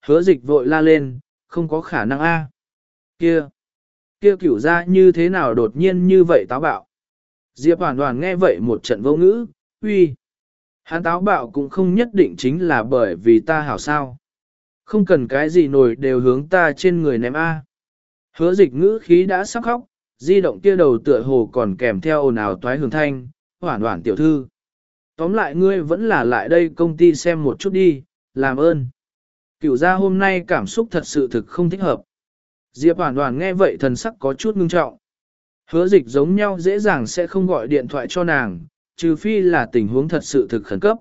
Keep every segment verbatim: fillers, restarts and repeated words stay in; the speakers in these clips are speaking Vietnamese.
Hứa dịch vội la lên, không có khả năng a. Kia, kia cửu ra như thế nào đột nhiên như vậy táo bạo. Diệp Hoàn Hoàn nghe vậy một trận vô ngữ, uy. Hắn táo bạo cũng không nhất định chính là bởi vì ta hảo sao. Không cần cái gì nổi đều hướng ta trên người ném a. Hứa dịch ngữ khí đã sắp khóc, di động kia đầu tựa hồ còn kèm theo ồn ào toái hưởng thanh, Hoàn Hoàn tiểu thư. Tóm lại ngươi vẫn là lại đây công ty xem một chút đi, làm ơn. Cửu gia hôm nay cảm xúc thật sự thực không thích hợp. Diệp Hoàn Hoàn nghe vậy thần sắc có chút ngưng trọng. Hứa dịch giống nhau dễ dàng sẽ không gọi điện thoại cho nàng, trừ phi là tình huống thật sự thực khẩn cấp.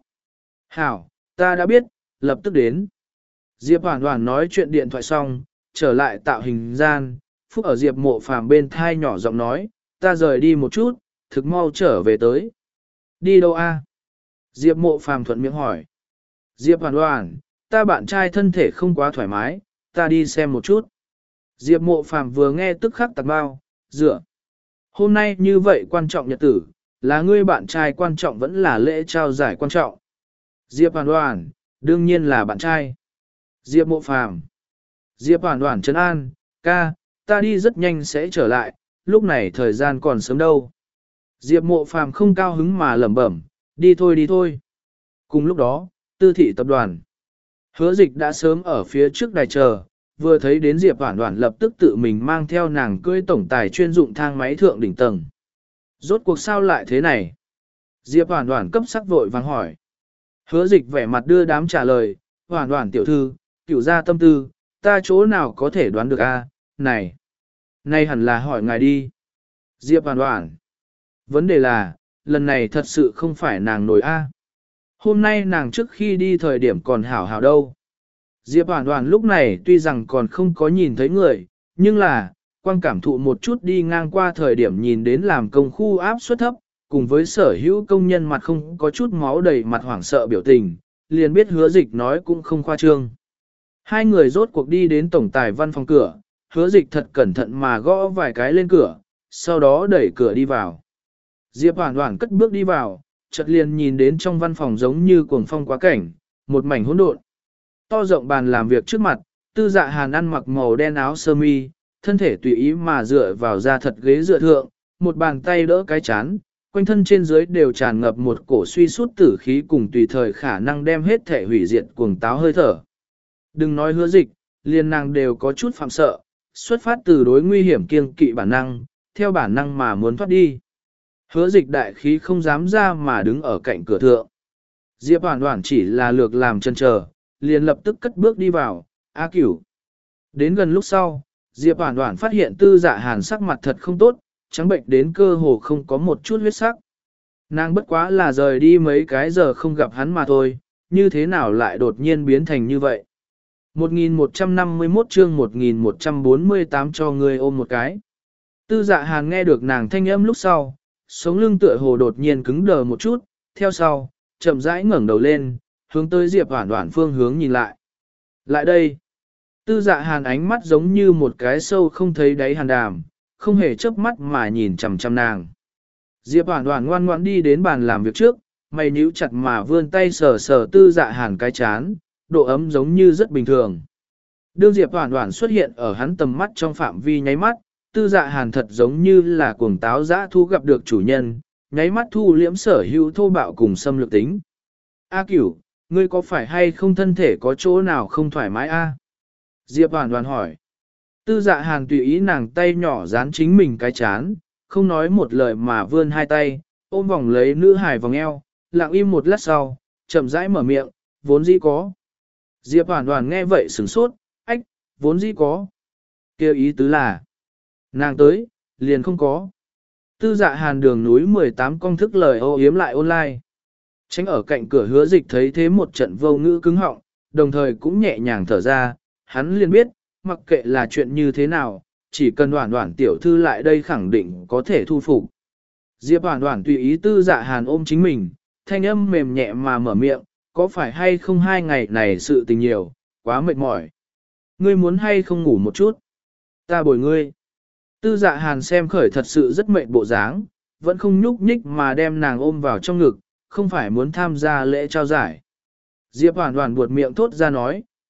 Hảo, ta đã biết, lập tức đến. Diệp Hoàn Hoàn nói chuyện điện thoại xong, trở lại tạo hình gian, Phúc ở Diệp Mộ Phàm bên thai nhỏ giọng nói, ta rời đi một chút, thực mau trở về tới. Đi đâu a? Diệp Mộ Phàm thuận miệng hỏi. Diệp Hoàn Hoàn, ta bạn trai thân thể không quá thoải mái, ta đi xem một chút. Diệp Mộ Phàm vừa nghe tức khắc tạc bao, dựa. Hôm nay như vậy quan trọng nhật tử, là ngươi bạn trai quan trọng vẫn là lễ trao giải quan trọng. Diệp Hoàn Hoàn, đương nhiên là bạn trai. Diệp Mộ Phàm. Diệp Hoàn Hoàn trấn an, ca, ta đi rất nhanh sẽ trở lại, lúc này thời gian còn sớm đâu. Diệp Mộ Phàm không cao hứng mà lẩm bẩm, đi thôi đi thôi. Cùng lúc đó, Tư thị tập đoàn. Hứa dịch đã sớm ở phía trước đài chờ, vừa thấy đến Diệp Hoàn Hoàn lập tức tự mình mang theo nàng cưỡi tổng tài chuyên dụng thang máy thượng đỉnh tầng. Rốt cuộc sao lại thế này? Diệp Hoàn Hoàn cấp sắc vội vàng hỏi. Hứa dịch vẻ mặt đưa đám trả lời, Hoàn Hoàn tiểu thư, cửu gia tâm tư, ta chỗ nào có thể đoán được a? Này, này hẳn là hỏi ngài đi. Diệp Hoàn Hoàn. Vấn đề là, lần này thật sự không phải nàng nổi a. Hôm nay nàng trước khi đi thời điểm còn hảo hảo đâu. Diệp Hoàn Hoàn lúc này tuy rằng còn không có nhìn thấy người, nhưng là, quan cảm thụ một chút đi ngang qua thời điểm nhìn đến làm công khu áp suất thấp, cùng với sở hữu công nhân mặt không có chút máu đầy mặt hoảng sợ biểu tình, liền biết hứa dịch nói cũng không khoa trương. Hai người rốt cuộc đi đến tổng tài văn phòng cửa, hứa dịch thật cẩn thận mà gõ vài cái lên cửa, sau đó đẩy cửa đi vào. Diệp Hoàn Hoàn cất bước đi vào, chợt liền nhìn đến trong văn phòng giống như cuồng phong quá cảnh, một mảnh hỗn độn. To rộng bàn làm việc trước mặt, Tư Dạ Hàn ăn mặc màu đen áo sơ mi, thân thể tùy ý mà dựa vào da thật ghế dựa thượng, một bàn tay đỡ cái chán, quanh thân trên dưới đều tràn ngập một cổ suy sút tử khí cùng tùy thời khả năng đem hết thể hủy diệt cuồng táo hơi thở. Đừng nói hứa dịch, liền nàng đều có chút phạm sợ, xuất phát từ đối nguy hiểm kiêng kỵ bản năng, theo bản năng mà muốn thoát đi. Hứa dịch đại khí không dám ra mà đứng ở cạnh cửa thượng. Diệp Hoàn Hoàn chỉ là lược làm chân chờ, liền lập tức cất bước đi vào, A Cửu. Đến gần lúc sau, Diệp Hoàn Hoàn phát hiện Tư Dạ Hàn sắc mặt thật không tốt, trắng bệnh đến cơ hồ không có một chút huyết sắc. Nàng bất quá là rời đi mấy cái giờ không gặp hắn mà thôi, như thế nào lại đột nhiên biến thành như vậy. một nghìn một trăm năm mươi mốt chương một nghìn một trăm bốn mươi tám cho người ôm một cái. Tư Dạ Hàn nghe được nàng thanh âm lúc sau, sống lưng tựa hồ đột nhiên cứng đờ một chút, theo sau, chậm rãi ngẩng đầu lên, hướng tới Diệp Hoàn Hoàn phương hướng nhìn lại. Lại đây, Tư Dạ Hàn ánh mắt giống như một cái sâu không thấy đáy hàn đàm, không hề chớp mắt mà nhìn chằm chằm nàng. Diệp Hoàn Hoàn ngoan ngoãn đi đến bàn làm việc trước, mày nhíu chặt mà vươn tay sờ sờ Tư Dạ Hàn cái chán, độ ấm giống như rất bình thường. Đương Diệp Hoàn Hoàn xuất hiện ở hắn tầm mắt trong phạm vi nháy mắt, Tư Dạ Hàn thật giống như là cuồng táo dã thu gặp được chủ nhân, nháy mắt thu liễm sở hữu thô bạo cùng xâm lược tính. A Cửu, ngươi có phải hay không thân thể có chỗ nào không thoải mái a? Diệp Hoàn Hoàn hỏi. Tư Dạ Hàn tùy ý nàng tay nhỏ dán chính mình cái chán, không nói một lời mà vươn hai tay, ôm vòng lấy nữ hài vòng eo, lặng im một lát sau, chậm rãi mở miệng, vốn dĩ có. Diệp Hoàn Hoàn nghe vậy sửng sốt, ách, vốn dĩ có. Kêu ý tứ là, nàng tới, liền không có. Tư Dạ Hàn đường núi mười tám công thức lời ô yếm lại online. Tránh ở cạnh cửa hứa dịch thấy thế một trận vô ngữ cứng họng, đồng thời cũng nhẹ nhàng thở ra, hắn liền biết, mặc kệ là chuyện như thế nào, chỉ cần Hoàn Hoàn tiểu thư lại đây khẳng định có thể thu phục. Diệp Hoàn Hoàn tùy ý Tư Dạ Hàn ôm chính mình, thanh âm mềm nhẹ mà mở miệng, có phải hay không hai ngày này sự tình nhiều, quá mệt mỏi. Ngươi muốn hay không ngủ một chút? Ta bồi ngươi. Tư Dạ Hàn xem khởi thật sự rất mệt bộ dáng, vẫn không nhúc nhích mà đem nàng ôm vào trong ngực, không phải muốn tham gia lễ trao giải. Diệp Hoàn Hoàn buột miệng thốt ra nói,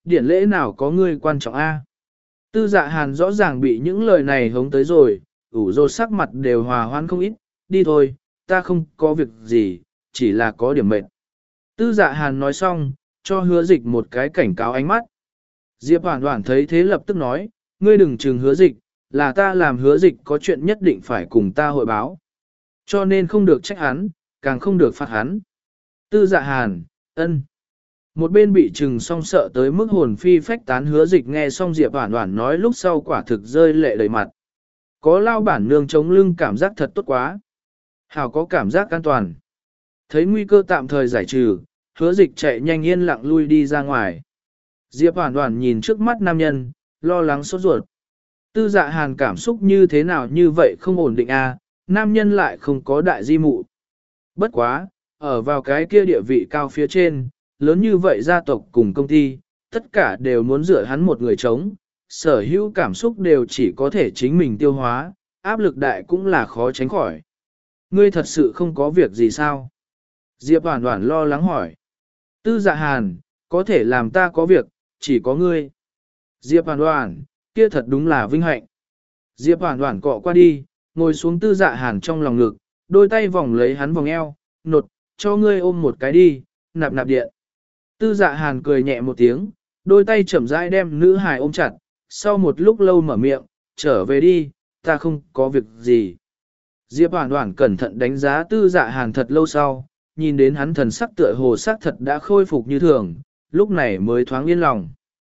điển lễ nào có ngươi quan trọng a? Tư dạ hàn rõ ràng bị những lời này hống tới rồi, ủ rột sắc mặt đều hòa hoãn không ít, đi thôi, ta không có việc gì, chỉ là có điểm mệt. Tư dạ hàn nói xong, cho hứa dịch một cái cảnh cáo ánh mắt. Diệp Hoản Hoản thấy thế lập tức nói, ngươi đừng chừng hứa dịch, là ta làm hứa dịch có chuyện nhất định phải cùng ta hội báo. Cho nên không được trách hắn, càng không được phạt hắn. Tư dạ hàn, ân. Một bên bị trừng song sợ tới mức hồn phi phách tán hứa dịch nghe xong Diệp Hoản Hoản nói lúc sau quả thực rơi lệ đầy mặt. Có lao bản nương chống lưng cảm giác thật tốt quá. Hảo có cảm giác an toàn. Thấy nguy cơ tạm thời giải trừ, hứa dịch chạy nhanh yên lặng lui đi ra ngoài. Diệp Hoản Hoản nhìn trước mắt nam nhân, lo lắng sốt ruột. Tư dạ hàn cảm xúc như thế nào như vậy không ổn định à, nam nhân lại không có đại di mụ. Bất quá, ở vào cái kia địa vị cao phía trên, lớn như vậy gia tộc cùng công ty, tất cả đều muốn dựa hắn một người chống, sở hữu cảm xúc đều chỉ có thể chính mình tiêu hóa, áp lực đại cũng là khó tránh khỏi. Ngươi thật sự không có việc gì sao? Diệp Hoản Hoản lo lắng hỏi. Tư dạ hàn, có thể làm ta có việc, chỉ có ngươi. Diệp Hoản Hoản, kia thật đúng là vinh hạnh. Diệp Hoản Hoản cọ qua đi, ngồi xuống tư dạ hàn trong lòng ngực, đôi tay vòng lấy hắn vòng eo, nột, cho ngươi ôm một cái đi, nạp nạp điện. Tư dạ hàn cười nhẹ một tiếng, đôi tay chậm rãi đem nữ hài ôm chặt, sau một lúc lâu mở miệng, trở về đi, ta không có việc gì. Diệp Hoản Hoản cẩn thận đánh giá tư dạ hàn thật lâu sau, nhìn đến hắn thần sắc tựa hồ sắc thật đã khôi phục như thường, lúc này mới thoáng yên lòng.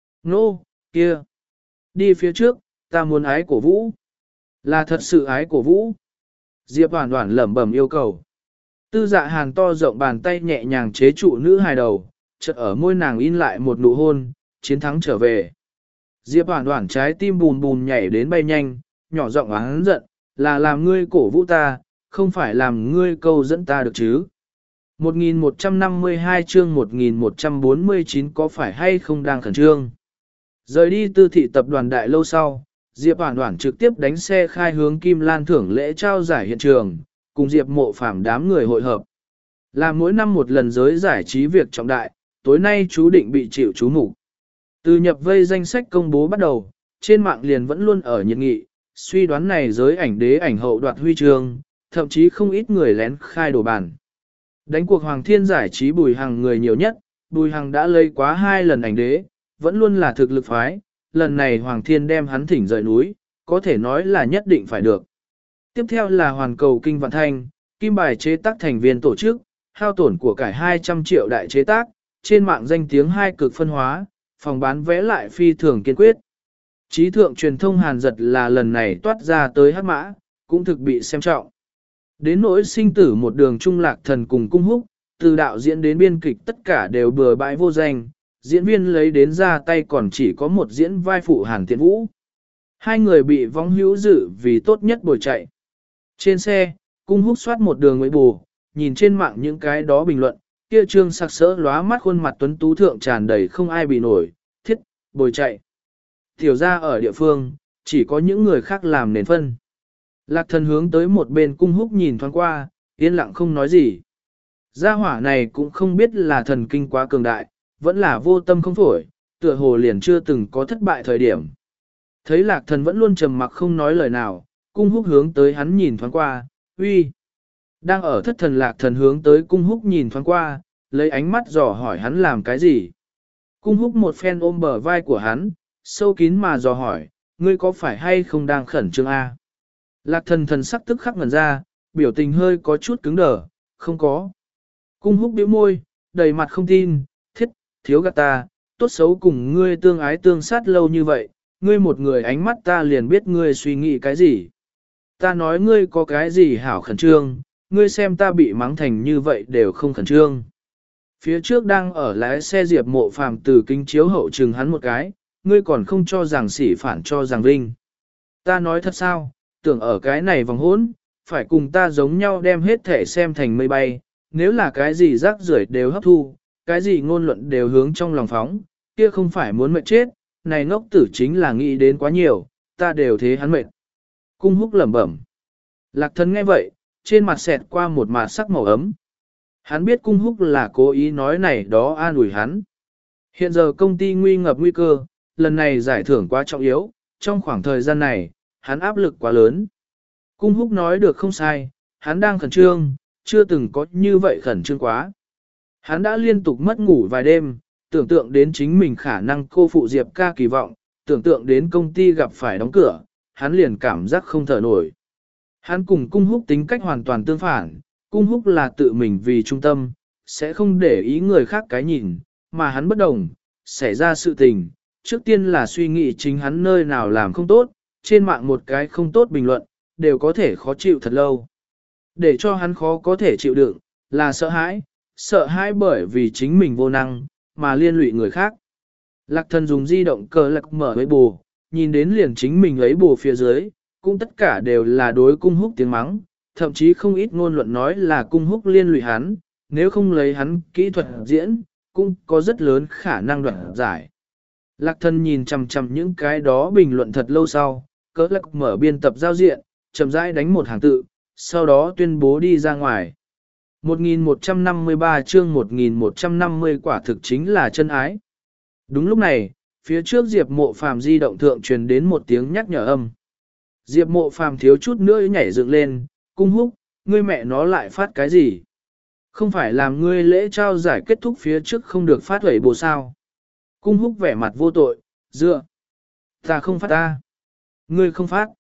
Nô, kia, đi phía trước, ta muốn ái cổ vũ. Là thật sự ái cổ vũ. Diệp Hoản Hoản lẩm bẩm yêu cầu. Tư dạ hàn to rộng bàn tay nhẹ nhàng chế trụ nữ hài đầu, chợt ở môi nàng in lại một nụ hôn, chiến thắng trở về. Diệp Hoản Hoản trái tim bùn bùn nhảy đến bay nhanh, nhỏ giọng oán giận, là làm ngươi cổ vũ ta, không phải làm ngươi câu dẫn ta được chứ. một nghìn một trăm năm mươi hai chương một nghìn một trăm bốn mươi chín có phải hay không đang khẩn trương. Rời đi tư thị tập đoàn đại lâu sau, Diệp Hoản Hoản trực tiếp đánh xe khai hướng Kim Lan thưởng lễ trao giải hiện trường, cùng Diệp Mộ Phàm đám người hội hợp. Là mỗi năm một lần giới giải trí việc trọng đại, tối nay chú định bị chịu chú mục. Từ nhập vây danh sách công bố bắt đầu, trên mạng liền vẫn luôn ở nhiệt nghị, suy đoán này giới ảnh đế ảnh hậu đoạt huy chương, thậm chí không ít người lén khai đổ bàn. Đánh cuộc Hoàng Thiên giải trí Bùi Hằng người nhiều nhất, Bùi Hằng đã lấy quá hai lần ảnh đế, vẫn luôn là thực lực phái, lần này Hoàng Thiên đem hắn thỉnh rời núi, có thể nói là nhất định phải được. Tiếp theo là Hoàn Cầu Kinh Vạn Thanh, kim bài chế tác thành viên tổ chức, hao tổn của cải hai trăm triệu đại chế tác, trên mạng danh tiếng hai cực phân hóa, phòng bán vé lại phi thường kiên quyết. Trí thượng truyền thông Hàn Giật là lần này toát ra tới hát mã, cũng thực bị xem trọng. Đến nỗi sinh tử một đường trung lạc thần cùng cung húc, từ đạo diễn đến biên kịch tất cả đều bừa bãi vô danh, diễn viên lấy đến ra tay còn chỉ có một diễn vai phụ Hàn Tiện Vũ. Hai người bị vong hữu dự vì tốt nhất bồi chạy. Trên xe, cung húc soát một đường mới bù, nhìn trên mạng những cái đó bình luận, kia trương sặc sỡ lóa mắt khuôn mặt tuấn tú thượng tràn đầy không ai bị nổi, thiết, bồi chạy. Tiểu ra ở địa phương, chỉ có những người khác làm nền phân. Lạc thần hướng tới một bên cung húc nhìn thoáng qua, yên lặng không nói gì. Gia hỏa này cũng không biết là thần kinh quá cường đại, vẫn là vô tâm không phổi, tựa hồ liền chưa từng có thất bại thời điểm. Thấy lạc thần vẫn luôn trầm mặc không nói lời nào, cung húc hướng tới hắn nhìn thoáng qua, uy. Đang ở thất thần lạc thần hướng tới cung húc nhìn thoáng qua, lấy ánh mắt dò hỏi hắn làm cái gì. Cung húc một phen ôm bờ vai của hắn, sâu kín mà dò hỏi, ngươi có phải hay không đang khẩn trương a? Lạc thần thần sắc tức khắc ngẩn ra, biểu tình hơi có chút cứng đờ, không có. Cung húc bĩu môi, đầy mặt không tin, thiết, thiếu gạt ta, tốt xấu cùng ngươi tương ái tương sát lâu như vậy, ngươi một người ánh mắt ta liền biết ngươi suy nghĩ cái gì. Ta nói ngươi có cái gì hảo khẩn trương, ngươi xem ta bị mắng thành như vậy đều không khẩn trương. Phía trước đang ở lái xe Diệp Mộ Phàm từ kính chiếu hậu trừng hắn một cái, ngươi còn không cho rằng sỉ phản cho rằng vinh. Ta nói thật sao, tưởng ở cái này vòng hỗn, phải cùng ta giống nhau đem hết thể xem thành mây bay, nếu là cái gì rác rưởi đều hấp thu, cái gì ngôn luận đều hướng trong lòng phóng, kia không phải muốn mệt chết, này ngốc tử chính là nghĩ đến quá nhiều, ta đều thế hắn mệt. Cung húc lẩm bẩm. Lạc thần nghe vậy, trên mặt xẹt qua một mạt sắc màu ấm. Hắn biết cung húc là cố ý nói này đó an ủi hắn. Hiện giờ công ty nguy ngập nguy cơ, lần này giải thưởng quá trọng yếu, trong khoảng thời gian này, hắn áp lực quá lớn. Cung húc nói được không sai, hắn đang khẩn trương, chưa từng có như vậy khẩn trương quá. Hắn đã liên tục mất ngủ vài đêm, tưởng tượng đến chính mình khả năng cô phụ Diệp ca kỳ vọng, tưởng tượng đến công ty gặp phải đóng cửa, hắn liền cảm giác không thở nổi. Hắn cùng cung húc tính cách hoàn toàn tương phản, cung húc là tự mình vì trung tâm, sẽ không để ý người khác cái nhìn, mà hắn bất đồng, xảy ra sự tình, trước tiên là suy nghĩ chính hắn nơi nào làm không tốt, trên mạng một cái không tốt bình luận, đều có thể khó chịu thật lâu. Để cho hắn khó có thể chịu đựng, là sợ hãi, sợ hãi bởi vì chính mình vô năng, mà liên lụy người khác. Lạc thần dùng di động cờ lạc mở với bù, nhìn đến liền chính mình lấy bù phía dưới, cũng tất cả đều là đối cung húc tiếng mắng, thậm chí không ít ngôn luận nói là cung húc liên lụy hắn, nếu không lấy hắn kỹ thuật diễn, cũng có rất lớn khả năng đoạn giải. Lạc thần nhìn chằm chằm những cái đó bình luận thật lâu sau, cỡ lạc mở biên tập giao diện, chậm rãi đánh một hàng tự, sau đó tuyên bố đi ra ngoài. một nghìn một trăm năm mươi ba chương một nghìn một trăm năm mươi quả thực chính là chân ái. Đúng lúc này, phía trước Diệp Mộ Phàm di động thượng truyền đến một tiếng nhắc nhở âm. Diệp Mộ Phàm thiếu chút nữa nhảy dựng lên, cung húc, ngươi mẹ nó lại phát cái gì? Không phải làm ngươi lễ trao giải kết thúc phía trước không được phát huẩy bồ sao? Cung húc vẻ mặt vô tội, dựa. Ta không phát ta. Ngươi không phát.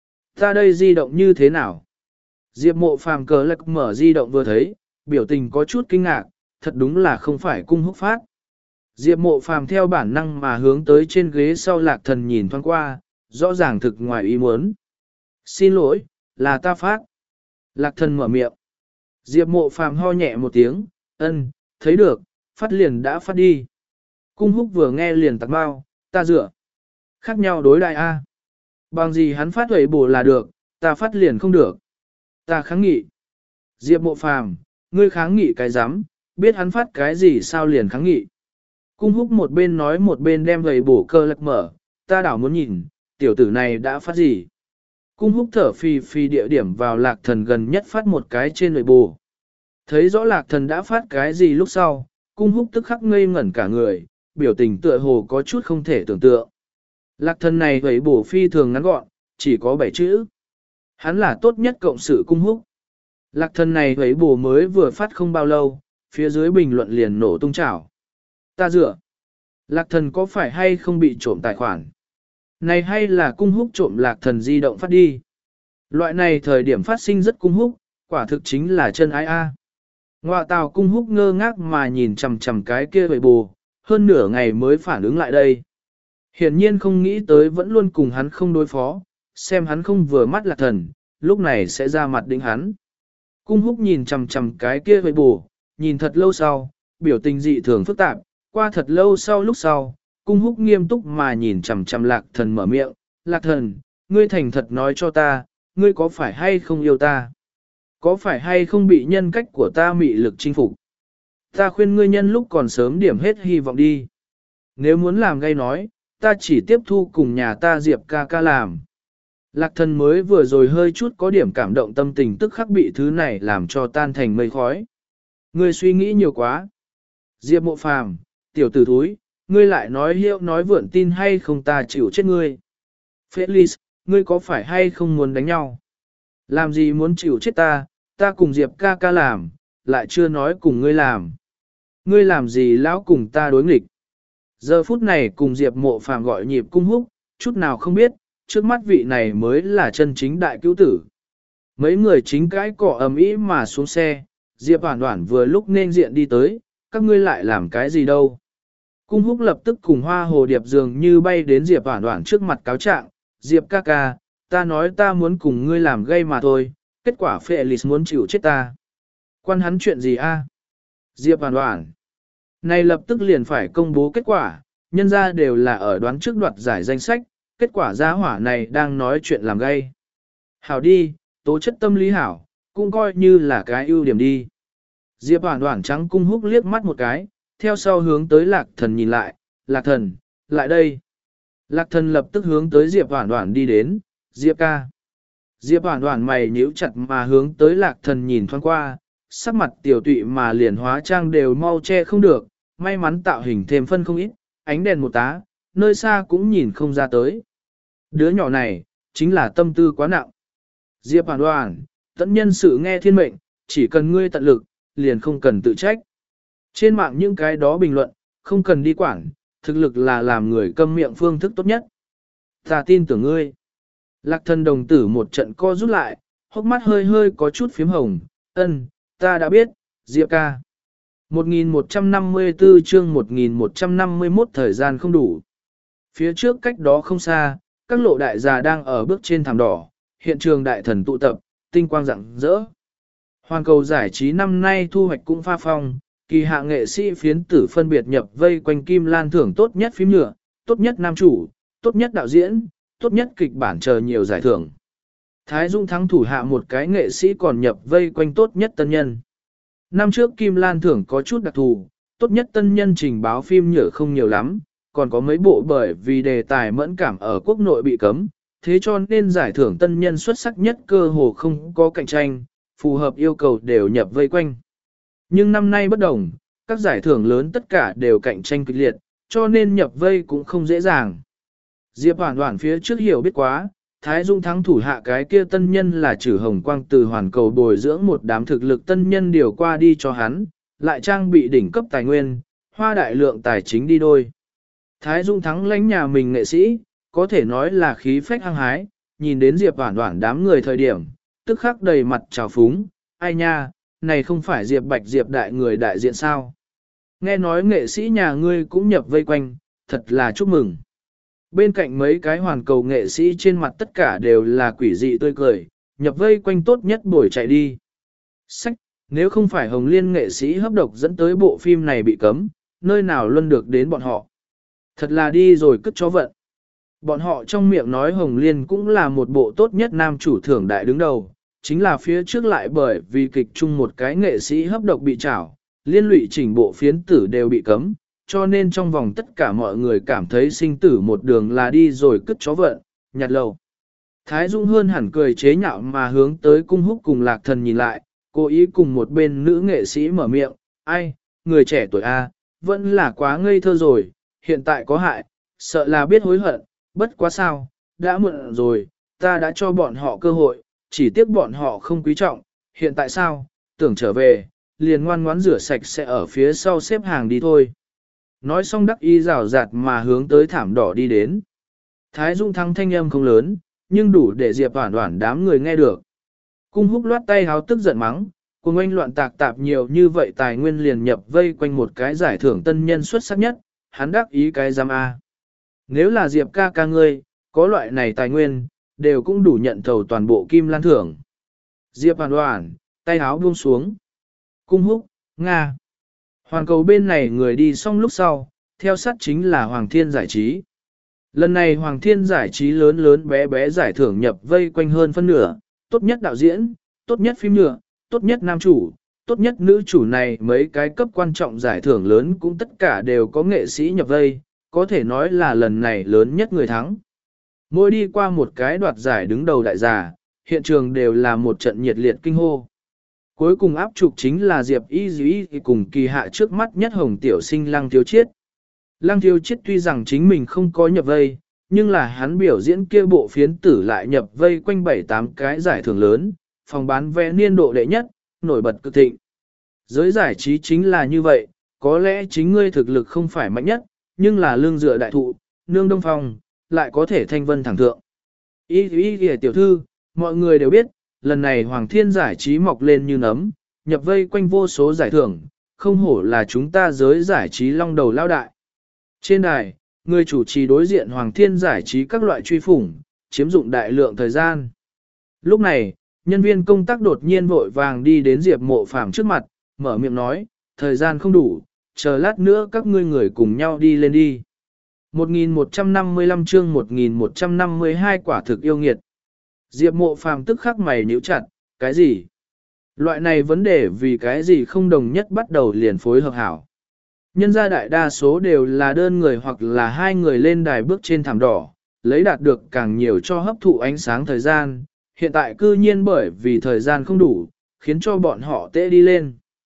Ta đây di động như thế nào? Diệp Mộ Phàm cờ lạc mở di động vừa thấy, biểu tình có chút kinh ngạc, thật đúng là không phải cung húc phát. Diệp Mộ Phàm theo bản năng mà hướng tới trên ghế sau Lạc Thần nhìn thoáng qua, rõ ràng thực ngoài ý muốn. Xin lỗi, là ta phát. Lạc Thần mở miệng. Diệp Mộ Phàm ho nhẹ một tiếng, ân, thấy được, phát liền đã phát đi. Cung húc vừa nghe liền tặc bao, ta dựa. Khác nhau đối đại A. Bằng gì hắn phát huẩy bổ là được, ta phát liền không được. Ta kháng nghị. Diệp Mộ Phàm, ngươi kháng nghị cái rắm, biết hắn phát cái gì sao liền kháng nghị. Cung húc một bên nói một bên đem huẩy bổ cơ lạc mở, ta đảo muốn nhìn, tiểu tử này đã phát gì. Cung húc thở phì phì địa điểm vào Lạc Thần gần nhất phát một cái trên huẩy bổ. Thấy rõ Lạc Thần đã phát cái gì lúc sau, cung húc tức khắc ngây ngẩn cả người, biểu tình tựa hồ có chút không thể tưởng tượng. Lạc Thần này huẩy bổ phi thường ngắn gọn, chỉ có bảy chữ. Hắn là tốt nhất cộng sự cung húc. Lạc Thần này huẩy bổ mới vừa phát không bao lâu, phía dưới bình luận liền nổ tung chảo. Ta dựa. Lạc Thần có phải hay không bị trộm tài khoản? Này hay là cung húc trộm Lạc Thần di động phát đi? Loại này thời điểm phát sinh rất cung húc, quả thực chính là chân ái a. Ngoại tào cung húc ngơ ngác mà nhìn chằm chằm cái kia huẩy bổ, hơn nửa ngày mới phản ứng lại đây. Hiển nhiên không nghĩ tới vẫn luôn cùng hắn không đối phó, xem hắn không vừa mắt Lạc Thần, lúc này sẽ ra mặt định hắn. Cung húc nhìn chằm chằm cái kia huẩy bổ, nhìn thật lâu sau, biểu tình dị thường phức tạp, qua thật lâu sau lúc sau, cung húc nghiêm túc mà nhìn chằm chằm Lạc Thần mở miệng, Lạc Thần, ngươi thành thật nói cho ta, ngươi có phải hay không yêu ta? Có phải hay không bị nhân cách của ta mị lực chinh phục? Ta khuyên ngươi nhân lúc còn sớm điểm hết hy vọng đi. Nếu muốn làm gây nói, ta chỉ tiếp thu cùng nhà ta Diệp ca ca làm. Lạc Thần mới vừa rồi hơi chút có điểm cảm động tâm tình tức khắc bị thứ này làm cho tan thành mây khói. Ngươi suy nghĩ nhiều quá. Diệp Mộ Phàm, tiểu tử thúi, ngươi lại nói hiệu nói vượn tin hay không ta chịu chết ngươi. Felix, ngươi có phải hay không muốn đánh nhau? Làm gì muốn chịu chết ta, ta cùng Diệp ca ca làm, lại chưa nói cùng ngươi làm. Ngươi làm gì lão cùng ta đối nghịch? Giờ phút này cùng Diệp Mộ Phàm gọi nhịp cung húc, chút nào không biết, trước mắt vị này mới là chân chính đại cứu tử. Mấy người chính cãi cỏ ầm ĩ mà xuống xe, Diệp Hoản Hoản vừa lúc nên diện đi tới, các ngươi lại làm cái gì đâu? Cung húc lập tức cùng Hoa Hồ Điệp dường như bay đến Diệp Hoản Hoản trước mặt cáo trạng, Diệp ca ca, ta nói ta muốn cùng ngươi làm gây mà thôi, kết quả Felix muốn chịu chết ta. Quan hắn chuyện gì a? Diệp Hoản Hoản. Này lập tức liền phải công bố kết quả, nhân ra đều là ở đoán trước đoạt giải danh sách, kết quả gia hỏa này đang nói chuyện làm gây. Hảo đi, tố chất tâm lý hảo, cũng coi như là cái ưu điểm đi. Diệp Hoản Hoản trắng cung húc liếc mắt một cái, theo sau hướng tới Lạc Thần nhìn lại, Lạc Thần, lại đây. Lạc Thần lập tức hướng tới Diệp Hoản Hoản đi đến, Diệp ca. Diệp Hoản Hoản mày nhíu chặt mà hướng tới Lạc Thần nhìn thoáng qua, sắc mặt tiểu tụy mà liền hóa trang đều mau che không được, may mắn tạo hình thêm phân không ít, ánh đèn một tá, nơi xa cũng nhìn không ra tới. Đứa nhỏ này, chính là tâm tư quá nặng. Diệp Hoàn Hoàn, tận nhân sự nghe thiên mệnh, chỉ cần ngươi tận lực, liền không cần tự trách. Trên mạng những cái đó bình luận, không cần đi quản, thực lực là làm người câm miệng phương thức tốt nhất. Ta tin tưởng ngươi. Lạc thần đồng tử một trận co rút lại, hốc mắt hơi hơi có chút phím hồng, ân, ta đã biết, Diệp ca. một nghìn một trăm năm mươi tư chương một nghìn một trăm năm mươi mốt thời gian không đủ. Phía trước cách đó không xa, các lộ đại già đang ở bước trên thảm đỏ, hiện trường đại thần tụ tập, tinh quang rạng rỡ. Hoàn cầu giải trí năm nay thu hoạch cũng pha phong, kỳ hạ nghệ sĩ phiến tử phân biệt nhập vây quanh Kim Lan thưởng tốt nhất phim nhựa, tốt nhất nam chủ, tốt nhất đạo diễn, tốt nhất kịch bản chờ nhiều giải thưởng. Thái Dung thắng thủ hạ một cái nghệ sĩ còn nhập vây quanh tốt nhất tân nhân. Năm trước Kim Lan thưởng có chút đặc thù, tốt nhất tân nhân trình báo phim nhựa không nhiều lắm, còn có mấy bộ bởi vì đề tài mẫn cảm ở quốc nội bị cấm, thế cho nên giải thưởng tân nhân xuất sắc nhất cơ hồ không có cạnh tranh, phù hợp yêu cầu đều nhập vây quanh. Nhưng năm nay bất đồng, các giải thưởng lớn tất cả đều cạnh tranh kịch liệt, cho nên nhập vây cũng không dễ dàng. Diệp Hoàn Hoàn phía trước hiểu biết quá, Thái Dung thắng thủ hạ cái kia tân nhân là Trử Hồng Quang từ hoàn cầu bồi dưỡng một đám thực lực tân nhân điều qua đi cho hắn, lại trang bị đỉnh cấp tài nguyên, hoa đại lượng tài chính đi đôi. Thái Dung thắng lãnh nhà mình nghệ sĩ, có thể nói là khí phách hăng hái, nhìn đến Diệp Hoàn Hoàn đám người thời điểm, tức khắc đầy mặt trào phúng, ai nha, này không phải Diệp Bạch Diệp đại người đại diện sao. Nghe nói nghệ sĩ nhà ngươi cũng nhập vây quanh, thật là chúc mừng. Bên cạnh mấy cái hoàn cầu nghệ sĩ trên mặt tất cả đều là quỷ dị tươi cười, nhập vây quanh tốt nhất buổi chạy đi. Sách, nếu không phải Hồng Liên nghệ sĩ hấp độc dẫn tới bộ phim này bị cấm, nơi nào luôn được đến bọn họ. Thật là đi rồi cất chó vận. Bọn họ trong miệng nói Hồng Liên cũng là một bộ tốt nhất nam chủ thưởng đại đứng đầu, chính là phía trước lại bởi vì kịch chung một cái nghệ sĩ hấp độc bị trảo, liên lụy chỉnh bộ phiến tử đều bị cấm, cho nên trong vòng tất cả mọi người cảm thấy sinh tử một đường là đi rồi cất chó vận, nhặt lầu. Thái Dung hơn hẳn cười chế nhạo mà hướng tới cung húc cùng lạc thần nhìn lại, cố ý cùng một bên nữ nghệ sĩ mở miệng, ai, người trẻ tuổi A, vẫn là quá ngây thơ rồi, hiện tại có hại, sợ là biết hối hận, bất quá sao, đã muộn rồi, ta đã cho bọn họ cơ hội, chỉ tiếc bọn họ không quý trọng, hiện tại sao, tưởng trở về, liền ngoan ngoãn rửa sạch sẽ ở phía sau xếp hàng đi thôi. Nói xong đắc y rào rạt mà hướng tới thảm đỏ đi đến. Thái Dung thắng thanh âm không lớn, nhưng đủ để Diệp Hoàn Hoàn đám người nghe được. Cung húc loát tay háo tức giận mắng, cùng anh loạn tạc tạp nhiều như vậy tài nguyên liền nhập vây quanh một cái giải thưởng tân nhân xuất sắc nhất, hắn đắc ý cái giam A. Nếu là Diệp ca ca ngươi, có loại này tài nguyên, đều cũng đủ nhận thầu toàn bộ Kim Lan thưởng. Diệp Hoàn Hoàn, tay háo buông xuống. Cung húc, Nga. Hoàn cầu bên này người đi xong lúc sau, theo sát chính là Hoàng Thiên Giải Trí. Lần này Hoàng Thiên Giải Trí lớn lớn bé bé giải thưởng nhập vây quanh hơn phân nửa, tốt nhất đạo diễn, tốt nhất phim nhựa, tốt nhất nam chủ, tốt nhất nữ chủ này mấy cái cấp quan trọng giải thưởng lớn cũng tất cả đều có nghệ sĩ nhập vây, có thể nói là lần này lớn nhất người thắng. Mỗi đi qua một cái đoạt giải đứng đầu đại giả, hiện trường đều là một trận nhiệt liệt kinh hô. Cuối cùng áp trục chính là Diệp Y Dĩ cùng kỳ hạ trước mắt nhất hồng tiểu sinh Lăng Thiếu Chiết. Lăng Thiếu Chiết tuy rằng chính mình không có nhập vây, nhưng là hắn biểu diễn kia bộ phiến tử lại nhập vây quanh bảy tám cái giải thưởng lớn, phòng bán vé niên độ đệ nhất, nổi bật cực thịnh. Giới giải trí chính là như vậy, có lẽ chính ngươi thực lực không phải mạnh nhất, nhưng là lương dựa đại thụ, nương đông phong, lại có thể thanh vân thẳng thượng. Y Y Y tiểu thư, mọi người đều biết, lần này Hoàng Thiên Giải Trí mọc lên như nấm, nhập vây quanh vô số giải thưởng, không hổ là chúng ta giới giải trí long đầu lao đại. Trên đài, người chủ trì đối diện Hoàng Thiên Giải Trí các loại truy phủng, chiếm dụng đại lượng thời gian. Lúc này, nhân viên công tác đột nhiên vội vàng đi đến Diệp Mộ Phàm trước mặt, mở miệng nói, thời gian không đủ, chờ lát nữa các ngươi người cùng nhau đi lên đi. một nghìn một trăm năm mươi lăm chương một nghìn một trăm năm mươi hai quả thực yêu nghiệt. Diệp Mộ Phàm tức khắc mày nhíu chặt, cái gì? Loại này vấn đề vì cái gì không đồng nhất bắt đầu liền phối hợp hảo. Nhân gia đại đa số đều là đơn người hoặc là hai người lên đài bước trên thảm đỏ, lấy đạt được càng nhiều cho hấp thụ ánh sáng thời gian, hiện tại cư nhiên bởi vì thời gian không đủ, khiến cho bọn họ tệ đi lên.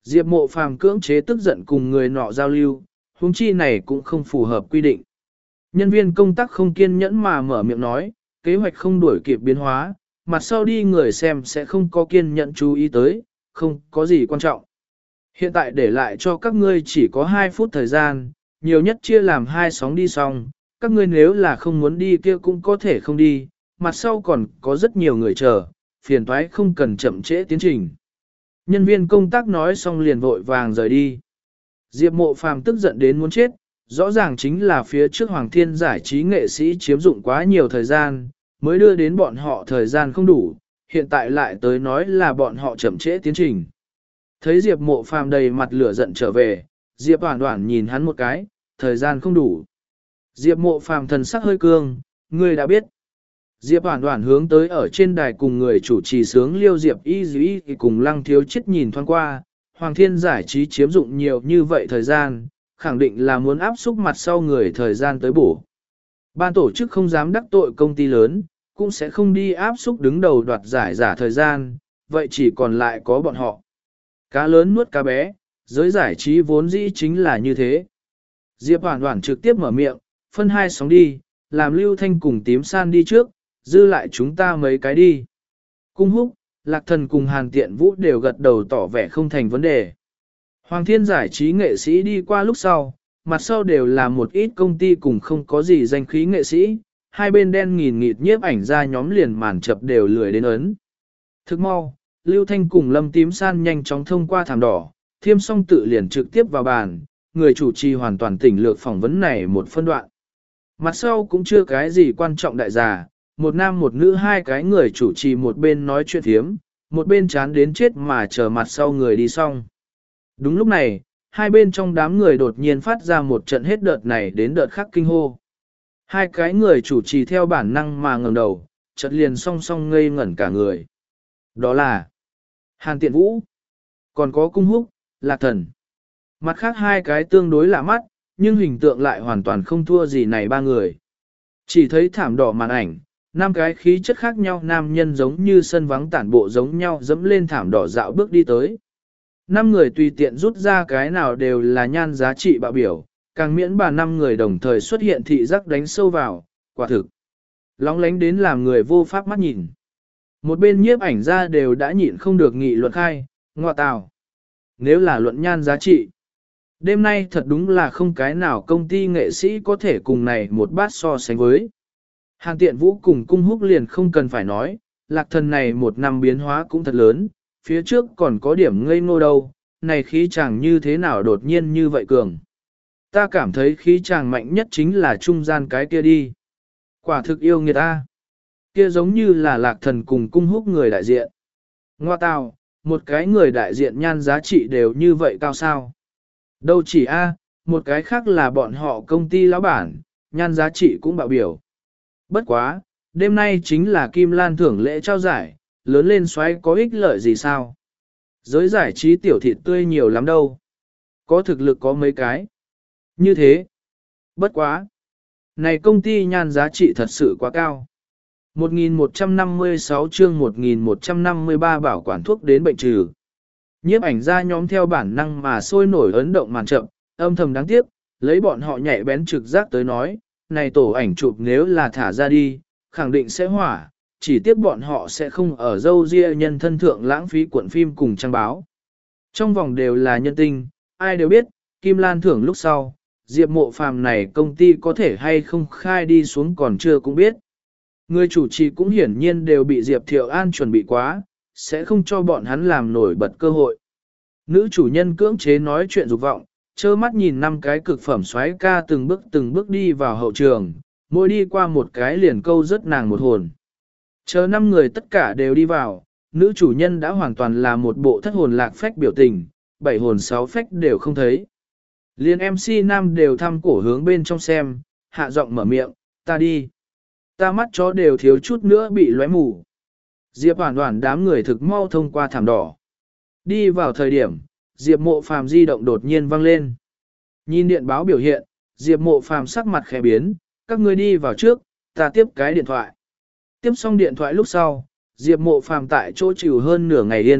Diệp Mộ Phàm cưỡng chế tức giận cùng người nọ giao lưu, huống chi này cũng không phù hợp quy định. Nhân viên công tác không kiên nhẫn mà mở miệng nói, kế hoạch không đuổi kịp biến hóa, mặt sau đi người xem sẽ không có kiên nhẫn chú ý tới, không có gì quan trọng. Hiện tại để lại cho các ngươi chỉ có hai phút thời gian, nhiều nhất chia làm hai sóng đi xong, các ngươi nếu là không muốn đi kia cũng có thể không đi, mặt sau còn có rất nhiều người chờ, phiền toái không cần chậm trễ tiến trình. Nhân viên công tác nói xong liền vội vàng rời đi. Diệp Mộ Phàm tức giận đến muốn chết, rõ ràng chính là phía trước Hoàng Thiên giải trí nghệ sĩ chiếm dụng quá nhiều thời gian, mới đưa đến bọn họ thời gian không đủ, hiện tại lại tới nói là bọn họ chậm trễ tiến trình. Thấy Diệp Mộ Phàm đầy mặt lửa giận trở về, Diệp Hoản Hoản nhìn hắn một cái, thời gian không đủ. Diệp Mộ Phàm thần sắc hơi cương, ngươi đã biết. Diệp Hoản Hoản hướng tới ở trên đài cùng người chủ trì sướng liêu Diệp Y Dĩ cùng Lăng Thiếu Chết nhìn thoáng qua, Hoàng Thiên giải trí chiếm dụng nhiều như vậy thời gian, khẳng định là muốn áp xúc mặt sau người thời gian tới bổ. Ban tổ chức không dám đắc tội công ty lớn, cũng sẽ không đi áp xúc đứng đầu đoạt giải giả thời gian, vậy chỉ còn lại có bọn họ. Cá lớn nuốt cá bé, giới giải trí vốn dĩ chính là như thế. Diệp Hoản Hoản trực tiếp mở miệng, phân hai sóng đi, làm Lưu Thanh cùng Tím San đi trước, dư lại chúng ta mấy cái đi. Cung Húc, Lạc Thần cùng Hàn Tiện Vũ đều gật đầu tỏ vẻ không thành vấn đề. Hoàng Thiên giải trí nghệ sĩ đi qua lúc sau, mặt sau đều là một ít công ty cùng không có gì danh khí nghệ sĩ, hai bên đen nghìn nghịt nhiếp ảnh ra nhóm liền màn chập đều lười đến ấn. Thức mau, Lưu Thanh cùng Lâm Tím San nhanh chóng thông qua thảm đỏ, thiêm xong tự liền trực tiếp vào bàn, người chủ trì hoàn toàn tỉnh lược phỏng vấn này một phân đoạn. Mặt sau cũng chưa cái gì quan trọng đại giả, một nam một nữ hai cái người chủ trì một bên nói chuyện thiếm, một bên chán đến chết mà chờ mặt sau người đi xong. Đúng lúc này, hai bên trong đám người đột nhiên phát ra một trận hết đợt này đến đợt khác kinh hô. Hai cái người chủ trì theo bản năng mà ngẩng đầu, chợt liền song song ngây ngẩn cả người. Đó là Hàn Tiện Vũ, còn có Cung Húc, Lạc Thần. Mặt khác hai cái tương đối lạ mắt, nhưng hình tượng lại hoàn toàn không thua gì này ba người. Chỉ thấy thảm đỏ màn ảnh, năm cái khí chất khác nhau nam nhân giống như sân vắng tản bộ giống nhau dẫm lên thảm đỏ dạo bước đi tới. Năm người tùy tiện rút ra cái nào đều là nhan giá trị bạo biểu, càng miễn bà năm người đồng thời xuất hiện thị giác đánh sâu vào, quả thực. Lóng lánh đến làm người vô pháp mắt nhìn. Một bên nhiếp ảnh ra đều đã nhịn không được nghị luận khai, ngọa tào. Nếu là luận nhan giá trị, đêm nay thật đúng là không cái nào công ty nghệ sĩ có thể cùng này một bát so sánh với. Hàn Tiện Vũ cùng Cung Húc liền không cần phải nói, Lạc Thần này một năm biến hóa cũng thật lớn, phía trước còn có điểm ngây ngô đâu, này khí chàng như thế nào đột nhiên như vậy cường. Ta cảm thấy khí chàng mạnh nhất chính là trung gian cái kia đi. Quả thực yêu người ta. Kia giống như là Lạc Thần cùng Cung Húc người đại diện. Ngoa tào, một cái người đại diện nhan giá trị đều như vậy cao sao. Đâu chỉ a, một cái khác là bọn họ công ty lão bản, nhan giá trị cũng bạo biểu. Bất quá, đêm nay chính là Kim Lan thưởng lễ trao giải, lớn lên xoáy có ích lợi gì sao? Giới giải trí tiểu thịt tươi nhiều lắm đâu. Có thực lực có mấy cái. Như thế. Bất quá. Này công ty nhan giá trị thật sự quá cao. một nghìn một trăm năm mươi sáu chương một nghìn một trăm năm mươi ba bảo quản thuốc đến bệnh trừ. Nhiếp ảnh ra nhóm theo bản năng mà sôi nổi ấn động màn chậm, âm thầm đáng tiếc, lấy bọn họ nhạy bén trực giác tới nói, này tổ ảnh chụp nếu là thả ra đi, khẳng định sẽ hỏa, chỉ tiếc bọn họ sẽ không ở dâu ria nhân thân thượng lãng phí cuộn phim cùng trang báo. Trong vòng đều là nhân tinh, ai đều biết, Kim Lan thưởng lúc sau, Diệp Mộ Phàm này công ty có thể hay không khai đi xuống còn chưa cũng biết. Người chủ trì cũng hiển nhiên đều bị Diệp Thiệu An chuẩn bị quá, sẽ không cho bọn hắn làm nổi bật cơ hội. Nữ chủ nhân cưỡng chế nói chuyện dục vọng, trơ mắt nhìn năm cái cực phẩm xoáy ca từng bước từng bước đi vào hậu trường, mỗi đi qua một cái liền câu rất nàng một hồn. Chờ năm người tất cả đều đi vào, nữ chủ nhân đã hoàn toàn là một bộ thất hồn lạc phách biểu tình, bảy hồn sáu phách đều không thấy. Liên em xê nam đều thăm cổ hướng bên trong xem, hạ giọng mở miệng, ta đi. Ta mắt chó đều thiếu chút nữa bị lóe mù. Diệp Hoản Hoản đám người thực mau thông qua thảm đỏ. Đi vào thời điểm, Diệp Mộ Phàm di động đột nhiên vang lên. Nhìn điện báo biểu hiện, Diệp Mộ Phàm sắc mặt khẽ biến, các ngươi đi vào trước, ta tiếp cái điện thoại. Tiếp xong điện thoại lúc sau, Diệp Mộ Phàm tại chỗ chịu hơn nửa ngày yên,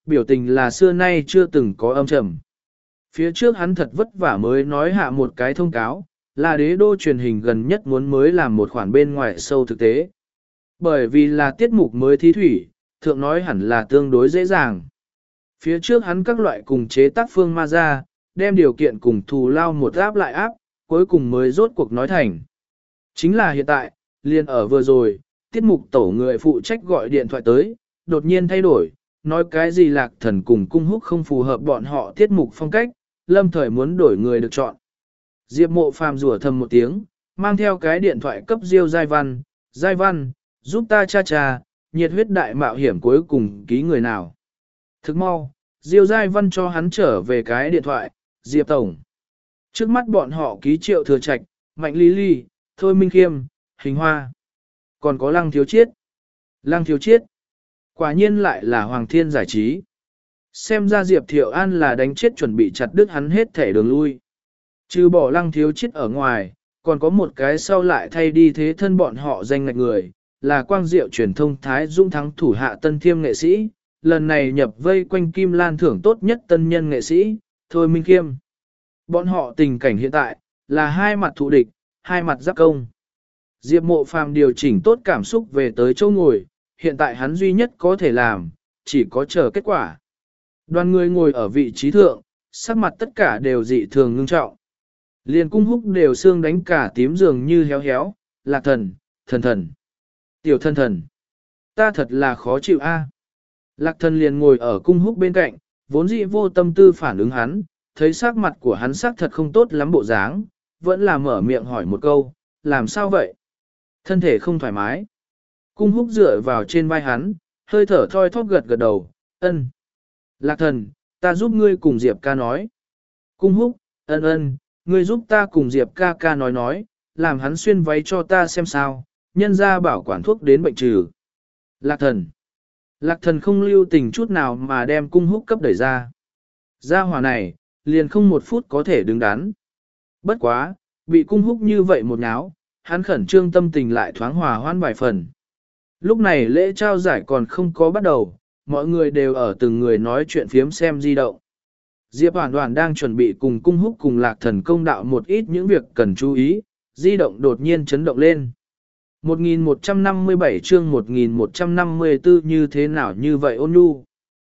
biểu tình là xưa nay chưa từng có âm trầm. Phía trước hắn thật vất vả mới nói hạ một cái thông cáo, là đế đô truyền hình gần nhất muốn mới làm một khoản bên ngoài sâu thực tế. Bởi vì là tiết mục mới thí thủy, thượng nói hẳn là tương đối dễ dàng. Phía trước hắn các loại cùng chế tác phương ma ra, đem điều kiện cùng thù lao một áp lại áp, cuối cùng mới rốt cuộc nói thành. Chính là hiện tại, liền ở vừa rồi, tiết mục tổ người phụ trách gọi điện thoại tới, đột nhiên thay đổi, nói cái gì Lạc Thần cùng Cung Húc không phù hợp bọn họ tiết mục phong cách, lâm thời muốn đổi người được chọn. Diệp Mộ Phàm rủa thầm một tiếng, mang theo cái điện thoại cấp Diêu Giai Văn, Giai Văn, giúp ta cha cha, nhiệt huyết đại mạo hiểm cuối cùng ký người nào. Thức mau, Diêu Giai Văn cho hắn trở về cái điện thoại, Diệp Tổng. Trước mắt bọn họ ký Triệu Thừa Trạch, Mạnh Lý Ly, Thôi Minh Khiêm, Hình Hoa. Còn có Lăng Thiếu Chiết. Lăng Thiếu Chiết. Quả nhiên lại là Hoàng Thiên Giải Trí. Xem ra Diệp Thiệu An là đánh chết chuẩn bị chặt đứt hắn hết thể đường lui. Trừ bỏ Lăng Thiếu Chiết ở ngoài, còn có một cái sau lại thay đi thế thân bọn họ danh ngạch người, là Quang Diệu truyền thông Thái Dung thắng thủ hạ tân thiêm nghệ sĩ, lần này nhập vây quanh Kim Lan thưởng tốt nhất tân nhân nghệ sĩ, Thôi Minh Khiêm. Bọn họ tình cảnh hiện tại, là hai mặt thù địch, hai mặt giáp công. Diệp Mộ Phàm điều chỉnh tốt cảm xúc về tới chỗ ngồi, hiện tại hắn duy nhất có thể làm, chỉ có chờ kết quả. Đoàn người ngồi ở vị trí thượng, sắc mặt tất cả đều dị thường ngưng trọng. Liền Cung Húc đều xương đánh cả tím dường như héo héo, Lạc Thần, thần thần, tiểu thân thần. Ta thật là khó chịu a. Lạc Thần liền ngồi ở Cung Húc bên cạnh, vốn dĩ vô tâm tư phản ứng hắn, thấy sắc mặt của hắn sắc thật không tốt lắm bộ dáng, vẫn là mở miệng hỏi một câu, làm sao vậy? Thân thể không thoải mái. Cung Húc dựa vào trên vai hắn, hơi thở thoi thóp gật gật đầu, ân. Lạc Thần, ta giúp ngươi cùng Diệp ca nói. Cung Húc, ân ân, ngươi giúp ta cùng Diệp ca ca nói nói, làm hắn xuyên váy cho ta xem sao, nhân ra bảo quản thuốc đến bệnh trừ. Lạc Thần. Lạc Thần không lưu tình chút nào mà đem Cung Húc cấp đẩy ra. Gia hỏa này, liền không một phút có thể đứng đắn. Bất quá, bị Cung Húc như vậy một náo, hắn khẩn trương tâm tình lại thoáng hòa hoan vài phần. Lúc này lễ trao giải còn không có bắt đầu, mọi người đều ở từng người nói chuyện phiếm xem di động. Diệp Hoàn Hoàn đang chuẩn bị cùng Cung Húc cùng Lạc Thần công đạo một ít những việc cần chú ý, di động đột nhiên chấn động lên. một nghìn một trăm năm mươi bảy chương một nghìn một trăm năm mươi tư như thế nào như vậy ôn nhu.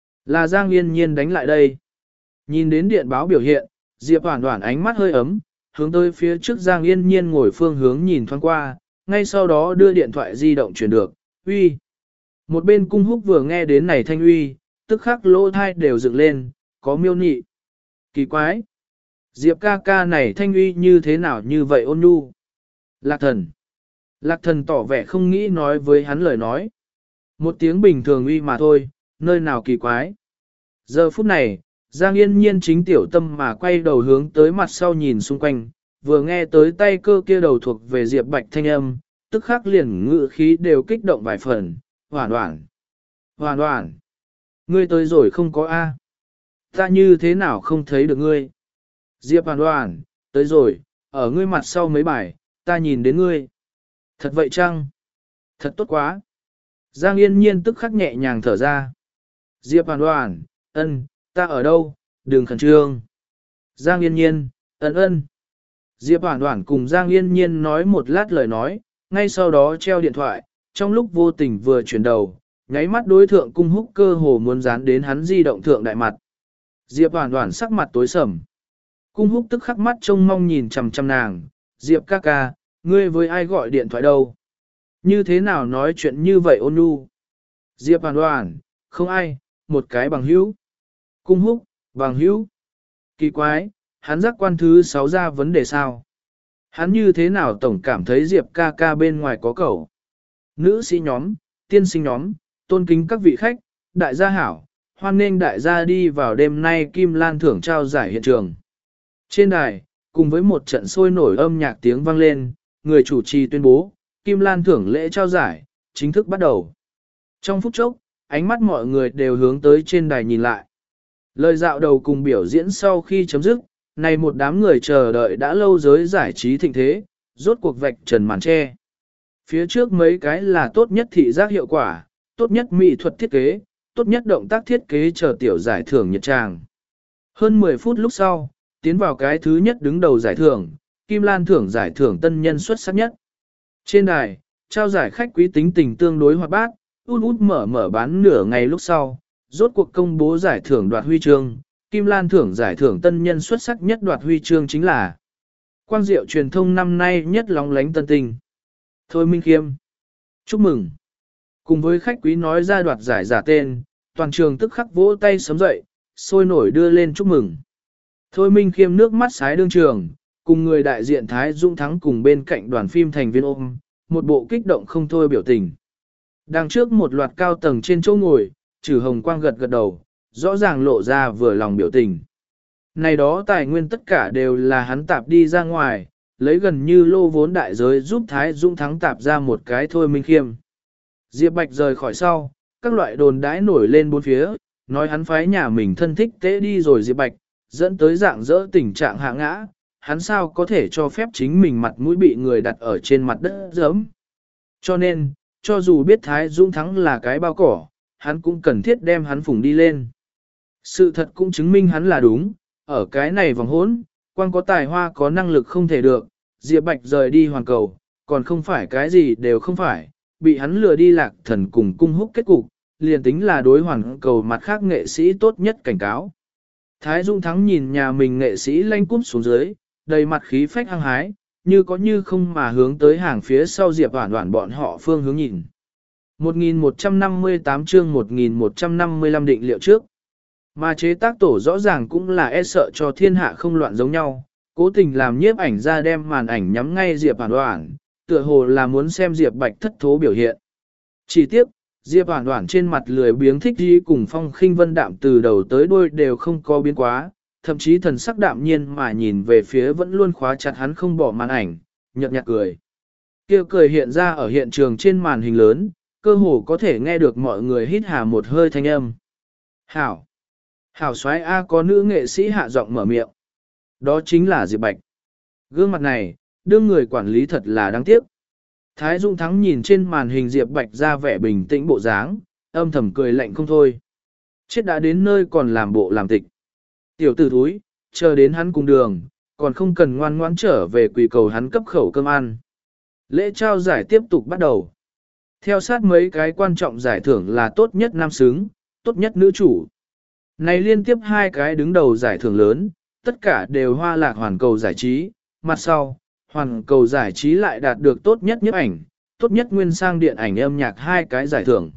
Là Giang Yên Nhiên đánh lại đây. Nhìn đến điện báo biểu hiện, Diệp Hoàn Hoàn ánh mắt hơi ấm, hướng tới phía trước Giang Yên Nhiên ngồi phương hướng nhìn thoáng qua, ngay sau đó đưa điện thoại di động chuyển được, uy. Một bên Cung Húc vừa nghe đến này thanh uy, tức khắc lỗ thai đều dựng lên, có miêu nị. Kỳ quái. Diệp ca ca này thanh uy như thế nào như vậy ôn nhu. Lạc Thần. Lạc Thần tỏ vẻ không nghĩ nói với hắn lời nói. Một tiếng bình thường uy mà thôi, nơi nào kỳ quái. Giờ phút này, Giang Yên Nhiên chính tiểu tâm mà quay đầu hướng tới mặt sau nhìn xung quanh, vừa nghe tới tay cơ kia đầu thuộc về Diệp Bạch thanh âm, tức khắc liền ngự khí đều kích động vài phần, Hoàn Hoàn. Hoàn Hoàn. Ngươi tới rồi không có A. Ta như thế nào không thấy được ngươi. Diệp Hoàn Hoàn, tới rồi, ở ngươi mặt sau mấy bài, ta nhìn đến ngươi. Thật vậy chăng? Thật tốt quá. Giang Yên Nhiên tức khắc nhẹ nhàng thở ra. Diệp Hoàn Hoàn, ân, ta ở đâu, đừng khẩn trương. Giang Yên Nhiên, ân ân. Diệp Hoàn Hoàn cùng Giang Yên Nhiên nói một lát lời nói, ngay sau đó treo điện thoại, trong lúc vô tình vừa chuyển đầu, nháy mắt đối thượng Cung Húc cơ hồ muốn dán đến hắn di động thượng đại mặt. Diệp Hoàn Hoàn sắc mặt tối sầm. Cung Húc tức khắc mắt trông mong nhìn chằm chằm nàng, Diệp ca ca, ngươi với ai gọi điện thoại đâu? Như thế nào nói chuyện như vậy ôn nhu? Diệp Hoàn Hoàn, không ai, một cái bằng hữu. Cung Húc, bằng hữu. Kỳ quái, hắn giác quan thứ sáu ra vấn đề sao? Hắn như thế nào tổng cảm thấy Diệp ca ca bên ngoài có cẩu? Nữ sĩ nhóm, tiên sinh nhóm, tôn kính các vị khách, đại gia hảo, hoan nghênh đại gia đi vào đêm nay Kim Lan thưởng trao giải hiện trường. Trên đài, cùng với một trận sôi nổi âm nhạc tiếng vang lên, người chủ trì tuyên bố, Kim Lan thưởng lễ trao giải, chính thức bắt đầu. Trong phút chốc, ánh mắt mọi người đều hướng tới trên đài nhìn lại. Lời dạo đầu cùng biểu diễn sau khi chấm dứt, này một đám người chờ đợi đã lâu giới giải trí thịnh thế, rốt cuộc vạch trần màn che. Phía trước mấy cái là tốt nhất thị giác hiệu quả, tốt nhất mỹ thuật thiết kế, tốt nhất động tác thiết kế chờ tiểu giải thưởng nhiệt tràng. Hơn mười phút lúc sau, tiến vào cái thứ nhất đứng đầu giải thưởng, Kim Lan thưởng giải thưởng tân nhân xuất sắc nhất. Trên đài, trao giải khách quý tính tình tương đối hoạt bát, út út mở mở bán nửa ngày lúc sau, rốt cuộc công bố giải thưởng đoạt huy chương, Kim Lan thưởng giải thưởng tân nhân xuất sắc nhất đoạt huy chương chính là Quang Diệu truyền thông năm nay nhất lóng lánh tân tình. Thôi Minh Khiêm. Chúc mừng. Cùng với khách quý nói ra đoạt giải giả tên, toàn trường tức khắc vỗ tay sớm dậy, sôi nổi đưa lên chúc mừng. Thôi Minh Khiêm nước mắt sái đương trường, cùng người đại diện Thái Dũng Thắng cùng bên cạnh đoàn phim thành viên ôm, một bộ kích động không thôi biểu tình. Đằng trước một loạt cao tầng trên chỗ ngồi, Trử Hồng Quang gật gật đầu, rõ ràng lộ ra vừa lòng biểu tình. Này đó tài nguyên tất cả đều là hắn tạp đi ra ngoài, lấy gần như lô vốn đại giới giúp Thái Dũng Thắng tạp ra một cái Thôi Minh Khiêm. Diệp Bạch rời khỏi sau, các loại đồn đãi nổi lên bốn phía, nói hắn phái nhà mình thân thích tế đi rồi Diệp Bạch, dẫn tới dạng dỡ tình trạng hạ ngã, hắn sao có thể cho phép chính mình mặt mũi bị người đặt ở trên mặt đất giẫm. Cho nên, cho dù biết Thái Dũng Thắng là cái bao cỏ, hắn cũng cần thiết đem hắn phủng đi lên. Sự thật cũng chứng minh hắn là đúng, ở cái này vòng hỗn, quan có tài hoa có năng lực không thể được, Diệp Bạch rời đi hoàn cầu, còn không phải cái gì đều không phải, bị hắn lừa đi Lạc Thần cùng cung húc kết cục, liền tính là đối hoàn cầu mặt khác nghệ sĩ tốt nhất cảnh cáo. Thái Dũng Thắng nhìn nhà mình nghệ sĩ lanh cúp xuống dưới, đầy mặt khí phách hăng hái, như có như không mà hướng tới hàng phía sau Diệp Hoản Hoản bọn họ phương hướng nhìn. một nghìn một trăm năm mươi tám chương một nghìn một trăm năm mươi lăm định liệu trước. Mà chế tác tổ rõ ràng cũng là e sợ cho thiên hạ không loạn giống nhau, cố tình làm nhiếp ảnh ra đem màn ảnh nhắm ngay Diệp Hoản Hoản, tựa hồ là muốn xem Diệp Bạch thất thố biểu hiện. Chỉ tiếc, Diệp Hoản Hoản trên mặt lười biếng thích ý cùng Phong Khinh Vân đạm từ đầu tới đuôi đều không có biến quá, thậm chí thần sắc đạm nhiên mà nhìn về phía vẫn luôn khóa chặt hắn không bỏ màn ảnh, nhợt nhạt cười. Kêu cười hiện ra ở hiện trường trên màn hình lớn, cơ hồ có thể nghe được mọi người hít hà một hơi thanh âm. Hảo! Hảo soái A có nữ nghệ sĩ hạ giọng mở miệng. Đó chính là Diệp Bạch. Gương mặt này, đương người quản lý thật là đáng tiếc. Thái Dũng Thắng nhìn trên màn hình Diệp Bạch ra vẻ bình tĩnh bộ dáng, âm thầm cười lạnh không thôi. Chết đã đến nơi còn làm bộ làm tịch. Tiểu tử thúi, chờ đến hắn cùng đường, còn không cần ngoan ngoãn trở về quỳ cầu hắn cấp khẩu cơm ăn. Lễ trao giải tiếp tục bắt đầu. Theo sát mấy cái quan trọng giải thưởng là tốt nhất nam xứng, tốt nhất nữ chủ. Này liên tiếp hai cái đứng đầu giải thưởng lớn, tất cả đều hoa lạc hoàn cầu giải trí, mặt sau, hoàn cầu giải trí lại đạt được tốt nhất nhiếp ảnh, tốt nhất nguyên sang điện ảnh âm nhạc hai cái giải thưởng.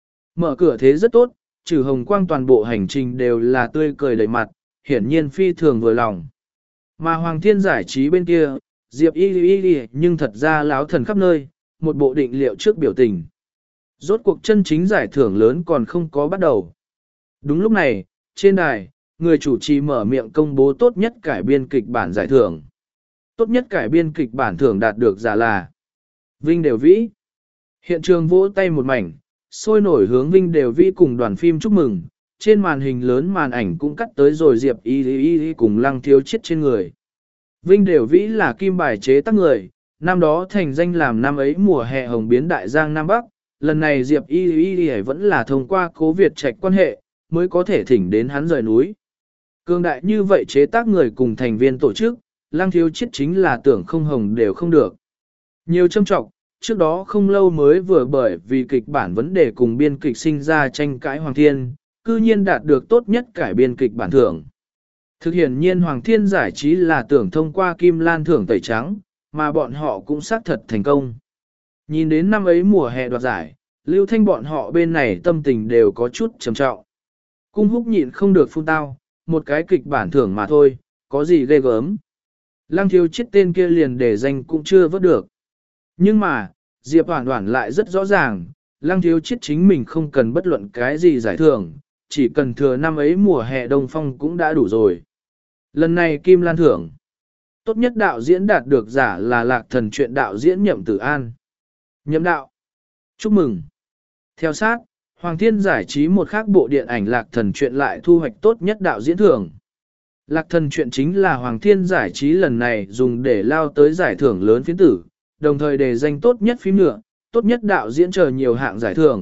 Mở cửa thế rất tốt, Trử Hồng Quang toàn bộ hành trình đều là tươi cười đầy mặt, hiển nhiên phi thường vừa lòng. Mà Hoàng Thiên giải trí bên kia, Diệp y y y nhưng thật ra láo thần khắp nơi, một bộ định liệu trước biểu tình. Rốt cuộc chân chính giải thưởng lớn còn không có bắt đầu. Đúng lúc này, trên đài, người chủ trì mở miệng công bố tốt nhất cải biên kịch bản giải thưởng. Tốt nhất cải biên kịch bản thưởng đạt được giả là Vinh Đều Vĩ. Hiện trường vỗ tay một mảnh, sôi nổi hướng Vinh Đều Vĩ cùng đoàn phim chúc mừng, trên màn hình lớn màn ảnh cũng cắt tới rồi Diệp y y y cùng Lăng Thiếu Chiết trên người. Vinh Đều Vĩ là kim bài chế tác người, năm đó thành danh làm năm ấy mùa hè hồng biến đại giang Nam Bắc, lần này Diệp y y y vẫn là thông qua Cố Việt Trạch quan hệ, mới có thể thỉnh đến hắn rời núi. Cương đại như vậy chế tác người cùng thành viên tổ chức, Lăng Thiếu Chiết chính là tưởng không hồng đều không được. Nhiều châm trọng, trước đó không lâu mới vừa bởi vì kịch bản vấn đề cùng biên kịch sinh ra tranh cãi Hoàng Thiên, cư nhiên đạt được tốt nhất cải biên kịch bản thưởng. Thực hiện nhiên Hoàng Thiên giải trí là tưởng thông qua Kim Lan thưởng tẩy trắng, mà bọn họ cũng xác thật thành công. Nhìn đến năm ấy mùa hè đoạt giải, Lưu Thanh bọn họ bên này tâm tình đều có chút trầm trọng. Cung húc nhịn không được phun tao, một cái kịch bản thưởng mà thôi, có gì ghê gớm. Lăng Thiếu Chiết tên kia liền để danh cũng chưa vớt được. Nhưng mà, Diệp Hoản Hoản lại rất rõ ràng, Lăng Thiếu Chiết chính mình không cần bất luận cái gì giải thưởng, chỉ cần thừa năm ấy mùa hè đông phong cũng đã đủ rồi. Lần này Kim Lan thưởng, tốt nhất đạo diễn đạt được giả là Lạc Thần truyện đạo diễn Nhậm Tử An. Nhậm đạo, chúc mừng. Theo sát, Hoàng Thiên giải trí một khác bộ điện ảnh Lạc Thần truyện lại thu hoạch tốt nhất đạo diễn thưởng. Lạc Thần truyện chính là Hoàng Thiên giải trí lần này dùng để lao tới giải thưởng lớn phiến tử, đồng thời đề danh tốt nhất phim nhựa, tốt nhất đạo diễn chờ nhiều hạng giải thưởng,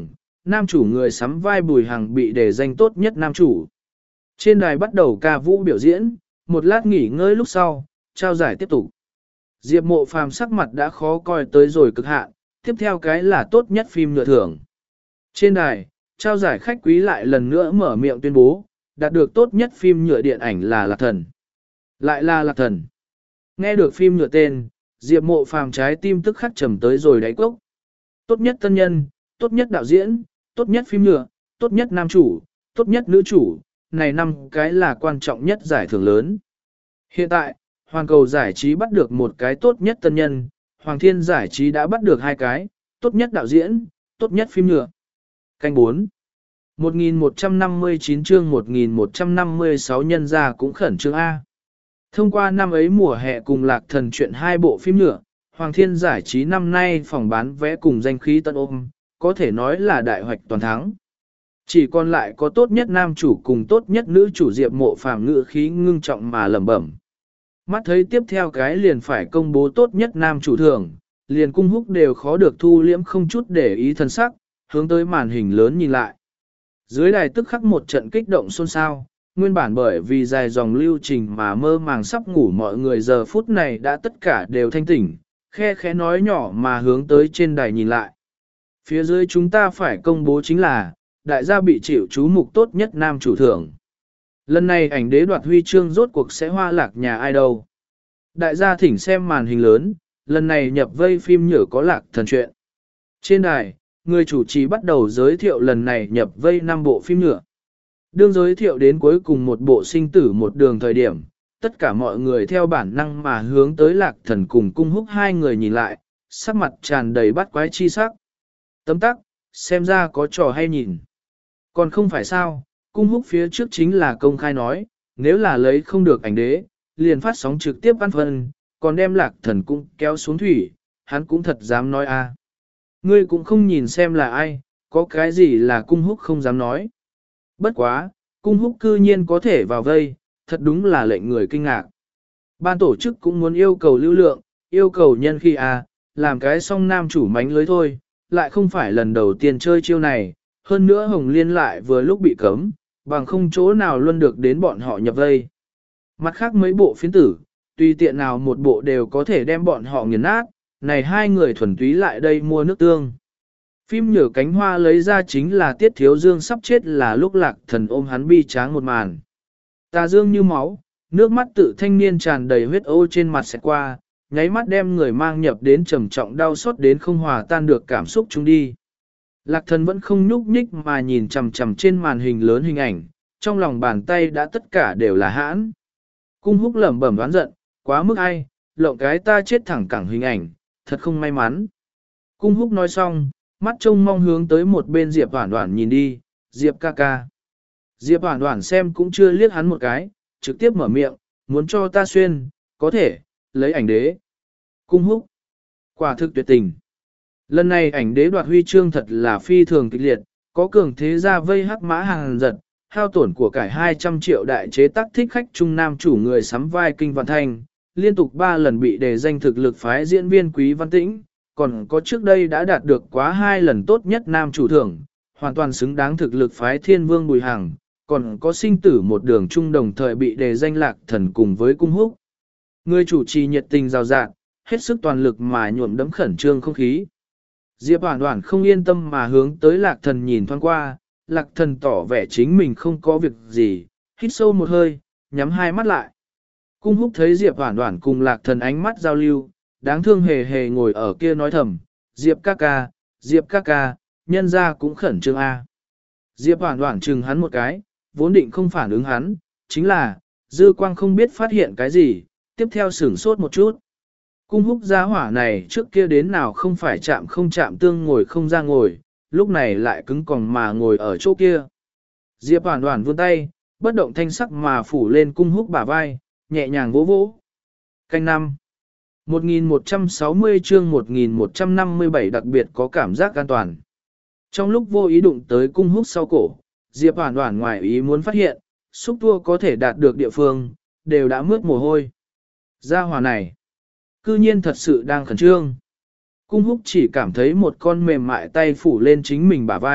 nam chủ người sắm vai Bùi Hằng bị đề danh tốt nhất nam chủ. Trên đài bắt đầu ca vũ biểu diễn, một lát nghỉ ngơi lúc sau, trao giải tiếp tục. Diệp Mộ Phàm sắc mặt đã khó coi tới rồi cực hạn, tiếp theo cái là tốt nhất phim nhựa thưởng. Trên đài, trao giải khách quý lại lần nữa mở miệng tuyên bố, đạt được tốt nhất phim nhựa điện ảnh là Lạc Thần. Lại là Lạc Thần. Nghe được phim nhựa tên, Diệp Mộ Phàm trái tim tức khắc trầm tới rồi đáy cốc. Tốt nhất tân nhân, tốt nhất đạo diễn, tốt nhất phim nhựa, tốt nhất nam chủ, tốt nhất nữ chủ, này năm cái là quan trọng nhất giải thưởng lớn. Hiện tại, Hoàn Cầu Giải trí bắt được một cái tốt nhất tân nhân, Hoàng Thiên Giải trí đã bắt được hai cái, tốt nhất đạo diễn, tốt nhất phim nhựa. Canh bốn. một nghìn một trăm năm mươi chín chương một nghìn một trăm năm mươi sáu nhân ra cũng khẩn trương A. Thông qua năm ấy mùa hè cùng Lạc Thần chuyện hai bộ phim nhựa, Hoàng Thiên Giải trí năm nay phòng bán vé cùng danh khí tân ôm, có thể nói là đại hoạch toàn thắng. Chỉ còn lại có tốt nhất nam chủ cùng tốt nhất nữ chủ Diệp Mộ Phàm ngữ khí ngưng trọng mà lẩm bẩm. Mắt thấy tiếp theo cái liền phải công bố tốt nhất nam chủ thưởng, liền Cung Húc đều khó được thu liễm không chút để ý thân sắc, hướng tới màn hình lớn nhìn lại. Dưới đài tức khắc một trận kích động xôn xao, nguyên bản bởi vì dài dòng lưu trình mà mơ màng sắp ngủ mọi người giờ phút này đã tất cả đều thanh tỉnh, khe khẽ nói nhỏ mà hướng tới trên đài nhìn lại. Phía dưới chúng ta phải công bố chính là, đại gia bị chịu chú mục tốt nhất nam chủ thưởng. Lần này ảnh đế đoạt huy chương rốt cuộc sẽ hoa lạc nhà ai đâu. Đại gia thỉnh xem màn hình lớn, lần này nhập vây phim nhựa có Lạc Thần chuyện. Trên đài, người chủ trì bắt đầu giới thiệu lần này nhập vây năm bộ phim nhựa. Đương giới thiệu đến cuối cùng một bộ sinh tử một đường thời điểm, tất cả mọi người theo bản năng mà hướng tới Lạc Thần cùng Cung Húc hai người nhìn lại, sắc mặt tràn đầy bắt quái chi sắc. Tấm tắc, xem ra có trò hay nhìn. Còn không phải sao, Cung Húc phía trước chính là công khai nói, nếu là lấy không được ảnh đế, liền phát sóng trực tiếp ăn phân, còn đem Lạc Thần cũng kéo xuống thủy, hắn cũng thật dám nói a. Ngươi cũng không nhìn xem là ai, có cái gì là Cung Húc không dám nói. Bất quá, Cung Húc cư nhiên có thể vào vây, thật đúng là lệnh người kinh ngạc. Ban tổ chức cũng muốn yêu cầu lưu lượng, yêu cầu nhân khi a, làm cái song nam chủ mánh lưới thôi, lại không phải lần đầu tiên chơi chiêu này, hơn nữa Hồng Liên lại vừa lúc bị cấm, bằng không chỗ nào luôn được đến bọn họ nhập vây. Mặt khác mấy bộ phiến tử, tùy tiện nào một bộ đều có thể đem bọn họ nghiền nát, này hai người thuần túy lại đây mua nước tương. Phim nhở cánh hoa lấy ra chính là Tiết Thiếu Dương sắp chết là lúc Lạc Thần ôm hắn bi tráng một màn. Tà dương như máu, nước mắt tự thanh niên tràn đầy huyết ô trên mặt xẹt qua, nháy mắt đem người mang nhập đến trầm trọng đau xót đến không hòa tan được cảm xúc chúng đi. Lạc Thần vẫn không nhúc nhích mà nhìn chằm chằm trên màn hình lớn hình ảnh, trong lòng bàn tay đã tất cả đều là hãn. Cung Húc lẩm bẩm đoán giận, quá mức ai, lộng cái ta chết thẳng cẳng hình ảnh, thật không may mắn. Cung Húc nói xong, mắt trông mong hướng tới một bên Diệp Hoản Hoản nhìn đi, Diệp ca ca. Diệp Hoản Hoản xem cũng chưa liếc hắn một cái, trực tiếp mở miệng, muốn cho ta xuyên, có thể, lấy ảnh đế. Cung Húc, quả thực tuyệt tình. Lần này ảnh đế đoạt huy chương thật là phi thường kịch liệt, có cường thế ra vây hắc mã hàng giật, hao tổn của cải hai trăm triệu đại chế tác thích khách trung nam chủ người sắm vai Kinh Văn Thanh, liên tục ba lần bị đề danh thực lực phái diễn viên Quý Văn Tĩnh, còn có trước đây đã đạt được quá hai lần tốt nhất nam chủ thưởng, hoàn toàn xứng đáng thực lực phái Thiên Vương Bùi Hằng, còn có sinh tử một đường chung đồng thời bị đề danh Lạc Thần cùng với Cung Húc. Người chủ trì nhiệt tình rào rạt, hết sức toàn lực mà nhuộm đấm khẩn trương không khí. Diệp Hoản Hoản không yên tâm mà hướng tới Lạc Thần nhìn thoáng qua, Lạc Thần tỏ vẻ chính mình không có việc gì, hít sâu một hơi, nhắm hai mắt lại. Cung Húc thấy Diệp Hoản Hoản cùng Lạc Thần ánh mắt giao lưu, đáng thương hề hề ngồi ở kia nói thầm, Diệp ca ca, Diệp ca ca, nhân ra cũng khẩn trương a. Diệp Hoản Hoản chừng hắn một cái, vốn định không phản ứng hắn, chính là, dư quang không biết phát hiện cái gì, tiếp theo sửng sốt một chút. Cung Húc gia hỏa này trước kia đến nào không phải chạm không chạm tương ngồi không ra ngồi, lúc này lại cứng còng mà ngồi ở chỗ kia. Diệp Hoản Hoản vươn tay, bất động thanh sắc mà phủ lên Cung Húc bả vai, nhẹ nhàng vỗ vỗ. Canh năm. một nghìn một trăm sáu mươi chương một nghìn một trăm năm mươi bảy đặc biệt có cảm giác an toàn. Trong lúc vô ý đụng tới Cung Húc sau cổ, Diệp Hoản Hoản ngoài ý muốn phát hiện, xúc tua có thể đạt được địa phương, đều đã mướt mồ hôi. Gia hỏa này, cư nhiên thật sự đang khẩn trương. Cung Húc chỉ cảm thấy một con mềm mại tay phủ lên chính mình bả vai,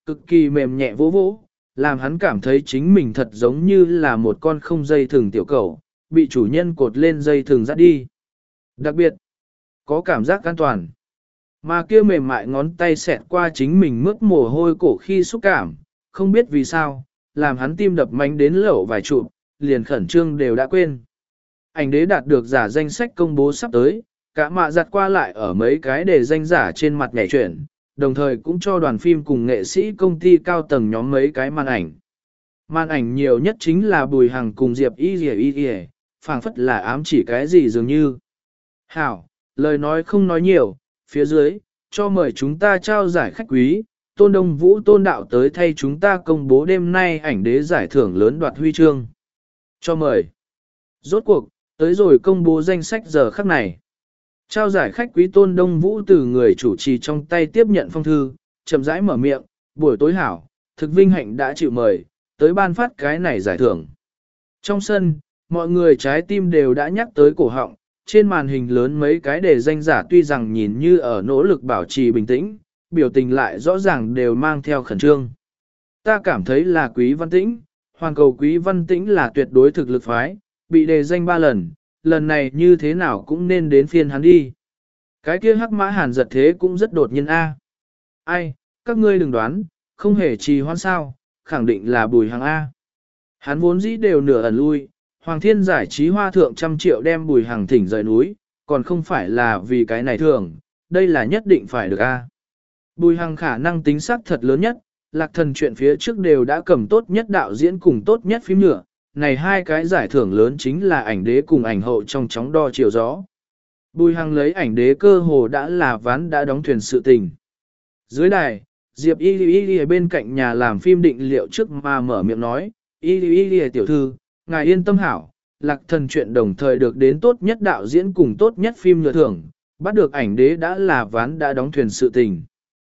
cực kỳ mềm nhẹ vỗ vỗ, làm hắn cảm thấy chính mình thật giống như là một con không dây thừng tiểu cẩu, bị chủ nhân cột lên dây thừng dắt đi. Đặc biệt, có cảm giác an toàn. Mà kia mềm mại ngón tay xẹt qua chính mình mướt mồ hôi cổ khi xúc cảm, không biết vì sao, làm hắn tim đập mạnh đến lẩu vài chụp, liền khẩn trương đều đã quên. Ảnh đế đạt được giả danh sách công bố sắp tới, cả mạ giặt qua lại ở mấy cái để danh giả trên mặt nhảy chuyển, đồng thời cũng cho đoàn phim cùng nghệ sĩ công ty cao tầng nhóm mấy cái màn ảnh. Màn ảnh nhiều nhất chính là Bùi Hằng cùng Diệp Y Y Y Y, phảng phất là ám chỉ cái gì dường như. Hảo, lời nói không nói nhiều, phía dưới, cho mời chúng ta trao giải khách quý, Tôn Đông Vũ Tôn Đạo tới thay chúng ta công bố đêm nay ảnh đế giải thưởng lớn đoạt huy chương. Cho mời. Rốt cuộc, tới rồi công bố danh sách giờ khắc này. Trao giải khách quý Tôn Đông Vũ từ người chủ trì trong tay tiếp nhận phong thư, chậm rãi mở miệng, buổi tối hảo, thực vinh hạnh đã chịu mời, tới ban phát cái này giải thưởng. Trong sân, mọi người trái tim đều đã nhắc tới cổ họng, trên màn hình lớn mấy cái đề danh giả tuy rằng nhìn như ở nỗ lực bảo trì bình tĩnh, biểu tình lại rõ ràng đều mang theo khẩn trương. Ta cảm thấy là Quý Văn Tĩnh, hoàn cầu Quý Văn Tĩnh là tuyệt đối thực lực phái, bị đề danh ba lần, lần này như thế nào cũng nên đến phiên hắn đi. Cái kia hắc mã hàn giật thế cũng rất đột nhiên a. Ai, các ngươi đừng đoán, không hề trì hoãn sao, khẳng định là Bùi Hằng A. Hắn vốn dĩ đều nửa ẩn lui, Hoàng Thiên giải trí hoa thượng trăm triệu đem Bùi Hằng thỉnh rời núi, còn không phải là vì cái này thường, đây là nhất định phải được A. Bùi Hằng khả năng tính xác thật lớn nhất, Lạc Thần chuyện phía trước đều đã cầm tốt nhất đạo diễn cùng tốt nhất phim nhựa, này hai cái giải thưởng lớn chính là ảnh đế cùng ảnh hậu trong chóng đo chiều gió. Bùi Hằng lấy ảnh đế cơ hồ đã là ván đã đóng thuyền sự tình. Dưới đài, Diệp Y Y Y bên cạnh nhà làm phim định liệu trước mà mở miệng nói, Y Y Y tiểu thư, ngài yên tâm hảo, Lạc Thần chuyện đồng thời được đến tốt nhất đạo diễn cùng tốt nhất phim nhựa thưởng, bắt được ảnh đế đã là ván đã đóng thuyền sự tình.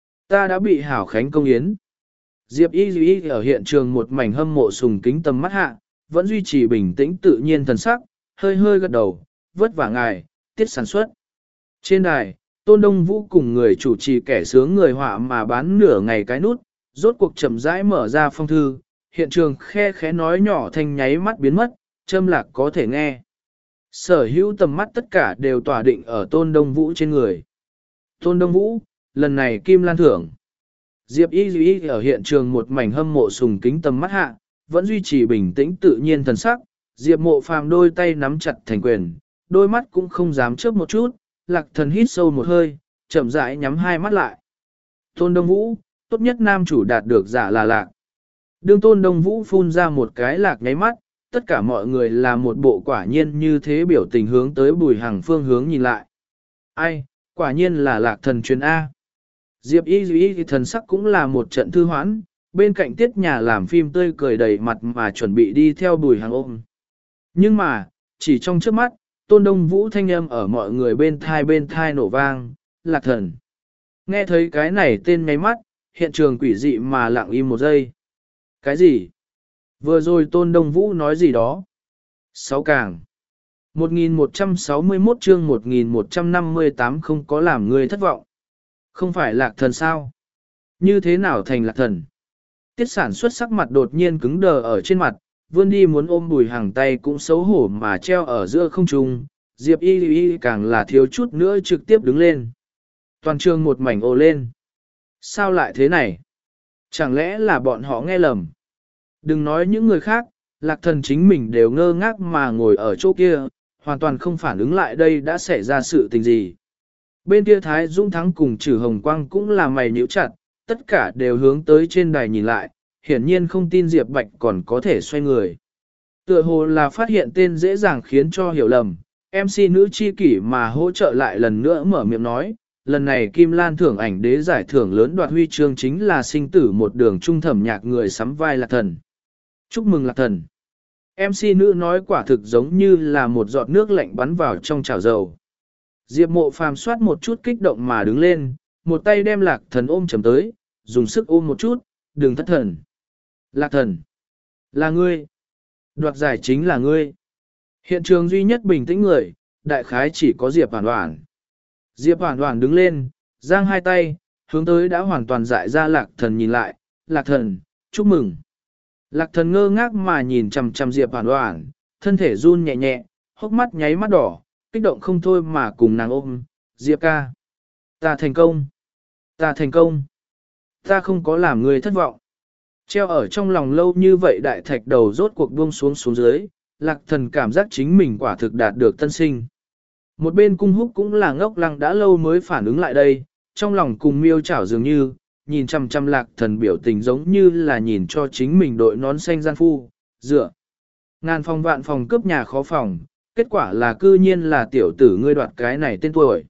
Ta đã bị hảo khánh công yến. Diệp Y Y ở hiện trường một mảnh hâm mộ sùng kính tầm mắt hạ, vẫn duy trì bình tĩnh tự nhiên thần sắc, hơi hơi gật đầu, vất vả ngài, tiết sản xuất. Trên đài, Tôn Đông Vũ cùng người chủ trì kẻ sướng người họa mà bán nửa ngày cái nút, rốt cuộc chậm rãi mở ra phong thư, hiện trường khe khẽ nói nhỏ thanh nháy mắt biến mất, châm lạc có thể nghe. Sở hữu tầm mắt tất cả đều tỏa định ở Tôn Đông Vũ trên người. Tôn Đông Vũ, lần này Kim Lan thưởng. Diệp Y Y ở hiện trường một mảnh hâm mộ sùng kính tầm mắt hạ, vẫn duy trì bình tĩnh tự nhiên thần sắc, Diệp Mộ Phàm đôi tay nắm chặt thành quyền, đôi mắt cũng không dám chớp một chút, Lạc Thần hít sâu một hơi, chậm rãi nhắm hai mắt lại. Tôn Đông Vũ, tốt nhất nam chủ đạt được giả là Lạc. Đương Tôn Đông Vũ phun ra một cái lạc nháy mắt, tất cả mọi người là một bộ quả nhiên như thế biểu tình hướng tới Bùi Hằng phương hướng nhìn lại. Ai, quả nhiên là Lạc Thần chuyên A. Diệp Y Y thần sắc cũng là một trận thư hoãn, bên cạnh tiết nhà làm phim tươi cười đầy mặt mà chuẩn bị đi theo Bùi Hằng ôm. Nhưng mà, chỉ trong trước mắt, Tôn Đông Vũ thanh âm ở mọi người bên thai bên thai nổ vang, Lạc Thần. Nghe thấy cái này tên nháy mắt, hiện trường quỷ dị mà lặng im một giây. Cái gì? Vừa rồi Tôn Đông Vũ nói gì đó? Sáu càng. một nghìn một trăm sáu mươi mốt chương một nghìn một trăm năm mươi tám không có làm người thất vọng. Không phải Lạc Thần sao? Như thế nào thành Lạc Thần? Tiết sản xuất sắc mặt đột nhiên cứng đờ ở trên mặt, vươn đi muốn ôm Bùi Hằng tay cũng xấu hổ mà treo ở giữa không trung. Diệp Y Y càng là thiếu chút nữa trực tiếp đứng lên. Toàn trường một mảnh ồ lên. Sao lại thế này? Chẳng lẽ là bọn họ nghe lầm? Đừng nói những người khác, Lạc Thần chính mình đều ngơ ngác mà ngồi ở chỗ kia, hoàn toàn không phản ứng lại đây đã xảy ra sự tình gì. Bên kia Thái Dũng Thắng cùng Trử Hồng Quang cũng là mày nhíu chặt, tất cả đều hướng tới trên đài nhìn lại, hiển nhiên không tin Diệp Bạch còn có thể xoay người. Tựa hồ là phát hiện tên dễ dàng khiến cho hiểu lầm, em xê nữ chi kỷ mà hỗ trợ lại lần nữa mở miệng nói, lần này Kim Lan thưởng ảnh đế giải thưởng lớn đoạt huy chương chính là sinh tử một đường trung thẩm nhạc người sắm vai Lạc Thần. Chúc mừng Lạc Thần. em xê nữ nói quả thực giống như là một giọt nước lạnh bắn vào trong chảo dầu. Diệp Mộ Phàm soát một chút kích động mà đứng lên, một tay đem Lạc Thần ôm chầm tới, dùng sức ôm một chút, đừng thất thần. Lạc Thần. Là ngươi. Đoạt giải chính là ngươi. Hiện trường duy nhất bình tĩnh người, đại khái chỉ có Diệp Hoàn Hoàn. Diệp Hoàn Hoàn đứng lên, giang hai tay, hướng tới đã hoàn toàn dại ra Lạc Thần nhìn lại, Lạc Thần, chúc mừng. Lạc Thần ngơ ngác mà nhìn chằm chằm Diệp Hoàn Hoàn, thân thể run nhẹ nhẹ, hốc mắt nháy mắt đỏ, kích động không thôi mà cùng nàng ôm, Diệp ca. Ta thành công. Ta thành công. Ta không có làm người thất vọng. Treo ở trong lòng lâu như vậy đại thạch đầu rốt cuộc buông xuống xuống dưới, Lạc Thần cảm giác chính mình quả thực đạt được tân sinh. Một bên cung húc cũng là ngốc lăng đã lâu mới phản ứng lại đây, trong lòng cùng miêu chảo dường như, nhìn chăm chăm Lạc Thần biểu tình giống như là nhìn cho chính mình đội nón xanh gian phu, dựa. Ngàn phòng vạn phòng cướp nhà khó phòng, kết quả là cư nhiên là tiểu tử ngươi đoạt cái này tên tuổi.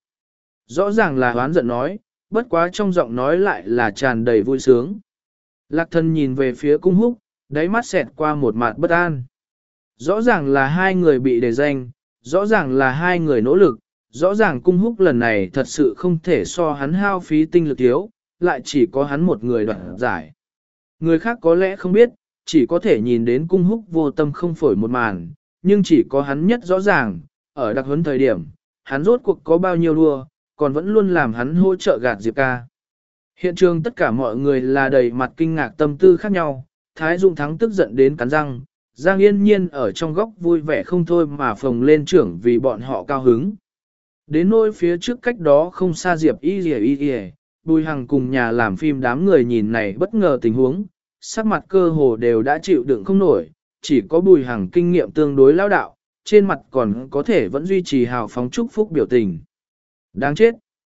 Rõ ràng là hoán giận nói, bất quá trong giọng nói lại là tràn đầy vui sướng. Lạc Thần nhìn về phía cung húc, đáy mắt xẹt qua một mặt bất an. Rõ ràng là hai người bị đề danh, rõ ràng là hai người nỗ lực, rõ ràng cung húc lần này thật sự không thể so hắn hao phí tinh lực thiếu, lại chỉ có hắn một người đoạt giải. Người khác có lẽ không biết, chỉ có thể nhìn đến cung húc vô tâm không phổi một màn, nhưng chỉ có hắn nhất rõ ràng, ở đặc huấn thời điểm, hắn rốt cuộc có bao nhiêu đua, còn vẫn luôn làm hắn hỗ trợ gạt Diệp ca. Hiện trường tất cả mọi người là đầy mặt kinh ngạc tâm tư khác nhau, Thái Dung Thắng tức giận đến cắn răng, Giang Yên Nhiên ở trong góc vui vẻ không thôi mà phồng lên trưởng vì bọn họ cao hứng. Đến nỗi phía trước cách đó không xa Diệp y y y y, Bùi Hằng cùng nhà làm phim đám người nhìn này bất ngờ tình huống, sắc mặt cơ hồ đều đã chịu đựng không nổi, chỉ có Bùi Hằng kinh nghiệm tương đối lão đạo, trên mặt còn có thể vẫn duy trì hào phóng chúc phúc biểu tình. Đáng chết!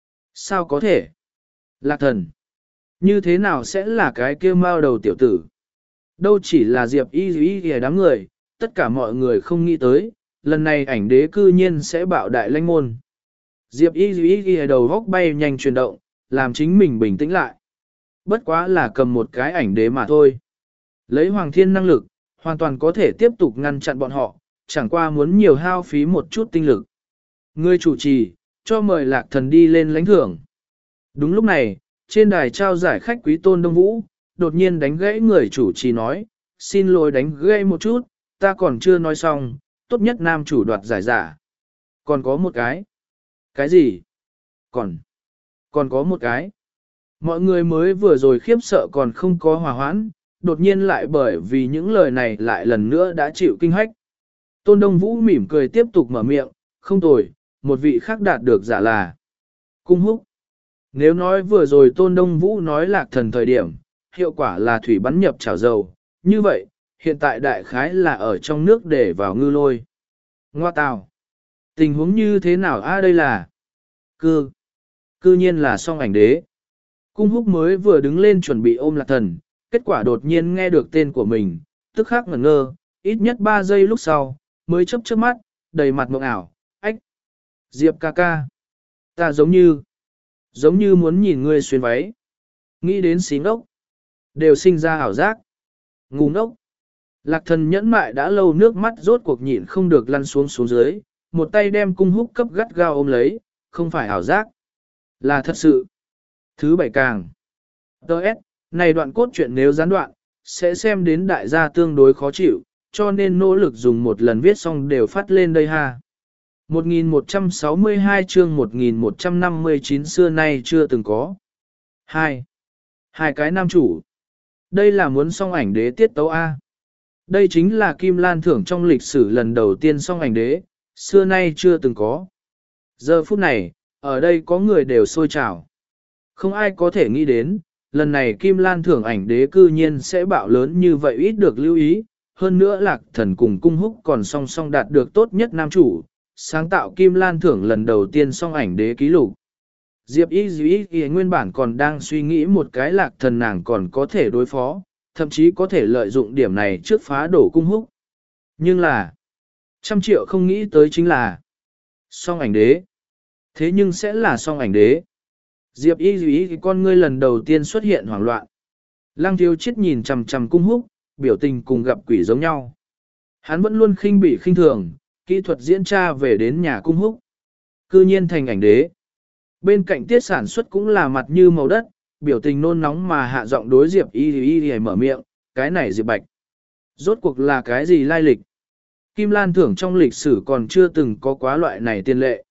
Sao có thể? Lạc Thần! Như thế nào sẽ là cái kia mao đầu tiểu tử? Đâu chỉ là Diệp y y y đám người, tất cả mọi người không nghĩ tới, lần này ảnh đế cư nhiên sẽ bạo đại lãnh môn. Diệp y y y đầu góc bay nhanh chuyển động, làm chính mình bình tĩnh lại. Bất quá là cầm một cái ảnh đế mà thôi. Lấy Hoàng Thiên năng lực, hoàn toàn có thể tiếp tục ngăn chặn bọn họ, chẳng qua muốn nhiều hao phí một chút tinh lực. Người chủ trì, cho mời Lạc Thần đi lên lãnh thưởng. Đúng lúc này, trên đài trao giải khách quý Tôn Đông Vũ, đột nhiên đánh gãy người chủ trì nói, xin lỗi đánh gãy một chút, ta còn chưa nói xong, tốt nhất nam chủ đoạt giải giả. Còn có một cái. Cái gì? Còn, còn có một cái. Mọi người mới vừa rồi khiếp sợ còn không có hòa hoãn, đột nhiên lại bởi vì những lời này lại lần nữa đã chịu kinh hách. Tôn Đông Vũ mỉm cười tiếp tục mở miệng, không tồi, một vị khác đạt được giả là Cung Húc. Nếu nói vừa rồi Tôn Đông Vũ nói Lạc Thần thời điểm, hiệu quả là thủy bắn nhập chảo dầu, như vậy, hiện tại đại khái là ở trong nước để vào ngư lôi. Ngoa tào! Tình huống như thế nào a đây là? Cư! Cư nhiên là song ảnh đế. Cung Húc mới vừa đứng lên chuẩn bị ôm Lạc Thần, kết quả đột nhiên nghe được tên của mình, tức khắc ngẩn ngơ, ít nhất ba giây lúc sau, mới chớp chớp mắt, đầy mặt mộng ảo, ách! Diệp ca ca! Ta giống như, giống như muốn nhìn ngươi xuyên váy. Nghĩ đến xí ngốc, đều sinh ra ảo giác. Ngu ngốc! Lạc Thần nhẫn mại đã lâu nước mắt rốt cuộc nhịn không được lăn xuống xuống dưới, một tay đem Cung Húc cấp gắt gao ôm lấy, không phải ảo giác, là thật sự. Thứ bảy càng. Đợt, này đoạn cốt truyện nếu gián đoạn, sẽ xem đến đại gia tương đối khó chịu, cho nên nỗ lực dùng một lần viết xong đều phát lên đây ha. một nghìn một trăm sáu mươi hai chương một nghìn một trăm năm mươi chín xưa nay chưa từng có. hai. Hai cái nam chủ. Đây là muốn song ảnh đế tiết tấu A. Đây chính là Kim Lan thưởng trong lịch sử lần đầu tiên song ảnh đế, xưa nay chưa từng có. Giờ phút này, ở đây có người đều sôi trào. Không ai có thể nghĩ đến, lần này Kim Lan thưởng ảnh đế cư nhiên sẽ bạo lớn như vậy ít được lưu ý, hơn nữa Lạc Thần cùng Cung Húc còn song song đạt được tốt nhất nam chủ, sáng tạo Kim Lan thưởng lần đầu tiên song ảnh đế ký lục. Diệp Y Dĩ Y nguyên bản còn đang suy nghĩ một cái Lạc Thần nàng còn có thể đối phó, thậm chí có thể lợi dụng điểm này trước phá đổ Cung Húc. Nhưng là, trăm triệu không nghĩ tới chính là song ảnh đế. Thế nhưng sẽ là song ảnh đế. Diệp Y Dĩ con ngươi lần đầu tiên xuất hiện hoảng loạn. Lăng Thiếu Chiết nhìn chằm chằm Cung Húc, biểu tình cùng gặp quỷ giống nhau. Hắn vẫn luôn khinh bỉ khinh thường, kỹ thuật diễn tra về đến nhà Cung Húc. Cư nhiên thành ảnh đế. Bên cạnh tiết sản xuất cũng là mặt như màu đất, biểu tình nôn nóng mà hạ giọng đối Diệp Y Y Y mở miệng, cái này Diệp Bạch. Rốt cuộc là cái gì lai lịch? Kim Lan thưởng trong lịch sử còn chưa từng có quá loại này tiên lệ.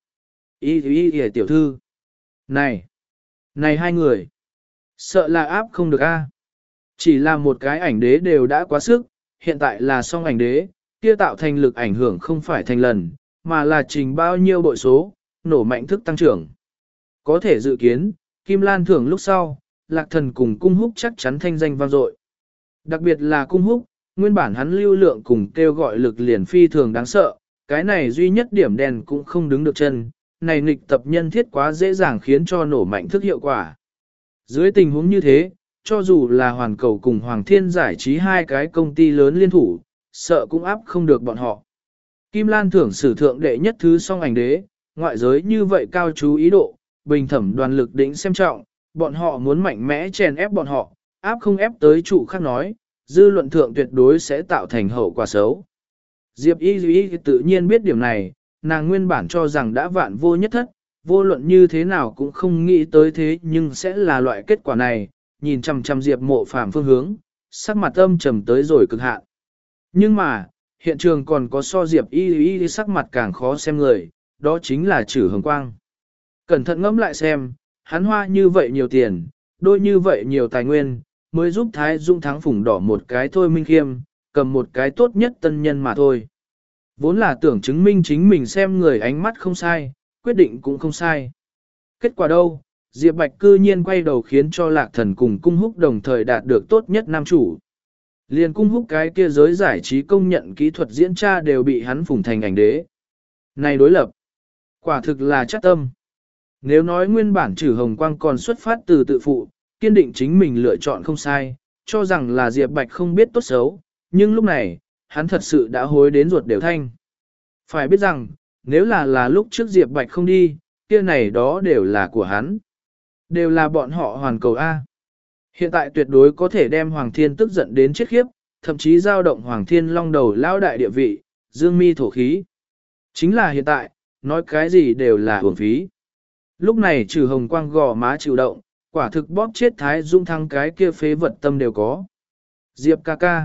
Y Y Y tiểu thư. Này! Này hai người! Sợ là áp không được a. Chỉ là một cái ảnh đế đều đã quá sức, hiện tại là song ảnh đế, kia tạo thành lực ảnh hưởng không phải thành lần, mà là trình bao nhiêu bội số, nổ mạnh thức tăng trưởng. Có thể dự kiến, Kim Lan thưởng lúc sau, Lạc Thần cùng Cung Húc chắc chắn thanh danh vang dội. Đặc biệt là Cung Húc, nguyên bản hắn lưu lượng cùng kêu gọi lực liền phi thường đáng sợ, cái này duy nhất điểm đèn cũng không đứng được chân, này nghịch tập nhân thiết quá dễ dàng khiến cho nổ mạnh thức hiệu quả. Dưới tình huống như thế, cho dù là Hoàn Cầu cùng Hoàng Thiên giải trí hai cái công ty lớn liên thủ, sợ cũng áp không được bọn họ. Kim Lan thưởng sử thượng đệ nhất thứ song ảnh đế, ngoại giới như vậy cao chú ý độ, bình thẩm đoàn lực đỉnh xem trọng, bọn họ muốn mạnh mẽ chèn ép bọn họ, áp không ép tới trụ khác nói, dư luận thượng tuyệt đối sẽ tạo thành hậu quả xấu. Diệp Y Duy tự nhiên biết điểm này, nàng nguyên bản cho rằng đã vạn vô nhất thất, vô luận như thế nào cũng không nghĩ tới thế nhưng sẽ là loại kết quả này, nhìn chằm chằm Diệp Mộ Phàm phương hướng, sắc mặt âm trầm tới rồi cực hạn. Nhưng mà, hiện trường còn có so Diệp Y Y sắc mặt càng khó xem người, đó chính là Trử Hồng Quang. Cẩn thận ngẫm lại xem, hắn hoa như vậy nhiều tiền, đôi như vậy nhiều tài nguyên, mới giúp Thái Dung thắng phủng đỏ một cái thôi Minh Khiêm, cầm một cái tốt nhất tân nhân mà thôi. Vốn là tưởng chứng minh chính mình xem người ánh mắt không sai, quyết định cũng không sai. Kết quả đâu, Diệp Bạch cư nhiên quay đầu khiến cho Lạc Thần cùng Cung Húc đồng thời đạt được tốt nhất nam chủ. Liền Cung Húc cái kia giới giải trí công nhận kỹ thuật diễn tra đều bị hắn phủng thành ảnh đế. Này đối lập, quả thực là chắc tâm. Nếu nói nguyên bản Trử Hồng Quang còn xuất phát từ tự phụ, kiên định chính mình lựa chọn không sai, cho rằng là Diệp Bạch không biết tốt xấu, nhưng lúc này, hắn thật sự đã hối đến ruột đều thanh. Phải biết rằng, nếu là là lúc trước Diệp Bạch không đi, kia này đó đều là của hắn. Đều là bọn họ Hoàn Cầu A. Hiện tại tuyệt đối có thể đem Hoàng Thiên tức giận đến chết khiếp, thậm chí giao động Hoàng Thiên long đầu lao đại địa vị, dương mi thổ khí. Chính là hiện tại, nói cái gì đều là uổng phí. Lúc này Trừ Hồng Quang gò má chịu động, quả thực bóp chết Thái Dung thăng cái kia phế vật tâm đều có. Diệp ca ca.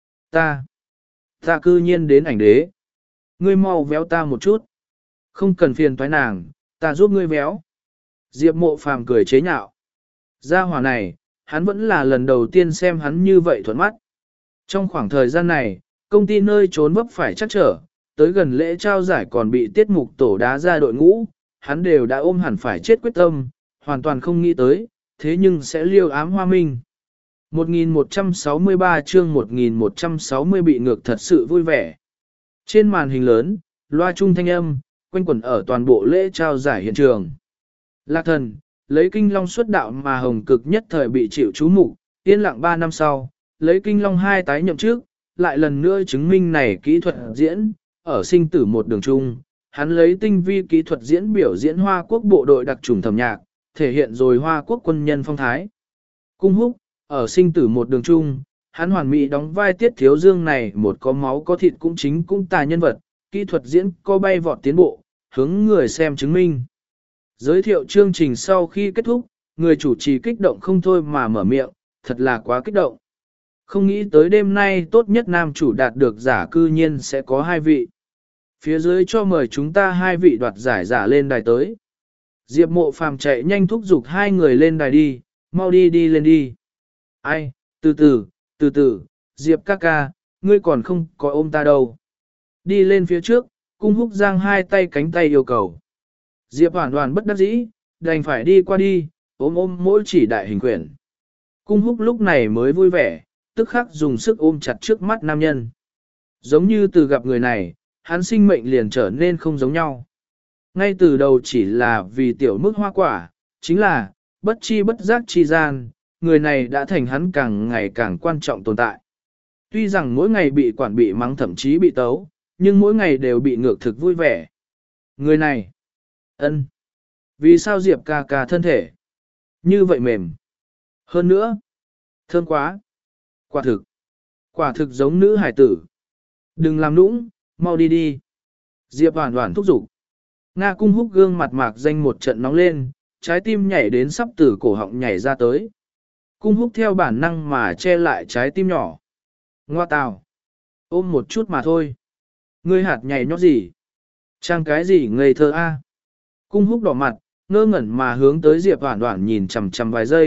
Ta. Ta cư nhiên đến ảnh đế. Ngươi mau véo ta một chút. Không cần phiền toái nàng, ta giúp ngươi véo. Diệp Mộ Phàm cười chế nhạo. Gia hỏa này, hắn vẫn là lần đầu tiên xem hắn như vậy thuận mắt. Trong khoảng thời gian này, công ty nơi trốn vấp phải chắc trở, tới gần lễ trao giải còn bị tiết mục tổ đá ra đội ngũ, hắn đều đã ôm hẳn phải chết quyết tâm, hoàn toàn không nghĩ tới, thế nhưng sẽ liêu ám hoa minh. một nghìn một trăm sáu mươi ba chương một nghìn một trăm sáu mươi bị ngược thật sự vui vẻ. Trên màn hình lớn, loa trung thanh âm, quanh quẩn ở toàn bộ lễ trao giải hiện trường. Lạc Thần, lấy kinh long xuất đạo mà hồng cực nhất thời bị chịu chú mục, yên lặng ba năm sau, lấy kinh long hai tái nhậm trước, lại lần nữa chứng minh này kỹ thuật diễn, ở sinh tử một đường chung, hắn lấy tinh vi kỹ thuật diễn biểu diễn Hoa Quốc bộ đội đặc trùng thẩm nhạc, thể hiện rồi Hoa Quốc quân nhân phong thái. Cung Húc, ở sinh tử một đường chung, hắn hoàn mỹ đóng vai Tiết Thiếu Dương này một có máu có thịt cũng chính cũng tài nhân vật, kỹ thuật diễn có bay vọt tiến bộ, hướng người xem chứng minh. Giới thiệu chương trình sau khi kết thúc, người chủ trì kích động không thôi mà mở miệng, thật là quá kích động. Không nghĩ tới đêm nay tốt nhất nam chủ đạt được giả cư nhiên sẽ có hai vị. Phía dưới cho mời chúng ta hai vị đoạt giải giả lên đài tới. Diệp Mộ Phàm chạy nhanh thúc giục hai người lên đài đi, mau đi đi lên đi. Ai, từ từ, từ từ, Diệp ca ca, ngươi còn không có ôm ta đâu. Đi lên phía trước, Cung Húc giang hai tay cánh tay yêu cầu. Diệp Hoàn Hoàn bất đắc dĩ, đành phải đi qua đi, ôm ôm mỗi chỉ đại hình quyển. Cung Húc lúc này mới vui vẻ, tức khắc dùng sức ôm chặt trước mắt nam nhân. Giống như từ gặp người này, hắn sinh mệnh liền trở nên không giống nhau. Ngay từ đầu chỉ là vì tiểu mức hoa quả, chính là, bất chi bất giác chi gian, người này đã thành hắn càng ngày càng quan trọng tồn tại. Tuy rằng mỗi ngày bị quản bị mắng thậm chí bị tấu, nhưng mỗi ngày đều bị ngược thực vui vẻ. Người này, ân, vì sao Diệp ca ca thân thể như vậy mềm? Hơn nữa, thơm quá, quả thực, quả thực giống nữ hải tử. Đừng làm nũng, mau đi đi. Diệp Hoàn Hoàn thúc giục. Nga Cung Húc gương mặt mạc danh một trận nóng lên, trái tim nhảy đến sắp từ cổ họng nhảy ra tới. Cung Húc theo bản năng mà che lại trái tim nhỏ. Ngoa tào, ôm một chút mà thôi. Ngươi hạt nhảy nhót gì? Trang cái gì ngây thơ a? Cung Húc đỏ mặt, ngơ ngẩn mà hướng tới Diệp Hoàn Hoàn nhìn chằm chằm vài giây,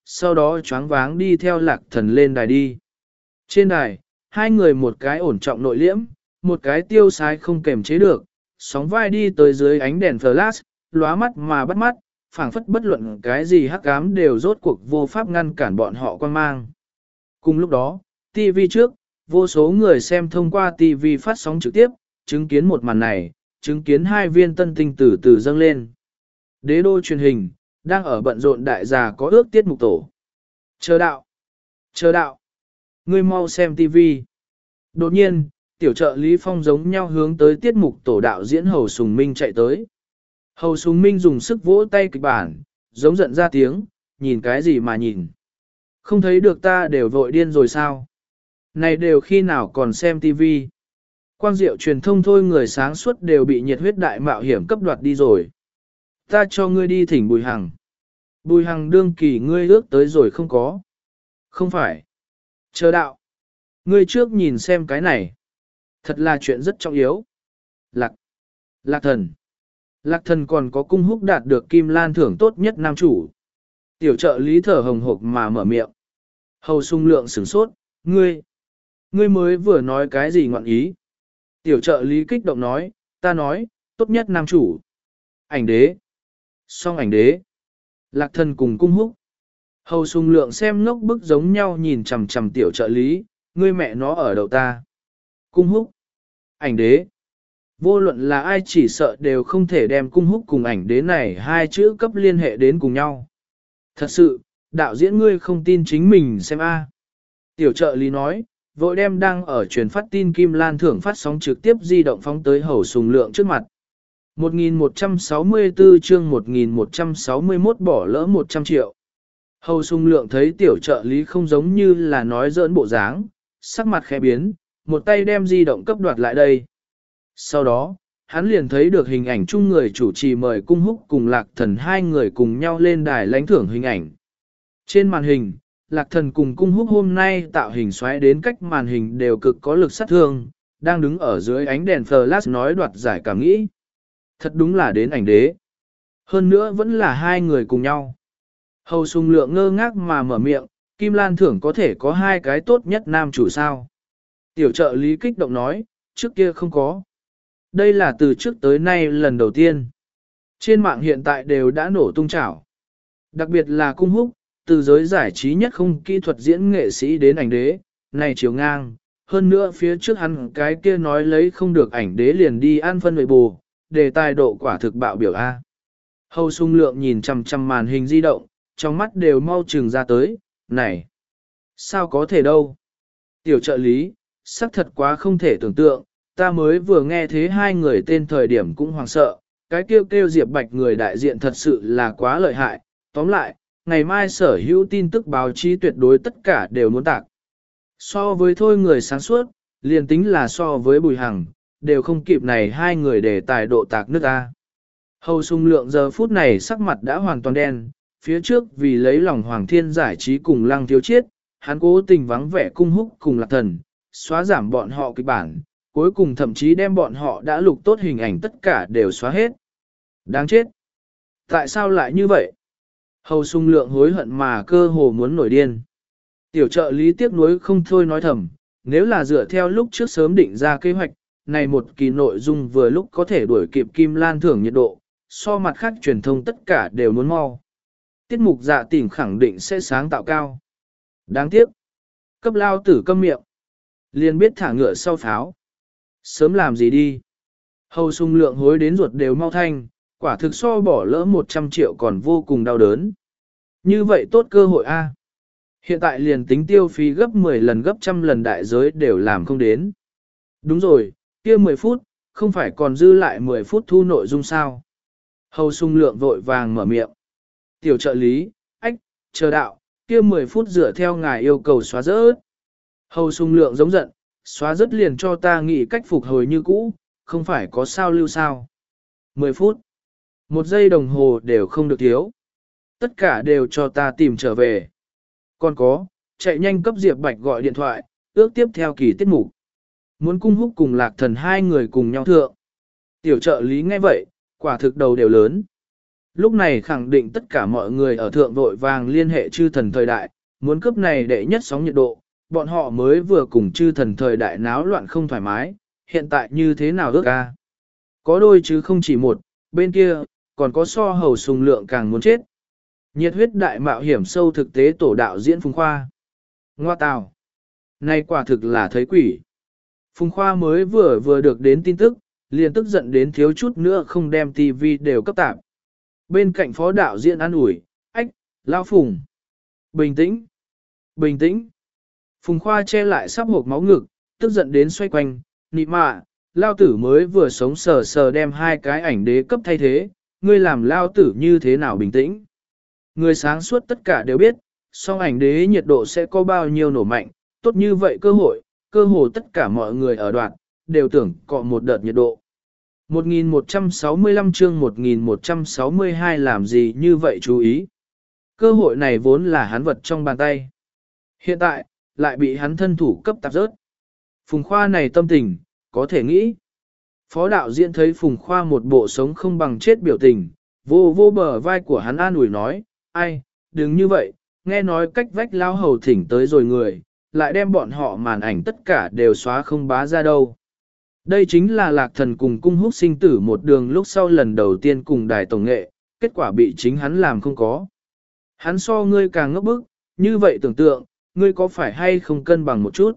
sau đó choáng váng đi theo lạc thần lên đài đi. Trên đài, hai người một cái ổn trọng nội liễm, một cái tiêu sái không kềm chế được, sóng vai đi tới dưới ánh đèn flash, lóa mắt mà bắt mắt, phảng phất bất luận cái gì hắc ám đều rốt cuộc vô pháp ngăn cản bọn họ quan mang. Cùng lúc đó, ti vi trước, vô số người xem thông qua ti vi phát sóng trực tiếp, chứng kiến một màn này, chứng kiến hai viên tân tinh từ từ dâng lên. Đế đô truyền hình, đang ở bận rộn đại già có ước tiết mục tổ. Chờ đạo! Chờ đạo! Ngươi mau xem ti vi. Đột nhiên, tiểu trợ Lý Phong giống nhau hướng tới tiết mục tổ đạo diễn Hầu Sùng Minh chạy tới. Hầu Sùng Minh dùng sức vỗ tay kịch bản, giống giận ra tiếng, nhìn cái gì mà nhìn. Không thấy được ta đều vội điên rồi sao? Này đều khi nào còn xem ti vi? Quang diệu truyền thông thôi người sáng suốt đều bị nhiệt huyết đại mạo hiểm cấp đoạt đi rồi. Ta cho ngươi đi thỉnh Bùi Hằng. Bùi Hằng đương kỳ ngươi ước tới rồi không có. Không phải. Chờ đạo. Ngươi trước nhìn xem cái này. Thật là chuyện rất trọng yếu. Lạc. Lạc thần. Lạc thần còn có cung húc đạt được Kim Lan thưởng tốt nhất nam chủ. Tiểu trợ lý thở hồng hộc mà mở miệng. Hầu Sung Lượng sửng sốt. Ngươi. Ngươi mới vừa nói cái gì ngọn ý. Tiểu trợ lý kích động nói. Ta nói, tốt nhất nam chủ. Ảnh đế. Song ảnh đế. Lạc thần cùng cung húc. Hầu Sung Lượng xem ngốc bức giống nhau nhìn chằm chằm tiểu trợ lý. Ngươi mẹ nó ở đầu ta. Cung húc. Ảnh đế. Vô luận là ai chỉ sợ đều không thể đem cung húc cùng ảnh đế này hai chữ cấp liên hệ đến cùng nhau. Thật sự, đạo diễn ngươi không tin chính mình xem a. Tiểu trợ lý nói, vội đem đang ở truyền phát tin Kim Lan thưởng phát sóng trực tiếp di động phóng tới Hầu Sùng Lượng trước mặt. một nghìn một trăm sáu mươi tư chương một nghìn một trăm sáu mươi mốt bỏ lỡ một trăm triệu. Hầu Sùng Lượng thấy tiểu trợ lý không giống như là nói giỡn bộ dáng, sắc mặt khẽ biến, một tay đem di động cấp đoạt lại đây. Sau đó, hắn liền thấy được hình ảnh chung người chủ trì mời cung húc cùng lạc thần hai người cùng nhau lên đài lãnh thưởng hình ảnh. Trên màn hình, lạc thần cùng cung húc hôm nay tạo hình xoáy đến cách màn hình đều cực có lực sát thương, đang đứng ở dưới ánh đèn flash nói đoạt giải cảm nghĩ. Thật đúng là đến ảnh đế. Hơn nữa vẫn là hai người cùng nhau. Hầu Sùng Lượng ngơ ngác mà mở miệng, Kim Lan thưởng có thể có hai cái tốt nhất nam chủ sao. Tiểu trợ lý kích động nói, trước kia không có. Đây là từ trước tới nay lần đầu tiên. Trên mạng hiện tại đều đã nổ tung chảo. Đặc biệt là cung húc, từ giới giải trí nhất không kỹ thuật diễn nghệ sĩ đến ảnh đế, này chiều ngang. Hơn nữa phía trước hắn cái kia nói lấy không được ảnh đế liền đi ăn phân về bù, đề tài độ quả thực bạo biểu A. Hầu Sung Lượng nhìn chằm chằm màn hình di động, trong mắt đều mau trừng ra tới, này, sao có thể đâu. Tiểu trợ lý, xác thật quá không thể tưởng tượng, ta mới vừa nghe thế hai người tên thời điểm cũng hoảng sợ, cái kêu kêu Diệp Bạch người đại diện thật sự là quá lợi hại, tóm lại, ngày mai sở hữu tin tức báo chí tuyệt đối tất cả đều muốn tạc. So với thôi người sáng suốt, liền tính là so với Bùi Hằng, đều không kịp này hai người để tài độ tạc nước ta. Hầu Sung Lượng giờ phút này sắc mặt đã hoàn toàn đen, phía trước vì lấy lòng Hoàng Thiên giải trí cùng Lăng Thiếu Chiết, hắn cố tình vắng vẻ cung húc cùng lạc thần, xóa giảm bọn họ kịch bản, cuối cùng thậm chí đem bọn họ đã lục tốt hình ảnh tất cả đều xóa hết. Đáng chết! Tại sao lại như vậy? Hầu Sung Lượng hối hận mà cơ hồ muốn nổi điên. Tiểu trợ lý tiếc nuối không thôi nói thầm, nếu là dựa theo lúc trước sớm định ra kế hoạch, này một kỳ nội dung vừa lúc có thể đuổi kịp Kim Lan thưởng nhiệt độ, so mặt khác truyền thông tất cả đều muốn mau. Tiết mục dạ tỉnh khẳng định sẽ sáng tạo cao. Đáng tiếc. Cấp lao tử câm miệng. Liền biết thả ngựa sau pháo. Sớm làm gì đi. Hầu Sung Lượng hối đến ruột đều mau thanh, quả thực so bỏ lỡ một trăm triệu còn vô cùng đau đớn. Như vậy tốt cơ hội a. Hiện tại liền tính tiêu phí gấp mười lần gấp trăm lần đại giới đều làm không đến. Đúng rồi, kia mười phút, không phải còn dư lại mười phút thu nội dung sao. Hầu Sung Lượng vội vàng mở miệng. Tiểu trợ lý, ách, chờ đạo, kia mười phút dựa theo ngài yêu cầu xóa rớt. Hầu Sung Lượng giống giận, xóa rớt liền cho ta nghĩ cách phục hồi như cũ, không phải có sao lưu sao. mười phút, một giây đồng hồ đều không được thiếu. Tất cả đều cho ta tìm trở về. Còn có, chạy nhanh cấp Diệp Bạch gọi điện thoại, ước tiếp theo kỳ tiết mục. Muốn cung húc cùng lạc thần hai người cùng nhau thượng. Tiểu trợ lý nghe vậy, quả thực đầu đều lớn. Lúc này khẳng định tất cả mọi người ở thượng vội vàng liên hệ chư thần thời đại, muốn cướp này đệ nhất sóng nhiệt độ, bọn họ mới vừa cùng chư thần thời đại náo loạn không thoải mái, hiện tại như thế nào ước ca. Có đôi chứ không chỉ một, bên kia, còn có so hầu sùng lượng càng muốn chết. Nhiệt huyết đại mạo hiểm sâu thực tế tổ đạo diễn Phùng Khoa. Ngoa tào. Này quả thực là thấy quỷ. Phùng Khoa mới vừa vừa được đến tin tức, liền tức giận đến thiếu chút nữa không đem tivi đều cấp tạp. Bên cạnh phó đạo diễn an ủi, ách, lao Phùng. Bình tĩnh. Bình tĩnh. Phùng Khoa che lại sắp hộp máu ngực, tức giận đến xoay quanh, nị mạ, lao tử mới vừa sống sờ sờ đem hai cái ảnh đế cấp thay thế, ngươi làm lao tử như thế nào bình tĩnh. Người sáng suốt tất cả đều biết, song ảnh đế nhiệt độ sẽ có bao nhiêu nổ mạnh, tốt như vậy cơ hội, cơ hồ tất cả mọi người ở đoạn, đều tưởng cọ một đợt nhiệt độ. một nghìn một trăm sáu mươi lăm chương một nghìn một trăm sáu mươi hai làm gì như vậy chú ý. Cơ hội này vốn là hắn vật trong bàn tay. Hiện tại, lại bị hắn thân thủ cấp tạp rớt. Phùng Khoa này tâm tình, có thể nghĩ. Phó đạo diễn thấy Phùng Khoa một bộ sống không bằng chết biểu tình, vô vô bờ vai của hắn an ủi nói, ai, đừng như vậy, nghe nói cách vách lao hầu thỉnh tới rồi người, lại đem bọn họ màn ảnh tất cả đều xóa không bá ra đâu. Đây chính là Lạc Thần cùng Cung Húc sinh tử một đường lúc sau lần đầu tiên cùng đài tổng nghệ, kết quả bị chính hắn làm không có. Hắn so ngươi càng ngốc bức, như vậy tưởng tượng, ngươi có phải hay không cân bằng một chút?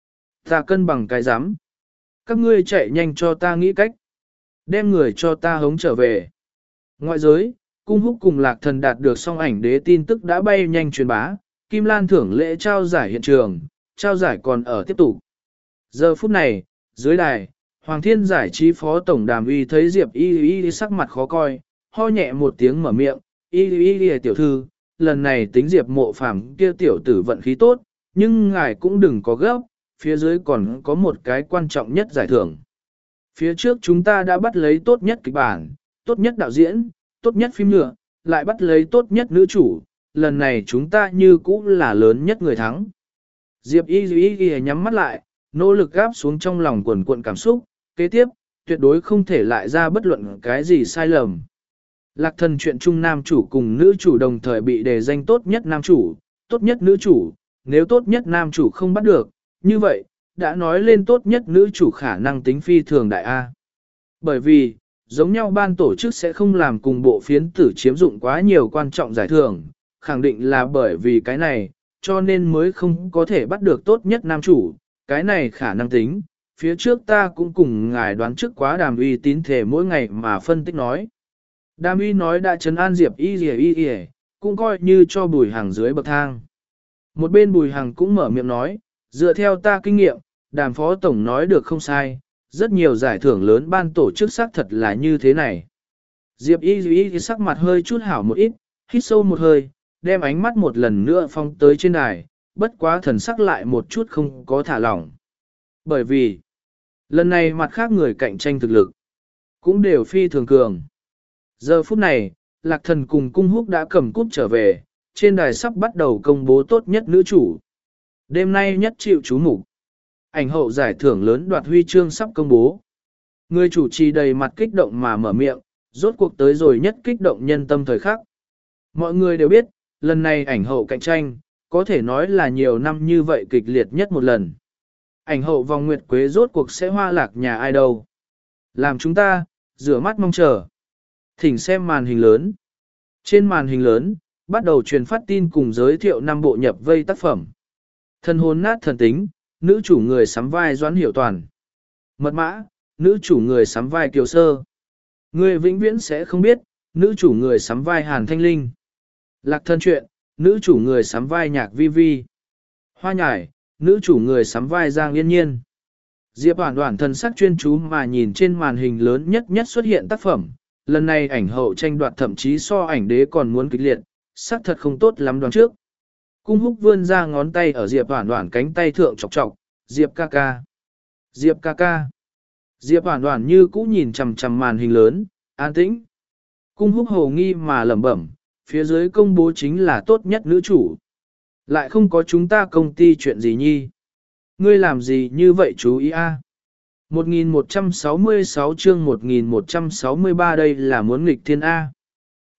Ta cân bằng cái rắm Các ngươi chạy nhanh cho ta nghĩ cách. Đem người cho ta hống trở về. Ngoại giới, Cung Húc cùng Lạc Thần đạt được song ảnh đế tin tức đã bay nhanh truyền bá, Kim Lan thưởng lễ trao giải hiện trường, trao giải còn ở tiếp tục. Giờ phút này, dưới đài, Hoàng Thiên giải trí phó tổng đàm uy thấy Diệp Y Y sắc mặt khó coi, ho nhẹ một tiếng mở miệng, Y Y Y tiểu thư, lần này tính Diệp Mộ Phàm kia tiểu tử vận khí tốt, nhưng ngài cũng đừng có gấp, phía dưới còn có một cái quan trọng nhất giải thưởng. Phía trước chúng ta đã bắt lấy tốt nhất kịch bản, tốt nhất đạo diễn, tốt nhất phim nhựa, lại bắt lấy tốt nhất nữ chủ, lần này chúng ta như cũ là lớn nhất người thắng. Diệp Y Y Y nhắm mắt lại, nỗ lực gáp xuống trong lòng quần cuộn cảm xúc, kế tiếp, tuyệt đối không thể lại ra bất luận cái gì sai lầm. Lạc Thần chuyện chung nam chủ cùng nữ chủ đồng thời bị đề danh tốt nhất nam chủ, tốt nhất nữ chủ, nếu tốt nhất nam chủ không bắt được, như vậy, đã nói lên tốt nhất nữ chủ khả năng tính phi thường đại A. Bởi vì, giống nhau ban tổ chức sẽ không làm cùng bộ phiến tử chiếm dụng quá nhiều quan trọng giải thưởng, khẳng định là bởi vì cái này, cho nên mới không có thể bắt được tốt nhất nam chủ, cái này khả năng tính. Phía trước ta cũng cùng ngài đoán trước quá đàm uy tín thể mỗi ngày mà phân tích nói. Đàm uy nói đã trấn an Diệp Y Y Y Y, cũng coi như cho Bùi Hằng dưới bậc thang. Một bên Bùi Hằng cũng mở miệng nói, dựa theo ta kinh nghiệm, đàm phó tổng nói được không sai, rất nhiều giải thưởng lớn ban tổ chức xác thật là như thế này. Diệp Y Y Y sắc mặt hơi chút hảo một ít, hít sâu một hơi, đem ánh mắt một lần nữa phong tới trên đài, bất quá thần sắc lại một chút không có thả lỏng. Bởi vì, lần này mặt khác người cạnh tranh thực lực, cũng đều phi thường cường. Giờ phút này, Lạc Thần cùng Cung Húc đã cầm cúp trở về, trên đài sắp bắt đầu công bố tốt nhất nữ chủ. Đêm nay nhất chịu chú mục ảnh hậu giải thưởng lớn đoạt huy chương sắp công bố. Người chủ trì đầy mặt kích động mà mở miệng, rốt cuộc tới rồi nhất kích động nhân tâm thời khắc. Mọi người đều biết, lần này ảnh hậu cạnh tranh, có thể nói là nhiều năm như vậy kịch liệt nhất một lần. Ảnh hậu vòng nguyệt quế rốt cuộc sẽ hoa lạc nhà ai đâu. Làm chúng ta, rửa mắt mong chờ. Thỉnh xem màn hình lớn. Trên màn hình lớn, bắt đầu truyền phát tin cùng giới thiệu năm bộ nhập vây tác phẩm. Thân hồn nát thần tính, nữ chủ người sắm vai Doãn Hiểu Toàn. Mật mã, nữ chủ người sắm vai Kiều Sơ. Người vĩnh viễn sẽ không biết, nữ chủ người sắm vai Hàn Thanh Linh. Lạc Thân Chuyện, nữ chủ người sắm vai Nhạc Vi Vi. Hoa Nhải, nữ chủ người sắm vai Giang Yên Nhiên. Diệp Hoản Hoản thần sắc chuyên chú mà nhìn trên màn hình lớn nhất nhất xuất hiện tác phẩm. Lần này ảnh hậu tranh đoạt thậm chí so ảnh đế còn muốn kịch liệt, sắc thật không tốt lắm đoán trước. Cung Húc vươn ra ngón tay ở Diệp Hoản Hoản cánh tay thượng chọc chọc, Diệp ca ca. Diệp ca ca. Diệp Hoản Hoản như cũ nhìn chằm chằm màn hình lớn, an tĩnh. Cung Húc hồ nghi mà lẩm bẩm, phía dưới công bố chính là tốt nhất nữ chủ. Lại không có chúng ta công ty chuyện gì nhi. Ngươi làm gì như vậy chú ý a? một nghìn một trăm sáu mươi sáu chương một nghìn một trăm sáu mươi ba đây là muốn nghịch thiên A.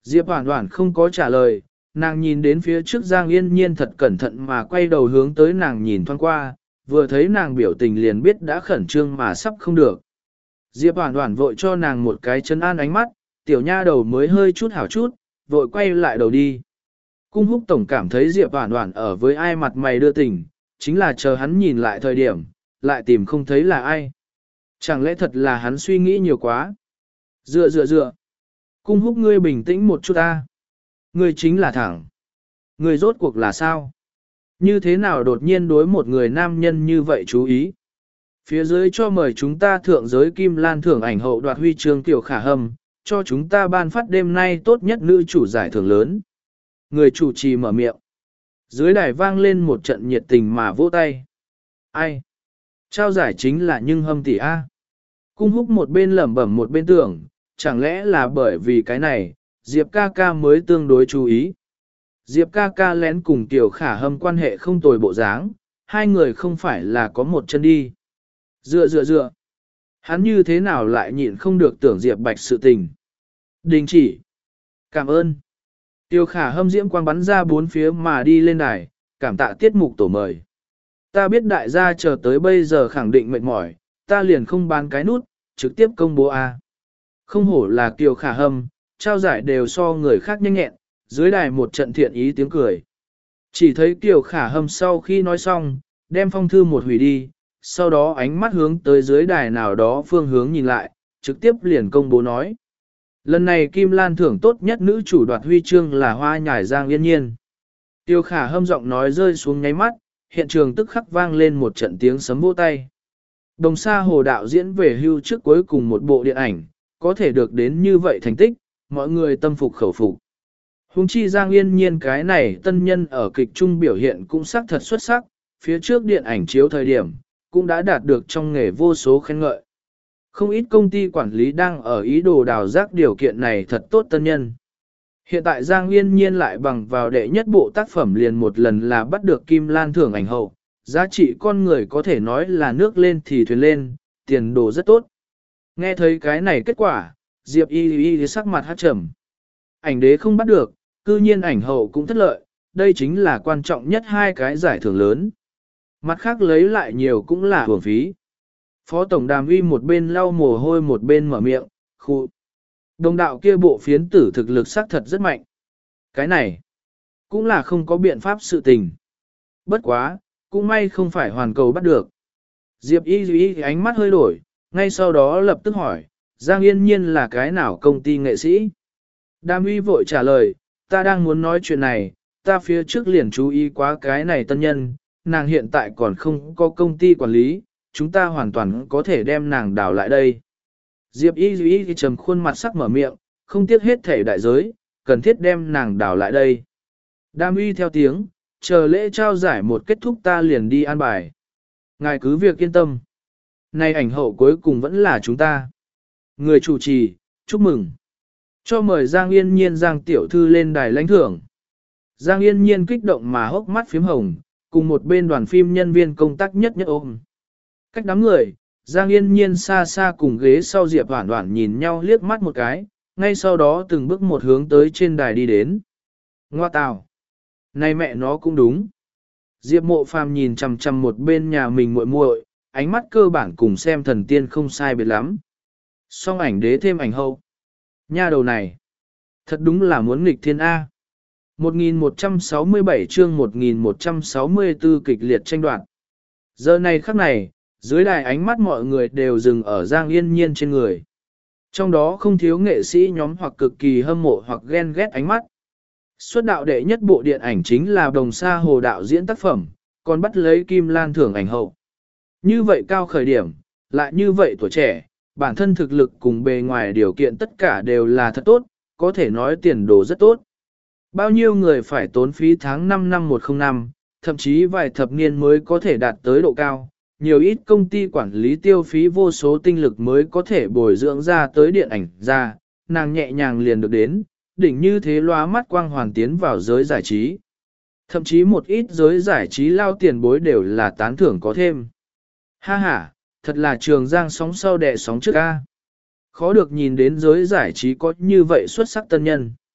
Diệp Hoản Hoản không có trả lời, nàng nhìn đến phía trước Giang Yên Nhiên thật cẩn thận mà quay đầu hướng tới nàng nhìn thoáng qua, vừa thấy nàng biểu tình liền biết đã khẩn trương mà sắp không được. Diệp Hoản Hoản vội cho nàng một cái chân an ánh mắt, tiểu nha đầu mới hơi chút hảo chút, vội quay lại đầu đi. Cung Húc tổng cảm thấy Diệp Hoản Hoản ở với ai mặt mày đưa tình, chính là chờ hắn nhìn lại thời điểm, lại tìm không thấy là ai. Chẳng lẽ thật là hắn suy nghĩ nhiều quá? Dựa dựa dựa. Cung Húc ngươi bình tĩnh một chút ta. Ngươi chính là thẳng. Ngươi rốt cuộc là sao? Như thế nào đột nhiên đối một người nam nhân như vậy chú ý? Phía dưới cho mời chúng ta thượng giới Kim Lan thưởng ảnh hậu đoạt huy chương Tiểu Khả Hâm, cho chúng ta ban phát đêm nay tốt nhất nữ chủ giải thưởng lớn. Người chủ trì mở miệng. Dưới đài vang lên một trận nhiệt tình mà vỗ tay. Ai? Trao giải chính là Nhưng Hâm tỷ A. Cung Húc một bên lẩm bẩm một bên tưởng, chẳng lẽ là bởi vì cái này, Diệp ca ca mới tương đối chú ý. Diệp ca ca lén cùng Tiểu Khả Hâm quan hệ không tồi bộ dáng, hai người không phải là có một chân đi. Dựa dựa dựa. Hắn như thế nào lại nhịn không được tưởng Diệp Bạch sự tình. Đình chỉ. Cảm ơn. Tiểu Khả Hâm diễm quang bắn ra bốn phía mà đi lên đài, cảm tạ tiết mục tổ mời. Ta biết đại gia chờ tới bây giờ khẳng định mệt mỏi, ta liền không bán cái nút, trực tiếp công bố A. Không hổ là Kiều Khả Hâm, trao giải đều so người khác nhanh nhẹn, dưới đài một trận thiện ý tiếng cười. Chỉ thấy Kiều Khả Hâm sau khi nói xong, đem phong thư một hủy đi, sau đó ánh mắt hướng tới dưới đài nào đó phương hướng nhìn lại, trực tiếp liền công bố nói. Lần này Kim Lan thưởng tốt nhất nữ chủ đoạt huy chương là Hoa Nhài Giang Yên Nhiên. Kiều Khả Hâm giọng nói rơi xuống nháy mắt, hiện trường tức khắc vang lên một trận tiếng sấm vỗ tay. Đồng Sa Hồ đạo diễn về hưu trước cuối cùng một bộ điện ảnh, có thể được đến như vậy thành tích, mọi người tâm phục khẩu phục. Hùng chi Giang Yên Nhiên cái này tân nhân ở kịch trung biểu hiện cũng sắc thật xuất sắc, phía trước điện ảnh chiếu thời điểm, cũng đã đạt được trong nghề vô số khen ngợi. Không ít công ty quản lý đang ở ý đồ đào rác điều kiện này thật tốt tân nhân. Hiện tại Giang Yên Nhiên lại bằng vào đệ nhất bộ tác phẩm liền một lần là bắt được Kim Lan thưởng ảnh hậu, giá trị con người có thể nói là nước lên thì thuyền lên, tiền đồ rất tốt. Nghe thấy cái này kết quả, Diệp Y Y sắc mặt hát trầm. Ảnh đế không bắt được, cư nhiên ảnh hậu cũng thất lợi, đây chính là quan trọng nhất hai cái giải thưởng lớn. Mặt khác lấy lại nhiều cũng là hưởng phí. Phó Tổng Đàm Uy một bên lau mồ hôi một bên mở miệng, khu. Đồng đạo kia bộ phiến tử thực lực sắc thật rất mạnh. Cái này, cũng là không có biện pháp sự tình. Bất quá, cũng may không phải hoàn cầu bắt được. Diệp Y Y ánh mắt hơi đổi, ngay sau đó lập tức hỏi, Giang Yên Nhiên là cái nào công ty nghệ sĩ? Đàm Uy vội trả lời, ta đang muốn nói chuyện này, ta phía trước liền chú ý quá cái này tân nhân, nàng hiện tại còn không có công ty quản lý, chúng ta hoàn toàn có thể đem nàng đào lại đây. Diệp Y Y trầm khuôn mặt sắc mở miệng, không tiếc hết thể đại giới, cần thiết đem nàng đào lại đây. Đàm Uy theo tiếng, chờ lễ trao giải một kết thúc ta liền đi an bài. Ngài cứ việc yên tâm. Nay ảnh hậu cuối cùng vẫn là chúng ta. Người chủ trì, chúc mừng. Cho mời Giang Yên Nhiên Giang tiểu thư lên đài lãnh thưởng. Giang Yên Nhiên kích động mà hốc mắt phím hồng, cùng một bên đoàn phim nhân viên công tác nhất nhất ôm. Cách đám người, Giang Yên Nhiên xa xa cùng ghế sau Diệp Hoản Hoản nhìn nhau liếc mắt một cái, ngay sau đó từng bước một hướng tới trên đài đi đến. Ngoa tào! Này mẹ nó cũng đúng. Diệp Mộ Phàm nhìn chằm chằm một bên nhà mình muội muội, ánh mắt cơ bản cùng xem thần tiên không sai biệt lắm. Song ảnh đế thêm ảnh hậu. Nha đầu này, thật đúng là muốn nghịch thiên A. một nghìn một trăm sáu mươi bảy chương một nghìn một trăm sáu mươi tư kịch liệt tranh đoạt. Giờ này khắc này, dưới đài ánh mắt mọi người đều dừng ở Giang Yên Nhiên trên người. Trong đó không thiếu nghệ sĩ nhóm hoặc cực kỳ hâm mộ hoặc ghen ghét ánh mắt. Xuất đạo đệ nhất bộ điện ảnh chính là Đồng Sa Hồ đạo diễn tác phẩm, còn bắt lấy Kim Lan thưởng ảnh hậu. Như vậy cao khởi điểm, lại như vậy tuổi trẻ, bản thân thực lực cùng bề ngoài điều kiện tất cả đều là thật tốt, có thể nói tiền đồ rất tốt. Bao nhiêu người phải tốn phí tháng năm năm một không năm, thậm chí vài thập niên mới có thể đạt tới độ cao. Nhiều ít công ty quản lý tiêu phí vô số tinh lực mới có thể bồi dưỡng ra tới điện ảnh ra, nàng nhẹ nhàng liền được đến, đỉnh như thế lóa mắt quang hoàn tiến vào giới giải trí. Thậm chí một ít giới giải trí lao tiền bối đều là tán thưởng có thêm. Ha ha, thật là trường giang sóng sau đẻ sóng trước a. Khó được nhìn đến giới giải trí có như vậy xuất sắc tân nhân.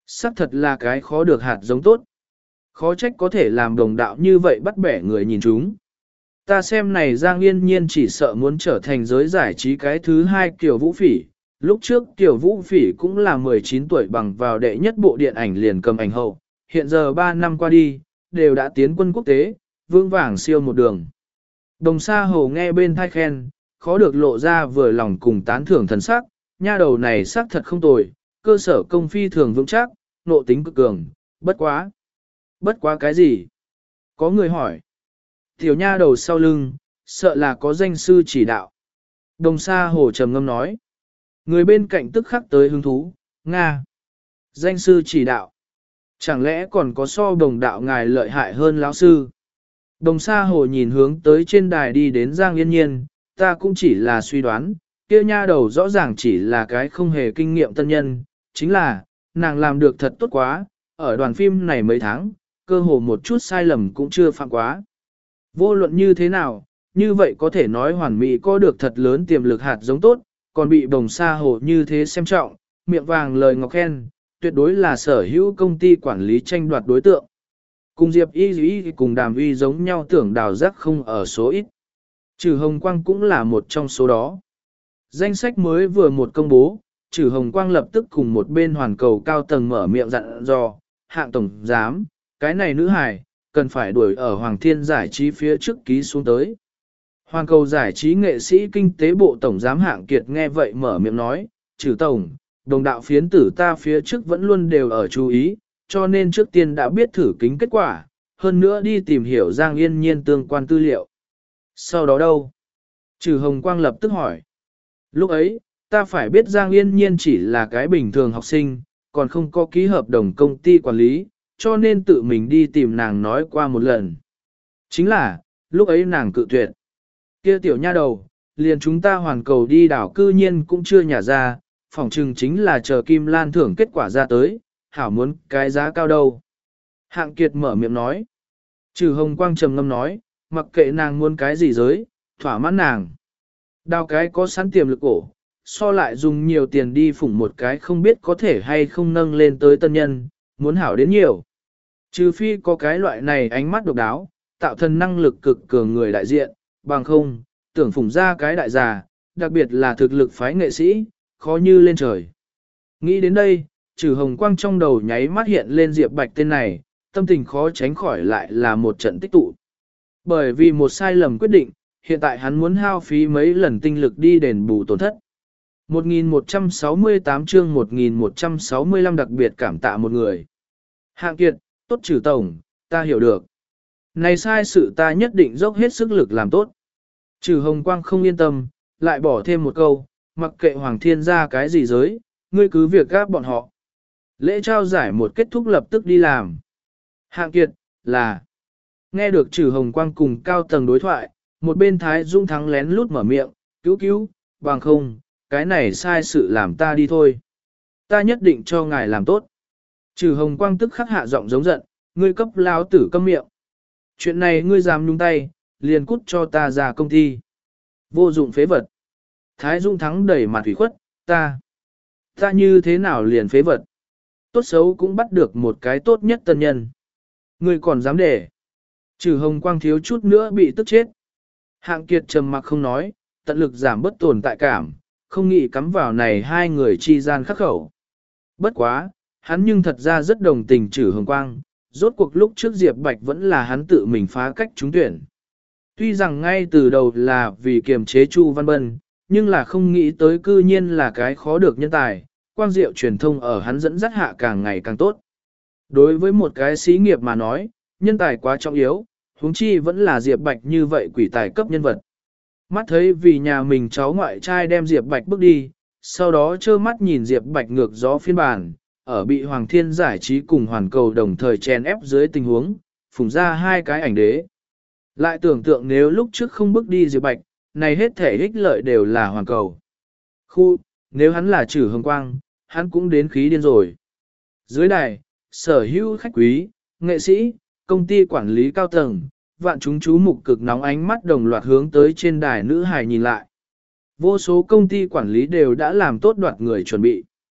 Sắc thật là cái khó được hạt giống tốt. Khó trách có thể làm đồng đạo như vậy bắt bẻ người nhìn chúng. Ta xem này Giang Yên Nhiên chỉ sợ muốn trở thành giới giải trí cái thứ hai Kiều Vũ Phỉ. Lúc trước Kiều Vũ Phỉ cũng là mười chín tuổi bằng vào đệ nhất bộ điện ảnh liền cầm ảnh hậu. Hiện giờ ba năm qua đi, đều đã tiến quân quốc tế, vương vàng siêu một đường. Đồng Sa Hồ nghe bên thai khen, khó được lộ ra vừa lòng cùng tán thưởng thần sắc, nha đầu này sắc thật không tồi, cơ sở công phi thường vững chắc, nộ tính cực cường, bất quá. Bất quá cái gì? Có người hỏi. Tiểu nha đầu sau lưng, sợ là có danh sư chỉ đạo. Đồng Sa Hồ trầm ngâm nói. Người bên cạnh tức khắc tới hứng thú, Nga. Danh sư chỉ đạo. Chẳng lẽ còn có so đồng đạo ngài lợi hại hơn lão sư? Đồng Sa Hồ nhìn hướng tới trên đài đi đến Giang Yên Nhiên, ta cũng chỉ là suy đoán, kia nha đầu rõ ràng chỉ là cái không hề kinh nghiệm tân nhân, chính là, nàng làm được thật tốt quá, ở đoàn phim này mấy tháng, cơ hồ một chút sai lầm cũng chưa phạm quá. Vô luận như thế nào, như vậy có thể nói hoàn mỹ có được thật lớn tiềm lực hạt giống tốt, còn bị Đồng Sa Hồ như thế xem trọng, miệng vàng lời ngọc khen, tuyệt đối là sở hữu công ty quản lý tranh đoạt đối tượng. Cùng Diệp Y Y cùng Đàm Uy giống nhau tưởng đào giác không ở số ít. Trừ Hồng Quang cũng là một trong số đó. Danh sách mới vừa một công bố, Trừ Hồng Quang lập tức cùng một bên hoàn cầu cao tầng mở miệng dặn dò, hạng tổng giám, cái này nữ hài, cần phải đuổi ở Hoàng Thiên giải trí phía trước ký xuống tới. Hoàn cầu giải trí nghệ sĩ kinh tế bộ tổng giám hạng kiệt nghe vậy mở miệng nói, Trừ tổng, đồng đạo phiến tử ta phía trước vẫn luôn đều ở chú ý, cho nên trước tiên đã biết thử kính kết quả, hơn nữa đi tìm hiểu Giang Yên Nhiên tương quan tư liệu. Sau đó đâu? Trừ Hồng Quang lập tức hỏi. Lúc ấy, ta phải biết Giang Yên Nhiên chỉ là cái bình thường học sinh, còn không có ký hợp đồng công ty quản lý, cho nên tự mình đi tìm nàng nói qua một lần. Chính là, lúc ấy nàng cự tuyệt. Kia tiểu nha đầu, liền chúng ta hoàn cầu đi đảo cư nhiên cũng chưa nhả ra, phỏng chừng chính là chờ Kim Lan thưởng kết quả ra tới, hảo muốn cái giá cao đâu. Hạng Kiệt mở miệng nói. Trừ Hồng Quang trầm ngâm nói, mặc kệ nàng muốn cái gì giới, thỏa mãn nàng. Đào cái có sẵn tiềm lực cổ, so lại dùng nhiều tiền đi phủng một cái không biết có thể hay không nâng lên tới tân nhân, muốn hảo đến nhiều. Trừ phi có cái loại này ánh mắt độc đáo, tạo thân năng lực cực cường người đại diện, bằng không, tưởng phủng ra cái đại già, đặc biệt là thực lực phái nghệ sĩ, khó như lên trời. Nghĩ đến đây, Trừ Hồng Quang trong đầu nháy mắt hiện lên Diệp Bạch tên này, tâm tình khó tránh khỏi lại là một trận tích tụ. Bởi vì một sai lầm quyết định, hiện tại hắn muốn hao phí mấy lần tinh lực đi đền bù tổn thất. một nghìn một trăm sáu mươi tám chương một nghìn một trăm sáu mươi lăm đặc biệt cảm tạ một người. Hạng Kiệt, tốt Trừ tổng, ta hiểu được. Này sai sự ta nhất định dốc hết sức lực làm tốt. Trừ Hồng Quang không yên tâm, lại bỏ thêm một câu, mặc kệ Hoàng Thiên ra cái gì giới, ngươi cứ việc gáp bọn họ. Lễ trao giải một kết thúc lập tức đi làm. Hạng Kiệt, là. Nghe được Trừ Hồng Quang cùng cao tầng đối thoại, một bên Thái Dung Thắng lén lút mở miệng, cứu cứu, bằng không, cái này sai sự làm ta đi thôi. Ta nhất định cho ngài làm tốt. Trừ Hồng Quang tức khắc hạ giọng giống giận, ngươi cấp lao tử câm miệng. Chuyện này ngươi dám nhúng tay, liền cút cho ta ra công ty. Vô dụng phế vật. Thái Dung Thắng đẩy mặt thủy khuất, ta. Ta như thế nào liền phế vật. Tốt xấu cũng bắt được một cái tốt nhất tân nhân. Ngươi còn dám để. Trừ Hồng Quang thiếu chút nữa bị tức chết. Hạng Kiệt trầm mặc không nói, tận lực giảm bất tồn tại cảm, không nghĩ cắm vào này hai người chi gian khắc khẩu. Bất quá, hắn nhưng thật ra rất đồng tình Trừ Hồng Quang, rốt cuộc lúc trước Diệp Bạch vẫn là hắn tự mình phá cách trúng tuyển. Tuy rằng ngay từ đầu là vì kiềm chế Chu Văn Bân, nhưng là không nghĩ tới cư nhiên là cái khó được nhân tài, quang diệu truyền thông ở hắn dẫn dắt hạ càng ngày càng tốt. Đối với một cái xí nghiệp mà nói, nhân tài quá trọng yếu, huống chi vẫn là Diệp Bạch như vậy quỷ tài cấp nhân vật. Mắt thấy vì nhà mình cháu ngoại trai đem Diệp Bạch bước đi, sau đó trơ mắt nhìn Diệp Bạch ngược gió phiên bản, ở bị Hoàng Thiên giải trí cùng Hoàn Cầu đồng thời chèn ép dưới tình huống, phùng ra hai cái ảnh đế. Lại tưởng tượng nếu lúc trước không bước đi Diệp Bạch, này hết thể ích lợi đều là Hoàn Cầu. Khu, nếu hắn là Trừ Hồng Quang, hắn cũng đến khí điên rồi. Dưới đài, sở hữu khách quý, nghệ sĩ, công ty quản lý cao tầng, vạn chúng chú mục cực nóng ánh mắt đồng loạt hướng tới trên đài nữ hài nhìn lại. Vô số công ty quản lý đều đã làm tốt đoạt người chuẩn bị.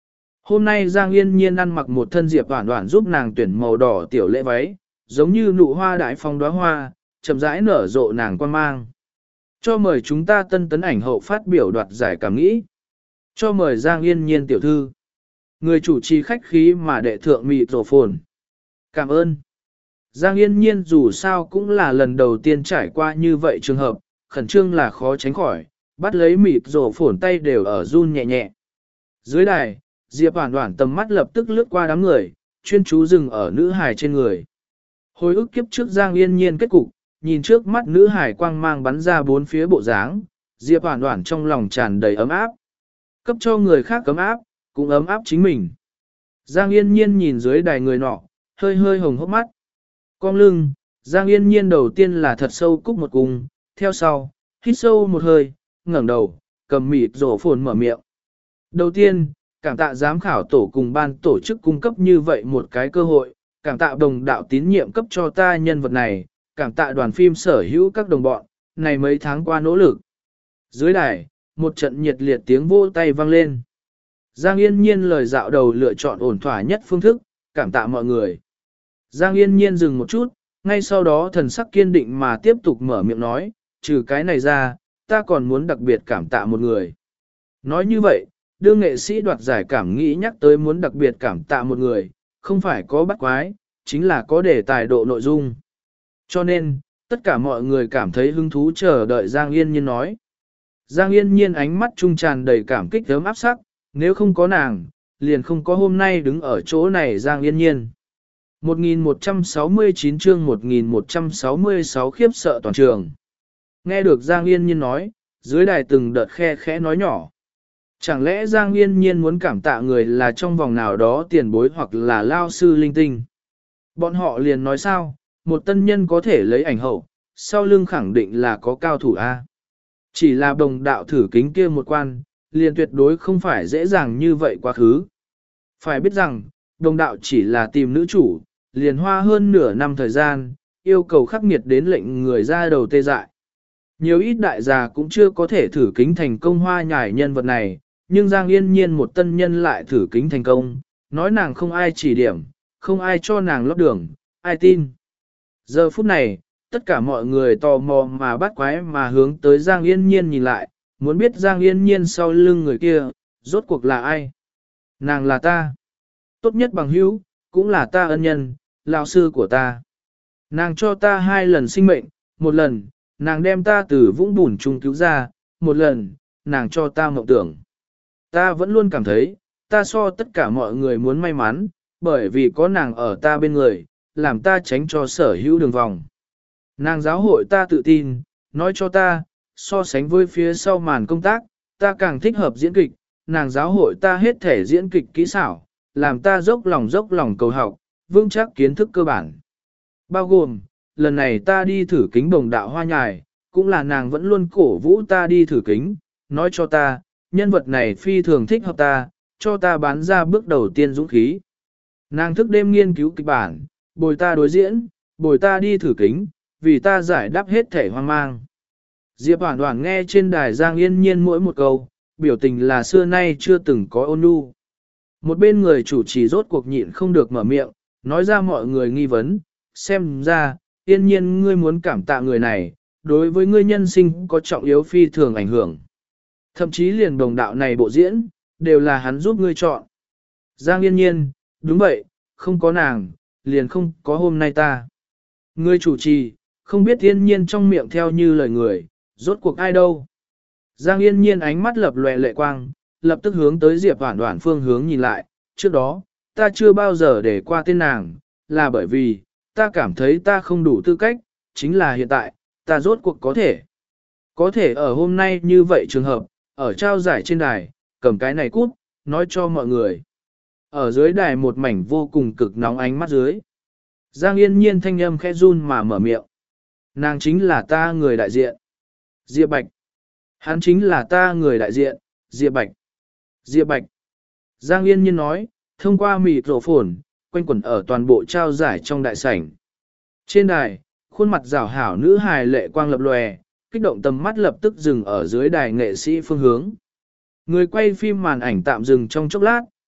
Hôm nay Giang Yên Nhiên ăn mặc một thân Diệp Oản Oản giúp nàng tuyển màu đỏ tiểu lễ váy, giống như nụ hoa đại phong đóa hoa, chậm rãi nở rộ nàng quan mang. Cho mời chúng ta tân tấn ảnh hậu phát biểu đoạt giải cảm nghĩ. Cho mời Giang Yên Nhiên tiểu thư. Người chủ trì khách khí mà đệ thượng mịt rổ phồn. Cảm ơn. Giang Yên Nhiên dù sao cũng là lần đầu tiên trải qua như vậy trường hợp, khẩn trương là khó tránh khỏi, bắt lấy mịt rổ phồn tay đều ở run nhẹ nhẹ. Dưới đài, Diệp Oản Oản tầm mắt lập tức lướt qua đám người, chuyên chú dừng ở nữ hài trên người. Hồi ức kiếp trước Giang Yên Nhiên kết cục, nhìn trước mắt nữ hài quang mang bắn ra bốn phía bộ dáng, Diệp Oản Oản trong lòng tràn đầy ấm áp. Cấp cho người khác ấm áp, cũng ấm áp chính mình. Giang Yên Nhiên nhìn dưới đài người nọ, hơi hơi hồng hốc mắt. Cong lưng, Giang Yên Nhiên đầu tiên là thật sâu cúc một cung, theo sau, hít sâu một hơi, ngẩng đầu, cầm mịt rổ phồn mở miệng. Đầu tiên, cảm tạ giám khảo tổ cùng ban tổ chức cung cấp như vậy một cái cơ hội, cảm tạ đồng đạo tín nhiệm cấp cho ta nhân vật này, cảm tạ đoàn phim sở hữu các đồng bọn, này mấy tháng qua nỗ lực. Dưới đài, một trận nhiệt liệt tiếng vỗ tay vang lên. Giang Yên Nhiên lời dạo đầu lựa chọn ổn thỏa nhất phương thức, cảm tạ mọi người. Giang Yên Nhiên dừng một chút, ngay sau đó thần sắc kiên định mà tiếp tục mở miệng nói, trừ cái này ra, ta còn muốn đặc biệt cảm tạ một người. Nói như vậy, đưa nghệ sĩ đoạt giải cảm nghĩ nhắc tới muốn đặc biệt cảm tạ một người, không phải có bắt quái, chính là có đề tài độ nội dung. Cho nên, tất cả mọi người cảm thấy hứng thú chờ đợi Giang Yên Nhiên nói. Giang Yên Nhiên ánh mắt trung tràn đầy cảm kích ấm áp sắc, nếu không có nàng, liền không có hôm nay đứng ở chỗ này Giang Yên Nhiên. một nghìn một trăm sáu mươi chín chương một nghìn một trăm sáu mươi sáu khiếp sợ toàn trường. Nghe được Giang Yên Nhiên nói, dưới đài từng đợt khe khẽ nói nhỏ. Chẳng lẽ Giang Yên Nhiên muốn cảm tạ người là trong vòng nào đó tiền bối hoặc là lao sư linh tinh? Bọn họ liền nói sao, một tân nhân có thể lấy ảnh hậu, sau lưng khẳng định là có cao thủ A. Chỉ là đồng đạo thử kính kia một quan, liền tuyệt đối không phải dễ dàng như vậy quá khứ. Phải biết rằng, đồng đạo chỉ là tìm nữ chủ, liền hoa hơn nửa năm thời gian, yêu cầu khắc nghiệt đến lệnh người ra đầu tê dại. Nhiều ít đại gia cũng chưa có thể thử kính thành công hoa nhải nhân vật này, nhưng Giang Yên Nhiên một tân nhân lại thử kính thành công, nói nàng không ai chỉ điểm, không ai cho nàng lót đường, ai tin. Giờ phút này, tất cả mọi người tò mò mà bắt quái mà hướng tới Giang Yên Nhiên nhìn lại, muốn biết Giang Yên Nhiên sau lưng người kia, rốt cuộc là ai. Nàng là ta. Tốt nhất bằng hữu, cũng là ta ân nhân, lão sư của ta. Nàng cho ta hai lần sinh mệnh, một lần, nàng đem ta từ vũng bùn chung cứu ra, một lần, nàng cho ta mộng tưởng. Ta vẫn luôn cảm thấy, ta so tất cả mọi người muốn may mắn, bởi vì có nàng ở ta bên người, làm ta tránh cho sở hữu đường vòng. Nàng giáo hội ta tự tin, nói cho ta, so sánh với phía sau màn công tác, ta càng thích hợp diễn kịch, nàng giáo hội ta hết thể diễn kịch kỹ xảo, làm ta dốc lòng dốc lòng cầu học, vững chắc kiến thức cơ bản. Bao gồm, lần này ta đi thử kính đồng đạo hoa nhài, cũng là nàng vẫn luôn cổ vũ ta đi thử kính, nói cho ta, nhân vật này phi thường thích hợp ta, cho ta bán ra bước đầu tiên dũng khí. Nàng thức đêm nghiên cứu kịch bản, bồi ta đối diễn, bồi ta đi thử kính, vì ta giải đáp hết thể hoang mang. Diệp Oản Oản nghe trên đài Giang Yên Nhiên mỗi một câu, biểu tình là xưa nay chưa từng có ôn nhu. Một bên người chủ trì rốt cuộc nhịn không được mở miệng, nói ra mọi người nghi vấn, xem ra, Yên Nhiên ngươi muốn cảm tạ người này, đối với ngươi nhân sinh có trọng yếu phi thường ảnh hưởng. Thậm chí liền đồng đạo này bộ diễn, đều là hắn giúp ngươi chọn. Giang Yên Nhiên, đúng vậy, không có nàng, liền không có hôm nay ta. Ngươi chủ trì, không biết Yên Nhiên trong miệng theo như lời người, rốt cuộc ai đâu. Giang Yên Nhiên ánh mắt lập lòe lệ quang, lập tức hướng tới Diệp Oản Oản phương hướng nhìn lại, trước đó, ta chưa bao giờ để qua tên nàng, là bởi vì, ta cảm thấy ta không đủ tư cách, chính là hiện tại, ta rốt cuộc có thể. Có thể ở hôm nay như vậy trường hợp, ở trao giải trên đài, cầm cái này cút, nói cho mọi người. Ở dưới đài một mảnh vô cùng cực nóng ánh mắt dưới. Giang Yên Nhiên thanh âm khẽ run mà mở miệng. Nàng chính là ta người đại diện. Diệp Bạch. Hắn chính là ta người đại diện, Diệp Bạch. Diệp Bạch. Giang Yên Nhiên nói, thông qua mịt rổ phồn, quanh quẩn ở toàn bộ trao giải trong đại sảnh. Trên đài, khuôn mặt rảo hảo nữ hài lệ quang lập lòe, kích động tầm mắt lập tức dừng ở dưới đài nghệ sĩ phương hướng. Người quay phim màn ảnh tạm dừng trong chốc lát,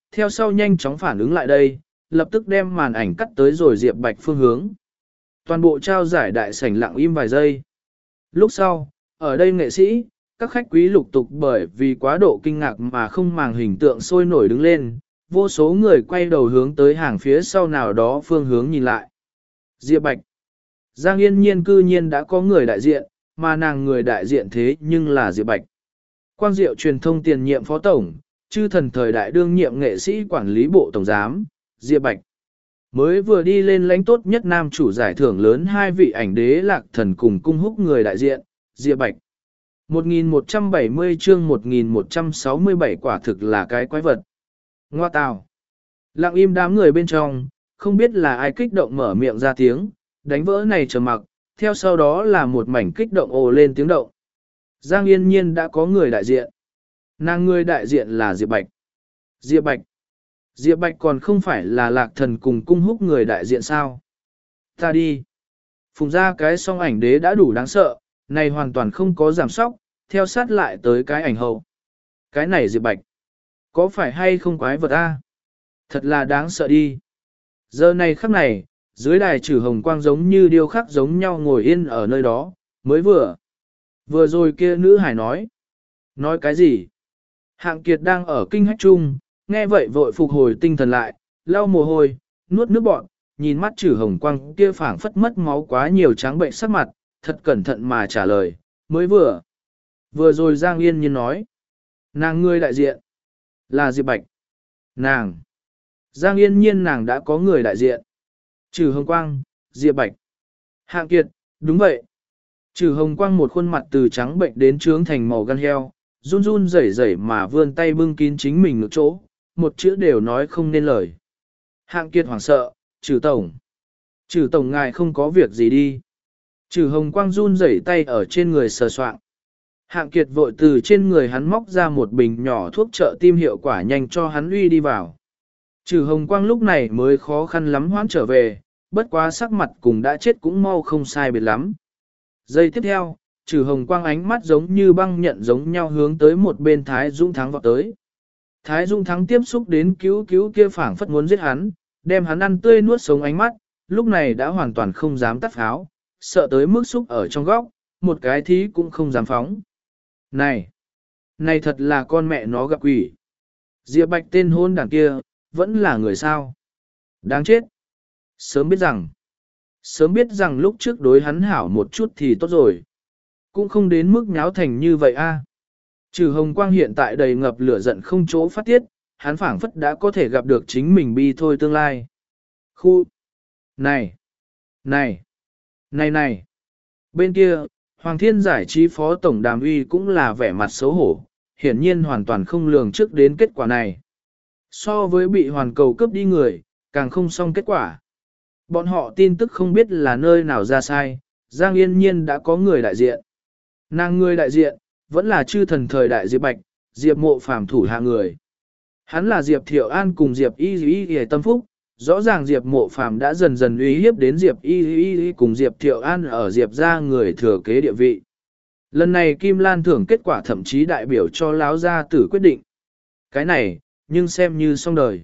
theo sau nhanh chóng phản ứng lại đây, lập tức đem màn ảnh cắt tới rồi Diệp Bạch phương hướng. Toàn bộ trao giải đại sảnh lặng im vài giây. Lúc sau, ở đây nghệ sĩ, các khách quý lục tục bởi vì quá độ kinh ngạc mà không màng hình tượng sôi nổi đứng lên, vô số người quay đầu hướng tới hàng phía sau nào đó phương hướng nhìn lại. Diệp Bạch. Giang Yên Nhiên cư nhiên đã có người đại diện, mà nàng người đại diện thế nhưng là Diệp Bạch. Quang Diệu truyền thông tiền nhiệm phó tổng, chư thần thời đại đương nhiệm nghệ sĩ quản lý bộ tổng giám, Diệp Bạch. Mới vừa đi lên lãnh tốt nhất nam chủ giải thưởng lớn hai vị ảnh đế lạc thần cùng cung húc người đại diện, Diệp Bạch. một nghìn một trăm bảy mươi chương một nghìn một trăm sáu mươi bảy quả thực là cái quái vật. Ngoa tào. Lặng im đám người bên trong, không biết là ai kích động mở miệng ra tiếng, đánh vỡ này trầm mặc, theo sau đó là một mảnh kích động ồ lên tiếng động. Giang Yên Nhiên đã có người đại diện. Nàng người đại diện là Diệp Bạch. Diệp Bạch. Diệp Bạch còn không phải là lạc thần cùng cung húc người đại diện sao? Ta đi. Phùng ra cái song ảnh đế đã đủ đáng sợ, này hoàn toàn không có giảm sóc, theo sát lại tới cái ảnh hậu. Cái này Diệp Bạch. Có phải hay không quái vật a? Thật là đáng sợ đi. Giờ này khắc này, dưới đài trừ hồng quang giống như điêu khắc giống nhau ngồi yên ở nơi đó, mới vừa. Vừa rồi kia nữ hải nói. Nói cái gì? Hạng Kiệt đang ở kinh hách chung, nghe vậy vội phục hồi tinh thần lại, lau mồ hôi, nuốt nước bọt, nhìn mắt trừ hồng quang kia phảng phất mất máu quá nhiều trắng bệnh sắc mặt, thật cẩn thận mà trả lời, mới vừa. Vừa rồi Giang Yên Nhiên nói. Nàng người đại diện. Là Diệp Bạch. Nàng. Giang Yên Nhiên nàng đã có người đại diện. Trừ hồng quang, Diệp Bạch. Hạng Kiệt, đúng vậy. Trừ hồng quang một khuôn mặt từ trắng bệnh đến trướng thành màu gan heo, run run rẩy rẩy mà vươn tay bưng kín chính mình ngực chỗ, một chữ đều nói không nên lời. Hạng Kiệt hoảng sợ, trừ tổng. Trừ tổng ngài không có việc gì đi. Trừ hồng quang run rẩy tay ở trên người sờ soạng. Hạng Kiệt vội từ trên người hắn móc ra một bình nhỏ thuốc trợ tim hiệu quả nhanh cho hắn uy đi vào. Trừ hồng quang lúc này mới khó khăn lắm hoãn trở về, bất quá sắc mặt cùng đã chết cũng mau không sai biệt lắm. Giây tiếp theo, trừ hồng quang ánh mắt giống như băng nhận giống nhau hướng tới một bên Thái Dũng Thắng vọt tới. Thái Dũng Thắng tiếp xúc đến cứu cứu kia phảng phất muốn giết hắn, đem hắn ăn tươi nuốt sống ánh mắt, lúc này đã hoàn toàn không dám tắt pháo, sợ tới mức xúc ở trong góc, một cái thí cũng không dám phóng. Này! Này thật là con mẹ nó gặp quỷ. Diệp Bạch tên hôn đảng kia, vẫn là người sao? Đáng chết! Sớm biết rằng, sớm biết rằng lúc trước đối hắn hảo một chút thì tốt rồi. Cũng không đến mức nháo thành như vậy a. Trừ hồng quang hiện tại đầy ngập lửa giận không chỗ phát tiết, hắn phảng phất đã có thể gặp được chính mình bi thôi tương lai. Khu! Này! Này! Này này! Bên kia, Hoàng Thiên giải trí phó tổng đàm uy cũng là vẻ mặt xấu hổ, hiển nhiên hoàn toàn không lường trước đến kết quả này. So với bị hoàn cầu cướp đi người, càng không xong kết quả. Bọn họ tin tức không biết là nơi nào ra sai, Giang Yên Nhiên đã có người đại diện. Nàng người đại diện, vẫn là chư thần thời đại Diệp Bạch, Diệp Mộ Phàm thủ hạ người. Hắn là Diệp Thiệu An cùng Diệp Y Y Y tâm phúc, rõ ràng Diệp Mộ Phàm đã dần dần uy hiếp đến Diệp Y Y Y cùng Diệp Thiệu An ở Diệp gia người thừa kế địa vị. Lần này Kim Lan thưởng kết quả thậm chí đại biểu cho Láo gia tử quyết định. Cái này, nhưng xem như xong đời.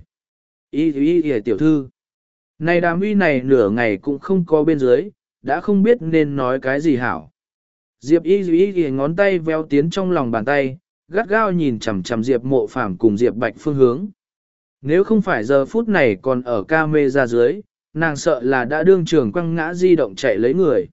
Y Y Y tiểu thư. Này đàm uy này nửa ngày cũng không có bên dưới, đã không biết nên nói cái gì hảo. Diệp Y Y Y ngón tay véo tiến trong lòng bàn tay, gắt gao nhìn chằm chằm Diệp Mộ Phàm cùng Diệp Bạch phương hướng. Nếu không phải giờ phút này còn ở ca mê ra dưới, nàng sợ là đã đương trường quăng ngã di động chạy lấy người.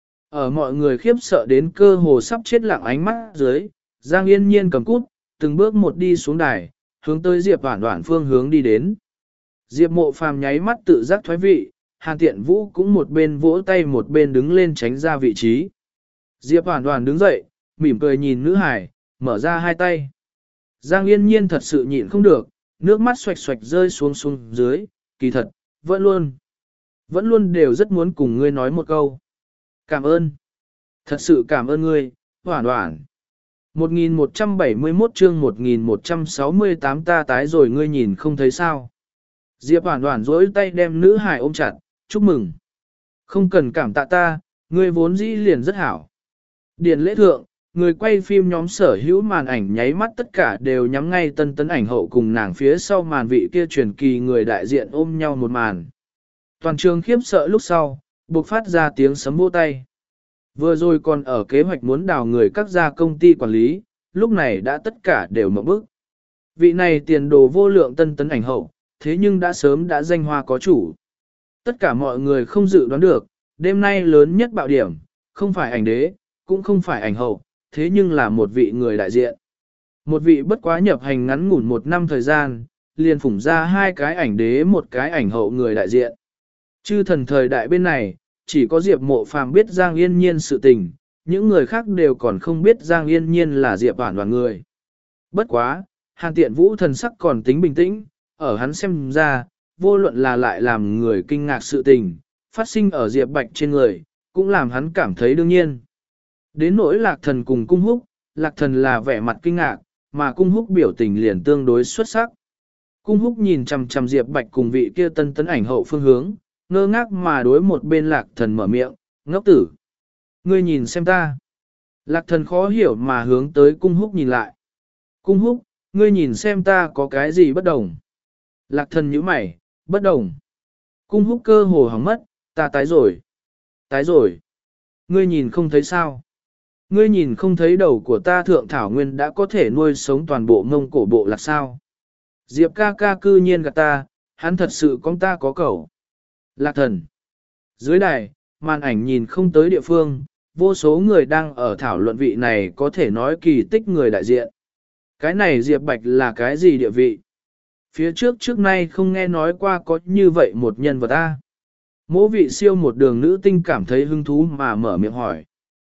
Ở mọi người khiếp sợ đến cơ hồ sắp chết lặng ánh mắt dưới, Giang Yên Nhiên cầm cút, từng bước một đi xuống đài, hướng tới Diệp Hoản Hoản phương hướng đi đến. Diệp Mộ Phàm nháy mắt tự giác thoái vị, Hàn Tiện Vũ cũng một bên vỗ tay một bên đứng lên tránh ra vị trí. Diệp Hoản Hoản đứng dậy, mỉm cười nhìn nữ hải, mở ra hai tay. Giang Yên Nhiên thật sự nhịn không được, nước mắt xoạch xoạch rơi xuống xuống dưới, kỳ thật, vẫn luôn, vẫn luôn đều rất muốn cùng ngươi nói một câu. Cảm ơn. Thật sự cảm ơn ngươi, Hoản Hoản. một nghìn một trăm bảy mươi mốt chương một nghìn một trăm sáu mươi tám ta tái rồi ngươi nhìn không thấy sao. Diệp Hoản Hoản dối tay đem nữ hải ôm chặt, chúc mừng. Không cần cảm tạ ta, ngươi vốn dĩ liền rất hảo. Điền lễ thượng, Người quay phim nhóm sở hữu màn ảnh nháy mắt tất cả đều nhắm ngay tân tấn ảnh hậu cùng nàng phía sau màn vị kia truyền kỳ người đại diện ôm nhau một màn. Toàn trường khiếp sợ lúc sau, buộc phát ra tiếng sấm vỗ tay. Vừa rồi còn ở kế hoạch muốn đào người các gia công ty quản lý, lúc này đã tất cả đều mộng bức. Vị này tiền đồ vô lượng tân tấn ảnh hậu, thế nhưng đã sớm đã danh hoa có chủ. Tất cả mọi người không dự đoán được, đêm nay lớn nhất bạo điểm, không phải ảnh đế, cũng không phải ảnh hậu, thế nhưng là một vị người đại diện. Một vị bất quá nhập hành ngắn ngủn một năm thời gian, liền phủng ra hai cái ảnh đế một cái ảnh hậu người đại diện. Chư thần thời đại bên này, chỉ có Diệp Mộ Phàm biết Giang Yên Nhiên sự tình, những người khác đều còn không biết Giang Yên Nhiên là Diệp Hoản Hoản người. Bất quá, Hàn Tiện Vũ thần sắc còn tính bình tĩnh, ở hắn xem ra, vô luận là lại làm người kinh ngạc sự tình, phát sinh ở Diệp Bạch trên người, cũng làm hắn cảm thấy đương nhiên. Đến nỗi Lạc Thần cùng Cung Húc, Lạc Thần là vẻ mặt kinh ngạc, mà Cung Húc biểu tình liền tương đối xuất sắc. Cung Húc nhìn chằm chằm Diệp Bạch cùng vị kia tân tấn ảnh hậu phương hướng, ngơ ngác mà đối một bên Lạc Thần mở miệng, ngốc tử. Ngươi nhìn xem ta. Lạc Thần khó hiểu mà hướng tới Cung Húc nhìn lại. Cung Húc, ngươi nhìn xem ta có cái gì bất đồng. Lạc Thần nhíu mày, bất đồng. Cung Húc cơ hồ hỏng mất, ta tái rồi. Tái rồi. Ngươi nhìn không thấy sao. Ngươi nhìn không thấy đầu của ta thượng thảo nguyên đã có thể nuôi sống toàn bộ Mông Cổ bộ lạc sao. Diệp ca ca cư nhiên gạt ta, hắn thật sự con ta có cầu. Lạc Thần. Dưới đài, màn ảnh nhìn không tới địa phương, vô số người đang ở thảo luận vị này có thể nói kỳ tích người đại diện. Cái này Diệp Bạch là cái gì địa vị? Phía trước trước nay không nghe nói qua có như vậy một nhân vật ta. Mỗ vị siêu một đường nữ tinh cảm thấy hứng thú mà mở miệng hỏi.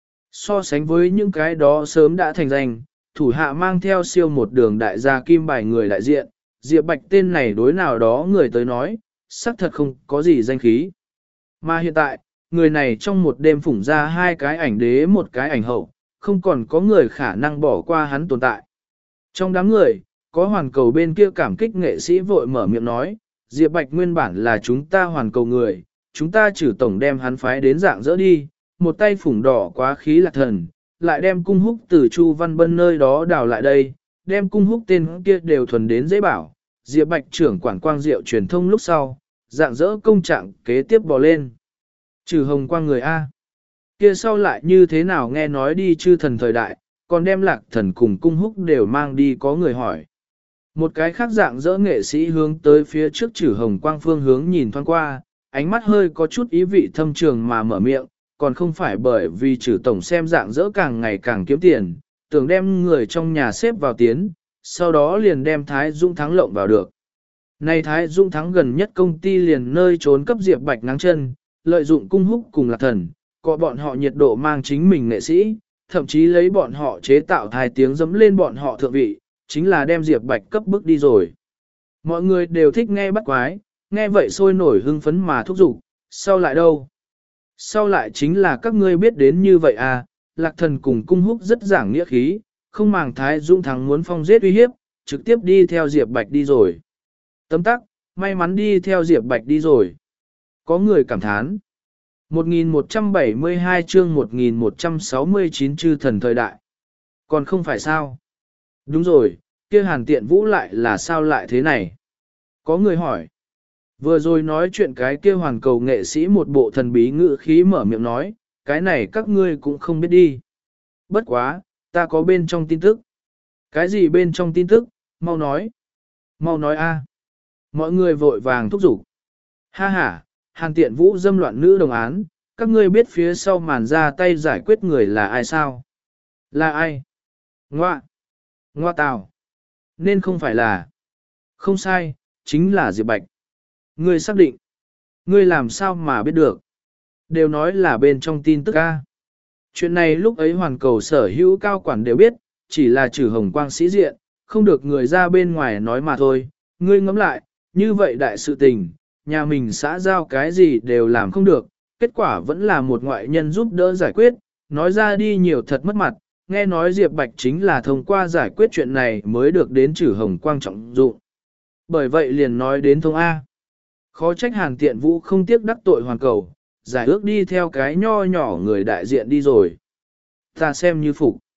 So sánh với những cái đó sớm đã thành danh, thủ hạ mang theo siêu một đường đại gia kim bài người đại diện, Diệp Bạch tên này đối nào đó người tới nói, xác thật không có gì danh khí. Mà hiện tại, người này trong một đêm phủng ra hai cái ảnh đế một cái ảnh hậu, không còn có người khả năng bỏ qua hắn tồn tại. Trong đám người, có hoàn cầu bên kia cảm kích nghệ sĩ vội mở miệng nói, Diệp Bạch nguyên bản là chúng ta hoàn cầu người, chúng ta trừ tổng đem hắn phái đến dạng dỡ đi, một tay phủng đỏ quá khí Lạc Thần, lại đem Cung Húc từ Chu Văn Bân nơi đó đào lại đây, đem Cung Húc tên kia đều thuần đến dễ bảo. Diệp Bạch trưởng quản quang diệu truyền thông lúc sau, dạng dỡ công trạng kế tiếp bò lên. Trừ hồng quang người A. Kia sau lại như thế nào nghe nói đi chư thần thời đại, còn đem Lạc Thần cùng Cung Húc đều mang đi có người hỏi. Một cái khác dạng dỡ nghệ sĩ hướng tới phía trước trừ hồng quang phương hướng nhìn thoáng qua, ánh mắt hơi có chút ý vị thâm trường mà mở miệng, còn không phải bởi vì trừ tổng xem dạng dỡ càng ngày càng kiếm tiền, tưởng đem người trong nhà xếp vào tiến, sau đó liền đem Thái Dung Thắng lộng vào được. Nay Thái Dung Thắng gần nhất công ty liền nơi trốn cấp Diệp Bạch ngáng chân, lợi dụng Cung Húc cùng Lạc Thần, có bọn họ nhiệt độ mang chính mình nghệ sĩ, thậm chí lấy bọn họ chế tạo thai tiếng dẫm lên bọn họ thượng vị, chính là đem Diệp Bạch cấp bức đi rồi. Mọi người đều thích nghe bắt quái, nghe vậy sôi nổi hưng phấn mà thúc giục, sau lại đâu? Sau lại chính là các ngươi biết đến như vậy à, Lạc Thần cùng Cung Húc rất giảng nghĩa khí, không màng Thái Dung Thắng muốn phong giết uy hiếp, trực tiếp đi theo Diệp Bạch đi rồi. Tấm tắc, may mắn đi theo Diệp Bạch đi rồi. Có người cảm thán. một nghìn một trăm bảy mươi hai chương một nghìn một trăm sáu mươi chín chư thần thời đại. Còn không phải sao? Đúng rồi, kia Hàn Tiện Vũ lại là sao lại thế này? Có người hỏi. Vừa rồi nói chuyện cái kia hoàn cầu nghệ sĩ một bộ thần bí ngữ khí mở miệng nói, cái này các ngươi cũng không biết đi. Bất quá, ta có bên trong tin tức. Cái gì bên trong tin tức, mau nói. Mau nói a. Mọi người vội vàng thúc giục. Ha ha, Hàn Tiện Vũ dâm loạn nữ đồng án, các ngươi biết phía sau màn ra tay giải quyết người là ai sao? Là ai? Ngoa. Ngoa tào. Nên không phải là. Không sai, chính là Diệp Bạch. Ngươi xác định. Ngươi làm sao mà biết được. Đều nói là bên trong tin tức a. Chuyện này lúc ấy hoàn cầu sở hữu cao quản đều biết, chỉ là trừ hồng quang sĩ diện, không được người ra bên ngoài nói mà thôi. Ngươi ngẫm lại, như vậy đại sự tình, nhà mình xã giao cái gì đều làm không được, kết quả vẫn là một ngoại nhân giúp đỡ giải quyết, nói ra đi nhiều thật mất mặt, nghe nói Diệp Bạch chính là thông qua giải quyết chuyện này mới được đến trừ hồng quang trọng dụng. Bởi vậy liền nói đến thông A. Khó trách Hàn Tiện Vũ không tiếc đắc tội hoàn cầu, giải ước đi theo cái nho nhỏ người đại diện đi rồi. Ta xem như phục.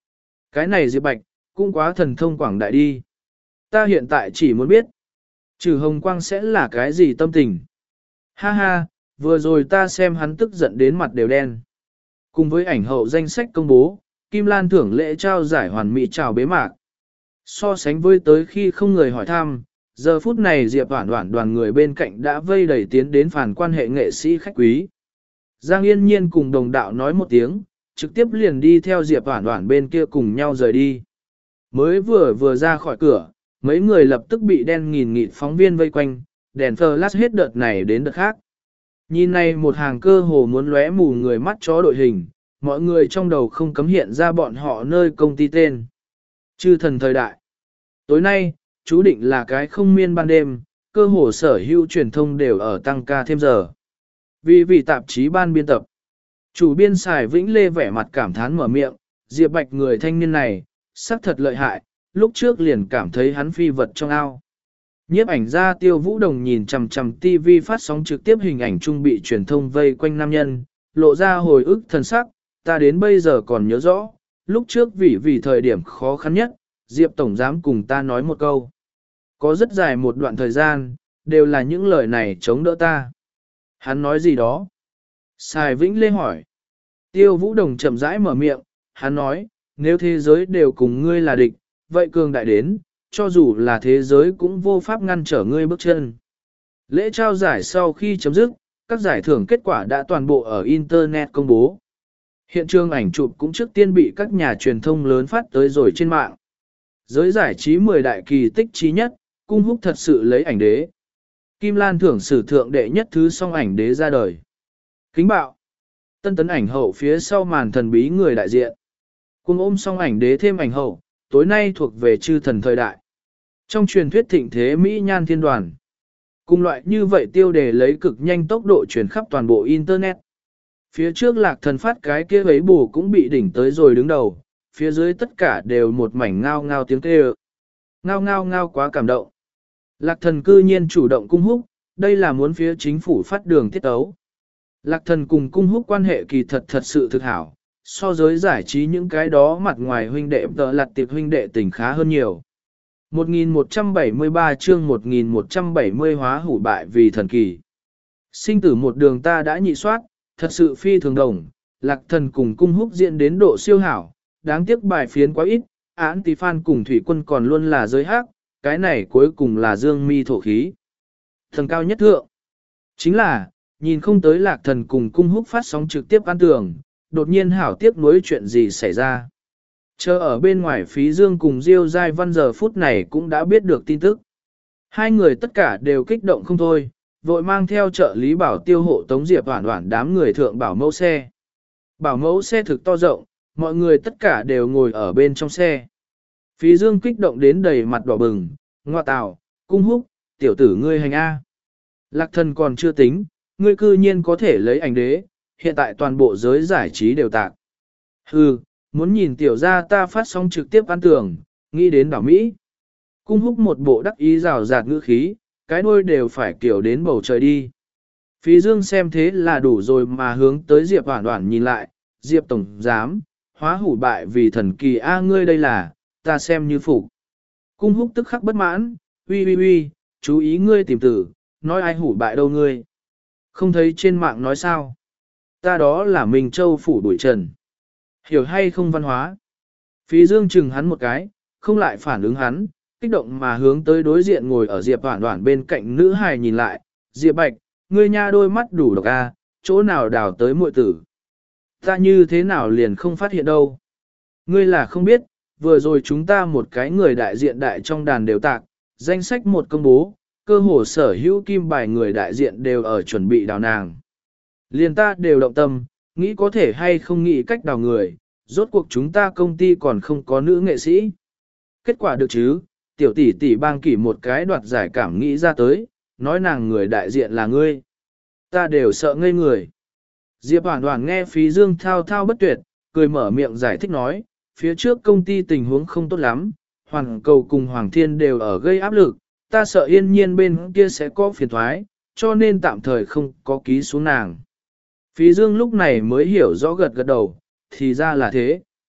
Cái này Diệp Bạch, cũng quá thần thông quảng đại đi. Ta hiện tại chỉ muốn biết, trừ hồng quang sẽ là cái gì tâm tình. Ha ha, vừa rồi ta xem hắn tức giận đến mặt đều đen. Cùng với ảnh hậu danh sách công bố, Kim Lan thưởng lễ trao giải hoàn mỹ chào bế mạc. So sánh với tới khi không người hỏi thăm, giờ phút này Diệp Hoản Hoản đoàn người bên cạnh đã vây đầy tiến đến phản quan hệ nghệ sĩ khách quý. Giang Yên Nhiên cùng đồng đạo nói một tiếng, trực tiếp liền đi theo Diệp Hoản Hoản bên kia cùng nhau rời đi. Mới vừa vừa ra khỏi cửa, mấy người lập tức bị đen nghìn nghịt phóng viên vây quanh, đèn flash hết đợt này đến đợt khác. Nhìn này một hàng cơ hồ muốn lóe mù người mắt chó đội hình, mọi người trong đầu không cấm hiện ra bọn họ nơi công ty tên. Chư thần thời đại. Tối nay, chú định là cái không miên ban đêm, cơ hồ sở hữu truyền thông đều ở tăng ca thêm giờ. Vì vì tạp chí ban biên tập, chủ biên Sài Vĩnh Lê vẻ mặt cảm thán mở miệng, Diệp Bạch người thanh niên này, sắc thật lợi hại, lúc trước liền cảm thấy hắn phi vật trong ao. Nhiếp ảnh gia Tiêu Vũ Đồng nhìn chằm chằm ti vi phát sóng trực tiếp hình ảnh trung bị truyền thông vây quanh nam nhân, lộ ra hồi ức thần sắc, ta đến bây giờ còn nhớ rõ, lúc trước vì vì thời điểm khó khăn nhất, Diệp Tổng Giám cùng ta nói một câu. Có rất dài một đoạn thời gian, đều là những lời này chống đỡ ta. Hắn nói gì đó? Sài Vĩnh Lê hỏi. Tiêu Vũ Đồng chậm rãi mở miệng, hắn nói, nếu thế giới đều cùng ngươi là địch, vậy cường đại đến, cho dù là thế giới cũng vô pháp ngăn trở ngươi bước chân. Lễ trao giải sau khi chấm dứt, các giải thưởng kết quả đã toàn bộ ở Internet công bố. Hiện trường ảnh chụp cũng trước tiên bị các nhà truyền thông lớn phát tới rồi trên mạng. Giới giải trí mười đại kỳ tích trí nhất, Cung Húc thật sự lấy ảnh đế. Kim Lan thưởng sử thượng đệ nhất thứ song ảnh đế ra đời. Kính bạo. Tân tấn ảnh hậu phía sau màn thần bí người đại diện. Cùng ôm song ảnh đế thêm ảnh hậu, tối nay thuộc về chư thần thời đại. Trong truyền thuyết thịnh thế Mỹ Nhan Thiên Đoàn. Cùng loại như vậy tiêu đề lấy cực nhanh tốc độ truyền khắp toàn bộ Internet. Phía trước lạc thần phát cái kia ấy bù cũng bị đỉnh tới rồi đứng đầu, phía dưới tất cả đều một mảnh ngao ngao tiếng kêu. Ngao ngao ngao quá cảm động. Lạc thần cư nhiên chủ động cung húc, đây là muốn phía chính phủ phát đường tiết ấu. Lạc thần cùng cung húc quan hệ kỳ thật thật sự thực hảo, so giới giải trí những cái đó mặt ngoài huynh đệ tợ lặt tiệp huynh đệ tình khá hơn nhiều. một nghìn một trăm bảy mươi ba chương một nghìn một trăm bảy mươi hóa hủ bại vì thần kỳ. Sinh tử một đường ta đã nhị soát, thật sự phi thường đồng, lạc thần cùng cung húc diễn đến độ siêu hảo, đáng tiếc bài phiến quá ít, án tí fan cùng thủy quân còn luôn là giới hát, cái này cuối cùng là dương mi thổ khí. Thần cao nhất thượng, chính là, nhìn không tới lạc thần cùng cung húc phát sóng trực tiếp ăn tường, đột nhiên hảo tiếc nuối chuyện gì xảy ra. Chờ ở bên ngoài phí dương cùng Diêu Giai Văn giờ phút này cũng đã biết được tin tức. Hai người tất cả đều kích động không thôi, vội mang theo trợ lý bảo tiêu hộ tống Diệp Hoản Hoản đám người thượng bảo mẫu xe. Bảo mẫu xe thực to rộng, mọi người tất cả đều ngồi ở bên trong xe. Phí dương kích động đến đầy mặt đỏ bừng, ngoa tào, cung húc, tiểu tử ngươi hành A. Lạc thần còn chưa tính, ngươi cư nhiên có thể lấy ảnh đế, hiện tại toàn bộ giới giải trí đều tạc. Hừ, muốn nhìn tiểu gia ta phát sóng trực tiếp ăn tường, nghĩ đến đảo Mỹ. Cung húc một bộ đắc ý rào rạt ngữ khí, cái đuôi đều phải kiểu đến bầu trời đi. Phí dương xem thế là đủ rồi mà hướng tới Diệp Hoản Hoản nhìn lại, Diệp Tổng Giám, hóa hủ bại vì thần kỳ A ngươi đây là, ta xem như phục. Cung húc tức khắc bất mãn, uy uy uy, chú ý ngươi tìm tử, nói ai hủ bại đâu ngươi. Không thấy trên mạng nói sao. Ta đó là Minh Châu phủ đuổi trần. Hiểu hay không văn hóa. Phí dương chừng hắn một cái, không lại phản ứng hắn, kích động mà hướng tới đối diện ngồi ở Diệp Hoản Hoản bên cạnh nữ hài nhìn lại, Diệp Bạch, ngươi nha đôi mắt đủ độc a, chỗ nào đào tới muội tử. Ta như thế nào liền không phát hiện đâu. Ngươi là không biết, vừa rồi chúng ta một cái người đại diện đại trong đàn đều tạc, danh sách một công bố, cơ hồ sở hữu kim bài người đại diện đều ở chuẩn bị đào nàng. Liền ta đều động tâm, nghĩ có thể hay không nghĩ cách đào người, rốt cuộc chúng ta công ty còn không có nữ nghệ sĩ. Kết quả được chứ, tiểu tỷ tỷ bang kỷ một cái đoạt giải cảm nghĩ ra tới, nói nàng người đại diện là ngươi. Ta đều sợ ngây người. Diệp Hoản Hoản nghe Phí Dương thao thao bất tuyệt, cười mở miệng giải thích nói, phía trước công ty tình huống không tốt lắm, Hoàng Cầu cùng Hoàng Thiên đều ở gây áp lực, ta sợ yên nhiên bên kia sẽ có phiền thoái, cho nên tạm thời không có ký xuống nàng. Phí Dương lúc này mới hiểu rõ gật gật đầu, thì ra là thế.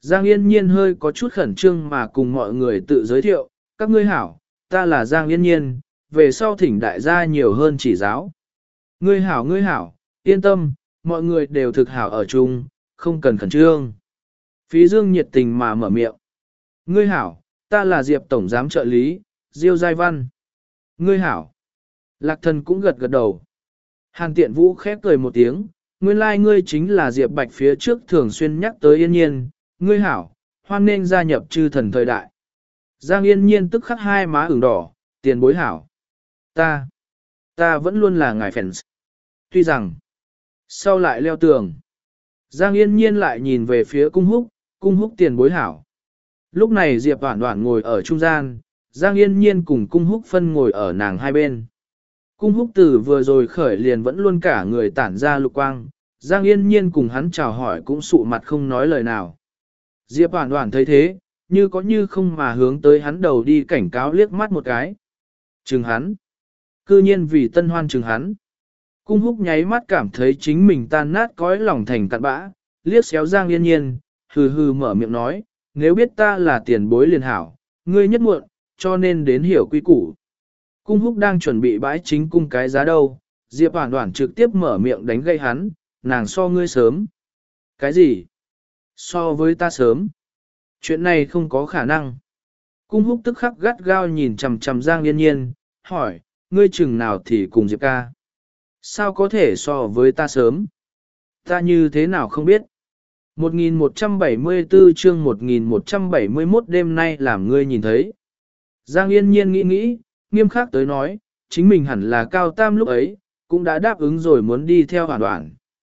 Giang Yên Nhiên hơi có chút khẩn trương mà cùng mọi người tự giới thiệu, các ngươi hảo, ta là Giang Yên Nhiên, về sau thỉnh đại gia nhiều hơn chỉ giáo. Ngươi hảo ngươi hảo, yên tâm, mọi người đều thực hảo ở chung, không cần khẩn trương. Phí Dương nhiệt tình mà mở miệng. Ngươi hảo, ta là Diệp Tổng Giám trợ lý, Diêu Giai Văn. Ngươi hảo. Lạc Thần cũng gật gật đầu. Hàn Tiện Vũ khép cười một tiếng, nguyên lai like ngươi chính là Diệp Bạch phía trước thường xuyên nhắc tới Yên Nhiên, ngươi hảo, hoan nên gia nhập chư thần thời đại. Giang Yên Nhiên tức khắc hai má ửng đỏ, tiền bối hảo. Ta, ta vẫn luôn là ngài fans. Tuy rằng, sau lại leo tường. Giang Yên Nhiên lại nhìn về phía cung húc, cung húc tiền bối hảo. Lúc này Diệp Hoản Hoản ngồi ở trung gian, Giang Yên Nhiên cùng cung húc phân ngồi ở nàng hai bên. Cung húc từ vừa rồi khởi liền vẫn luôn cả người tản ra lục quang, Giang Yên Nhiên cùng hắn chào hỏi cũng sụ mặt không nói lời nào. Diệp Hoản Hoản thấy thế, như có như không mà hướng tới hắn đầu đi cảnh cáo liếc mắt một cái. Trừng hắn. Cư nhiên vì tân hoan trừng hắn. Cung húc nháy mắt cảm thấy chính mình tan nát cõi lòng thành cặn bã, liếc xéo Giang Yên Nhiên, hừ hừ mở miệng nói, nếu biết ta là tiền bối liền hảo, ngươi nhất muộn, cho nên đến hiểu quy củ. Cung húc đang chuẩn bị bãi chính cung cái giá đâu, Diệp Hoản Hoản trực tiếp mở miệng đánh gây hắn, nàng so ngươi sớm. Cái gì? So với ta sớm? Chuyện này không có khả năng. Cung húc tức khắc gắt gao nhìn chằm chằm Giang Yên Nhiên, hỏi, ngươi chừng nào thì cùng Diệp ca? Sao có thể so với ta sớm? Ta như thế nào không biết? một nghìn một trăm bảy mươi tư chương một nghìn một trăm bảy mươi mốt đêm nay làm ngươi nhìn thấy. Giang Yên Nhiên nghĩ nghĩ, nghiêm khắc tới nói, chính mình hẳn là cao tam lúc ấy, cũng đã đáp ứng rồi muốn đi theo Hoản Hoản.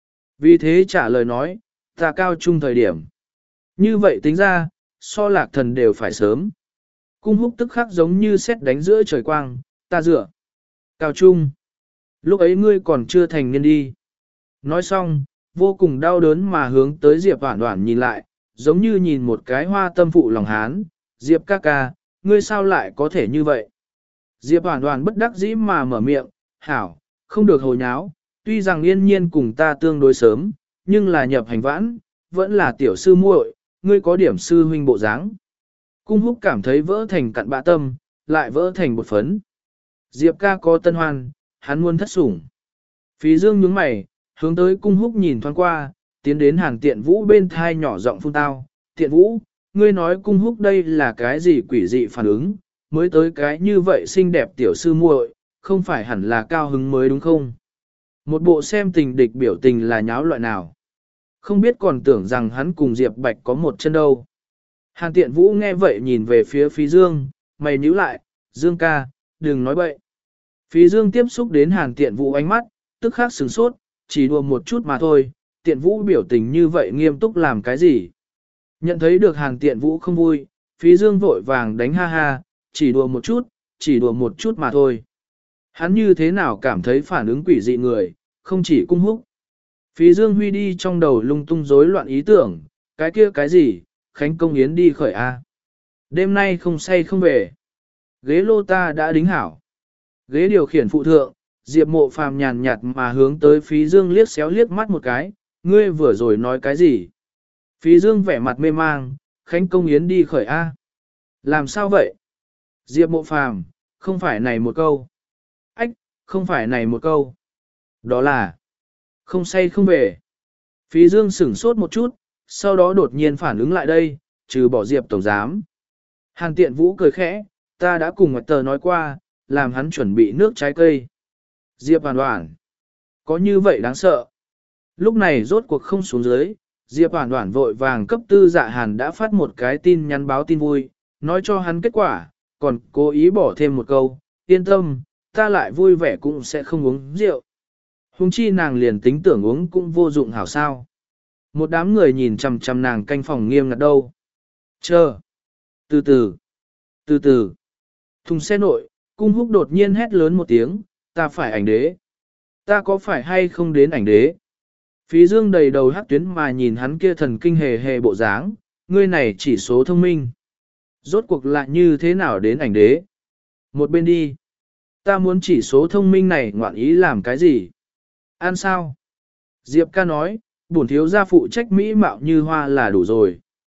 Vì thế trả lời nói, ta cao trung thời điểm. Như vậy tính ra, so Lạc Thần đều phải sớm. Cung húc tức khắc giống như sét đánh giữa trời quang, ta dựa. Cao trung. Lúc ấy ngươi còn chưa thành niên đi. Nói xong, vô cùng đau đớn mà hướng tới Diệp Hoản Hoản nhìn lại, giống như nhìn một cái hoa tâm phụ lòng hán. Diệp ca ca, ngươi sao lại có thể như vậy? Diệp Hoản Hoản bất đắc dĩ mà mở miệng, hảo, không được hồ nháo, tuy rằng Yên Nhiên cùng ta tương đối sớm, nhưng là nhập hành vãn, vẫn là tiểu sư muội, ngươi có điểm sư huynh bộ dáng. Cung húc cảm thấy vỡ thành cặn bã tâm, lại vỡ thành bột phấn. Diệp ca có tân hoan, hắn muốn thất sủng. Phí Dương nhướng mày, hướng tới cung húc nhìn thoáng qua, tiến đến Hàn Tiện Vũ bên thai nhỏ giọng phun tao. Tiện Vũ, ngươi nói cung húc đây là cái gì quỷ dị phản ứng, mới tới cái như vậy xinh đẹp tiểu sư muội, không phải hẳn là cao hứng mới đúng không? Một bộ xem tình địch biểu tình là nháo loại nào. Không biết còn tưởng rằng hắn cùng Diệp Bạch có một chân đâu. Hàn Tiện Vũ nghe vậy nhìn về phía Phí Dương, mày nhíu lại, Dương ca, đừng nói bậy. Phí Dương tiếp xúc đến Hàn Tiện Vũ ánh mắt, tức khắc sửng sốt, chỉ đùa một chút mà thôi, Tiện Vũ biểu tình như vậy nghiêm túc làm cái gì. Nhận thấy được Hàn Tiện Vũ không vui, Phí Dương vội vàng đánh ha ha, chỉ đùa một chút, chỉ đùa một chút mà thôi. Hắn như thế nào cảm thấy phản ứng quỷ dị người, không chỉ cung húc. Phí Dương Huy đi trong đầu lung tung rối loạn ý tưởng, cái kia cái gì, Khánh Công Yến đi khởi A. Đêm nay không say không về. Ghế lô ta đã đính hảo. Ghế điều khiển phụ thượng, Diệp Mộ Phàm nhàn nhạt mà hướng tới Phí Dương liếc xéo liếc mắt một cái, ngươi vừa rồi nói cái gì? Phí Dương vẻ mặt mê mang, Khánh Công Yến đi khởi A. Làm sao vậy? Diệp Mộ Phàm, không phải này một câu. Ách, không phải này một câu. Đó là, không say không về. Phí Dương sửng sốt một chút, sau đó đột nhiên phản ứng lại đây, trừ bỏ Diệp Tổng Giám. Hàn Tiện Vũ cười khẽ, ta đã cùng Ngạch Tờ nói qua, làm hắn chuẩn bị nước trái cây. Diệp Hoàn Hoàn, có như vậy đáng sợ. Lúc này rốt cuộc không xuống dưới, Diệp Hoàn Hoàn vội vàng cấp tư dạ Hàn đã phát một cái tin nhắn báo tin vui, nói cho hắn kết quả, còn cố ý bỏ thêm một câu, yên tâm, ta lại vui vẻ cũng sẽ không uống rượu. Hùng chi nàng liền tính tưởng uống cũng vô dụng hảo sao. Một đám người nhìn chằm chằm nàng canh phòng nghiêm ngặt đâu. Chờ. Từ từ. Từ từ. Thùng xe nội, cung húc đột nhiên hét lớn một tiếng, ta phải ảnh đế. Ta có phải hay không đến ảnh đế? Phí Dương đầy đầu hát tuyến mà nhìn hắn kia thần kinh hề hề bộ dáng, ngươi này chỉ số thông minh. Rốt cuộc lại như thế nào đến ảnh đế? Một bên đi. Ta muốn chỉ số thông minh này ngoạn ý làm cái gì? Ăn sao? Diệp ca nói, bổn thiếu gia phụ trách mỹ mạo như hoa là đủ rồi.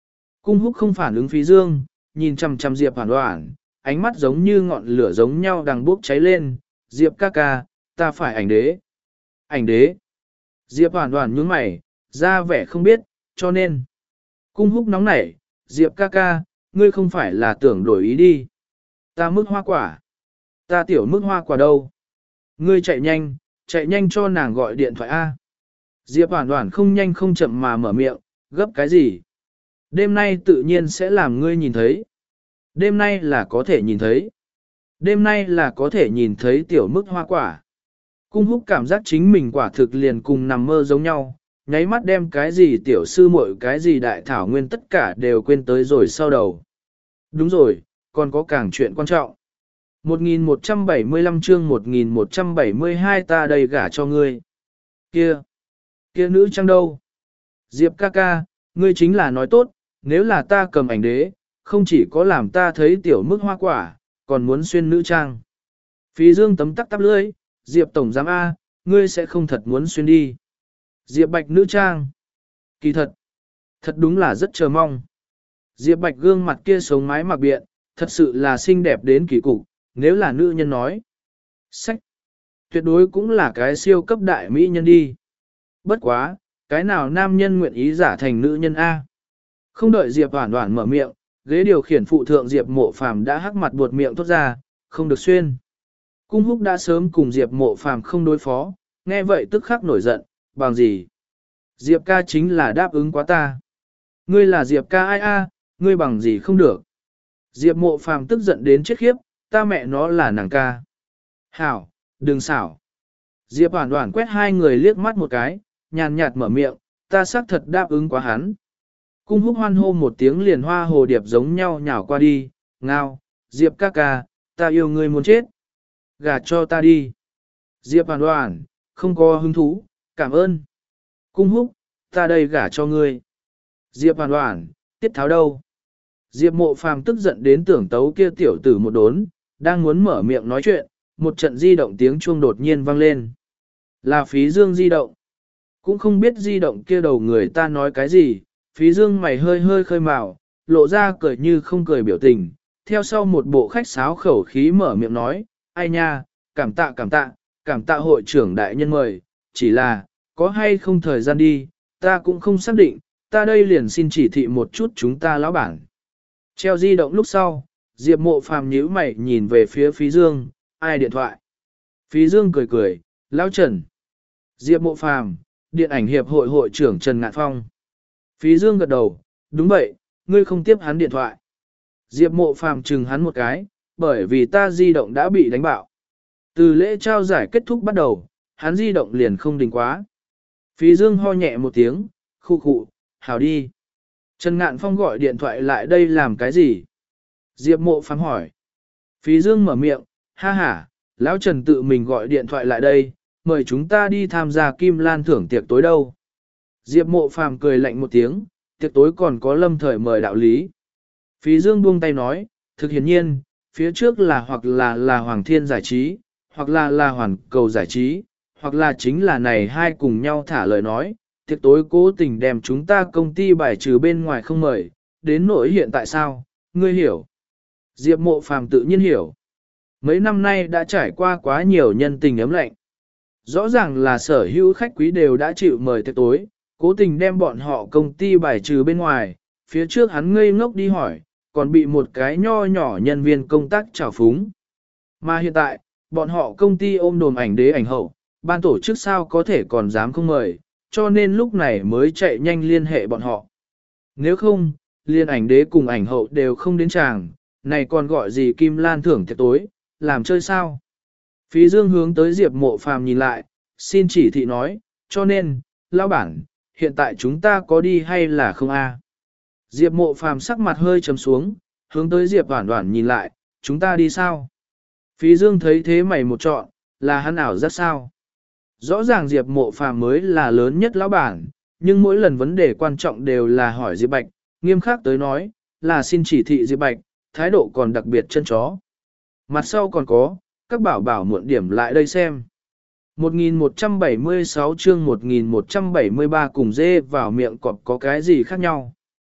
Cung húc không phản ứng Phí Dương, nhìn chằm chằm Diệp Hoàn Hoàn, ánh mắt giống như ngọn lửa giống nhau đang bốc cháy lên, Diệp ca ca, ta phải ảnh đế. Ảnh đế. Diệp Hoàn Hoàn nhướng mày, ra vẻ không biết, cho nên. Cung húc nóng nảy, Diệp ca ca, ngươi không phải là tưởng đổi ý đi. Ta mức hoa quả. Ta tiểu mức hoa quả đâu? Ngươi chạy nhanh, chạy nhanh cho nàng gọi điện thoại A. Diệp Hoàn Hoàn không nhanh không chậm mà mở miệng, gấp cái gì? Đêm nay tự nhiên sẽ làm ngươi nhìn thấy. Đêm nay là có thể nhìn thấy. Đêm nay là có thể nhìn thấy tiểu mức hoa quả. Cung húc cảm giác chính mình quả thực liền cùng nằm mơ giống nhau, nháy mắt đem cái gì tiểu sư muội cái gì đại thảo nguyên tất cả đều quên tới rồi sau đầu. Đúng rồi, còn có càng chuyện quan trọng. một nghìn một trăm bảy mươi lăm chương một nghìn một trăm bảy mươi hai ta đây gả cho ngươi. Kia, kia nữ trang đâu? Diệp ca ca, ngươi chính là nói tốt, nếu là ta cầm ảnh đế, không chỉ có làm ta thấy tiểu mức hoa quả, còn muốn xuyên nữ trang. Phí Dương tấm tắc tắp lưỡi, Diệp tổng giám A, ngươi sẽ không thật muốn xuyên đi. Diệp Bạch nữ trang. Kỳ thật, thật đúng là rất chờ mong. Diệp Bạch gương mặt kia sống mái mặc biện, thật sự là xinh đẹp đến kỳ cục, nếu là nữ nhân nói. Sách, tuyệt đối cũng là cái siêu cấp đại mỹ nhân đi. Bất quá, cái nào nam nhân nguyện ý giả thành nữ nhân A. Không đợi Diệp Hoản Hoản mở miệng, ghế điều khiển phụ thượng Diệp Mộ Phàm đã hắc mặt buột miệng thốt ra, không được xuyên. Cung húc đã sớm cùng Diệp Mộ Phàm không đối phó, nghe vậy tức khắc nổi giận, bằng gì? Diệp ca chính là đáp ứng quá ta. Ngươi là Diệp ca ai a, ngươi bằng gì không được? Diệp Mộ Phàm tức giận đến chết khiếp, ta mẹ nó là nàng ca. Hảo, đừng xảo. Diệp Hoản Hoản quét hai người liếc mắt một cái, nhàn nhạt mở miệng, ta xác thật đáp ứng quá hắn. Cung húc hoan hô một tiếng liền hoa hồ điệp giống nhau nhào qua đi, ngao, Diệp ca ca, ta yêu ngươi muốn chết. Gả cho ta đi. Diệp Hoản Hoản, không có hứng thú, cảm ơn. Cung húc, ta đây gả cho ngươi. Diệp Hoản Hoản, tiết tháo đâu? Diệp Mộ Phàm tức giận đến tưởng tấu kia tiểu tử một đốn, đang muốn mở miệng nói chuyện, một trận di động tiếng chuông đột nhiên vang lên. Là Phí Dương di động. Cũng không biết di động kia đầu người ta nói cái gì, Phí Dương mày hơi hơi khơi mào, lộ ra cười như không cười biểu tình, theo sau một bộ khách sáo khẩu khí mở miệng nói, ai nha, cảm tạ cảm tạ, cảm tạ hội trưởng đại nhân mời, chỉ là, có hay không thời gian đi, ta cũng không xác định, ta đây liền xin chỉ thị một chút chúng ta lão bản. Treo di động lúc sau, Diệp Mộ Phàm nhíu mày nhìn về phía Phí Dương, ai điện thoại. Phí Dương cười cười, lão Trần. Diệp Mộ Phàm, điện ảnh hiệp hội hội trưởng Trần Ngạn Phong. Phí Dương gật đầu, đúng vậy, ngươi không tiếp hắn điện thoại. Diệp Mộ Phàm chừng hắn một cái, bởi vì ta di động đã bị đánh bạo. Từ lễ trao giải kết thúc bắt đầu, hắn di động liền không đình quá. Phí Dương ho nhẹ một tiếng, khu khụ, hảo đi. Trần Ngạn Phong gọi điện thoại lại đây làm cái gì? Diệp Mộ Phàm hỏi. Phí Dương mở miệng, ha ha, lão Trần tự mình gọi điện thoại lại đây, mời chúng ta đi tham gia Kim Lan thưởng tiệc tối đâu. Diệp Mộ Phàm cười lạnh một tiếng, tiệc tối còn có lâm thời mời đạo lý. Phí Dương buông tay nói, thực hiển nhiên, phía trước là hoặc là là Hoàng Thiên giải trí, hoặc là là Hoàn Cầu giải trí, hoặc là chính là này hai cùng nhau thả lời nói, tiệc tối cố tình đem chúng ta công ty bài trừ bên ngoài không mời, đến nỗi hiện tại sao, ngươi hiểu. Diệp Mộ Phàm tự nhiên hiểu. Mấy năm nay đã trải qua quá nhiều nhân tình ấm lạnh. Rõ ràng là sở hữu khách quý đều đã chịu mời tiệc tối, cố tình đem bọn họ công ty bài trừ bên ngoài, phía trước hắn ngây ngốc đi hỏi, còn bị một cái nho nhỏ nhân viên công tác trào phúng. Mà hiện tại, bọn họ công ty ôm đồm ảnh đế ảnh hậu, ban tổ chức sao có thể còn dám không mời, cho nên lúc này mới chạy nhanh liên hệ bọn họ. Nếu không, liên ảnh đế cùng ảnh hậu đều không đến tràng, này còn gọi gì Kim Lan thưởng tiệc tối, làm chơi sao? Phí Dương hướng tới Diệp Mộ Phàm nhìn lại, xin chỉ thị nói, cho nên, lão bản, hiện tại chúng ta có đi hay là không a? Diệp Mộ Phàm sắc mặt hơi trầm xuống, hướng tới Diệp Hoản Hoản nhìn lại, chúng ta đi sao? Phí Dương thấy thế mày một trọn, là hắn ảo rất sao? Rõ ràng Diệp Mộ Phàm mới là lớn nhất lão bản, nhưng mỗi lần vấn đề quan trọng đều là hỏi Diệp Bạch, nghiêm khắc tới nói, là xin chỉ thị Diệp Bạch, thái độ còn đặc biệt chân chó. Mặt sau còn có, các bảo bảo muộn điểm lại đây xem. một nghìn một trăm bảy mươi sáu chương một nghìn một trăm bảy mươi ba cùng dê vào miệng cọp có cái gì khác nhau.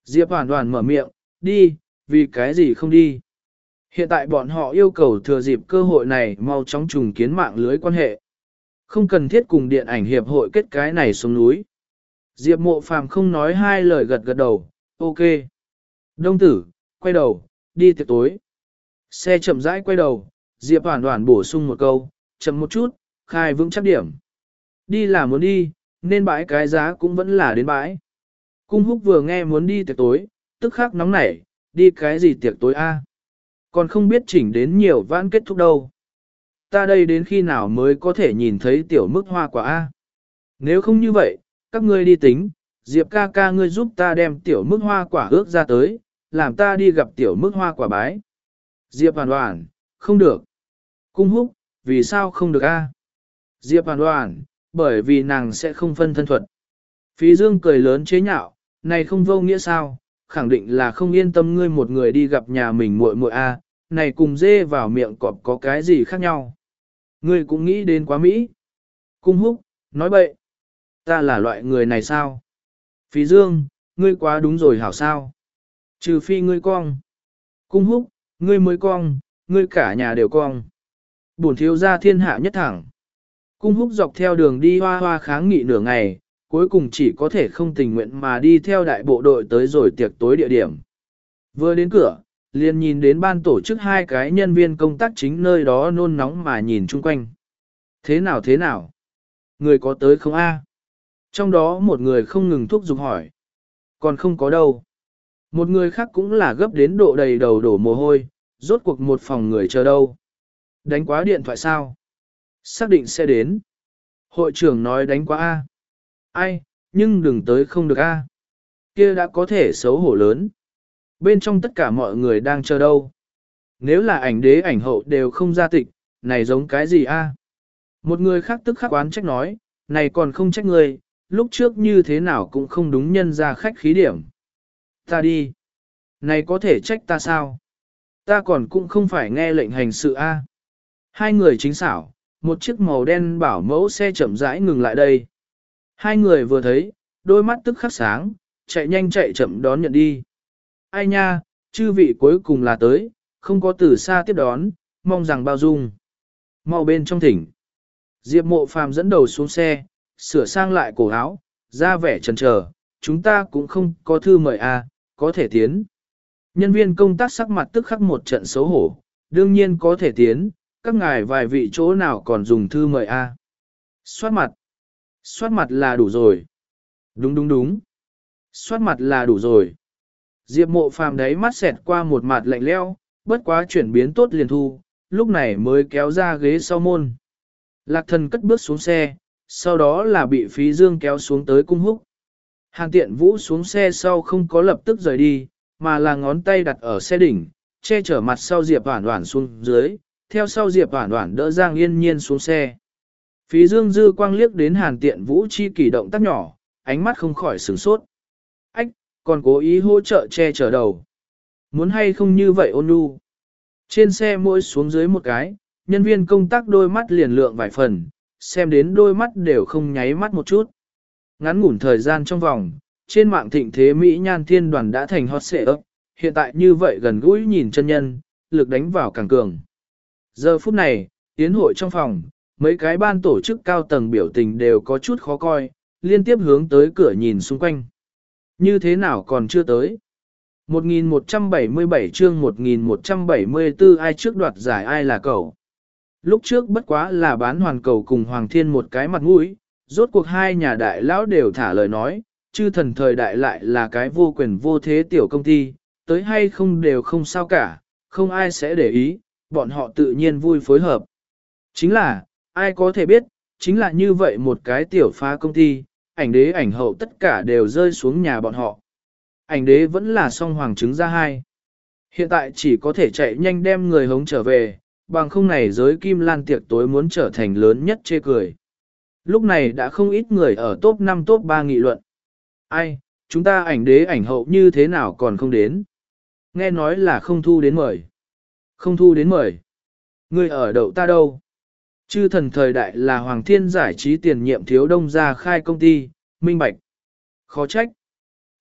Diệp Hoàn Hoàn mở miệng, đi, vì cái gì không đi. Hiện tại bọn họ yêu cầu thừa dịp cơ hội này mau chóng trùng kiến mạng lưới quan hệ. Không cần thiết cùng điện ảnh hiệp hội kết cái này xuống núi. Diệp Mộ Phàm không nói hai lời gật gật đầu, ok. Đông tử, quay đầu, đi tiệc tối. Xe chậm rãi quay đầu, Diệp Hoàn Hoàn bổ sung một câu, chậm một chút, khai vững chắc điểm. Đi là muốn đi, nên bãi cái giá cũng vẫn là đến bãi. Cung Húc vừa nghe muốn đi tiệc tối, tức khắc nóng nảy, đi cái gì tiệc tối a? Còn không biết chỉnh đến nhiều vãn kết thúc đâu. Ta đây đến khi nào mới có thể nhìn thấy tiểu mức hoa quả a? Nếu không như vậy, các ngươi đi tính, Diệp ca ca ngươi giúp ta đem tiểu mức hoa quả ước ra tới, làm ta đi gặp tiểu mức hoa quả bái. Diệp Hoàn Hoàn, không được. Cung Húc, vì sao không được a? Diệp Hoàn Hoàn, bởi vì nàng sẽ không phân thân thuật. Phí Dương cười lớn chế nhạo, này không vô nghĩa sao, khẳng định là không yên tâm ngươi một người đi gặp nhà mình muội muội a, này cùng dê vào miệng cọp có cái gì khác nhau. Ngươi cũng nghĩ đến quá Mỹ. Cung Húc, nói bậy. Ta là loại người này sao? Phí Dương, ngươi quá đúng rồi hảo sao? Trừ phi ngươi cong. Cung Húc, ngươi mới cong, ngươi cả nhà đều cong. Bổn thiếu gia thiên hạ nhất thẳng. Cung Húc dọc theo đường đi hoa hoa kháng nghị nửa ngày, cuối cùng chỉ có thể không tình nguyện mà đi theo đại bộ đội tới rồi tiệc tối địa điểm. Vừa đến cửa, liền nhìn đến ban tổ chức hai cái nhân viên công tác chính nơi đó nôn nóng mà nhìn chung quanh. Thế nào thế nào? Người có tới không a? Trong đó một người không ngừng thúc giục hỏi. Còn không có đâu. Một người khác cũng là gấp đến độ đầy đầu đổ mồ hôi, rốt cuộc một phòng người chờ đâu. Đánh quá điện thoại sao? Xác định sẽ đến. Hội trưởng nói đánh quá a. Ai, nhưng đừng tới không được a. Kia đã có thể xấu hổ lớn. Bên trong tất cả mọi người đang chờ đâu. Nếu là ảnh đế ảnh hậu đều không ra tịch, này giống cái gì a? Một người khác tức khắc oán trách nói, này còn không trách người, lúc trước như thế nào cũng không đúng nhân ra khách khí điểm. Ta đi. Này có thể trách ta sao? Ta còn cũng không phải nghe lệnh hành sự a. Hai người chính xảo, một chiếc màu đen bảo mẫu xe chậm rãi ngừng lại đây. Hai người vừa thấy, đôi mắt tức khắc sáng, chạy nhanh chạy chậm đón nhận đi. Ai nha, chư vị cuối cùng là tới, không có từ xa tiếp đón, mong rằng bao dung. Mau bên trong thỉnh. Diệp Mộ Phàm dẫn đầu xuống xe, sửa sang lại cổ áo, ra vẻ chần chờ, chúng ta cũng không có thư mời a, có thể tiến. Nhân viên công tác sắc mặt tức khắc một trận xấu hổ, đương nhiên có thể tiến, các ngài vài vị chỗ nào còn dùng thư mời a? Xoát mặt. Xoát mặt là đủ rồi. Đúng đúng đúng. Xoát mặt là đủ rồi. Diệp Mộ Phàm đấy mắt xẹt qua một mặt lạnh lẽo, bất quá chuyển biến tốt liền thu, lúc này mới kéo ra ghế sau môn. Lạc Thần cất bước xuống xe, sau đó là bị Phí Dương kéo xuống tới Cung Húc. Hàn Tiện Vũ xuống xe sau không có lập tức rời đi, mà là ngón tay đặt ở xe đỉnh, che chở mặt sau Diệp Hoản Hoản xuống dưới, theo sau Diệp Hoản Hoản đỡ Giang Yên Nhiên xuống xe. Phí Dương dư quang liếc đến Hàn Tiện Vũ chi kỳ động tác nhỏ, ánh mắt không khỏi sửng sốt. Ách, còn cố ý hỗ trợ che chở đầu. Muốn hay không như vậy ôn nhu. Trên xe mỗi xuống dưới một cái, nhân viên công tác đôi mắt liền lượng vài phần, xem đến đôi mắt đều không nháy mắt một chút. Ngắn ngủn thời gian trong vòng, trên mạng thịnh thế Mỹ Nhan Thiên Đoàn đã thành hot xệ ấp, hiện tại như vậy gần gũi nhìn chân nhân, lực đánh vào càng cường. Giờ phút này, tiến hội trong phòng, mấy cái ban tổ chức cao tầng biểu tình đều có chút khó coi, liên tiếp hướng tới cửa nhìn xung quanh. Như thế nào còn chưa tới? một nghìn một trăm bảy mươi bảy chương một nghìn một trăm bảy mươi tư ai trước đoạt giải ai là cậu. Lúc trước bất quá là bán hoàn cầu cùng Hoàng Thiên một cái mặt mũi, rốt cuộc hai nhà đại lão đều thả lời nói, chư thần thời đại lại là cái vô quyền vô thế tiểu công ty, tới hay không đều không sao cả, không ai sẽ để ý, bọn họ tự nhiên vui phối hợp. Chính là, ai có thể biết, chính là như vậy một cái tiểu phá công ty, ảnh đế ảnh hậu tất cả đều rơi xuống nhà bọn họ. Ảnh đế vẫn là song hoàng trứng ra hai. Hiện tại chỉ có thể chạy nhanh đem người hống trở về, bằng không này giới kim lan tiệc tối muốn trở thành lớn nhất chê cười. Lúc này đã không ít người ở top năm top ba nghị luận. Ai, chúng ta ảnh đế ảnh hậu như thế nào còn không đến? Nghe nói là không thu đến mời. Không thu đến mời. Người ở đậu ta đâu? Chư thần thời đại là Hoàng Thiên giải trí tiền nhiệm thiếu đông gia khai công ty, minh bạch. Khó trách.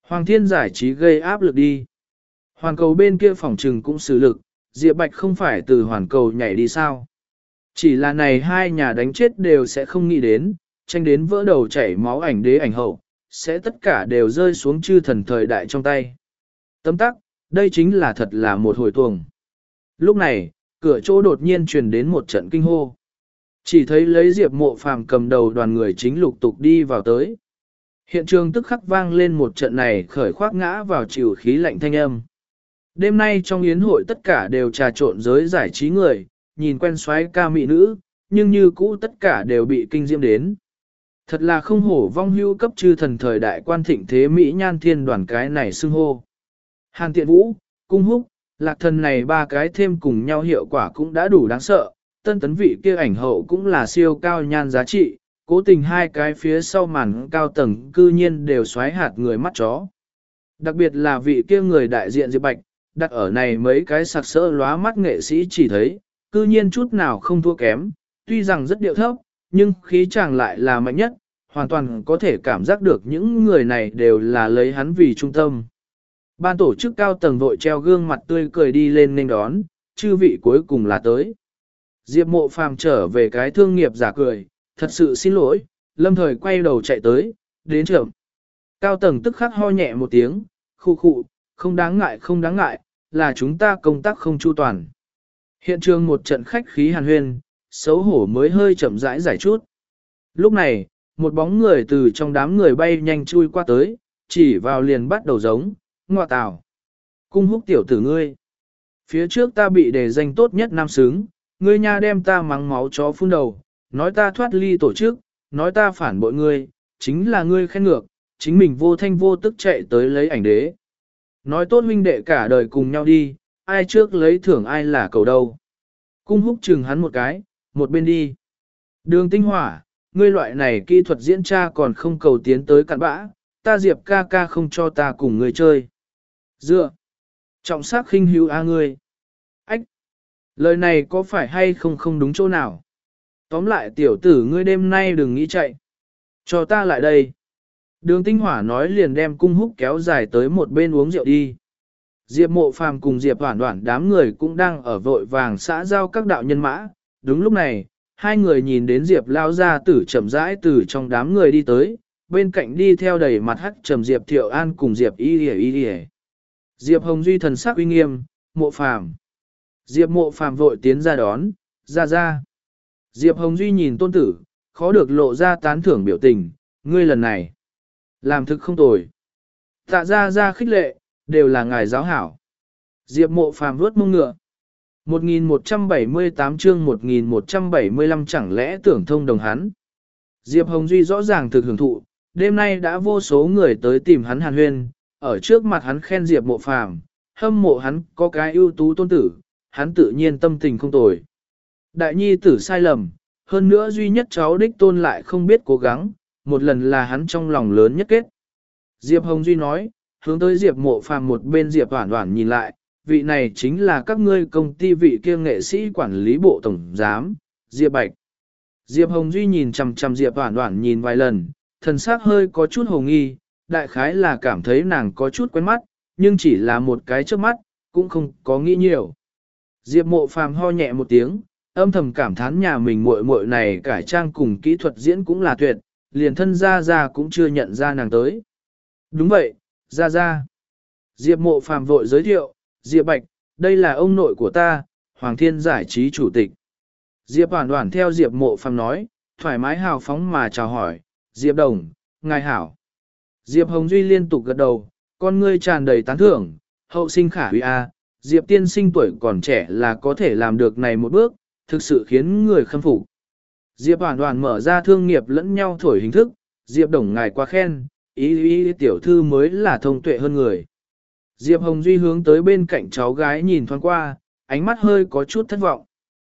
Hoàng Thiên giải trí gây áp lực đi. Hoàn cầu bên kia phòng trừng cũng xử lực, Diệp Bạch không phải từ hoàn cầu nhảy đi sao. Chỉ là này hai nhà đánh chết đều sẽ không nghĩ đến, tranh đến vỡ đầu chảy máu ảnh đế ảnh hậu, sẽ tất cả đều rơi xuống chư thần thời đại trong tay. Tấm tắc, đây chính là thật là một hồi tuồng. Lúc này, cửa chỗ đột nhiên truyền đến một trận kinh hô. Chỉ thấy lấy Diệp Mộ Phàm cầm đầu đoàn người chính lục tục đi vào tới. Hiện trường tức khắc vang lên một trận này khởi khoác ngã vào chịu khí lạnh thanh âm. Đêm nay trong yến hội tất cả đều trà trộn giới giải trí người, nhìn quen xoáy ca mỹ nữ, nhưng như cũ tất cả đều bị kinh diễm đến. Thật là không hổ vong hưu cấp chư thần thời đại quan thịnh thế Mỹ nhan thiên đoàn cái này xưng hô. Hàn Tiện Vũ, Cung Húc, Lạc Thần này ba cái thêm cùng nhau hiệu quả cũng đã đủ đáng sợ, tân tấn vị kia ảnh hậu cũng là siêu cao nhan giá trị, cố tình hai cái phía sau màn cao tầng cư nhiên đều xoáy hạt người mắt chó. Đặc biệt là vị kia người đại diện Diệp Bạch, đặt ở này mấy cái sặc sỡ lóa mắt nghệ sĩ chỉ thấy, cư nhiên chút nào không thua kém, tuy rằng rất điệu thấp, nhưng khí chàng lại là mạnh nhất, hoàn toàn có thể cảm giác được những người này đều là lấy hắn vì trung tâm. Ban tổ chức cao tầng vội treo gương mặt tươi cười đi lên nên đón, chư vị cuối cùng là tới. Diệp Mộ Phàm trở về cái thương nghiệp giả cười, thật sự xin lỗi, lâm thời quay đầu chạy tới, đến trưởng. Cao tầng tức khắc ho nhẹ một tiếng, khu khụ, không đáng ngại không đáng ngại, là chúng ta công tác không chu toàn. Hiện trường một trận khách khí hàn huyên, xấu hổ mới hơi chậm rãi giải chút. Lúc này, một bóng người từ trong đám người bay nhanh chui qua tới, chỉ vào liền bắt đầu giống, ngọa tào. Cung Húc tiểu tử ngươi. Phía trước ta bị đề danh tốt nhất nam xứng, ngươi nha đem ta mắng máu chó phun đầu, nói ta thoát ly tổ chức, nói ta phản bội ngươi, chính là ngươi khen ngược, chính mình vô thanh vô tức chạy tới lấy ảnh đế. Nói tốt huynh đệ cả đời cùng nhau đi, ai trước lấy thưởng ai là cầu đâu. Cung Húc chừng hắn một cái, một bên đi. Đường Tinh Hỏa, ngươi loại này kỹ thuật diễn tra còn không cầu tiến tới cặn bã, ta Diệp ca ca không cho ta cùng ngươi chơi. Dựa, trọng sắc khinh hữu a ngươi. Ách, lời này có phải hay không không đúng chỗ nào? Tóm lại tiểu tử ngươi đêm nay đừng nghĩ chạy. Cho ta lại đây. Đường Tinh Hỏa nói liền đem Cung Húc kéo dài tới một bên uống rượu đi. Diệp Mộ Phàm cùng Diệp Hoản Hoản đám người cũng đang ở vội vàng xã giao các đạo nhân mã. Đúng lúc này, hai người nhìn đến Diệp lao ra tử chậm rãi từ trong đám người đi tới, bên cạnh đi theo đầy mặt hắc trầm Diệp Thiệu An cùng Diệp Y Y Y Y. Diệp Hồng Duy thần sắc uy nghiêm, Mộ Phàm. Diệp Mộ Phàm vội tiến ra đón, ra ra. Diệp Hồng Duy nhìn tôn tử, khó được lộ ra tán thưởng biểu tình, ngươi lần này làm thực không tồi. Tạ ra ra khích lệ, đều là ngài giáo hảo. Diệp Mộ Phàm vuốt mông ngựa. một nghìn một trăm bảy mươi tám chương một nghìn một trăm bảy mươi lăm chẳng lẽ tưởng thông đồng hắn. Diệp Hồng Duy rõ ràng thực hưởng thụ, đêm nay đã vô số người tới tìm hắn hàn huyên, ở trước mặt hắn khen Diệp Mộ Phàm, hâm mộ hắn có cái ưu tú tôn tử, hắn tự nhiên tâm tình không tồi. Đại nhi tử sai lầm, hơn nữa duy nhất cháu đích tôn lại không biết cố gắng, một lần là hắn trong lòng lớn nhất kết. Diệp Hồng Duy nói, hướng tới Diệp Mộ Phàm một bên Diệp Hoản Hoản nhìn lại, vị này chính là các ngươi công ty vị kia nghệ sĩ quản lý bộ tổng giám, Diệp Bạch. Diệp Hồng Duy nhìn chằm chằm Diệp Hoản Hoản nhìn vài lần, thần sắc hơi có chút hồ nghi, đại khái là cảm thấy nàng có chút quen mắt, nhưng chỉ là một cái trước mắt, cũng không có nghĩ nhiều. Diệp Mộ Phàm ho nhẹ một tiếng, âm thầm cảm thán nhà mình muội muội này cải trang cùng kỹ thuật diễn cũng là tuyệt, liền thân ra ra cũng chưa nhận ra nàng tới. Đúng vậy, ra ra. Diệp Mộ Phàm vội giới thiệu, Diệp Bạch, đây là ông nội của ta, Hoàng Thiên giải trí chủ tịch. Diệp Hoản Hoản theo Diệp Mộ Phàm nói, thoải mái hào phóng mà chào hỏi, Diệp Đồng, ngài hảo. Diệp Hồng Duy liên tục gật đầu, con ngươi tràn đầy tán thưởng, hậu sinh khả huy a, Diệp tiên sinh tuổi còn trẻ là có thể làm được này một bước, thực sự khiến người khâm phục. Diệp Hoản Hoản mở ra thương nghiệp lẫn nhau thổi hình thức, Diệp Đồng ngài quá khen, ý ý tiểu thư mới là thông tuệ hơn người. Diệp Hồng Duy hướng tới bên cạnh cháu gái nhìn thoáng qua, ánh mắt hơi có chút thất vọng.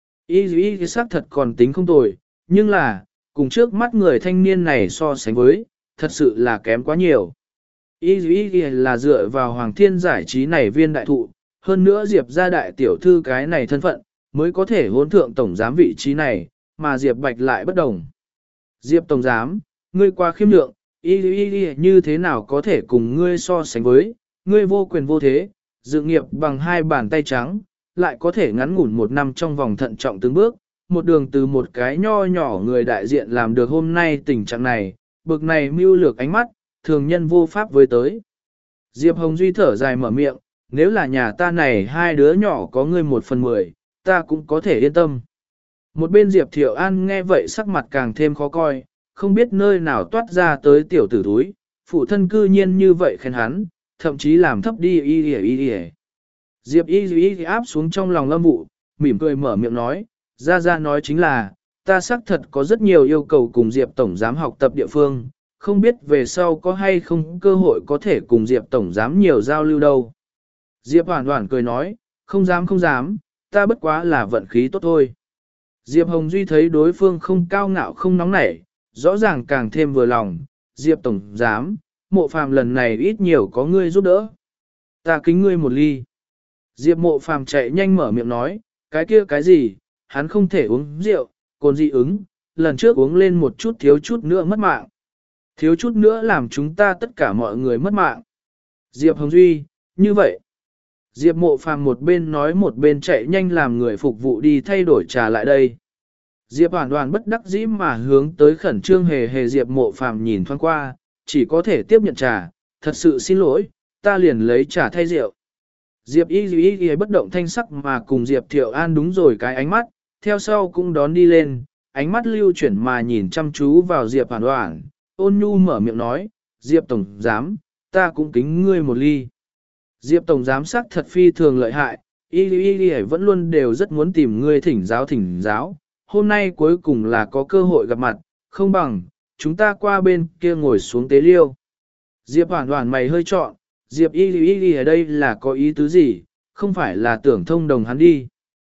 Ý ý cái xác thật còn tính không tồi, nhưng là, cùng trước mắt người thanh niên này so sánh với, thật sự là kém quá nhiều. Ý ý là dựa vào Hoàng Thiên giải trí này viên đại thụ, hơn nữa Diệp gia đại tiểu thư cái này thân phận, mới có thể hôn thượng tổng giám vị trí này, mà Diệp Bạch lại bất đồng. Diệp tổng giám, ngươi qua khiêm lượng, Y y y như thế nào có thể cùng ngươi so sánh với, ngươi vô quyền vô thế, dự nghiệp bằng hai bàn tay trắng, lại có thể ngắn ngủn một năm trong vòng thận trọng từng bước, một đường từ một cái nho nhỏ người đại diện làm được hôm nay tình trạng này, bực này mưu lược ánh mắt, thường nhân vô pháp với tới. Diệp Hồng Duy thở dài mở miệng, nếu là nhà ta này hai đứa nhỏ có ngươi một phần mười, ta cũng có thể yên tâm. Một bên Diệp Thiệu An nghe vậy sắc mặt càng thêm khó coi, không biết nơi nào toát ra tới tiểu tử túi, phụ thân cư nhiên như vậy khen hắn, thậm chí làm thấp đi y y y y. Diệp y y áp xuống trong lòng Lâm Vụ, mỉm cười mở miệng nói, ra ra nói chính là, ta xác thật có rất nhiều yêu cầu cùng Diệp Tổng giám học tập địa phương, không biết về sau có hay không cơ hội có thể cùng Diệp Tổng giám nhiều giao lưu đâu. Diệp Hoản Hoản cười nói, không dám không dám, ta bất quá là vận khí tốt thôi. Diệp Hồng Duy thấy đối phương không cao ngạo không nóng nảy, rõ ràng càng thêm vừa lòng, Diệp Tổng giám, Mộ Phàm lần này ít nhiều có ngươi giúp đỡ. Ta kính ngươi một ly. Diệp Mộ Phàm chạy nhanh mở miệng nói, cái kia cái gì, hắn không thể uống rượu, cồn dị ứng, lần trước uống lên một chút thiếu chút nữa mất mạng. Thiếu chút nữa làm chúng ta tất cả mọi người mất mạng. Diệp Hồng Duy, như vậy. Diệp Mộ Phàm một bên nói một bên chạy nhanh làm người phục vụ đi thay đổi trà lại đây. Diệp Hoàn Đoàn bất đắc dĩ mà hướng tới khẩn trương hề hề Diệp Mộ Phàm nhìn thoáng qua, chỉ có thể tiếp nhận trà, thật sự xin lỗi, ta liền lấy trà thay rượu. Diệp Y Y Y bất động thanh sắc mà cùng Diệp Thiệu An đúng rồi cái ánh mắt, theo sau cũng đón đi lên, ánh mắt lưu chuyển mà nhìn chăm chú vào Diệp Hoàn Đoàn, ôn nhu mở miệng nói, Diệp Tổng Giám, ta cũng kính ngươi một ly. Diệp Tổng Giám sắc thật phi thường lợi hại, Y Y Y vẫn luôn đều rất muốn tìm ngươi thỉnh giáo thỉnh giáo, hôm nay cuối cùng là có cơ hội gặp mặt, không bằng, chúng ta qua bên kia ngồi xuống tế liêu. Diệp Hoàn Hoàn mày hơi trọn, Diệp Y Y Y ở đây là có ý tứ gì, không phải là tưởng thông đồng hắn đi.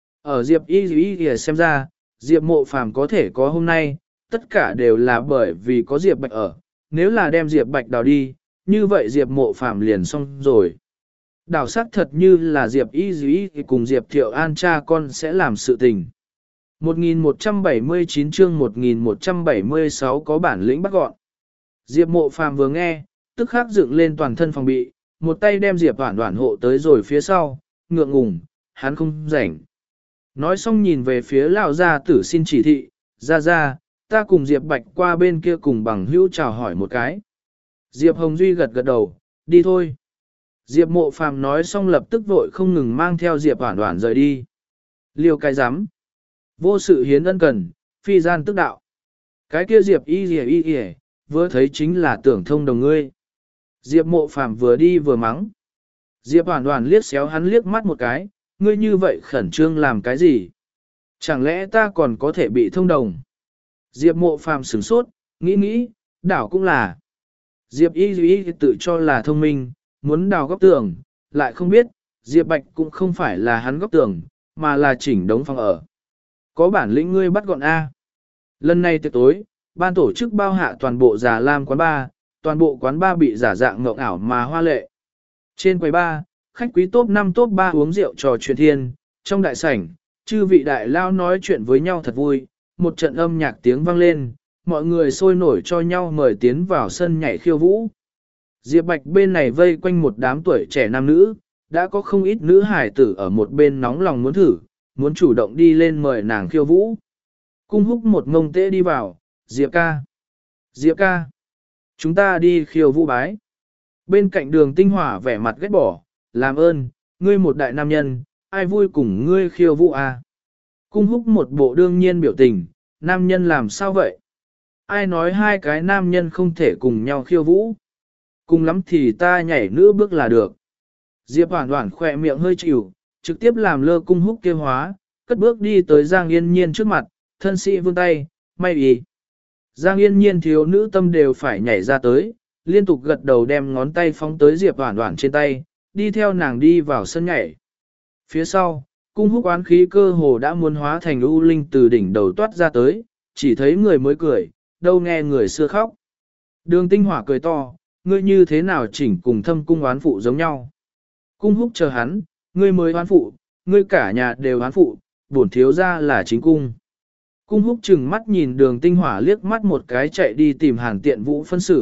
Ở Diệp Y Y Y xem ra, Diệp Mộ Phàm có thể có hôm nay, tất cả đều là bởi vì có Diệp Bạch ở, nếu là đem Diệp Bạch đào đi, như vậy Diệp Mộ Phàm liền xong rồi. Đảo sắc thật như là Diệp Y Y cùng Diệp Thiệu An cha con sẽ làm sự tình. một nghìn một trăm bảy mươi chín chương một nghìn một trăm bảy mươi sáu có bản lĩnh bắt gọn. Diệp Mộ Phàm vừa nghe, tức khắc dựng lên toàn thân phòng bị, một tay đem Diệp Hoản Hoản hộ tới rồi phía sau, ngượng ngùng, hắn không rảnh. Nói xong nhìn về phía lão gia tử xin chỉ thị, ra ra, ta cùng Diệp Bạch qua bên kia cùng bằng hữu chào hỏi một cái. Diệp Hồng Duy gật gật đầu, đi thôi. Diệp Mộ Phàm nói xong lập tức vội không ngừng mang theo Diệp Hoản Hoản rời đi. Liêu cái rắm vô sự hiến ân cần, phi gian tức đạo. Cái kia Diệp y y y y, vừa thấy chính là tưởng thông đồng ngươi. Diệp Mộ Phàm vừa đi vừa mắng. Diệp Hoàn Hoàn liếc xéo hắn liếc mắt một cái, ngươi như vậy khẩn trương làm cái gì? Chẳng lẽ ta còn có thể bị thông đồng? Diệp Mộ Phàm sửng sốt, nghĩ nghĩ, đảo cũng là. Diệp y y tự cho là thông minh, muốn đào góc tường, lại không biết, Diệp Bạch cũng không phải là hắn góc tường, mà là chỉnh đống phòng ở. Có bản lĩnh ngươi bắt gọn A. Lần này tiệc tối, ban tổ chức bao hạ toàn bộ Già Lam quán bar, toàn bộ quán bar bị giả dạng ngộng ảo mà hoa lệ. Trên quầy bar, khách quý top năm top ba uống rượu trò chuyện thiên, trong đại sảnh, chư vị đại lao nói chuyện với nhau thật vui, một trận âm nhạc tiếng vang lên, mọi người sôi nổi cho nhau mời tiến vào sân nhảy khiêu vũ. Diệp Bạch bên này vây quanh một đám tuổi trẻ nam nữ, đã có không ít nữ hải tử ở một bên nóng lòng muốn thử, muốn chủ động đi lên mời nàng khiêu vũ. Cung húc một ngông tễ đi vào, Diệp ca. Diệp ca. Chúng ta đi khiêu vũ bái. Bên cạnh đường tinh hỏa vẻ mặt ghét bỏ, làm ơn, ngươi một đại nam nhân, ai vui cùng ngươi khiêu vũ à? Cung húc một bộ đương nhiên biểu tình, nam nhân làm sao vậy? Ai nói hai cái nam nhân không thể cùng nhau khiêu vũ? Cùng lắm thì ta nhảy nữ bước là được. Diệp Hoản Hoản khỏe miệng hơi chịu, trực tiếp làm lơ cung húc kêu hóa, cất bước đi tới Giang Yên Nhiên trước mặt, thân sĩ vươn tay, may ý. Giang Yên Nhiên thiếu nữ tâm đều phải nhảy ra tới, liên tục gật đầu đem ngón tay phóng tới Diệp Hoản Hoản trên tay, đi theo nàng đi vào sân nhảy. Phía sau, cung húc oán khí cơ hồ đã muốn hóa thành u linh từ đỉnh đầu toát ra tới, chỉ thấy người mới cười, đâu nghe người xưa khóc. Đường tinh hỏa cười to, ngươi như thế nào chỉnh cùng thâm cung oán phụ giống nhau. Cung húc chờ hắn, ngươi mới oán phụ, ngươi cả nhà đều oán phụ, bổn thiếu ra là chính cung. Cung húc chừng mắt nhìn đường tinh hỏa liếc mắt một cái chạy đi tìm hàn tiện vũ phân xử,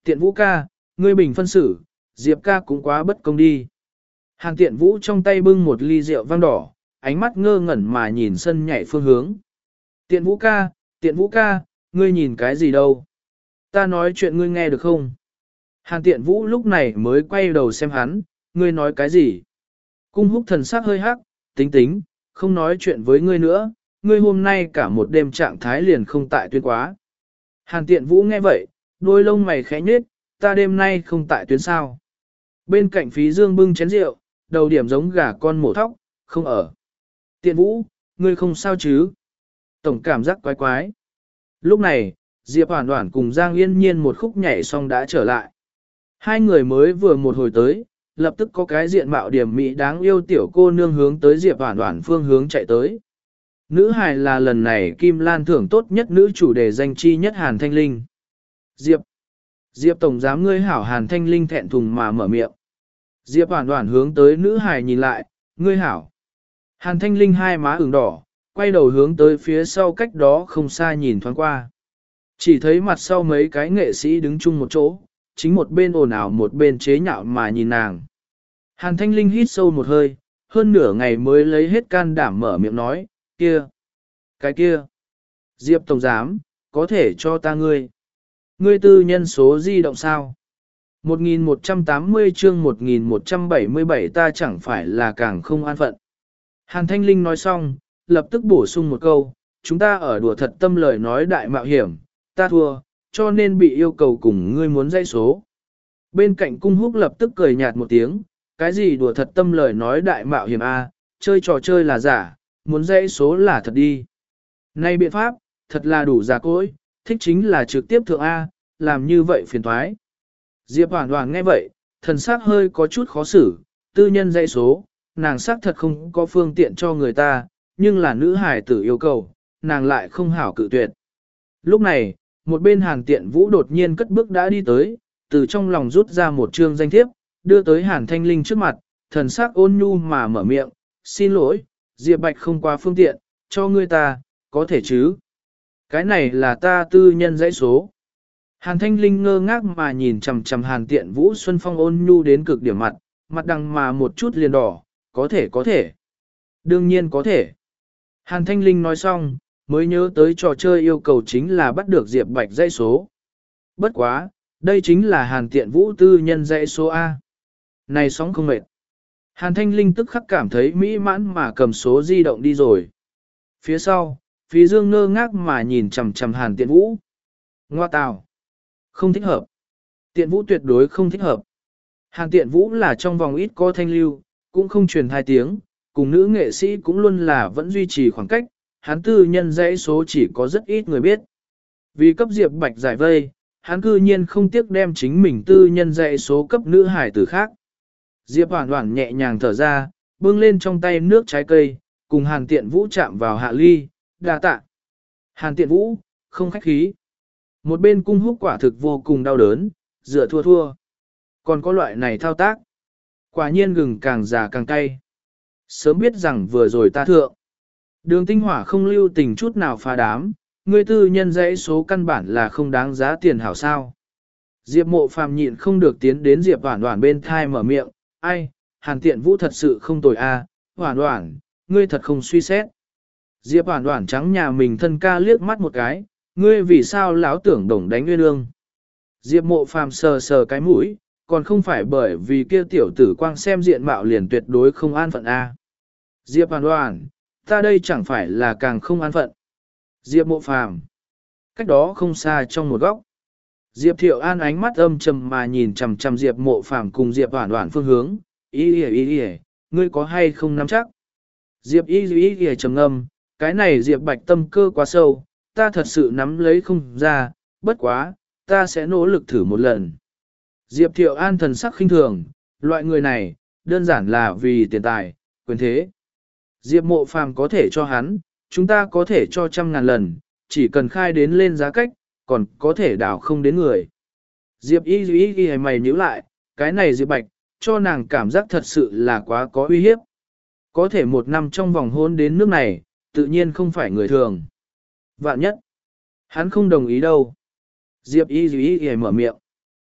Tiện Vũ ca, ngươi bình phân xử, Diệp ca cũng quá bất công đi. Hàn Tiện Vũ trong tay bưng một ly rượu vang đỏ, ánh mắt ngơ ngẩn mà nhìn sân nhảy phương hướng. Tiện Vũ ca, Tiện Vũ ca, ngươi nhìn cái gì đâu? Ta nói chuyện ngươi nghe được không? Hàn Tiện Vũ lúc này mới quay đầu xem hắn, ngươi nói cái gì? Cung Húc thần sắc hơi hắc, tính tính, không nói chuyện với ngươi nữa, ngươi hôm nay cả một đêm trạng thái liền không tại tuyến quá. Hàn Tiện Vũ nghe vậy, đôi lông mày khẽ nhếch, ta đêm nay không tại tuyến sao. Bên cạnh Phí Dương bưng chén rượu, đầu điểm giống gà con mổ thóc, không ở. Tiện Vũ, ngươi không sao chứ? Tổng cảm giác quái quái. Lúc này, Diệp Hoàn Hoàn cùng Giang Yên Nhiên một khúc nhảy xong đã trở lại. Hai người mới vừa một hồi tới, lập tức có cái diện mạo điểm mỹ đáng yêu tiểu cô nương hướng tới Diệp Hoàn Hoàn phương hướng chạy tới. Nữ hài là lần này Kim Lan thưởng tốt nhất nữ chủ đề danh chi nhất Hàn Thanh Linh. Diệp. Diệp Tổng giám ngươi hảo Hàn Thanh Linh thẹn thùng mà mở miệng. Diệp Hoàn Hoàn hướng tới nữ hài nhìn lại, ngươi hảo. Hàn Thanh Linh hai má ửng đỏ, quay đầu hướng tới phía sau cách đó không xa nhìn thoáng qua. Chỉ thấy mặt sau mấy cái nghệ sĩ đứng chung một chỗ, chính một bên ồn ào một bên chế nhạo mà nhìn nàng. Hàn Thanh Linh hít sâu một hơi, hơn nửa ngày mới lấy hết can đảm mở miệng nói, kia, cái kia, Diệp Tổng Giám, có thể cho ta ngươi. Ngươi tư nhân số di động sao? một nghìn một trăm tám mươi chương một nghìn một trăm bảy mươi bảy ta chẳng phải là càng không an phận. Hàn Thanh Linh nói xong, lập tức bổ sung một câu, chúng ta ở đùa thật tâm lời nói đại mạo hiểm, ta thua, cho nên bị yêu cầu cùng ngươi muốn dây số. Bên cạnh Cung Húc lập tức cười nhạt một tiếng, cái gì đùa thật tâm lời nói đại mạo hiểm a, chơi trò chơi là giả, muốn dây số là thật đi. Nay biện pháp, thật là đủ giả cỗi, thích chính là trực tiếp thượng A, làm như vậy phiền thoái. Diệp Hoàn Hoàn nghe vậy, thần sắc hơi có chút khó xử, tư nhân dây số, nàng sắc thật không có phương tiện cho người ta, nhưng là nữ hải tử yêu cầu, nàng lại không hảo cự tuyệt. Lúc này, một bên Hàn Tiện Vũ đột nhiên cất bước đã đi tới, từ trong lòng rút ra một chương danh thiếp, đưa tới Hàn Thanh Linh trước mặt, thần sắc ôn nhu mà mở miệng, xin lỗi, Diệp Bạch không qua phương tiện, cho ngươi ta, có thể chứ. Cái này là ta tư nhân dãy số. Hàn Thanh Linh ngơ ngác mà nhìn chằm chằm Hàn Tiện Vũ Xuân Phong ôn nhu đến cực điểm mặt, mặt đằng mà một chút liền đỏ, có thể có thể. Đương nhiên có thể. Hàn Thanh Linh nói xong, mới nhớ tới trò chơi yêu cầu chính là bắt được Diệp Bạch dãy số. Bất quá, đây chính là Hàn Tiện Vũ tư nhân dãy số A. Này sóng không mệt. Hàn Thanh Linh tức khắc cảm thấy mỹ mãn mà cầm số di động đi rồi. Phía sau, Phí Dương ngơ ngác mà nhìn chằm chằm Hàn Tiện Vũ. Ngoa tào. Không thích hợp. Tiện Vũ tuyệt đối không thích hợp. Hàn Tiện Vũ là trong vòng ít có thanh lưu, cũng không truyền hai tiếng, cùng nữ nghệ sĩ cũng luôn là vẫn duy trì khoảng cách, hắn tư nhân dãy số chỉ có rất ít người biết. Vì cấp Diệp Bạch giải vây, hắn cư nhiên không tiếc đem chính mình tư nhân dãy số cấp nữ hải tử khác. Diệp Hoàn Hoàn nhẹ nhàng thở ra, bưng lên trong tay nước trái cây, cùng Hàn Tiện Vũ chạm vào hạ ly, đa tạ. Hàn Tiện Vũ, không khách khí. Một bên Cung Húc quả thực vô cùng đau đớn, dựa thua thua. Còn có loại này thao tác. Quả nhiên gừng càng già càng cay. Sớm biết rằng vừa rồi ta thượng. Đường Tinh Hỏa không lưu tình chút nào phá đám, người tư nhân dãy số căn bản là không đáng giá tiền hảo sao. Diệp Mộ Phàm nhịn không được tiến đến Diệp Hoản Hoản bên thai mở miệng, ai, Hàn Tiện Vũ thật sự không tồi a, à, Hoản Hoản, ngươi thật không suy xét. Diệp Hoản Hoản trắng nhà mình thân ca liếc mắt một cái, ngươi vì sao láo tưởng đồng đánh nguyên ương. Diệp Mộ Phàm sờ sờ cái mũi, còn không phải bởi vì kia tiểu tử quang xem diện mạo liền tuyệt đối không an phận a. À. Diệp Hoản Hoản, ta đây chẳng phải là càng không an phận. Diệp Mộ Phàm, cách đó không xa trong một góc. Diệp Thiệu An ánh mắt âm trầm mà nhìn chằm chằm Diệp Mộ Phàm cùng Diệp Hoản Hoản phương hướng, ý ý ý ý, ngươi có hay không nắm chắc? Diệp ý ý ý trầm ngâm, cái này Diệp Bạch tâm cơ quá sâu, ta thật sự nắm lấy không ra, bất quá, ta sẽ nỗ lực thử một lần. Diệp Thiệu An thần sắc khinh thường, loại người này, đơn giản là vì tiền tài, quyền thế. Diệp Mộ Phàm có thể cho hắn, chúng ta có thể cho trăm ngàn lần, chỉ cần khai đến lên giá cách, còn có thể đảo không đến người. Diệp y y y mày nhíu lại, cái này Diệp Bạch, cho nàng cảm giác thật sự là quá có uy hiếp. Có thể một năm trong vòng hôn đến nước này, tự nhiên không phải người thường. Vạn nhất, hắn không đồng ý đâu. Diệp y y y mở miệng.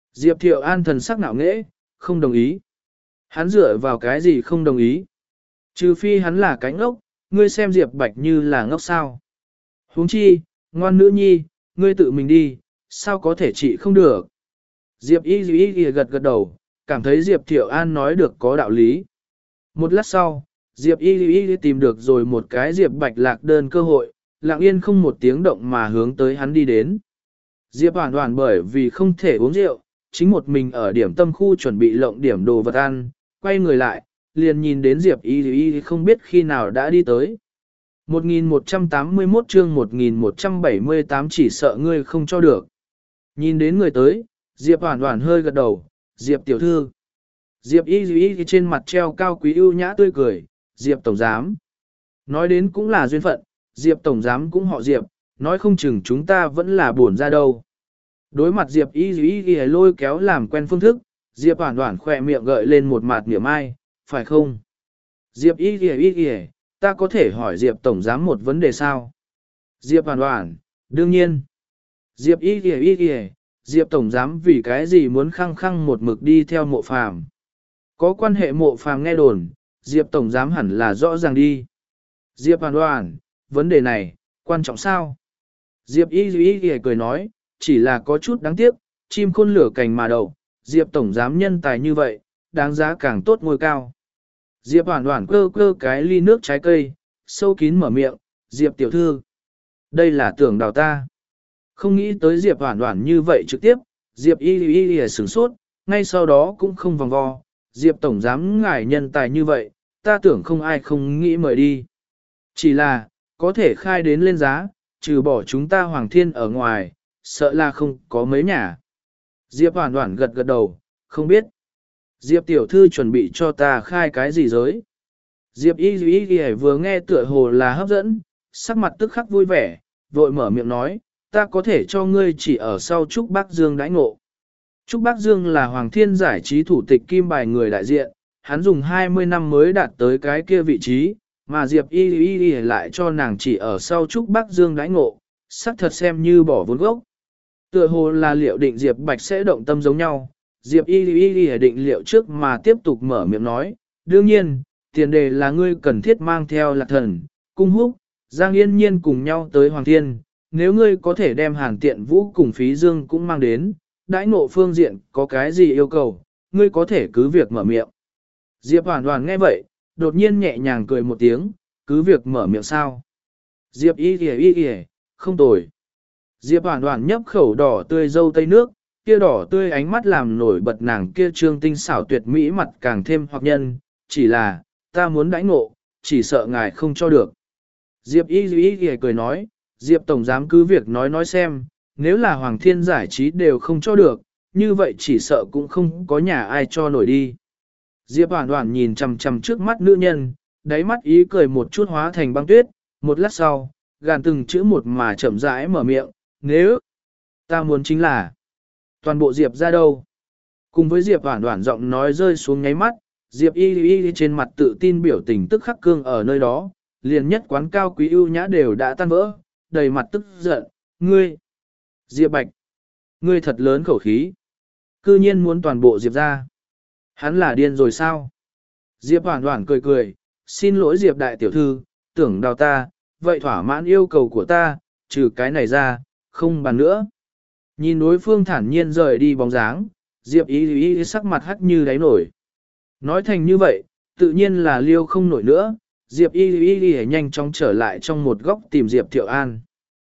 Diệp Thiệu An thần sắc nạo nghễ, không đồng ý. Hắn dựa vào cái gì không đồng ý? Trừ phi hắn là cái ngốc, ngươi xem Diệp Bạch như là ngốc sao. Huống chi, ngoan nữ nhi, ngươi tự mình đi, sao có thể trị không được. Diệp y y y gật gật đầu, cảm thấy Diệp Thiệu An nói được có đạo lý. Một lát sau, Diệp y y tìm được rồi một cái Diệp Bạch lạc đơn cơ hội, lặng yên không một tiếng động mà hướng tới hắn đi đến. Diệp hoàn toàn bởi vì không thể uống rượu, chính một mình ở điểm tâm khu chuẩn bị lộng điểm đồ vật ăn, quay người lại, liền nhìn đến Diệp y y không biết khi nào đã đi tới. một nghìn một trăm tám mươi mốt chương một nghìn một trăm bảy mươi tám chỉ sợ ngươi không cho được. Nhìn đến người tới, Diệp hoàn toàn hơi gật đầu, Diệp tiểu thư. Diệp y y trên mặt treo cao quý ưu nhã tươi cười, Diệp tổng giám. Nói đến cũng là duyên phận, Diệp tổng giám cũng họ Diệp, nói không chừng chúng ta vẫn là buồn ra đâu. Đối mặt Diệp y y y lôi kéo làm quen phương thức, Diệp hoàn toàn khỏe miệng gợi lên một mặt niệm ai, phải không? Diệp y y y y, ta có thể hỏi Diệp tổng giám một vấn đề sao? Diệp hoàn toàn, đương nhiên. Diệp y y y y, Diệp tổng giám vì cái gì muốn khăng khăng một mực đi theo mộ phàm? Có quan hệ mộ phàm nghe đồn, Diệp tổng giám hẳn là rõ ràng đi. Diệp hoàn toàn, vấn đề này, quan trọng sao? Diệp y y y cười nói, chỉ là có chút đáng tiếc, chim khôn lửa cành mà đậu, Diệp tổng giám nhân tài như vậy, đáng giá càng tốt ngôi cao. Diệp hoàn hoàn cơ cơ cái ly nước trái cây, sâu kín mở miệng, Diệp tiểu thư. Đây là tưởng đào ta. Không nghĩ tới Diệp hoàn hoàn như vậy trực tiếp, Diệp y y y sửng sốt, ngay sau đó cũng không vòng vo. Diệp tổng giám ngài nhân tài như vậy, ta tưởng không ai không nghĩ mời đi. Chỉ là, có thể khai đến lên giá, trừ bỏ chúng ta Hoàng Thiên ở ngoài, sợ là không có mấy nhà. Diệp hoàn hoàn gật gật đầu, không biết. Diệp tiểu thư chuẩn bị cho ta khai cái gì giới. Diệp y y y vừa nghe tựa hồ là hấp dẫn, sắc mặt tức khắc vui vẻ, vội mở miệng nói, ta có thể cho ngươi chỉ ở sau Trúc Bắc Dương đãi ngộ. Trúc Bắc Dương là Hoàng Thiên giải trí thủ tịch kim bài người đại diện, hắn dùng hai mươi năm mới đạt tới cái kia vị trí, mà Diệp y y y lại cho nàng chỉ ở sau Trúc Bắc Dương đãi ngộ, sắc thật xem như bỏ vốn gốc. Tựa hồ là liệu định Diệp Bạch sẽ động tâm giống nhau, Diệp y y y định liệu trước mà tiếp tục mở miệng nói, đương nhiên, tiền đề là ngươi cần thiết mang theo Lạc Thần, Cung Húc, Giang Yên Nhiên cùng nhau tới Hoàng Thiên, nếu ngươi có thể đem Hàn Tiện Vũ cùng Phí Dương cũng mang đến, đãi ngộ phương diện có cái gì yêu cầu, ngươi có thể cứ việc mở miệng. Diệp hoàn hoàn nghe vậy, đột nhiên nhẹ nhàng cười một tiếng, cứ việc mở miệng sao. Diệp y y y y, không tồi. Diệp hoàn hoàn nhấp khẩu đỏ tươi dâu tây nước, kia đỏ tươi ánh mắt làm nổi bật nàng kia trương tinh xảo tuyệt mỹ mặt càng thêm hoặc nhân, chỉ là, ta muốn đãi ngộ, chỉ sợ ngài không cho được. Diệp y y y cười nói, Diệp tổng giám cứ việc nói nói xem, nếu là Hoàng Thiên giải trí đều không cho được, như vậy chỉ sợ cũng không có nhà ai cho nổi đi. Diệp hoàn hoàn nhìn chằm chằm trước mắt nữ nhân, đáy mắt ý cười một chút hóa thành băng tuyết, một lát sau, gàn từng chữ một mà chậm rãi mở miệng, nếu ta muốn chính là toàn bộ Diệp ra đâu. Cùng với Diệp hoàn hoàn giọng nói rơi xuống nháy mắt, Diệp y y trên mặt tự tin biểu tình tức khắc cương ở nơi đó, liền nhất quán cao quý ưu nhã đều đã tan vỡ, đầy mặt tức giận, ngươi, Diệp Bạch, ngươi thật lớn khẩu khí, cư nhiên muốn toàn bộ Diệp ra. Hắn là điên rồi sao? Diệp hoàn hoàn cười cười, xin lỗi Diệp đại tiểu thư, tưởng đào ta, vậy thỏa mãn yêu cầu của ta, trừ cái này ra, không bàn nữa. Nhìn đối phương thản nhiên rời đi bóng dáng, Diệp ý ý sắc mặt hắt như đáy nổi. Nói thành như vậy, tự nhiên là liêu không nổi nữa, Diệp y y y nhanh chóng trở lại trong một góc tìm Diệp Thiệu An.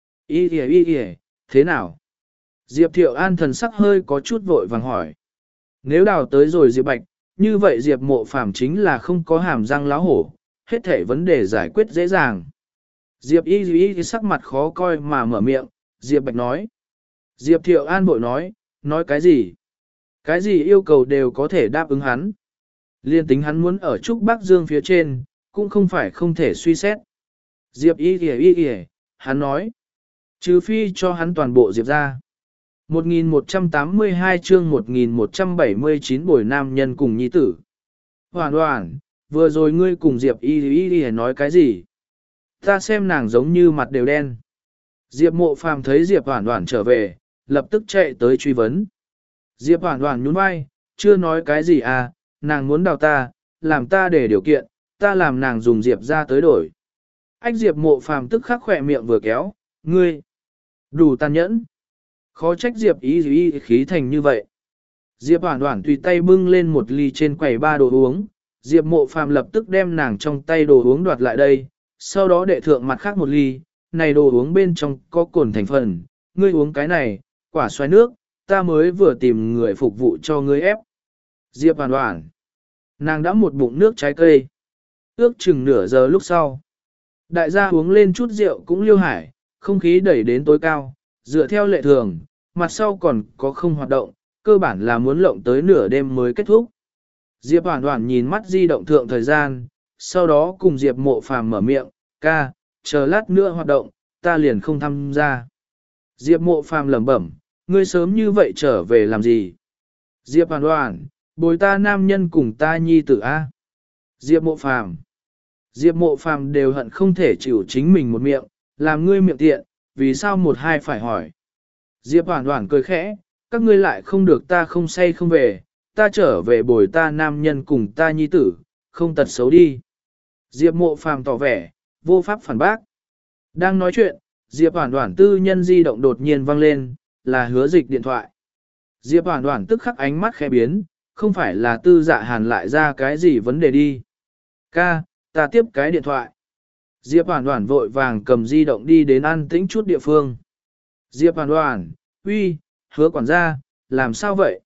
Y y y y, thế nào? Diệp Thiệu An thần sắc hơi có chút vội vàng hỏi. Nếu đào tới rồi Diệp Bạch, như vậy Diệp mộ phàm chính là không có hàm răng láo hổ, hết thể vấn đề giải quyết dễ dàng. Diệp y y sắc mặt khó coi mà mở miệng, Diệp Bạch nói. Diệp Thiệu An bội nói, nói cái gì? Cái gì yêu cầu đều có thể đáp ứng hắn. Liên tính hắn muốn ở Trúc Bắc Dương phía trên, cũng không phải không thể suy xét. Diệp y y y y, hắn nói. Trừ phi cho hắn toàn bộ Diệp ra. một nghìn một trăm tám mươi hai chương một nghìn một trăm bảy mươi chín bồi nam nhân cùng nhi tử. Hoàn hoàn, vừa rồi ngươi cùng Diệp y y y nói cái gì? Ta xem nàng giống như mặt đều đen. Diệp mộ phàm thấy Diệp hoàn hoàn trở về, lập tức chạy tới truy vấn. Diệp Hoản Hoản nhún vai, chưa nói cái gì à, nàng muốn đào ta, làm ta để điều kiện, ta làm nàng dùng Diệp ra tới đổi. Ách Diệp Mộ Phàm tức khắc khỏe miệng vừa kéo, ngươi, đủ tàn nhẫn. Khó trách Diệp ý ý khí thành như vậy. Diệp Hoản Hoản tùy tay bưng lên một ly trên quầy ba đồ uống, Diệp Mộ Phàm lập tức đem nàng trong tay đồ uống đoạt lại đây, sau đó đệ thượng mặt khác một ly, này đồ uống bên trong có cồn thành phần, ngươi uống cái này, quả xoay nước, ta mới vừa tìm người phục vụ cho ngươi ép. Diệp Hoản Hoản, nàng đã một bụng nước trái cây. Ước chừng nửa giờ lúc sau, đại gia uống lên chút rượu cũng liêu hải, không khí đẩy đến tối cao, dựa theo lệ thường, mặt sau còn có không hoạt động, cơ bản là muốn lộng tới nửa đêm mới kết thúc. Diệp Hoản Hoản nhìn mắt di động thượng thời gian, sau đó cùng Diệp Mộ Phàm mở miệng, ca, chờ lát nữa hoạt động, ta liền không tham gia. Diệp Mộ Phàm lẩm bẩm, ngươi sớm như vậy trở về làm gì? Diệp Hoản Hoản, bồi ta nam nhân cùng ta nhi tử A. Diệp Mộ Phàm Diệp Mộ Phàm đều hận không thể chịu chính mình một miệng, làm ngươi miệng tiện, vì sao một hai phải hỏi. Diệp Hoản Hoản cười khẽ, các ngươi lại không được ta không say không về, ta trở về bồi ta nam nhân cùng ta nhi tử, không tật xấu đi. Diệp Mộ Phàm tỏ vẻ, vô pháp phản bác. Đang nói chuyện, Diệp Hoản Hoản tư nhân di động đột nhiên vang lên, là Hứa Dịch điện thoại. Diệp Hoản Hoản tức khắc ánh mắt khẽ biến, không phải là Tư Dạ Hàn lại ra cái gì vấn đề đi. Ca, ta tiếp cái điện thoại. Diệp Hoản Hoản vội vàng cầm di động đi đến an tĩnh chút địa phương. Diệp Hoản Hoản, uy, Hứa quản gia, làm sao vậy?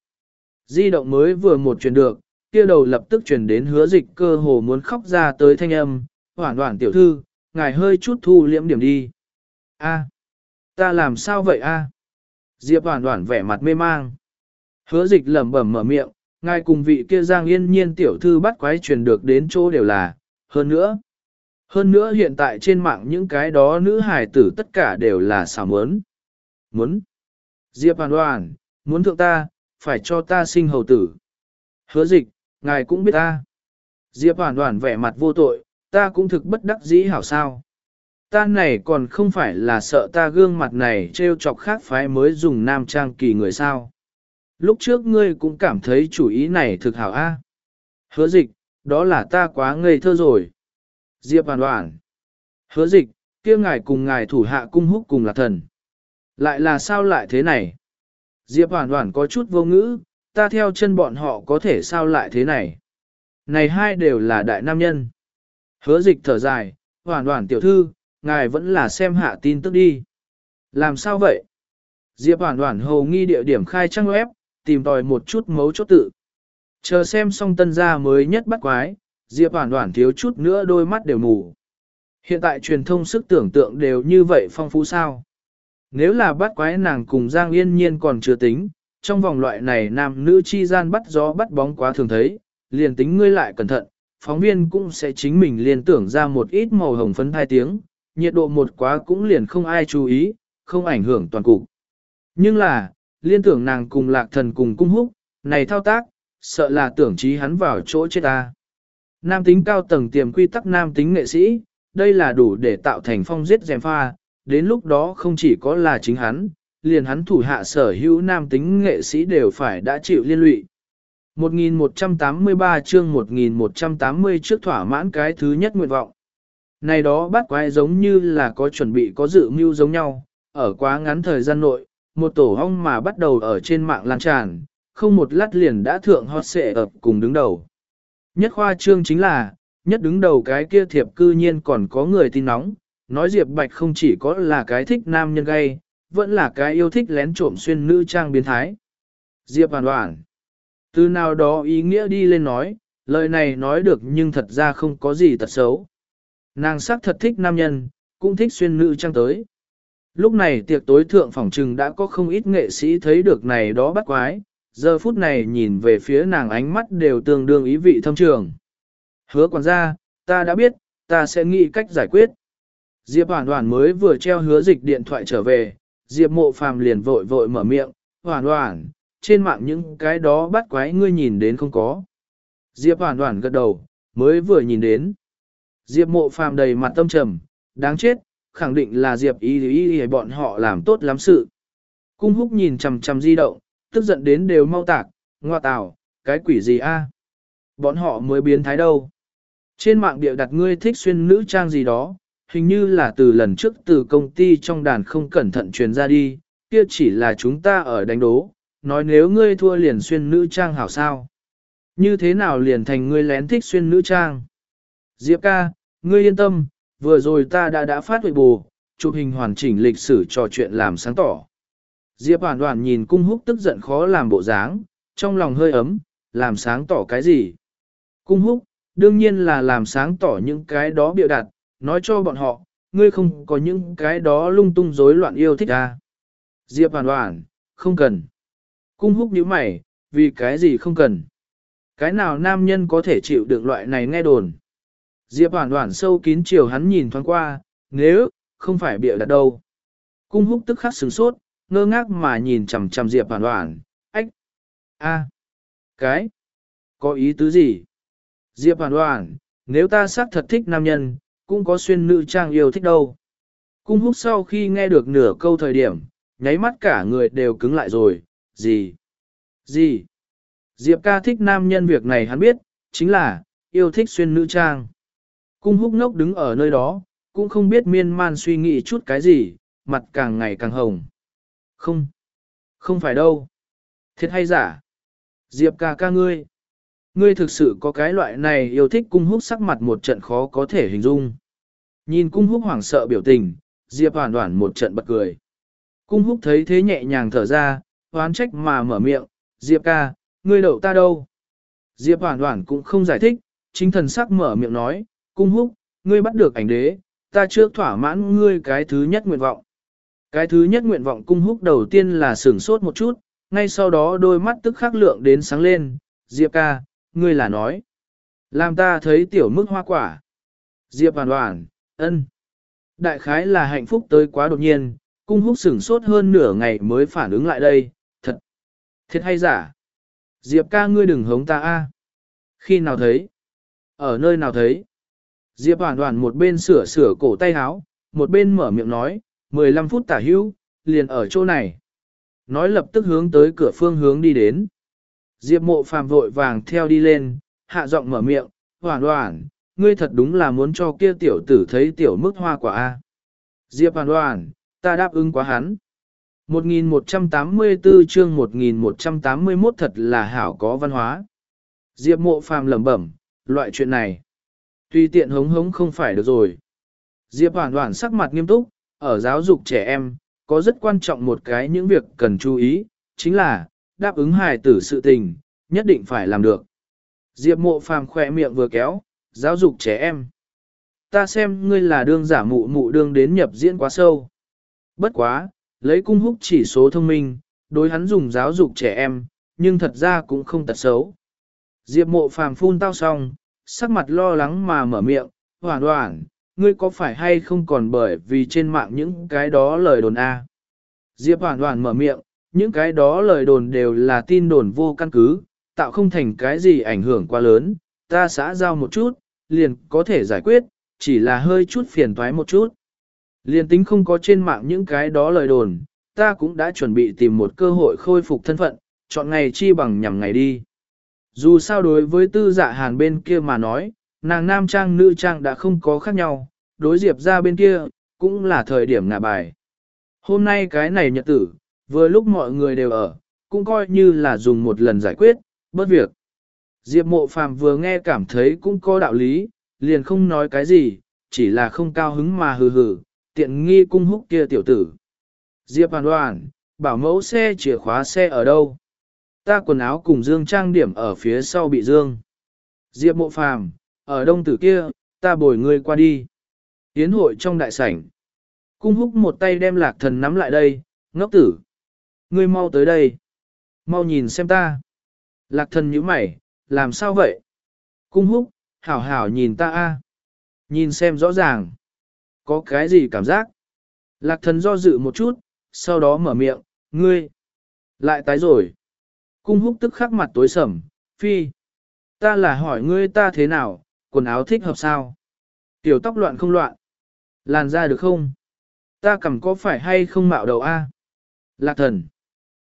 Di động mới vừa một truyền được, kia đầu lập tức truyền đến Hứa Dịch cơ hồ muốn khóc ra tới thanh âm, Hoản Hoản tiểu thư, ngài hơi chút thu liễm điểm đi. A, ta làm sao vậy a? Diệp Hoản Hoản vẻ mặt mê mang. Hứa Dịch lẩm bẩm mở miệng, ngài cùng vị kia Giang Yên Nhiên tiểu thư bắt quái truyền được đến chỗ đều là, hơn nữa. Hơn nữa hiện tại trên mạng những cái đó nữ hài tử tất cả đều là xảo muốn. Muốn. Diệp Hoản Hoản, muốn thượng ta, phải cho ta sinh hầu tử. Hứa Dịch, ngài cũng biết ta. Diệp Hoản Hoản vẻ mặt vô tội, ta cũng thực bất đắc dĩ hảo sao. Ta này còn không phải là sợ ta gương mặt này trêu chọc khác phái mới dùng nam trang kỳ người sao. Lúc trước ngươi cũng cảm thấy chủ ý này thực hảo a. Hứa Dịch, đó là ta quá ngây thơ rồi. Diệp Hoản Hoản. Hứa Dịch, kia ngài cùng ngài thủ hạ cung húc cùng là thần. Lại là sao lại thế này? Diệp Hoản Hoản có chút vô ngữ, ta theo chân bọn họ có thể sao lại thế này? Này hai đều là đại nam nhân. Hứa Dịch thở dài, Hoản Hoản tiểu thư, ngài vẫn là xem hạ tin tức đi. Làm sao vậy? Diệp Hoản Hoản hầu nghi địa điểm khai trang web, tìm tòi một chút mấu chốt tự. Chờ xem xong tân gia mới nhất bắt quái, Diệp Hoản Hoản thiếu chút nữa đôi mắt đều mù. Hiện tại truyền thông sức tưởng tượng đều như vậy phong phú sao? Nếu là bắt quái nàng cùng Giang Yên Nhiên còn chưa tính, trong vòng loại này nam nữ chi gian bắt gió bắt bóng quá thường thấy, liền tính ngươi lại cẩn thận, phóng viên cũng sẽ chính mình liên tưởng ra một ít màu hồng phấn hai tiếng, nhiệt độ một quá cũng liền không ai chú ý, không ảnh hưởng toàn cục. Nhưng là, liên tưởng nàng cùng lạc thần cùng cung húc, này thao tác, sợ là tưởng trí hắn vào chỗ chết ta. Nam tính cao tầng tiềm quy tắc nam tính nghệ sĩ, đây là đủ để tạo thành phong giết dèm pha, đến lúc đó không chỉ có là chính hắn, liền hắn thủ hạ sở hữu nam tính nghệ sĩ đều phải đã chịu liên lụy. một nghìn một trăm tám mươi ba chương một nghìn một trăm tám mươi trước thỏa mãn cái thứ nhất nguyện vọng. Này đó bắt quái giống như là có chuẩn bị có dự mưu giống nhau, ở quá ngắn thời gian nội, một tổ hong mà bắt đầu ở trên mạng lan tràn, không một lát liền đã thượng hot xệ ập cùng đứng đầu. Nhất khoa trương chính là, nhất đứng đầu cái kia thiệp cư nhiên còn có người tin nóng, nói Diệp Bạch không chỉ có là cái thích nam nhân gay, vẫn là cái yêu thích lén trộm xuyên nữ trang biến thái. Diệp Hoản Hoản. Từ nào đó ý nghĩa đi lên nói, lời này nói được nhưng thật ra không có gì tật xấu. Nàng sắc thật thích nam nhân, cũng thích xuyên nữ trang tới. Lúc này tiệc tối thượng phỏng trừng đã có không ít nghệ sĩ thấy được này đó bắt quái, giờ phút này nhìn về phía nàng ánh mắt đều tương đương ý vị thâm trường. Hứa quản gia, ta đã biết, ta sẽ nghĩ cách giải quyết. Diệp Hoản Hoản mới vừa treo Hứa Dịch điện thoại trở về, Diệp Mộ Phàm liền vội vội mở miệng, Hoản Hoản, trên mạng những cái đó bắt quái ngươi nhìn đến không có. Diệp Hoản Hoản gật đầu, mới vừa nhìn đến. Diệp Mộ Phàm đầy mặt tâm trầm, đáng chết, khẳng định là Diệp y y y bọn họ làm tốt lắm sự. Cung húc nhìn chằm chằm di động, tức giận đến đều mau tạc, ngoa tào, cái quỷ gì a? Bọn họ mới biến thái đâu. Trên mạng địa đặt ngươi thích xuyên nữ trang gì đó, hình như là từ lần trước từ công ty trong đàn không cẩn thận truyền ra đi, kia chỉ là chúng ta ở đánh đố, nói nếu ngươi thua liền xuyên nữ trang hảo sao. Như thế nào liền thành ngươi lén thích xuyên nữ trang? Diệp ca, ngươi yên tâm, vừa rồi ta đã đã phát huệ bù, chụp hình hoàn chỉnh lịch sử trò chuyện làm sáng tỏ. Diệp Hoàn Hoàn nhìn Cung Húc tức giận khó làm bộ dáng, trong lòng hơi ấm, làm sáng tỏ cái gì? Cung Húc, đương nhiên là làm sáng tỏ những cái đó bịa đặt, nói cho bọn họ, ngươi không có những cái đó lung tung rối loạn yêu thích à. Diệp Hoàn Hoàn, không cần. Cung Húc nhíu mày, vì cái gì không cần? Cái nào nam nhân có thể chịu được loại này nghe đồn? Diệp Hoàn Hoàn sâu kín chiều hắn nhìn thoáng qua, nếu, không phải bịa đặt đâu. Cung Húc tức khắc sửng sốt, ngơ ngác mà nhìn chằm chằm Diệp Hoàn Hoàn, ách, a, cái, có ý tứ gì? Diệp Hoàn Hoàn, nếu ta xác thật thích nam nhân, cũng có xuyên nữ trang yêu thích đâu. Cung Húc sau khi nghe được nửa câu thời điểm, nháy mắt cả người đều cứng lại rồi, gì? Gì? Diệp ca thích nam nhân việc này hắn biết, chính là, yêu thích xuyên nữ trang. Cung Húc ngốc đứng ở nơi đó, cũng không biết miên man suy nghĩ chút cái gì, mặt càng ngày càng hồng. Không, không phải đâu. Thiệt hay giả? Diệp ca ca ngươi. Ngươi thực sự có cái loại này yêu thích. Cung Húc sắc mặt một trận khó có thể hình dung. Nhìn Cung Húc hoảng sợ biểu tình, Diệp Hoàn Hoàn một trận bật cười. Cung Húc thấy thế nhẹ nhàng thở ra, oán trách mà mở miệng, Diệp ca, ngươi đậu ta đâu? Diệp Hoàn Hoàn cũng không giải thích, chính thần sắc mở miệng nói, Cung Húc, ngươi bắt được ảnh đế, ta trước thỏa mãn ngươi cái thứ nhất nguyện vọng. Cái thứ nhất nguyện vọng Cung Húc đầu tiên là sửng sốt một chút, ngay sau đó đôi mắt tức khắc lượng đến sáng lên, Diệp ca, ngươi là nói. Làm ta thấy tiểu mức hoa quả. Diệp Hoàn Hoàn, ân. Đại khái là hạnh phúc tới quá đột nhiên, Cung Húc sửng sốt hơn nửa ngày mới phản ứng lại đây, thật. Thiệt hay giả? Diệp ca ngươi đừng hống ta a. Khi nào thấy? Ở nơi nào thấy? Diệp Hoàn Hoàn một bên sửa sửa cổ tay áo, một bên mở miệng nói, mười lăm phút tả hữu, liền ở chỗ này. Nói lập tức hướng tới cửa phương hướng đi đến. Diệp Mộ Phàm vội vàng theo đi lên, hạ giọng mở miệng, Hoàn Hoàn, ngươi thật đúng là muốn cho kia tiểu tử thấy tiểu mức hoa quả a. Diệp Hoàn Hoàn, ta đáp ứng quá hắn. một nghìn một trăm tám mươi tư chương một nghìn một trăm tám mươi mốt thật là hảo có văn hóa. Diệp Mộ Phàm lẩm bẩm, loại chuyện này, tùy tiện hống hống không phải được rồi. Diệp Hoàn Hoàn sắc mặt nghiêm túc, ở giáo dục trẻ em, có rất quan trọng một cái những việc cần chú ý, chính là, đáp ứng hài tử sự tình, nhất định phải làm được. Diệp Mộ Phàm khỏe miệng vừa kéo, giáo dục trẻ em. Ta xem ngươi là đương giả mụ mụ đương đến nhập diễn quá sâu. Bất quá, lấy Cung Húc chỉ số thông minh, đối hắn dùng giáo dục trẻ em, nhưng thật ra cũng không tật xấu. Diệp Mộ Phàm phun tao xong, sắc mặt lo lắng mà mở miệng, Hoàn Hoàn, ngươi có phải hay không còn bởi vì trên mạng những cái đó lời đồn a? Diệp Hoàn Hoàn mở miệng, những cái đó lời đồn đều là tin đồn vô căn cứ, tạo không thành cái gì ảnh hưởng quá lớn, ta xã giao một chút, liền có thể giải quyết, chỉ là hơi chút phiền toái một chút. Liền tính không có trên mạng những cái đó lời đồn, ta cũng đã chuẩn bị tìm một cơ hội khôi phục thân phận, chọn ngày chi bằng nhằm ngày đi. Dù sao đối với tư dạ hàn bên kia mà nói, nàng nam trang nữ trang đã không có khác nhau, đối diệp ra bên kia, cũng là thời điểm ngả bài. Hôm nay cái này nhật tử, vừa lúc mọi người đều ở, cũng coi như là dùng một lần giải quyết, bớt việc. Diệp Mộ Phàm vừa nghe cảm thấy cũng có đạo lý, liền không nói cái gì, chỉ là không cao hứng mà hừ hừ, tiện nghi Cung Húc kia tiểu tử. Diệp Hoàn Hoàn, bảo mẫu xe chìa khóa xe ở đâu? Ta quần áo cùng Dương trang điểm ở phía sau bị Dương. Diệp Mộ Phàm, ở đông tử kia, ta bồi ngươi qua đi. Yến hội trong đại sảnh. Cung Húc một tay đem Lạc Thần nắm lại đây, ngốc tử. Ngươi mau tới đây. Mau nhìn xem ta. Lạc Thần nhíu mày, làm sao vậy? Cung Húc, hảo hảo nhìn ta a. Nhìn xem rõ ràng. Có cái gì cảm giác? Lạc Thần do dự một chút, sau đó mở miệng, ngươi. Lại tái rồi. Cung Húc tức khắc mặt tối sầm, phi. Ta là hỏi ngươi ta thế nào, quần áo thích hợp sao? Tiểu tóc loạn không loạn? Làn da được không? Ta cầm có phải hay không mạo đầu a? Lạc Thần.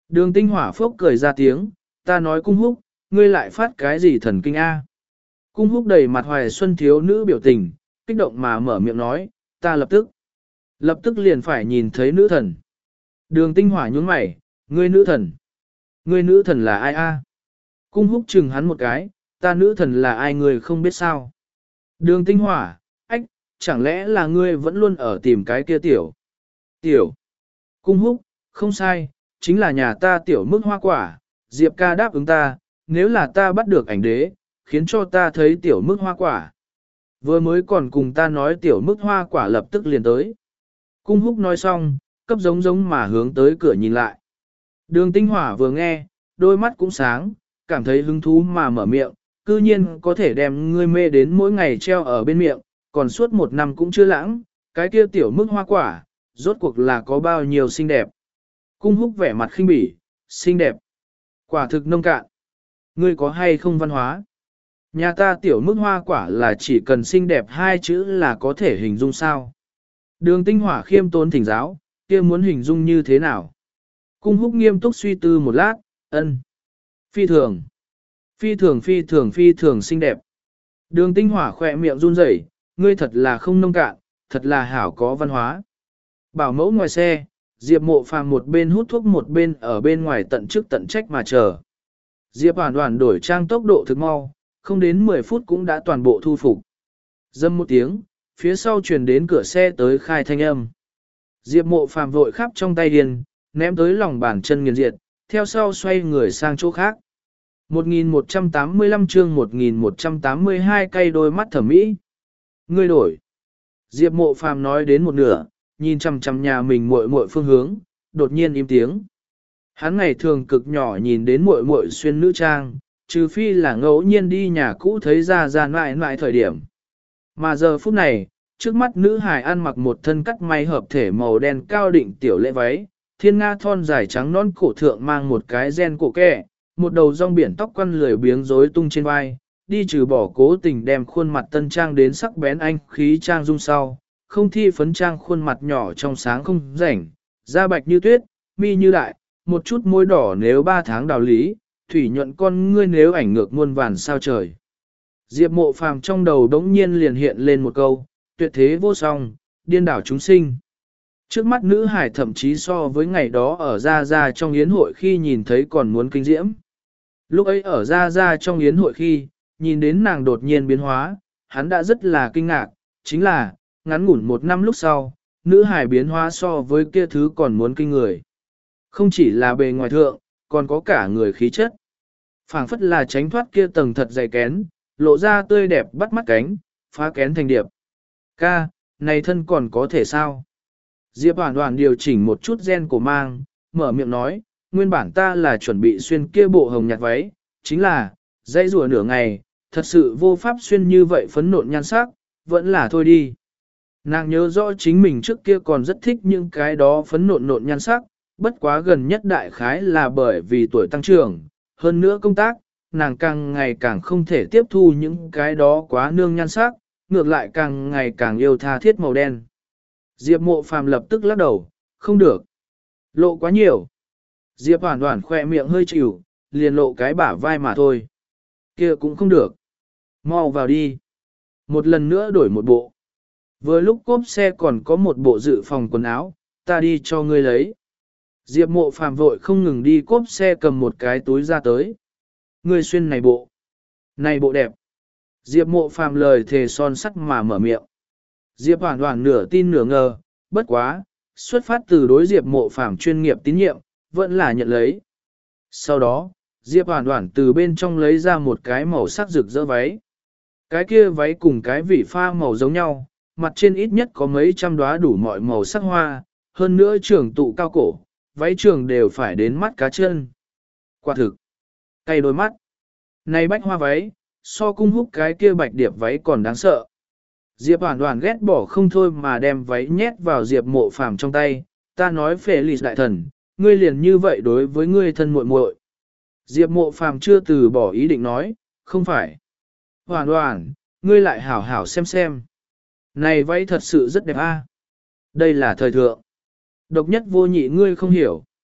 Đường tinh hỏa phốc cười ra tiếng, ta nói cung húc, ngươi lại phát cái gì thần kinh A. Cung húc đầy mặt hoài xuân thiếu nữ biểu tình, kích động mà mở miệng nói, ta lập tức, lập tức liền phải nhìn thấy nữ thần. Đường tinh hỏa nhún mày, ngươi nữ thần, ngươi nữ thần là ai A? Cung húc chừng hắn một cái, ta nữ thần là ai người không biết sao. Đường tinh hỏa, ách, chẳng lẽ là ngươi vẫn luôn ở tìm cái kia tiểu. Tiểu, cung húc, không sai, chính là nhà ta tiểu mức hoa quả, Diệp ca đáp ứng ta, nếu là ta bắt được ảnh đế, khiến cho ta thấy tiểu mức hoa quả. Vừa mới còn cùng ta nói tiểu mức hoa quả lập tức liền tới. Cung húc nói xong, cấp giống giống mà hướng tới cửa nhìn lại. Đường tinh hỏa vừa nghe, đôi mắt cũng sáng, cảm thấy hứng thú mà mở miệng, cư nhiên có thể đem ngươi mê đến mỗi ngày treo ở bên miệng, còn suốt một năm cũng chưa lãng, cái kia tiểu mức hoa quả, rốt cuộc là có bao nhiêu xinh đẹp. Cung húc vẻ mặt khinh bỉ, xinh đẹp, quả thực nông cạn. Ngươi có hay không văn hóa? Nhà ta tiểu mức hoa quả là chỉ cần xinh đẹp hai chữ là có thể hình dung sao. Đường tinh hỏa khiêm tốn thỉnh giáo, kia muốn hình dung như thế nào? Cung húc nghiêm túc suy tư một lát, ân. Phi thường. Phi thường phi thường phi thường xinh đẹp. Đường tinh hỏa khỏe miệng run rẩy, ngươi thật là không nông cạn, thật là hảo có văn hóa. Bảo mẫu ngoài xe, Diệp Mộ Phàm một bên hút thuốc một bên ở bên ngoài tận chức tận trách mà chờ. Diệp Hoàn Hoàn đổi trang tốc độ thực mau, không đến mười phút cũng đã toàn bộ thu phục. Dâm một tiếng, phía sau truyền đến cửa xe tới khai thanh âm. Diệp Mộ Phàm vội khắp trong tay điền, ném tới lòng bàn chân nghiền diệt, theo sau xoay người sang chỗ khác. một nghìn một trăm tám mươi lăm chương một nghìn một trăm tám mươi hai cây đôi mắt thẩm mỹ. Ngươi đổi. Diệp Mộ Phàm nói đến một nửa, nhìn chằm chằm nhà mình muội muội phương hướng, đột nhiên im tiếng. Hắn ngày thường cực nhỏ nhìn đến muội muội xuyên nữ trang, trừ phi là ngẫu nhiên đi nhà cũ thấy ra ra lại lại thời điểm. Mà giờ phút này, trước mắt nữ hài ăn mặc một thân cắt may hợp thể màu đen cao định tiểu lễ váy, thiên nga thon dài trắng non cổ thượng mang một cái ren cổ kẹ, một đầu rong biển tóc quăn lười biếng rối tung trên vai, đi trừ bỏ cố tình đem khuôn mặt tân trang đến sắc bén anh khí trang dung sau, không thi phấn trang khuôn mặt nhỏ trong sáng không rảnh, da bạch như tuyết, mi như đại, một chút môi đỏ nếu ba tháng đào lý, thủy nhuận con ngươi nếu ảnh ngược muôn vàn sao trời. Diệp Mộ Phàm trong đầu đống nhiên liền hiện lên một câu, tuyệt thế vô song, điên đảo chúng sinh. Trước mắt nữ hải thậm chí so với ngày đó ở Gia Gia trong yến hội khi nhìn thấy còn muốn kinh diễm. Lúc ấy ở Gia Gia trong yến hội khi, nhìn đến nàng đột nhiên biến hóa, hắn đã rất là kinh ngạc, chính là, ngắn ngủn một năm lúc sau, nữ hải biến hóa so với kia thứ còn muốn kinh người. Không chỉ là bề ngoài thượng, còn có cả người khí chất. Phảng phất là tránh thoát kia tầng thật dày kén, lộ ra tươi đẹp bắt mắt cánh, phá kén thành điệp. Ca, này thân còn có thể sao? Diệp Hoàn Hoàn điều chỉnh một chút gen của mang, mở miệng nói, nguyên bản ta là chuẩn bị xuyên kia bộ hồng nhạt váy, chính là, dãy rùa nửa ngày, thật sự vô pháp xuyên như vậy phấn nộn nhan sắc, vẫn là thôi đi. Nàng nhớ rõ chính mình trước kia còn rất thích những cái đó phấn nộn nộn nhan sắc, bất quá gần nhất đại khái là bởi vì tuổi tăng trưởng, hơn nữa công tác, nàng càng ngày càng không thể tiếp thu những cái đó quá nương nhan sắc, ngược lại càng ngày càng yêu tha thiết màu đen. Diệp Mộ Phàm lập tức lắc đầu, không được. Lộ quá nhiều. Diệp Hoàn Hoàn khoe miệng hơi chịu, liền lộ cái bả vai mà thôi. Kia cũng không được. Mau vào đi. Một lần nữa đổi một bộ. Vừa lúc cốp xe còn có một bộ dự phòng quần áo, ta đi cho ngươi lấy. Diệp Mộ Phàm vội không ngừng đi cốp xe cầm một cái túi ra tới. Ngươi xuyên này bộ. Này bộ đẹp. Diệp Mộ Phàm lời thề son sắt mà mở miệng. Diệp Hoàn Hoàn nửa tin nửa ngờ, bất quá, xuất phát từ đối Diệp Mộ Phàm chuyên nghiệp tín nhiệm, vẫn là nhận lấy. Sau đó, Diệp Hoàn Hoàn từ bên trong lấy ra một cái màu sắc rực rỡ váy. Cái kia váy cùng cái vỉ pha màu giống nhau, mặt trên ít nhất có mấy trăm đóa đủ mọi màu sắc hoa, hơn nữa trường tụ cao cổ, váy trường đều phải đến mắt cá chân. Quả thực, cay đôi mắt. Này bách hoa váy, so cung húc cái kia bạch điệp váy còn đáng sợ. Diệp Hoàn Hoàn ghét bỏ không thôi mà đem váy nhét vào Diệp Mộ Phàm trong tay, ta nói phệ lì đại thần, ngươi liền như vậy đối với ngươi thân muội muội. Diệp Mộ Phàm chưa từ bỏ ý định nói, không phải. Hoàn Hoàn, ngươi lại hảo hảo xem xem. Này váy thật sự rất đẹp a. Đây là thời thượng. Độc nhất vô nhị ngươi không hiểu.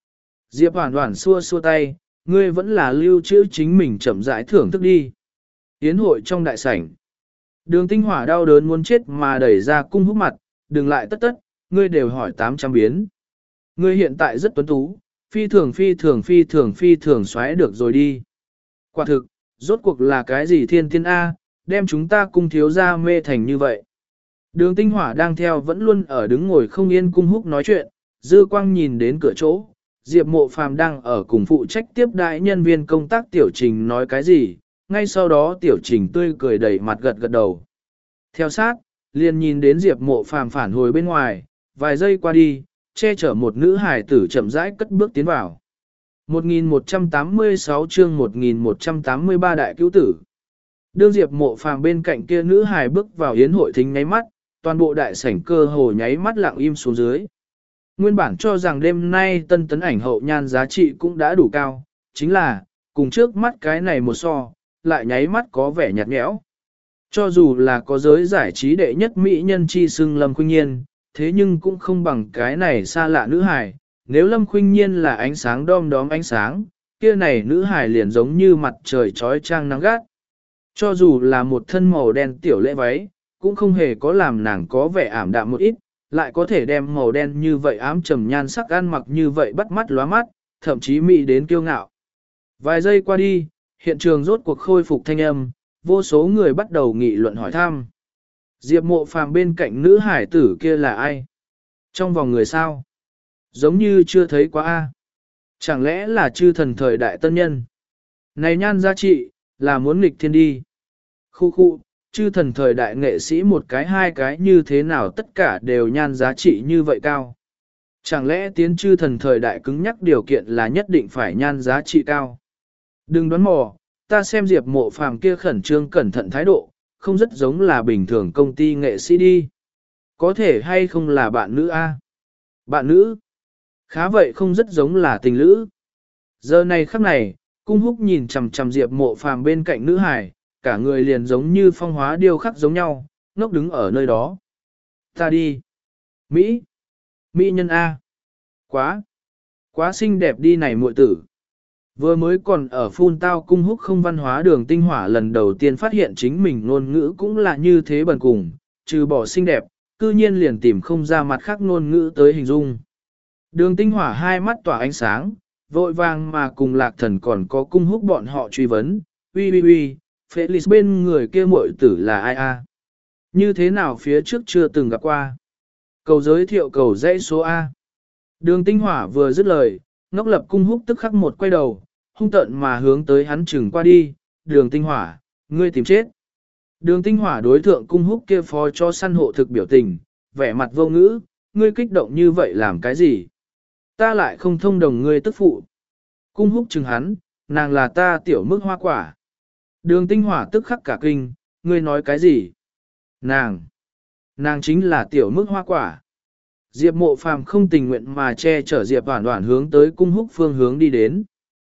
Diệp Hoản Hoản xua xua tay, ngươi vẫn là lưu trữ chính mình chậm rãi thưởng thức đi. Yến hội trong đại sảnh. Đường Tinh Hỏa đau đớn muốn chết mà đẩy ra cung húc mặt, đừng lại tất tất, ngươi đều hỏi tám trăm biến. Ngươi hiện tại rất tuấn tú, phi thường phi thường phi thường phi thường xoáy được rồi đi. Quả thực, rốt cuộc là cái gì thiên tiên A, đem chúng ta cung thiếu ra mê thành như vậy. Đường Tinh Hỏa đang theo vẫn luôn ở đứng ngồi không yên cung húc nói chuyện, dư quang nhìn đến cửa chỗ, Diệp Mộ Phàm đang ở cùng phụ trách tiếp đại nhân viên công tác Tiểu Trình nói cái gì, ngay sau đó Tiểu Trình tươi cười đầy mặt gật gật đầu. Theo sát, liền nhìn đến Diệp Mộ Phàm phản hồi bên ngoài, vài giây qua đi, che chở một nữ hài tử chậm rãi cất bước tiến vào. một nghìn một trăm tám mươi sáu chương một nghìn một trăm tám mươi ba đại cứu tử. Đương Diệp Mộ Phàm bên cạnh kia nữ hài bước vào yến hội thính nháy mắt, toàn bộ đại sảnh cơ hồ nháy mắt lặng im xuống dưới. Nguyên bản cho rằng đêm nay tân tấn ảnh hậu nhan giá trị cũng đã đủ cao, chính là, cùng trước mắt cái này một so, lại nháy mắt có vẻ nhạt nhẽo. Cho dù là có giới giải trí đệ nhất mỹ nhân chi xưng Lâm Khuynh Nhiên, thế nhưng cũng không bằng cái này xa lạ nữ hài. Nếu Lâm Khuynh Nhiên là ánh sáng đom đóm ánh sáng, kia này nữ hài liền giống như mặt trời trói trang nắng gắt. Cho dù là một thân màu đen tiểu lễ váy, cũng không hề có làm nàng có vẻ ảm đạm một ít, lại có thể đem màu đen như vậy ám trầm nhan sắc ăn mặc như vậy bắt mắt lóa mắt, thậm chí mỹ đến kiêu ngạo. Vài giây qua đi, hiện trường rốt cuộc khôi phục thanh âm, vô số người bắt đầu nghị luận hỏi thăm. Diệp Mộ Phàm bên cạnh nữ hải tử kia là ai? Trong vòng người sao? Giống như chưa thấy quá a. Chẳng lẽ là chư thần thời đại tân nhân? Này nhan giá trị, là muốn nghịch thiên đi. Khu khu, chư thần thời đại nghệ sĩ một cái hai cái như thế nào tất cả đều nhan giá trị như vậy cao. Chẳng lẽ tiến chư thần thời đại cứng nhắc điều kiện là nhất định phải nhan giá trị cao? Đừng đoán mò, ta xem Diệp Mộ Phàm kia khẩn trương cẩn thận thái độ, không rất giống là bình thường công ty nghệ sĩ đi. Có thể hay không là bạn nữ a? Bạn nữ? Khá vậy không rất giống là tình lữ. Giờ này khắc này, cung húc nhìn chằm chằm Diệp Mộ Phàm bên cạnh nữ hải, cả người liền giống như phong hóa điêu khắc giống nhau, ngốc đứng ở nơi đó. Ta đi. Mỹ. Mỹ nhân A. Quá. Quá xinh đẹp đi này muội tử. Vừa mới còn ở phun tao cung húc không văn hóa Đường Tinh Hỏa lần đầu tiên phát hiện chính mình ngôn ngữ cũng là như thế bần cùng, trừ bỏ xinh đẹp, cư nhiên liền tìm không ra mặt khác ngôn ngữ tới hình dung. Đường Tinh Hỏa hai mắt tỏa ánh sáng, vội vàng mà cùng Lạc Thần còn có cung húc bọn họ truy vấn, uy uy uy, Felix bên người kia muội tử là ai a? Như thế nào phía trước chưa từng gặp qua? Cầu giới thiệu cầu dãy số A. Đường Tinh Hỏa vừa dứt lời, ngốc lập cung húc tức khắc một quay đầu, hung tợn mà hướng tới hắn chừng qua đi, Đường Tinh Hỏa, ngươi tìm chết. Đường Tinh Hỏa đối thượng cung húc kia phó cho săn hộ thực biểu tình, vẻ mặt vô ngữ, ngươi kích động như vậy làm cái gì? Ta lại không thông đồng ngươi tức phụ. Cung húc chừng hắn, nàng là ta tiểu mức hoa quả. Đường Tinh Hỏa tức khắc cả kinh, ngươi nói cái gì? Nàng, nàng chính là tiểu mức hoa quả. Diệp Mộ Phàm không tình nguyện mà che chở Diệp Hoản Hoản hướng tới cung húc phương hướng đi đến.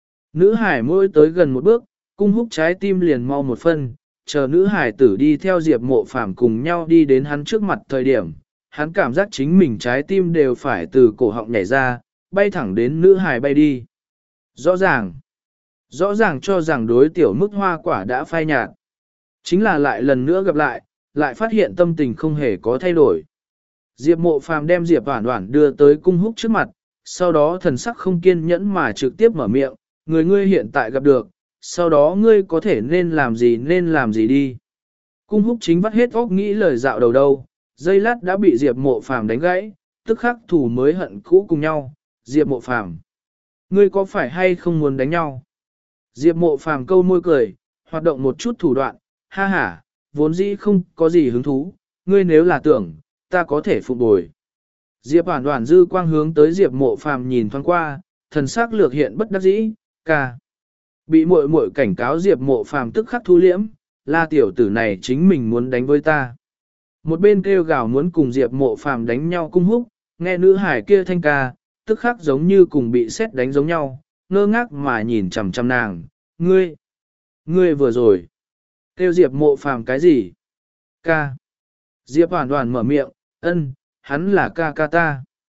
Nữ hải mỗi tới gần một bước, cung húc trái tim liền mau một phân, chờ nữ hải tử đi theo Diệp Mộ Phàm cùng nhau đi đến hắn trước mặt thời điểm, hắn cảm giác chính mình trái tim đều phải từ cổ họng nhảy ra, bay thẳng đến nữ hải bay đi. Rõ ràng, rõ ràng cho rằng đối tiểu mức hoa quả đã phai nhạt. Chính là lại lần nữa gặp lại, lại phát hiện tâm tình không hề có thay đổi. Diệp Mộ Phàm đem Diệp Hoản Hoản đưa tới cung húc trước mặt, sau đó thần sắc không kiên nhẫn mà trực tiếp mở miệng, người ngươi hiện tại gặp được, sau đó ngươi có thể nên làm gì nên làm gì đi. Cung húc chính vắt hết óc nghĩ lời dạo đầu đâu, giây lát đã bị Diệp Mộ Phàm đánh gãy, tức khắc thủ mới hận cũ cùng nhau, Diệp Mộ Phàm, ngươi có phải hay không muốn đánh nhau? Diệp Mộ Phàm câu môi cười, hoạt động một chút thủ đoạn, ha ha, vốn dĩ không có gì hứng thú, ngươi nếu là tưởng, ta có thể phục bồi. Diệp Hoản Hoản dư quang hướng tới Diệp Mộ Phàm nhìn thoáng qua, thần sắc lược hiện bất đắc dĩ, ca. Bị muội muội cảnh cáo Diệp Mộ Phàm tức khắc thu liễm, la tiểu tử này chính mình muốn đánh với ta. Một bên kêu gào muốn cùng Diệp Mộ Phàm đánh nhau cung húc, nghe nữ hải kia thanh ca, tức khắc giống như cùng bị sét đánh giống nhau, ngơ ngác mà nhìn chằm chằm nàng, ngươi, ngươi vừa rồi, kêu Diệp Mộ Phàm cái gì? Ca. Diệp Hoản Hoản mở miệng, ân, hắn là ca ca ta.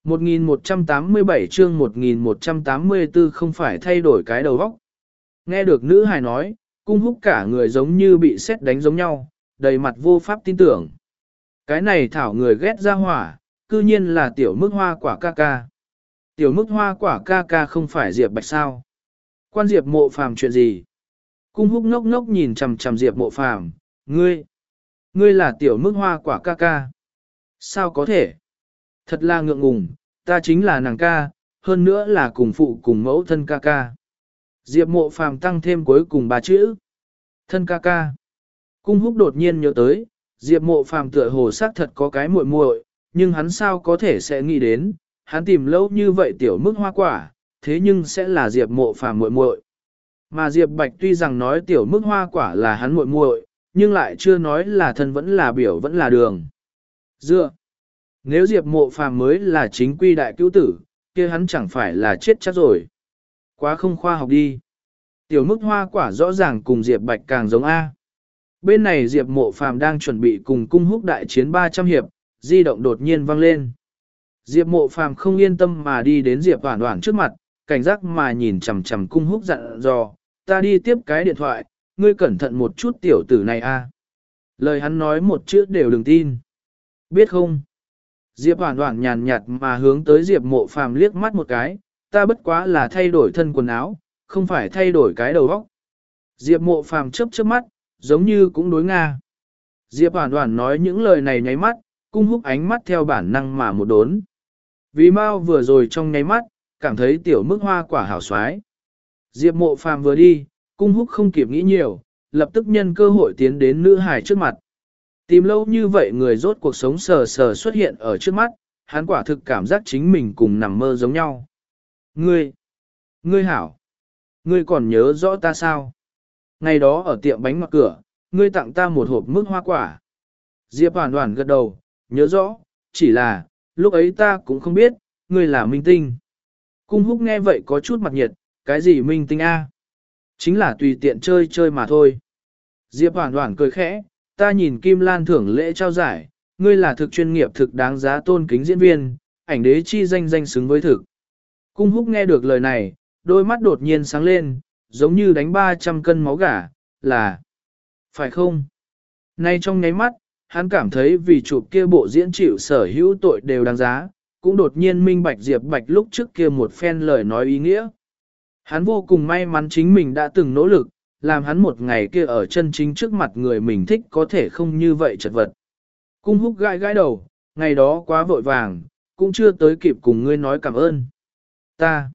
một nghìn một trăm tám mươi bảy chương một nghìn một trăm tám mươi tư không phải thay đổi cái đầu vóc. Nghe được nữ hài nói, cung húc cả người giống như bị sét đánh giống nhau, đầy mặt vô pháp tin tưởng. Cái này thảo người ghét ra hỏa, cư nhiên là tiểu mức hoa quả ca ca. Tiểu mức hoa quả ca ca không phải Diệp Bạch sao? Quan Diệp Mộ Phàm chuyện gì? Cung húc ngốc ngốc nhìn chằm chằm Diệp Mộ Phàm, ngươi, ngươi là tiểu mức hoa quả ca ca. Sao có thể? Thật là ngượng ngùng, ta chính là nàng ca, hơn nữa là cùng phụ cùng mẫu thân ca ca. Diệp Mộ Phàm tăng thêm cuối cùng ba chữ. Thân ca ca. Cung húc đột nhiên nhớ tới, Diệp Mộ Phàm tựa hồ xác thật có cái muội muội, nhưng hắn sao có thể sẽ nghĩ đến, hắn tìm lâu như vậy tiểu mức hoa quả, thế nhưng sẽ là Diệp Mộ Phàm muội muội. Mà Diệp Bạch tuy rằng nói tiểu mức hoa quả là hắn muội muội, nhưng lại chưa nói là thân vẫn là biểu vẫn là đường. Dựa. Nếu Diệp Mộ Phàm mới là chính quy đại cứu tử, kia hắn chẳng phải là chết chắc rồi. Quá không khoa học đi. Tiểu mức hoa quả rõ ràng cùng Diệp Bạch càng giống A. Bên này Diệp Mộ Phàm đang chuẩn bị cùng cung húc đại chiến ba trăm hiệp, di động đột nhiên vang lên. Diệp Mộ Phàm không yên tâm mà đi đến Diệp Hoản Hoản trước mặt, cảnh giác mà nhìn chằm chằm cung húc dặn dò, ta đi tiếp cái điện thoại, ngươi cẩn thận một chút tiểu tử này A. Lời hắn nói một chữ đều đừng tin. Biết không? Diệp Hoản Hoản nhàn nhạt mà hướng tới Diệp Mộ Phàm liếc mắt một cái, ta bất quá là thay đổi thân quần áo, không phải thay đổi cái đầu óc. Diệp Mộ Phàm chớp chớp mắt, giống như cũng đối Nga. Diệp Hoản Hoản nói những lời này nháy mắt, cung húc ánh mắt theo bản năng mà một đốn. Vì mau vừa rồi trong nháy mắt, cảm thấy tiểu mức hoa quả hảo xoái. Diệp Mộ Phàm vừa đi, cung húc không kịp nghĩ nhiều, lập tức nhân cơ hội tiến đến nữ hài trước mặt. Tìm lâu như vậy người rốt cuộc sống sờ sờ xuất hiện ở trước mắt, hắn quả thực cảm giác chính mình cùng nằm mơ giống nhau. Ngươi, ngươi hảo, ngươi còn nhớ rõ ta sao? Ngày đó ở tiệm bánh ngọt cửa, ngươi tặng ta một hộp mức hoa quả. Diệp Hoản Hoản gật đầu, nhớ rõ, chỉ là, lúc ấy ta cũng không biết, ngươi là minh tinh. Cung húc nghe vậy có chút mặt nhiệt, cái gì minh tinh a? Chính là tùy tiện chơi chơi mà thôi. Diệp Hoản Hoản cười khẽ, ta nhìn Kim Lan thưởng lễ trao giải, ngươi là thực chuyên nghiệp thực đáng giá tôn kính diễn viên, ảnh đế chi danh danh xứng với thực. Cung húc nghe được lời này, đôi mắt đột nhiên sáng lên, giống như đánh ba trăm cân máu gà, là, phải không? Nay trong nháy mắt, hắn cảm thấy vì chụp kia bộ diễn chịu sở hữu tội đều đáng giá, cũng đột nhiên minh bạch Diệp Bạch lúc trước kia một phen lời nói ý nghĩa. Hắn vô cùng may mắn chính mình đã từng nỗ lực, làm hắn một ngày kia ở chân chính trước mặt người mình thích có thể không như vậy chật vật. Cung húc gãi gãi đầu, ngày đó quá vội vàng, cũng chưa tới kịp cùng ngươi nói cảm ơn. Ta,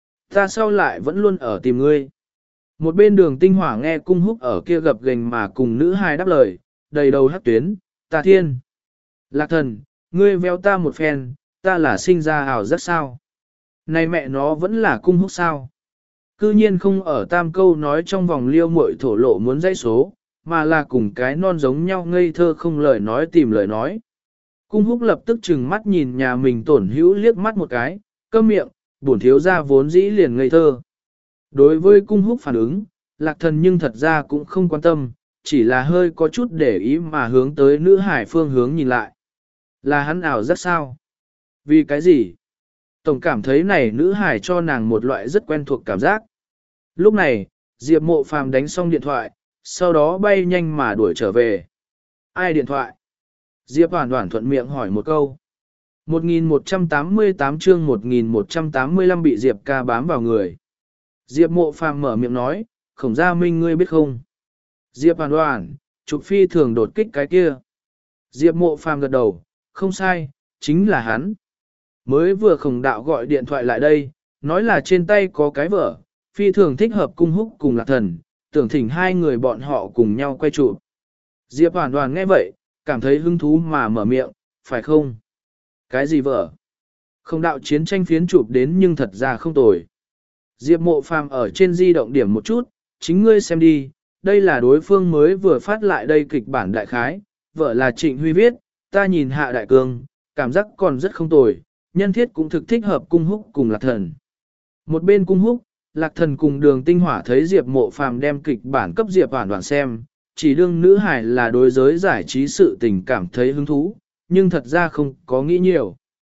ta sau lại vẫn luôn ở tìm ngươi. Một bên đường tinh hỏa nghe cung húc ở kia gập gềnh mà cùng nữ hài đáp lời, đầy đầu hắc tuyến, ta thiên. Lạc thần, ngươi véo ta một phen, ta là sinh ra ảo rất sao. Này mẹ nó vẫn là cung húc sao. Cư nhiên không ở tam câu nói trong vòng liêu muội thổ lộ muốn dãy số, mà là cùng cái non giống nhau ngây thơ không lời nói tìm lời nói. Cung húc lập tức chừng mắt nhìn nhà mình tổn hữu liếc mắt một cái, câm miệng, bổn thiếu ra vốn dĩ liền ngây thơ. Đối với cung húc phản ứng, lạc thần nhưng thật ra cũng không quan tâm, chỉ là hơi có chút để ý mà hướng tới nữ hải phương hướng nhìn lại. Là hắn ảo rất sao? Vì cái gì? Tổng cảm thấy này nữ hải cho nàng một loại rất quen thuộc cảm giác. Lúc này, Diệp Mộ Phàm đánh xong điện thoại, sau đó bay nhanh mà đuổi trở về. Ai điện thoại? Diệp Hoản Hoản thuận miệng hỏi một câu. một nghìn một trăm tám mươi tám chương một nghìn một trăm tám mươi lăm bị Diệp ca bám vào người. Diệp Mộ Phàm mở miệng nói, Khổng Gia Minh ngươi biết không? Diệp Hoản Hoản, trục phi thường đột kích cái kia. Diệp Mộ Phàm gật đầu, không sai, chính là hắn. Mới vừa Khổng đạo gọi điện thoại lại đây, nói là trên tay có cái vở, phi thường thích hợp cung húc cùng lạc thần, tưởng thỉnh hai người bọn họ cùng nhau quay chụp. Diệp Hoản Hoản nghe vậy, cảm thấy hứng thú mà mở miệng, phải không? Cái gì vở? Không đạo chiến tranh phiến chụp đến nhưng thật ra không tồi. Diệp Mộ Phàm ở trên di động điểm một chút, chính ngươi xem đi, đây là đối phương mới vừa phát lại đây kịch bản đại khái, vợ là Trịnh Huy viết, ta nhìn hạ đại cương, cảm giác còn rất không tồi, nhân thiết cũng thực thích hợp cung húc cùng lạc thần. Một bên cung húc, lạc thần cùng đường tinh hỏa thấy Diệp Mộ Phàm đem kịch bản cấp Diệp Hoản Hoản xem, chỉ đương nữ hải là đối giới giải trí sự tình cảm thấy hứng thú, nhưng thật ra không có nghĩ nhiều.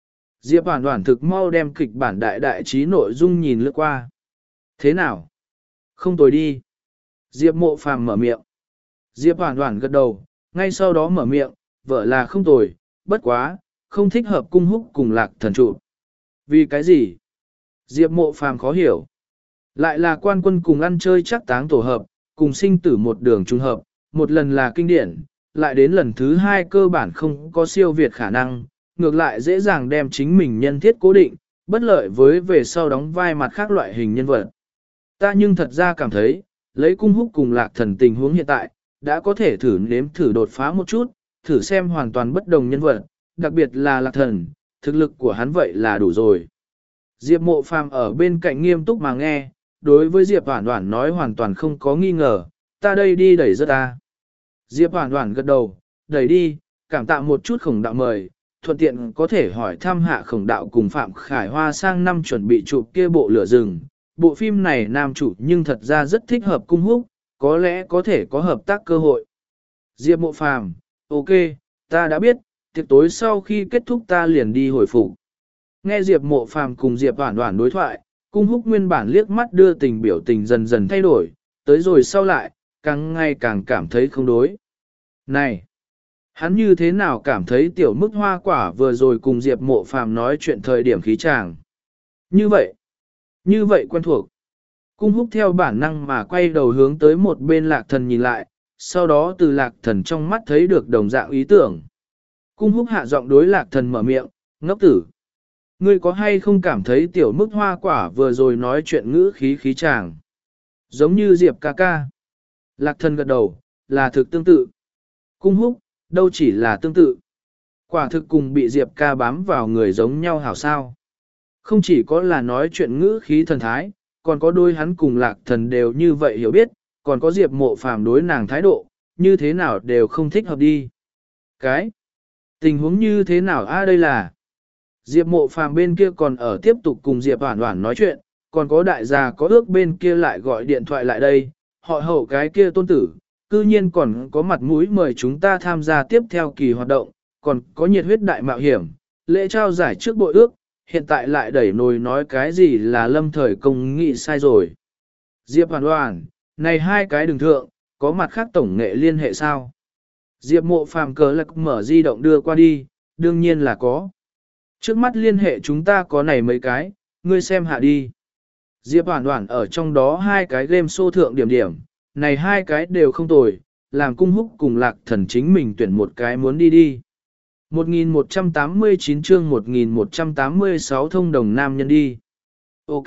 Diệp Hoản Hoản thực mau đem kịch bản đại đại trí nội dung nhìn lướt qua. Thế nào? Không tồi đi. Diệp Mộ Phàm mở miệng. Diệp Hoản Hoản gật đầu, ngay sau đó mở miệng, vợ là không tồi, bất quá, không thích hợp cung húc cùng lạc thần trụ. Vì cái gì? Diệp Mộ Phàm khó hiểu. Lại là quan quân cùng ăn chơi chắc táng tổ hợp, cùng sinh tử một đường trùng hợp, một lần là kinh điển, lại đến lần thứ hai cơ bản không có siêu việt khả năng, ngược lại dễ dàng đem chính mình nhân thiết cố định, bất lợi với về sau đóng vai mặt khác loại hình nhân vật. Ta nhưng thật ra cảm thấy, lấy cung húc cùng lạc thần tình huống hiện tại, đã có thể thử nếm thử đột phá một chút, thử xem hoàn toàn bất đồng nhân vật, đặc biệt là lạc thần, thực lực của hắn vậy là đủ rồi. Diệp Mộ Phàm ở bên cạnh nghiêm túc mà nghe, đối với Diệp Hoản Hoản nói hoàn toàn không có nghi ngờ, ta đây đi đẩy rất ta. Diệp Hoản Hoản gật đầu, đẩy đi, cảm tạ một chút khổng đạo mời, thuận tiện có thể hỏi thăm hạ khổng đạo cùng Phạm Khải Hoa sang năm chuẩn bị chụp kia bộ lửa rừng. Bộ phim này nam chủ nhưng thật ra rất thích hợp cung húc, có lẽ có thể có hợp tác cơ hội. Diệp Mộ Phàm, ok, ta đã biết, tiệc tối sau khi kết thúc ta liền đi hồi phục. Nghe Diệp Mộ Phàm cùng Diệp Hoản Hoản đối thoại, cung húc nguyên bản liếc mắt đưa tình biểu tình dần dần thay đổi, tới rồi sau lại, càng ngày càng cảm thấy không đối. Này, hắn như thế nào cảm thấy tiểu mức hoa quả vừa rồi cùng Diệp Mộ Phàm nói chuyện thời điểm khí chàng. Như vậy, như vậy quen thuộc. Cung húc theo bản năng mà quay đầu hướng tới một bên lạc thần nhìn lại, sau đó từ lạc thần trong mắt thấy được đồng dạng ý tưởng. Cung húc hạ giọng đối lạc thần mở miệng, ngốc tử. Ngươi có hay không cảm thấy tiểu mức hoa quả vừa rồi nói chuyện ngữ khí khí chàng? Giống như Diệp ca ca. Lạc thần gật đầu, là thực tương tự. Cung húc, đâu chỉ là tương tự. Quả thực cùng bị Diệp ca bám vào người giống nhau hảo sao. Không chỉ có là nói chuyện ngữ khí thần thái, còn có đôi hắn cùng lạc thần đều như vậy hiểu biết, còn có Diệp Mộ Phàm đối nàng thái độ, như thế nào đều không thích hợp đi. Cái? Tình huống như thế nào a đây là? Diệp Mộ Phàm bên kia còn ở tiếp tục cùng Diệp Hoản Hoản nói chuyện, còn có đại gia có ước bên kia lại gọi điện thoại lại đây, họ hậu cái kia tôn tử, cư nhiên còn có mặt mũi mời chúng ta tham gia tiếp theo kỳ hoạt động, còn có nhiệt huyết đại mạo hiểm, lễ trao giải trước bội ước, hiện tại lại đẩy nồi nói cái gì là lâm thời công nghị sai rồi. Diệp Hoản Hoản, này hai cái đường thượng, có mặt khác tổng nghệ liên hệ sao? Diệp Mộ Phàm cờ lạc mở di động đưa qua đi, đương nhiên là có. Trước mắt liên hệ chúng ta có này mấy cái, ngươi xem hạ đi. Diệp Hoản Hoản ở trong đó hai cái game show thượng điểm điểm, này hai cái đều không tồi, làm cung húc cùng lạc thần chính mình tuyển một cái muốn đi đi. một nghìn một trăm tám mươi chín chương một nghìn một trăm tám mươi sáu thông đồng nam nhân đi. Ok.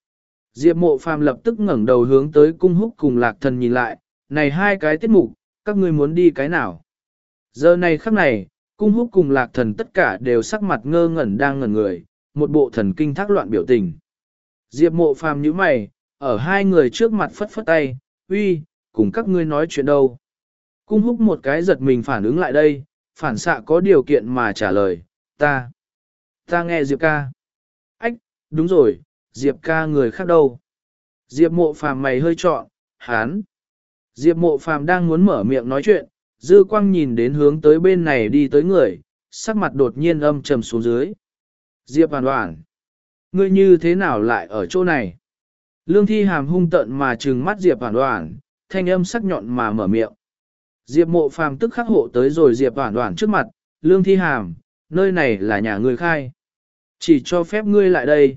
Diệp Mộ Phàm lập tức ngẩng đầu hướng tới cung húc cùng lạc thần nhìn lại, này hai cái tiết mục, các ngươi muốn đi cái nào? Giờ này khắc này, cung húc cùng lạc thần tất cả đều sắc mặt ngơ ngẩn đang ngẩn người, một bộ thần kinh thác loạn biểu tình. Diệp Mộ Phàm nhíu mày, ở hai người trước mặt phất phất tay, uy, cùng các ngươi nói chuyện đâu. Cung húc một cái giật mình phản ứng lại đây, phản xạ có điều kiện mà trả lời, ta, ta nghe Diệp ca. Ách, đúng rồi, Diệp ca người khác đâu. Diệp Mộ Phàm mày hơi trọn, hán. Diệp Mộ Phàm đang muốn mở miệng nói chuyện, dư quang nhìn đến hướng tới bên này đi tới người, sắc mặt đột nhiên âm trầm xuống dưới. Diệp Hoản Hoản, ngươi như thế nào lại ở chỗ này? Lương Thi Hàm hung tợn mà trừng mắt Diệp Hoản Hoản, thanh âm sắc nhọn mà mở miệng. Diệp Mộ Phàm tức khắc hộ tới rồi Diệp Hoản Hoản trước mặt, Lương Thi Hàm, nơi này là nhà ngươi khai. Chỉ cho phép ngươi lại đây.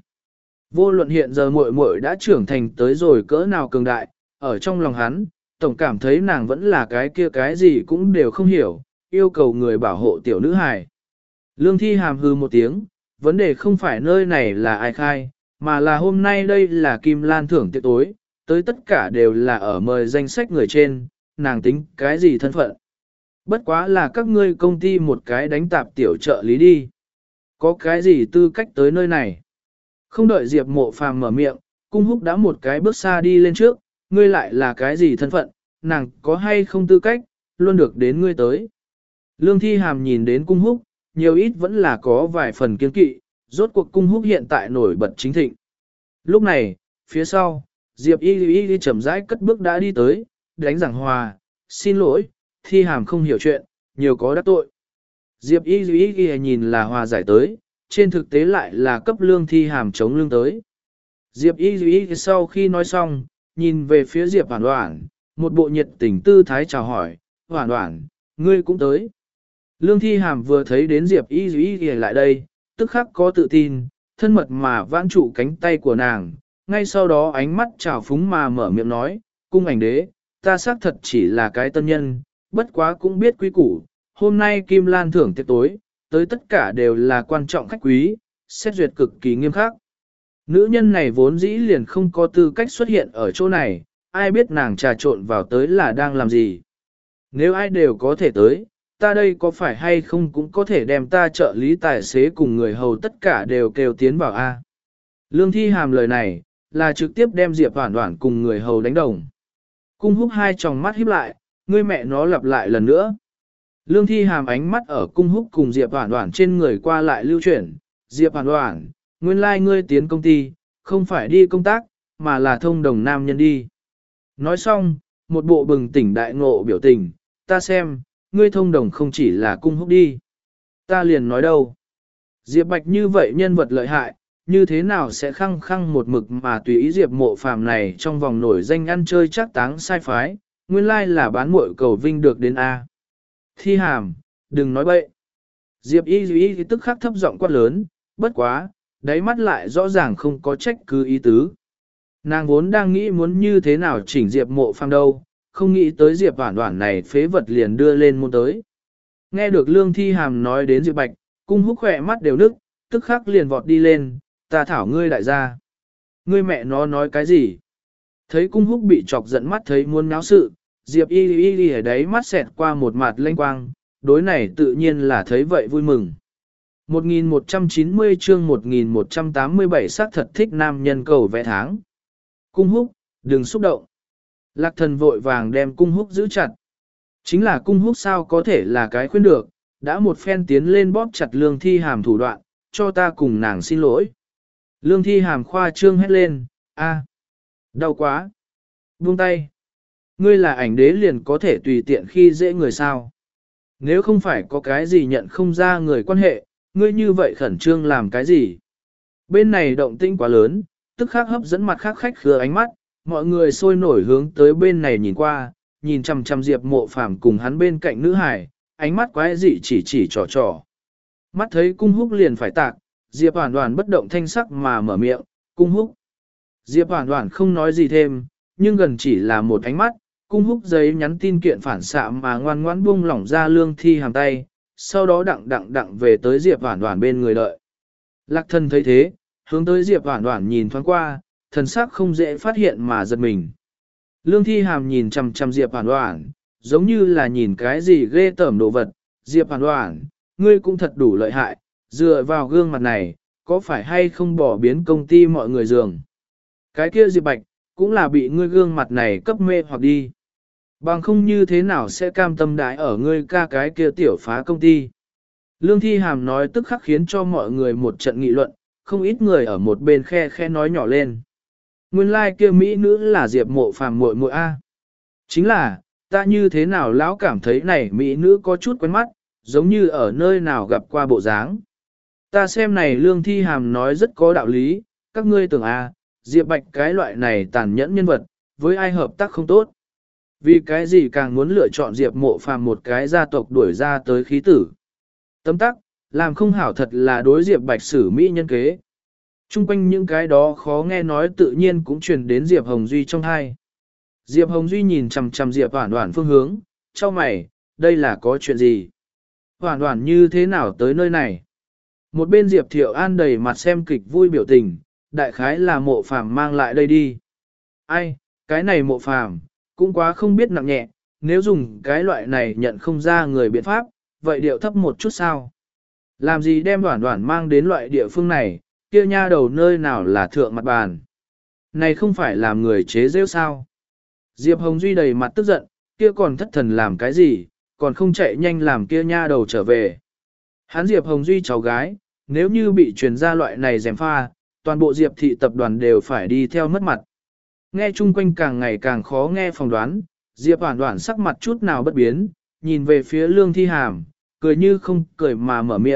Vô luận hiện giờ muội muội đã trưởng thành tới rồi cỡ nào cường đại, ở trong lòng hắn, tổng cảm thấy nàng vẫn là cái kia cái gì cũng đều không hiểu, yêu cầu người bảo hộ tiểu nữ hài. Lương Thi Hàm hư một tiếng, vấn đề không phải nơi này là ai khai, mà là hôm nay đây là Kim Lan thưởng tiệc tối, tới tất cả đều là ở mời danh sách người trên, nàng tính cái gì thân phận. Bất quá là các ngươi công ty một cái đánh tạp tiểu trợ lý đi. Có cái gì tư cách tới nơi này? Không đợi Diệp Mộ Phàm mở miệng, cung húc đã một cái bước xa đi lên trước, ngươi lại là cái gì thân phận, nàng có hay không tư cách, luôn được đến ngươi tới. Lương Thi Hàm nhìn đến cung húc, nhiều ít vẫn là có vài phần kiên kỵ, rốt cuộc cung húc hiện tại nổi bật chính thịnh. Lúc này, phía sau, Diệp Y Y Y chậm rãi cất bước đã đi tới, đánh giảng hòa, xin lỗi, Thi Hàm không hiểu chuyện, nhiều có đắc tội. Diệp Y Y Y nhìn là hòa giải tới, trên thực tế lại là cấp Lương Thi Hàm chống lưng tới. Diệp Y Y sau khi nói xong, nhìn về phía Diệp Hoản Hoản, một bộ nhiệt tình tư thái chào hỏi, Hoản Hoản, ngươi cũng tới. Lương Thi Hàm vừa thấy đến Diệp Y Y lại đây, tức khắc có tự tin, thân mật mà vãn trụ cánh tay của nàng, ngay sau đó ánh mắt trào phúng mà mở miệng nói, cung ảnh đế, ta xác thật chỉ là cái tân nhân, bất quá cũng biết quý củ, hôm nay Kim Lan thưởng tiệc tối, tới tất cả đều là quan trọng khách quý, xét duyệt cực kỳ nghiêm khắc. Nữ nhân này vốn dĩ liền không có tư cách xuất hiện ở chỗ này, ai biết nàng trà trộn vào tới là đang làm gì. Nếu ai đều có thể tới, ta đây có phải hay không cũng có thể đem ta trợ lý tài xế cùng người hầu tất cả đều kêu tiến vào A. Lương Thi Hàm lời này, là trực tiếp đem Diệp Hoản Hoản cùng người hầu đánh đồng. Cung Húc hai tròng mắt híp lại, ngươi mẹ nó lặp lại lần nữa. Lương Thi Hàm ánh mắt ở Cung Húc cùng Diệp Hoản Hoản trên người qua lại lưu chuyển. Diệp Hoản Hoản, nguyên lai like ngươi tiến công ty, không phải đi công tác, mà là thông đồng nam nhân đi. Nói xong, một bộ bừng tỉnh đại ngộ biểu tình, ta xem, ngươi thông đồng không chỉ là Cung Húc đi. Ta liền nói đâu. Diệp Bạch như vậy nhân vật lợi hại, như thế nào sẽ khăng khăng một mực mà tùy ý Diệp Mộ Phàm này trong vòng nổi danh ăn chơi chắc táng sai phái, nguyên lai là bán muội cầu vinh được đến A. Thi Hàm, đừng nói bậy. Diệp Y Y tức khắc thấp giọng quát lớn, bất quá, đáy mắt lại rõ ràng không có trách cứ ý tứ. Nàng vốn đang nghĩ muốn như thế nào chỉnh Diệp Mộ Phàm đâu, không nghĩ tới Diệp Hoản Hoản này phế vật liền đưa lên môn tới. Nghe được Lương Thi Hàm nói đến Diệp Bạch, Cung Húc khỏe mắt đều nức, tức khắc liền vọt đi lên, ta thảo ngươi đại gia. Ngươi mẹ nó nói cái gì? Thấy Cung Húc bị chọc giận mắt thấy muốn náo sự, Diệp Y Y Y ở đấy mắt xẹt qua một mặt lanh quang, đối này tự nhiên là thấy vậy vui mừng. một nghìn một trăm chín mươi chương một nghìn một trăm tám mươi bảy xác thật thích nam nhân cầu vẽ tháng. Cung Húc, đừng xúc động. Lạc Thần vội vàng đem Cung Húc giữ chặt. Chính là Cung Húc sao có thể là cái khuyên được, đã một phen tiến lên bóp chặt Lương Thi Hàm thủ đoạn, cho ta cùng nàng xin lỗi. Lương Thi Hàm khoa trương hét lên, a, đau quá. Buông tay. Ngươi là ảnh đế liền có thể tùy tiện khi dễ người sao. Nếu không phải có cái gì nhận không ra người quan hệ, ngươi như vậy khẩn trương làm cái gì? Bên này động tĩnh quá lớn, tức khắc hấp dẫn mặt khác khách khứa ánh mắt, mọi người sôi nổi hướng tới bên này nhìn qua, nhìn chằm chằm Diệp Mộ Phàm cùng hắn bên cạnh nữ hải, ánh mắt quái dị chỉ chỉ trò trò. Mắt thấy Cung Húc liền phải tạc, Diệp Hoản Hoản bất động thanh sắc mà mở miệng, Cung Húc. Diệp Hoản Hoản không nói gì thêm, nhưng gần chỉ là một ánh mắt, Cung Húc giấy nhắn tin kiện phản xạ mà ngoan ngoãn buông lỏng ra Lương Thi Hàm tay, sau đó đặng đặng đặng về tới Diệp Hoản Hoản bên người đợi. Lạc Thần thấy thế, hướng tới Diệp Hoản Hoản nhìn thoáng qua, thần sắc không dễ phát hiện mà giật mình. Lương Thi Hàm nhìn chằm chằm Diệp Hoản Hoản, giống như là nhìn cái gì ghê tởm đồ vật. Diệp Hoản Hoản, ngươi cũng thật đủ lợi hại, dựa vào gương mặt này, có phải hay không bỏ biến công ty mọi người giường. Cái kia Diệp Bạch, cũng là bị ngươi gương mặt này cấp mê hoặc đi. Bằng không như thế nào sẽ cam tâm đái ở ngươi ca cái kia tiểu phá công ty. Lương Thi Hàm nói tức khắc khiến cho mọi người một trận nghị luận, không ít người ở một bên khe khe nói nhỏ lên. Nguyên lai like kia mỹ nữ là Diệp Mộ Phàm muội muội a. Chính là, ta như thế nào lão cảm thấy này mỹ nữ có chút quen mắt, giống như ở nơi nào gặp qua bộ dáng. Ta xem này Lương Thi Hàm nói rất có đạo lý, các ngươi tưởng a, Diệp Bạch cái loại này tàn nhẫn nhân vật, với ai hợp tác không tốt. Vì cái gì càng muốn lựa chọn Diệp Mộ Phàm một cái gia tộc đuổi ra tới khí tử. Tấm tắc, làm không hảo thật là đối Diệp Bạch xử mỹ nhân kế. Trung quanh những cái đó khó nghe nói tự nhiên cũng truyền đến Diệp Hồng Duy trong hai. Diệp Hồng Duy nhìn chằm chằm Diệp Hoản Hoản phương hướng, cho mày, đây là có chuyện gì? Hoản Hoản như thế nào tới nơi này? Một bên Diệp Thiệu An đầy mặt xem kịch vui biểu tình, đại khái là Mộ Phàm mang lại đây đi. Ai, cái này Mộ Phàm cũng quá không biết nặng nhẹ, nếu dùng cái loại này nhận không ra người biện pháp, vậy điệu thấp một chút sao? Làm gì đem Hoản Hoản mang đến loại địa phương này, kia nha đầu nơi nào là thượng mặt bàn. Này không phải làm người chế rêu sao? Diệp Hồng Duy đầy mặt tức giận, kia còn thất thần làm cái gì, còn không chạy nhanh làm kia nha đầu trở về. Hắn Diệp Hồng Duy cháu gái, nếu như bị truyền ra loại này dèm pha, toàn bộ Diệp thị tập đoàn đều phải đi theo mất mặt. Nghe chung quanh càng ngày càng khó nghe phỏng đoán, Diệp Hoản Hoản sắc mặt chút nào bất biến, nhìn về phía Lương Thi Hàm, cười như không cười mà mở miệng,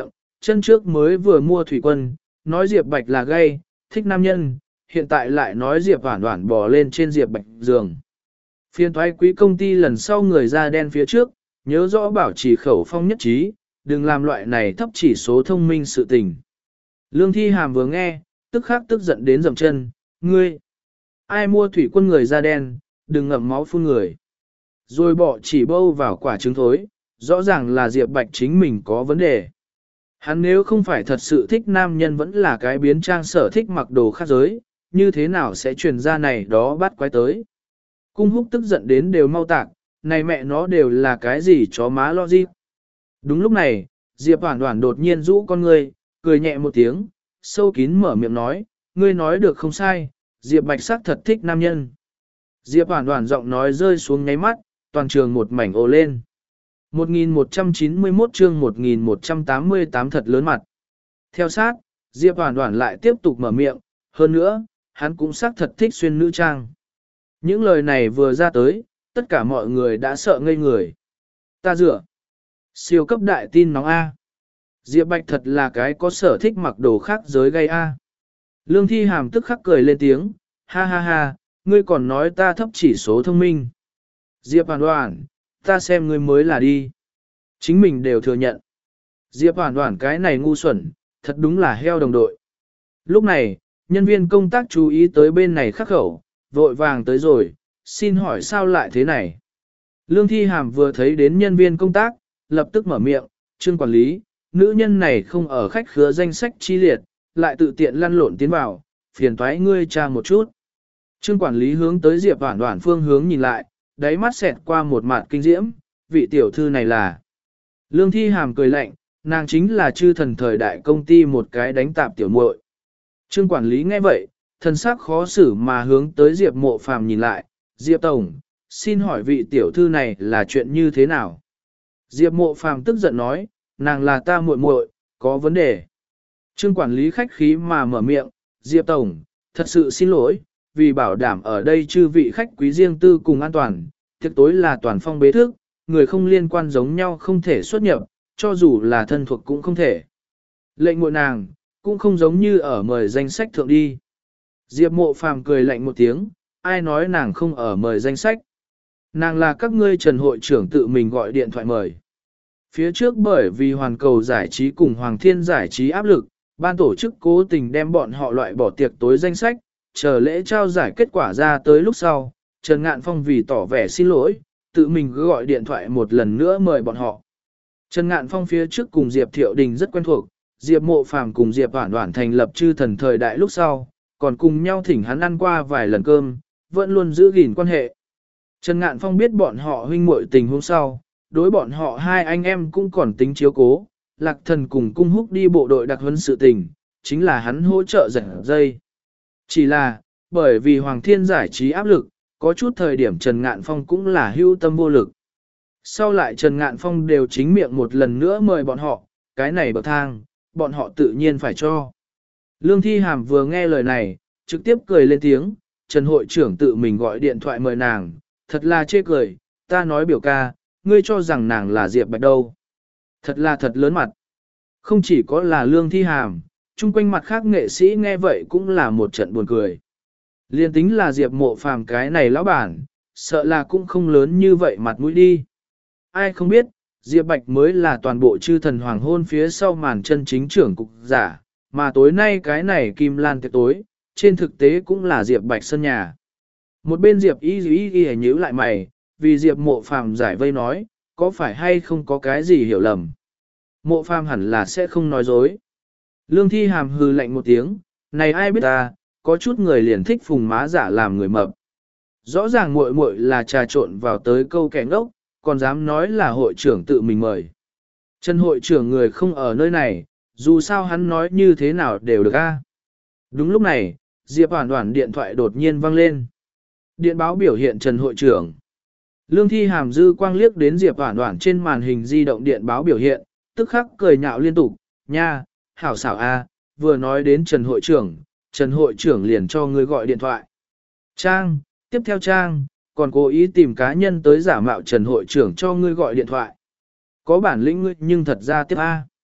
Chân trước mới vừa mua thủy quân, nói Diệp Bạch là gay, thích nam nhân, hiện tại lại nói Diệp Hoản Hoản bò lên trên Diệp Bạch giường. Phiên thoái quý công ty lần sau người da đen phía trước, nhớ rõ bảo trì khẩu phong nhất trí, đừng làm loại này thấp chỉ số thông minh sự tình. Lương Thi Hàm vừa nghe, tức khắc tức giận đến dầm chân, ngươi, ai mua thủy quân người da đen, đừng ngậm máu phun người. Rồi bỏ chỉ bâu vào quả trứng thối, rõ ràng là Diệp Bạch chính mình có vấn đề. Hắn nếu không phải thật sự thích nam nhân vẫn là cái biến trang sở thích mặc đồ khác giới, như thế nào sẽ truyền ra này đó bắt quái tới. Cung Húc tức giận đến đều mau tạc, này mẹ nó đều là cái gì chó má logic. Đúng lúc này, Diệp Hoản Hoản đột nhiên rũ con ngươi, cười nhẹ một tiếng, sâu kín mở miệng nói, ngươi nói được không sai, Diệp Bạch sắc thật thích nam nhân. Diệp Hoản Hoản giọng nói rơi xuống nháy mắt, toàn trường một mảnh ồ lên. một nghìn một trăm chín mươi mốt chương một nghìn một trăm tám mươi tám thật lớn mặt. Theo sát, Diệp Hoản Hoản lại tiếp tục mở miệng, hơn nữa, hắn cũng xác thật thích xuyên nữ trang. Những lời này vừa ra tới, tất cả mọi người đã sợ ngây người. Ta dựa. Siêu cấp đại tin nóng A. Diệp Bạch thật là cái có sở thích mặc đồ khác giới gây A. Lương Thi Hàm tức khắc cười lên tiếng, ha ha ha, ngươi còn nói ta thấp chỉ số thông minh. Diệp Hoản Hoản, ta xem ngươi mới là đi. Chính mình đều thừa nhận. Diệp Hoản Hoản cái này ngu xuẩn, thật đúng là heo đồng đội. Lúc này, nhân viên công tác chú ý tới bên này khắc khẩu, vội vàng tới rồi, xin hỏi sao lại thế này. Lương Thi Hàm vừa thấy đến nhân viên công tác, lập tức mở miệng, Trương quản lý, nữ nhân này không ở khách khứa danh sách chi liệt, lại tự tiện lăn lộn tiến vào, phiền toái ngươi tra một chút. Trương quản lý hướng tới Diệp Hoản Hoản phương hướng nhìn lại, đáy mắt xẹt qua một mặt kinh diễm, vị tiểu thư này là. Lương Thi Hàm cười lạnh, nàng chính là chư thần thời đại công ty một cái đánh tạp tiểu muội. Trương quản lý nghe vậy, thần sắc khó xử mà hướng tới Diệp Mộ Phàm nhìn lại, Diệp Tổng, xin hỏi vị tiểu thư này là chuyện như thế nào? Diệp Mộ Phàm tức giận nói, nàng là ta muội muội, có vấn đề. Trương quản lý khách khí mà mở miệng, Diệp Tổng, thật sự xin lỗi, vì bảo đảm ở đây chư vị khách quý riêng tư cùng an toàn, tiệc tối là toàn phong bế thức, người không liên quan giống nhau không thể xuất nhập, cho dù là thân thuộc cũng không thể. Lệnh muội nàng, cũng không giống như ở mời danh sách thượng đi. Diệp Mộ Phàm cười lạnh một tiếng, ai nói nàng không ở mời danh sách. Nàng là các ngươi Trần hội trưởng tự mình gọi điện thoại mời. Phía trước bởi vì hoàn cầu giải trí cùng Hoàng Thiên giải trí áp lực, ban tổ chức cố tình đem bọn họ loại bỏ tiệc tối danh sách, chờ lễ trao giải kết quả ra tới lúc sau, Trần Ngạn Phong vì tỏ vẻ xin lỗi, tự mình cứ gọi điện thoại một lần nữa mời bọn họ. Trần Ngạn Phong phía trước cùng Diệp Thiệu Đình rất quen thuộc, Diệp Mộ Phàm cùng Diệp Hoản Hoản thành lập chư thần thời đại lúc sau, còn cùng nhau thỉnh hắn ăn qua vài lần cơm, vẫn luôn giữ gìn quan hệ. Trần Ngạn Phong biết bọn họ huynh muội tình hôm sau, đối bọn họ hai anh em cũng còn tính chiếu cố, Lạc Thần cùng Cung Húc đi bộ đội đặc huấn sự tình, chính là hắn hỗ trợ giật dây. Chỉ là, bởi vì Hoàng Thiên giải trí áp lực, có chút thời điểm Trần Ngạn Phong cũng là hưu tâm vô lực. Sau lại Trần Ngạn Phong đều chính miệng một lần nữa mời bọn họ, cái này bậc thang, bọn họ tự nhiên phải cho. Lương Thi Hàm vừa nghe lời này, trực tiếp cười lên tiếng, Trần hội trưởng tự mình gọi điện thoại mời nàng, thật là chê cười, ta nói biểu ca, ngươi cho rằng nàng là Diệp Bạch đâu. Thật là thật lớn mặt. Không chỉ có là Lương Thi Hàm, chung quanh mặt khác nghệ sĩ nghe vậy cũng là một trận buồn cười. Liên tính là Diệp Mộ Phàm cái này lão bản, sợ là cũng không lớn như vậy mặt mũi đi. Ai không biết, Diệp Bạch mới là toàn bộ chư thần hoàng hôn phía sau màn chân chính trưởng cục giả, mà tối nay cái này Kim Lan tiệc tối, trên thực tế cũng là Diệp Bạch sân nhà. Một bên Diệp y y y nhíu lại mày, vì Diệp Mộ Phàm giải vây nói, có phải hay không có cái gì hiểu lầm. Mộ Phàm hẳn là sẽ không nói dối. Lương Thi Hàm hừ lạnh một tiếng, này ai biết ta, có chút người liền thích phùng má giả làm người mập. Rõ ràng muội muội là trà trộn vào tới câu kẻ ngốc, còn dám nói là hội trưởng tự mình mời. Trần hội trưởng người không ở nơi này, dù sao hắn nói như thế nào đều được a. Đúng lúc này, Diệp Hoản Hoản điện thoại đột nhiên vang lên. Điện báo biểu hiện Trần hội trưởng. Lương Thi Hàm dư quang liếc đến Diệp Hoản Hoản trên màn hình di động điện báo biểu hiện, tức khắc cười nhạo liên tục, nha, hảo xảo a, vừa nói đến Trần hội trưởng, Trần hội trưởng liền cho ngươi gọi điện thoại. Trang, tiếp theo Trang, còn cố ý tìm cá nhân tới giả mạo Trần hội trưởng cho ngươi gọi điện thoại. Có bản lĩnh ngươi nhưng thật ra tiếp a.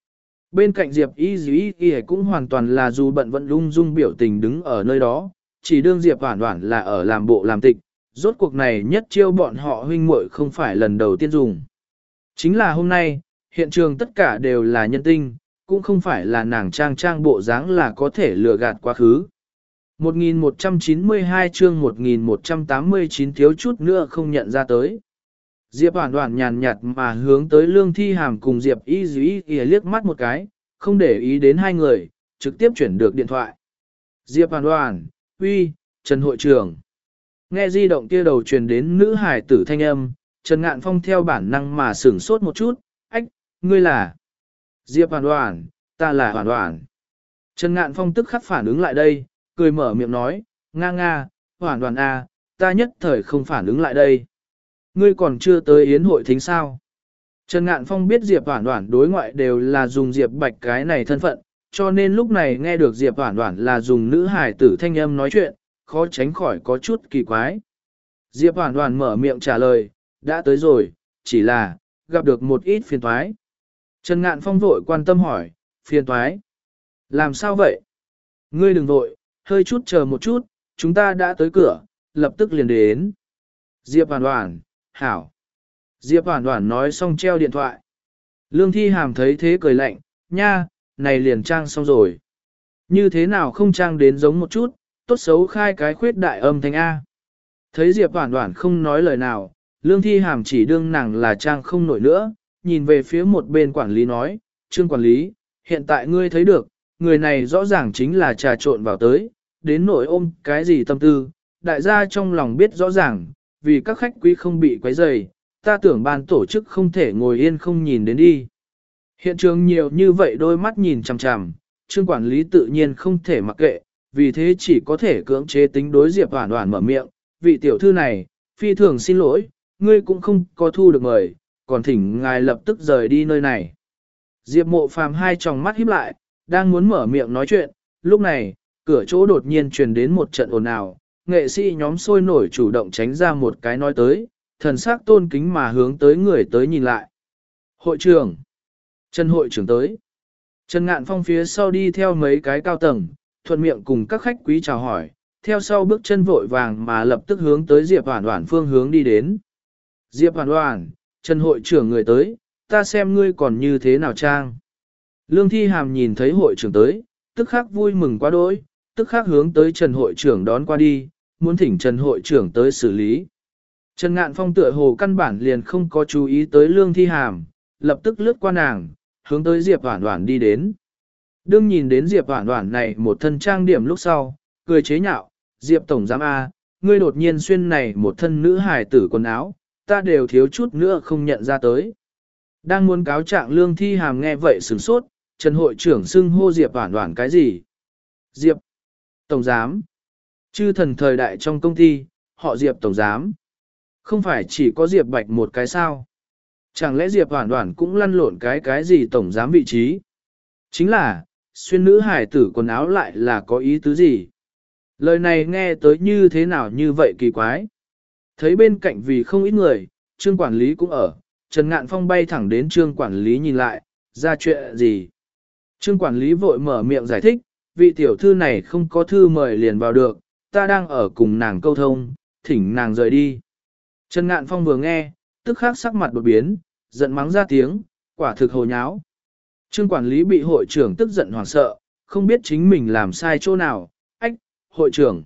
Bên cạnh Diệp Y Dĩ Y cũng hoàn toàn là dù bận vẫn lung dung biểu tình đứng ở nơi đó, chỉ đương Diệp Hoản Hoản là ở làm bộ làm tịch, rốt cuộc này nhất chiêu bọn họ huynh muội không phải lần đầu tiên dùng. Chính là hôm nay, hiện trường tất cả đều là nhân tinh, cũng không phải là nàng trang trang bộ dáng là có thể lừa gạt quá khứ. một nghìn một trăm chín mươi hai chương một nghìn một trăm tám mươi chín thiếu chút nữa không nhận ra tới. Diệp Hoản Hoản nhàn nhạt mà hướng tới Lương Thi Hàm cùng Diệp Y Dĩ Y liếc mắt một cái, không để ý đến hai người, trực tiếp chuyển được điện thoại. Diệp Hoản Hoản, uy, Trần hội trưởng. Nghe di động kia đầu truyền đến nữ hải tử thanh âm, Trần Ngạn Phong theo bản năng mà sửng sốt một chút, ách, ngươi là Diệp Hoản Hoản, ta là Hoản Hoản. Trần Ngạn Phong tức khắc phản ứng lại đây, cười mở miệng nói, nga nga, Hoản Hoản à, ta nhất thời không phản ứng lại đây. Ngươi còn chưa tới yến hội thính sao? Trần Ngạn Phong biết Diệp Hoản Hoản đối ngoại đều là dùng Diệp Bạch cái này thân phận, cho nên lúc này nghe được Diệp Hoản Hoản là dùng nữ hài tử thanh âm nói chuyện, khó tránh khỏi có chút kỳ quái. Diệp Hoản Hoản mở miệng trả lời, đã tới rồi, chỉ là, gặp được một ít phiền toái. Trần Ngạn Phong vội quan tâm hỏi, phiền toái? Làm sao vậy? Ngươi đừng vội, hơi chút chờ một chút, chúng ta đã tới cửa, lập tức liền đến. Diệp Hoản Hoản, hảo. Diệp Hoản Hoản nói xong treo điện thoại. Lương Thi Hàm thấy thế cười lạnh, nha, này liền trang xong rồi. Như thế nào không trang đến giống một chút, tốt xấu khai cái khuyết đại âm thanh A. Thấy Diệp Hoản Hoản không nói lời nào, Lương Thi Hàm chỉ đương nàng là trang không nổi nữa, nhìn về phía một bên quản lý nói, Trương quản lý, hiện tại ngươi thấy được, người này rõ ràng chính là trà trộn vào tới, đến nỗi ôm cái gì tâm tư, đại gia trong lòng biết rõ ràng, vì các khách quý không bị quấy rầy, ta tưởng ban tổ chức không thể ngồi yên không nhìn đến đi. Hiện trường nhiều như vậy đôi mắt nhìn chằm chằm, Trương quản lý tự nhiên không thể mặc kệ, vì thế chỉ có thể cưỡng chế tính đối Diệp Hoản Hoản mở miệng, vị tiểu thư này, phi thường xin lỗi, ngươi cũng không có thu được mời, còn thỉnh ngài lập tức rời đi nơi này. Diệp Mộ Phàm hai tròng mắt híp lại, đang muốn mở miệng nói chuyện, lúc này, cửa chỗ đột nhiên truyền đến một trận ồn ào, nghệ sĩ nhóm sôi nổi chủ động tránh ra một cái nói tới, thần sắc tôn kính mà hướng tới người tới nhìn lại. Hội trưởng, Trần hội trưởng tới. Trần Ngạn Phong phía sau đi theo mấy cái cao tầng, thuận miệng cùng các khách quý chào hỏi, theo sau bước chân vội vàng mà lập tức hướng tới Diệp Hoản Hoản phương hướng đi đến. Diệp Hoản Hoản, Trần hội trưởng người tới, ta xem ngươi còn như thế nào trang. Lương Thi Hàm nhìn thấy hội trưởng tới, tức khắc vui mừng quá đỗi, tức khắc hướng tới Trần hội trưởng đón qua đi, muốn thỉnh Trần hội trưởng tới xử lý. Trần Ngạn Phong tựa hồ căn bản liền không có chú ý tới Lương Thi Hàm, lập tức lướt qua nàng, hướng tới Diệp Hoản Hoản đi đến. Đương nhìn đến Diệp Hoản Hoản này một thân trang điểm lúc sau, cười chế nhạo, Diệp Tổng giám A, ngươi đột nhiên xuyên này một thân nữ hài tử quần áo, ta đều thiếu chút nữa không nhận ra tới. Đang muốn cáo trạng Lương Thi Hàm nghe vậy sửng sốt, Trần hội trưởng xưng hô Diệp Hoản Hoản cái gì? Diệp Tổng giám. Chư thần thời đại trong công ty, họ Diệp Tổng giám. Không phải chỉ có Diệp Bạch một cái sao? Chẳng lẽ Diệp Hoản Hoản cũng lăn lộn cái cái gì tổng giám vị trí? Chính là, xuyên nữ hải tử quần áo lại là có ý tứ gì? Lời này nghe tới như thế nào như vậy kỳ quái? Thấy bên cạnh vì không ít người, Trương quản lý cũng ở, Trần Ngạn Phong bay thẳng đến Trương quản lý nhìn lại, ra chuyện gì? Trương quản lý vội mở miệng giải thích, vị tiểu thư này không có thư mời liền vào được, ta đang ở cùng nàng câu thông, thỉnh nàng rời đi. Trần Ngạn Phong vừa nghe, tức khắc sắc mặt đột biến, giận mắng ra tiếng, quả thực hồ nháo. Trương quản lý bị hội trưởng tức giận hoảng sợ, không biết chính mình làm sai chỗ nào, ách, hội trưởng.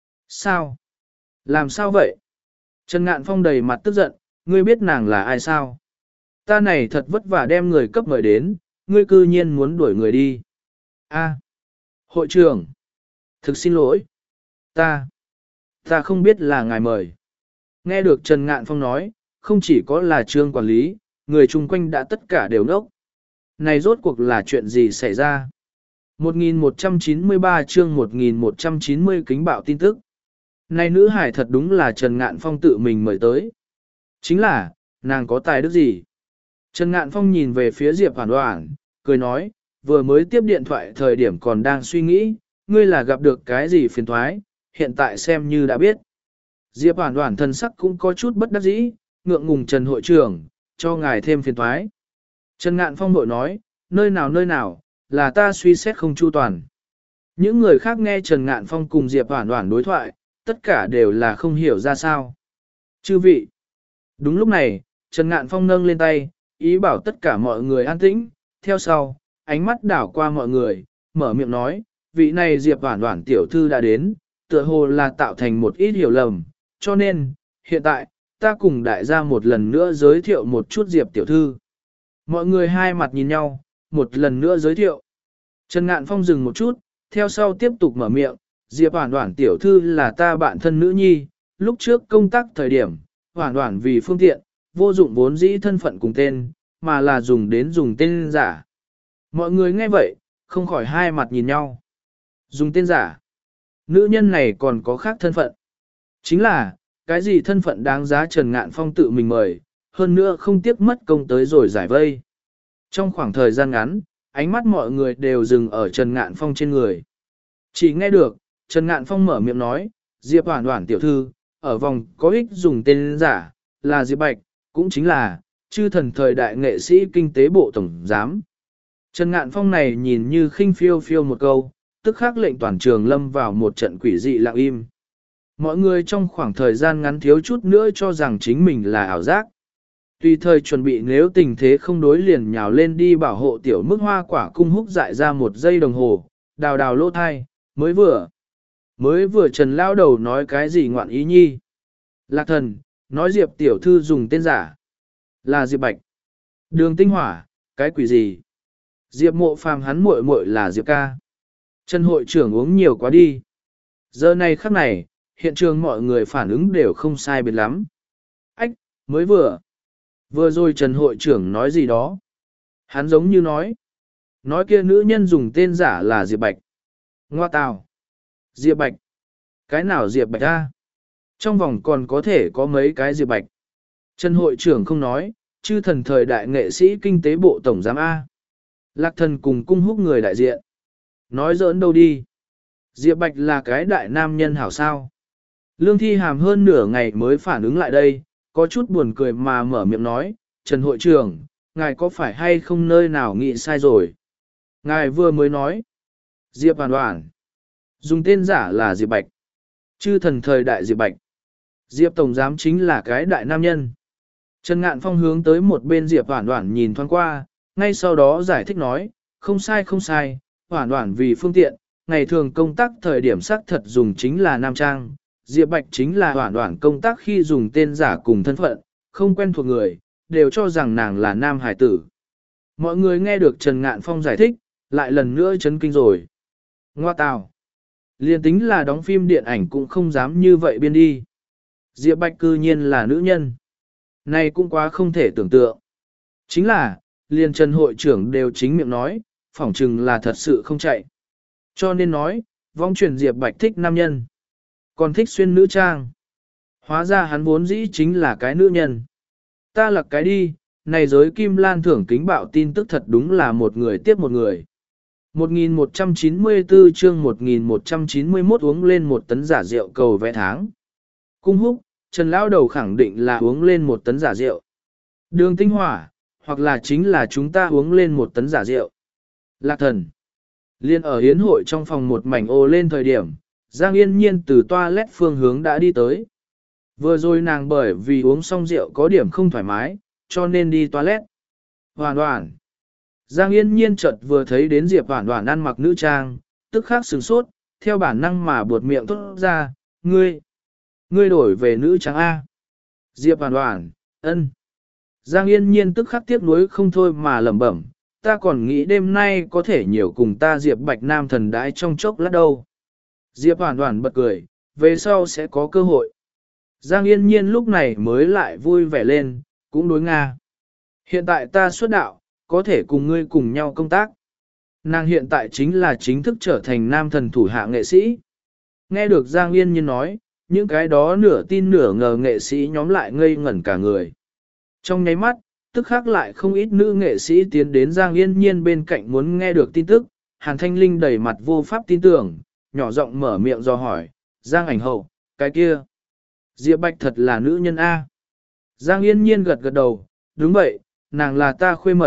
Sao? Làm sao vậy? Trần Ngạn Phong đầy mặt tức giận, ngươi biết nàng là ai sao? Ta này thật vất vả đem người cấp mời đến, ngươi cư nhiên muốn đuổi người đi. A, hội trưởng, thực xin lỗi. Ta, ta không biết là ngài mời. Nghe được Trần Ngạn Phong nói, không chỉ có là Trương quản lý, người chung quanh đã tất cả đều ngốc. Này rốt cuộc là chuyện gì xảy ra? một nghìn một trăm chín mươi ba chương một nghìn một trăm chín mươi kính bạo tin tức. Này nữ hải thật đúng là Trần Ngạn Phong tự mình mời tới. Chính là, nàng có tài đức gì? Trần Ngạn Phong nhìn về phía Diệp Hoản Hoản, cười nói, vừa mới tiếp điện thoại thời điểm còn đang suy nghĩ, ngươi là gặp được cái gì phiền toái, hiện tại xem như đã biết. Diệp Hoản Hoản thân sắc cũng có chút bất đắc dĩ, ngượng ngùng Trần hội trưởng, cho ngài thêm phiền toái. Trần Ngạn Phong bội nói, nơi nào nơi nào, là ta suy xét không chu toàn. Những người khác nghe Trần Ngạn Phong cùng Diệp Hoản Hoản đối thoại, tất cả đều là không hiểu ra sao. Chư vị. Đúng lúc này, Trần Ngạn Phong nâng lên tay, ý bảo tất cả mọi người an tĩnh, theo sau, ánh mắt đảo qua mọi người, mở miệng nói, vị này Diệp Hoản Hoản tiểu thư đã đến, tựa hồ là tạo thành một ít hiểu lầm, cho nên, hiện tại, ta cùng đại gia một lần nữa giới thiệu một chút Diệp tiểu thư. Mọi người hai mặt nhìn nhau, một lần nữa giới thiệu. Trần Ngạn Phong dừng một chút, theo sau tiếp tục mở miệng, Diệp Hoản Hoản tiểu thư là ta bạn thân nữ nhi, lúc trước công tác thời điểm, Hoản Hoản vì phương tiện, vô dụng vốn dĩ thân phận cùng tên, mà là dùng đến dùng tên giả. Mọi người nghe vậy, không khỏi hai mặt nhìn nhau. Dùng tên giả. Nữ nhân này còn có khác thân phận. Chính là, cái gì thân phận đáng giá Trần Ngạn Phong tự mình mời, hơn nữa không tiếc mất công tới rồi giải vây. Trong khoảng thời gian ngắn, ánh mắt mọi người đều dừng ở Trần Ngạn Phong trên người. Chỉ nghe được, Trần Ngạn Phong mở miệng nói, Diệp Hoản Hoản tiểu thư, ở vòng có ích dùng tên giả, là Diệp Bạch, cũng chính là, chư thần thời đại nghệ sĩ kinh tế bộ tổng giám. Trần Ngạn Phong này nhìn như khinh phiêu phiêu một câu, tức khắc lệnh toàn trường lâm vào một trận quỷ dị lặng im. Mọi người trong khoảng thời gian ngắn thiếu chút nữa cho rằng chính mình là ảo giác. Tùy thời chuẩn bị nếu tình thế không đối liền nhào lên đi bảo hộ tiểu mức hoa quả cung húc dại ra một giây đồng hồ, đào đào lỗ thai, mới vừa. Mới vừa Trần lao đầu nói cái gì ngoạn ý nhi. Lạc thần, nói Diệp tiểu thư dùng tên giả. Là Diệp Bạch. Đường tinh hỏa, cái quỷ gì? Diệp mộ phàm hắn muội muội là Diệp ca. Trần hội trưởng uống nhiều quá đi. Giờ này khắc này, hiện trường mọi người phản ứng đều không sai biệt lắm. Ách, mới vừa. Vừa rồi Trần hội trưởng nói gì đó. Hắn giống như nói. Nói kia nữ nhân dùng tên giả là Diệp Bạch. Ngoa tào. Diệp Bạch. Cái nào Diệp Bạch ra? Trong vòng còn có thể có mấy cái Diệp Bạch. Trần hội trưởng không nói, chư thần thời đại nghệ sĩ kinh tế bộ tổng giám A. Lạc thần cùng cung húc người đại diện. Nói giỡn đâu đi. Diệp Bạch là cái đại nam nhân hảo sao. Lương Thi Hàm hơn nửa ngày mới phản ứng lại đây, có chút buồn cười mà mở miệng nói, Trần hội trưởng, ngài có phải hay không nơi nào nghĩ sai rồi? Ngài vừa mới nói, Diệp Hoàn Hoàn, dùng tên giả là Diệp Bạch, chư thần thời đại Diệp Bạch. Diệp Tổng Giám chính là cái đại nam nhân. Trần Ngạn Phong hướng tới một bên Diệp Hoàn Hoàn nhìn thoáng qua, ngay sau đó giải thích nói, không sai không sai, Hoàn Hoàn vì phương tiện, ngày thường công tác thời điểm xác thật dùng chính là nam trang. Diệp Bạch chính là Hoàn Hoàn công tác khi dùng tên giả cùng thân phận, không quen thuộc người, đều cho rằng nàng là nam hải tử. Mọi người nghe được Trần Ngạn Phong giải thích, lại lần nữa chấn kinh rồi. Ngoa tào. Liên tính là đóng phim điện ảnh cũng không dám như vậy biên đi. Diệp Bạch cư nhiên là nữ nhân. Này cũng quá không thể tưởng tượng. Chính là, liền Trần hội trưởng đều chính miệng nói, phỏng chừng là thật sự không chạy. Cho nên nói, vong truyền Diệp Bạch thích nam nhân. Còn thích xuyên nữ trang. Hóa ra hắn vốn dĩ chính là cái nữ nhân. Ta lặc cái đi, này giới Kim Lan thưởng kính bạo tin tức thật đúng là một người tiếp một người. một nghìn một trăm chín mươi tư chương một nghìn một trăm chín mươi mốt uống lên một tấn giả rượu cầu vẽ tháng. Cung húc, Trần Lão Đầu khẳng định là uống lên một tấn giả rượu. Đường tinh hỏa, hoặc là chính là chúng ta uống lên một tấn giả rượu. Lạc thần. Liên ở hiến hội trong phòng một mảnh ô lên thời điểm, Giang Yên Nhiên từ toilet phương hướng đã đi tới. Vừa rồi nàng bởi vì uống xong rượu có điểm không thoải mái, cho nên đi toilet. Hoàn Hoàn. Giang Yên Nhiên chợt vừa thấy đến Diệp Hoàn Hoàn ăn mặc nữ trang, tức khắc sửng sốt, theo bản năng mà buột miệng thốt ra, ngươi, ngươi đổi về nữ trang A. Diệp Hoàn Hoàn, ân. Giang Yên Nhiên tức khắc tiếc nuối không thôi mà lẩm bẩm, ta còn nghĩ đêm nay có thể nhiều cùng ta Diệp Bạch Nam thần đãi trong chốc lát đâu. Diệp Hoàn Hoàn bật cười, về sau sẽ có cơ hội. Giang Yên Nhiên lúc này mới lại vui vẻ lên, cũng đối Nga. Hiện tại ta xuất đạo, có thể cùng ngươi cùng nhau công tác. Nàng hiện tại chính là chính thức trở thành nam thần thủ hạ nghệ sĩ. Nghe được Giang Yên Nhiên nói, những cái đó nửa tin nửa ngờ nghệ sĩ nhóm lại ngây ngẩn cả người. Trong nháy mắt, tức khắc lại không ít nữ nghệ sĩ tiến đến Giang Yên Nhiên bên cạnh muốn nghe được tin tức. Hàn Thanh Linh đầy mặt vô pháp tin tưởng, nhỏ giọng mở miệng do hỏi, Giang ảnh hậu, cái kia. Diệp Bạch thật là nữ nhân A. Giang Yên Nhiên gật gật đầu, đúng vậy, nàng là ta khuê mật,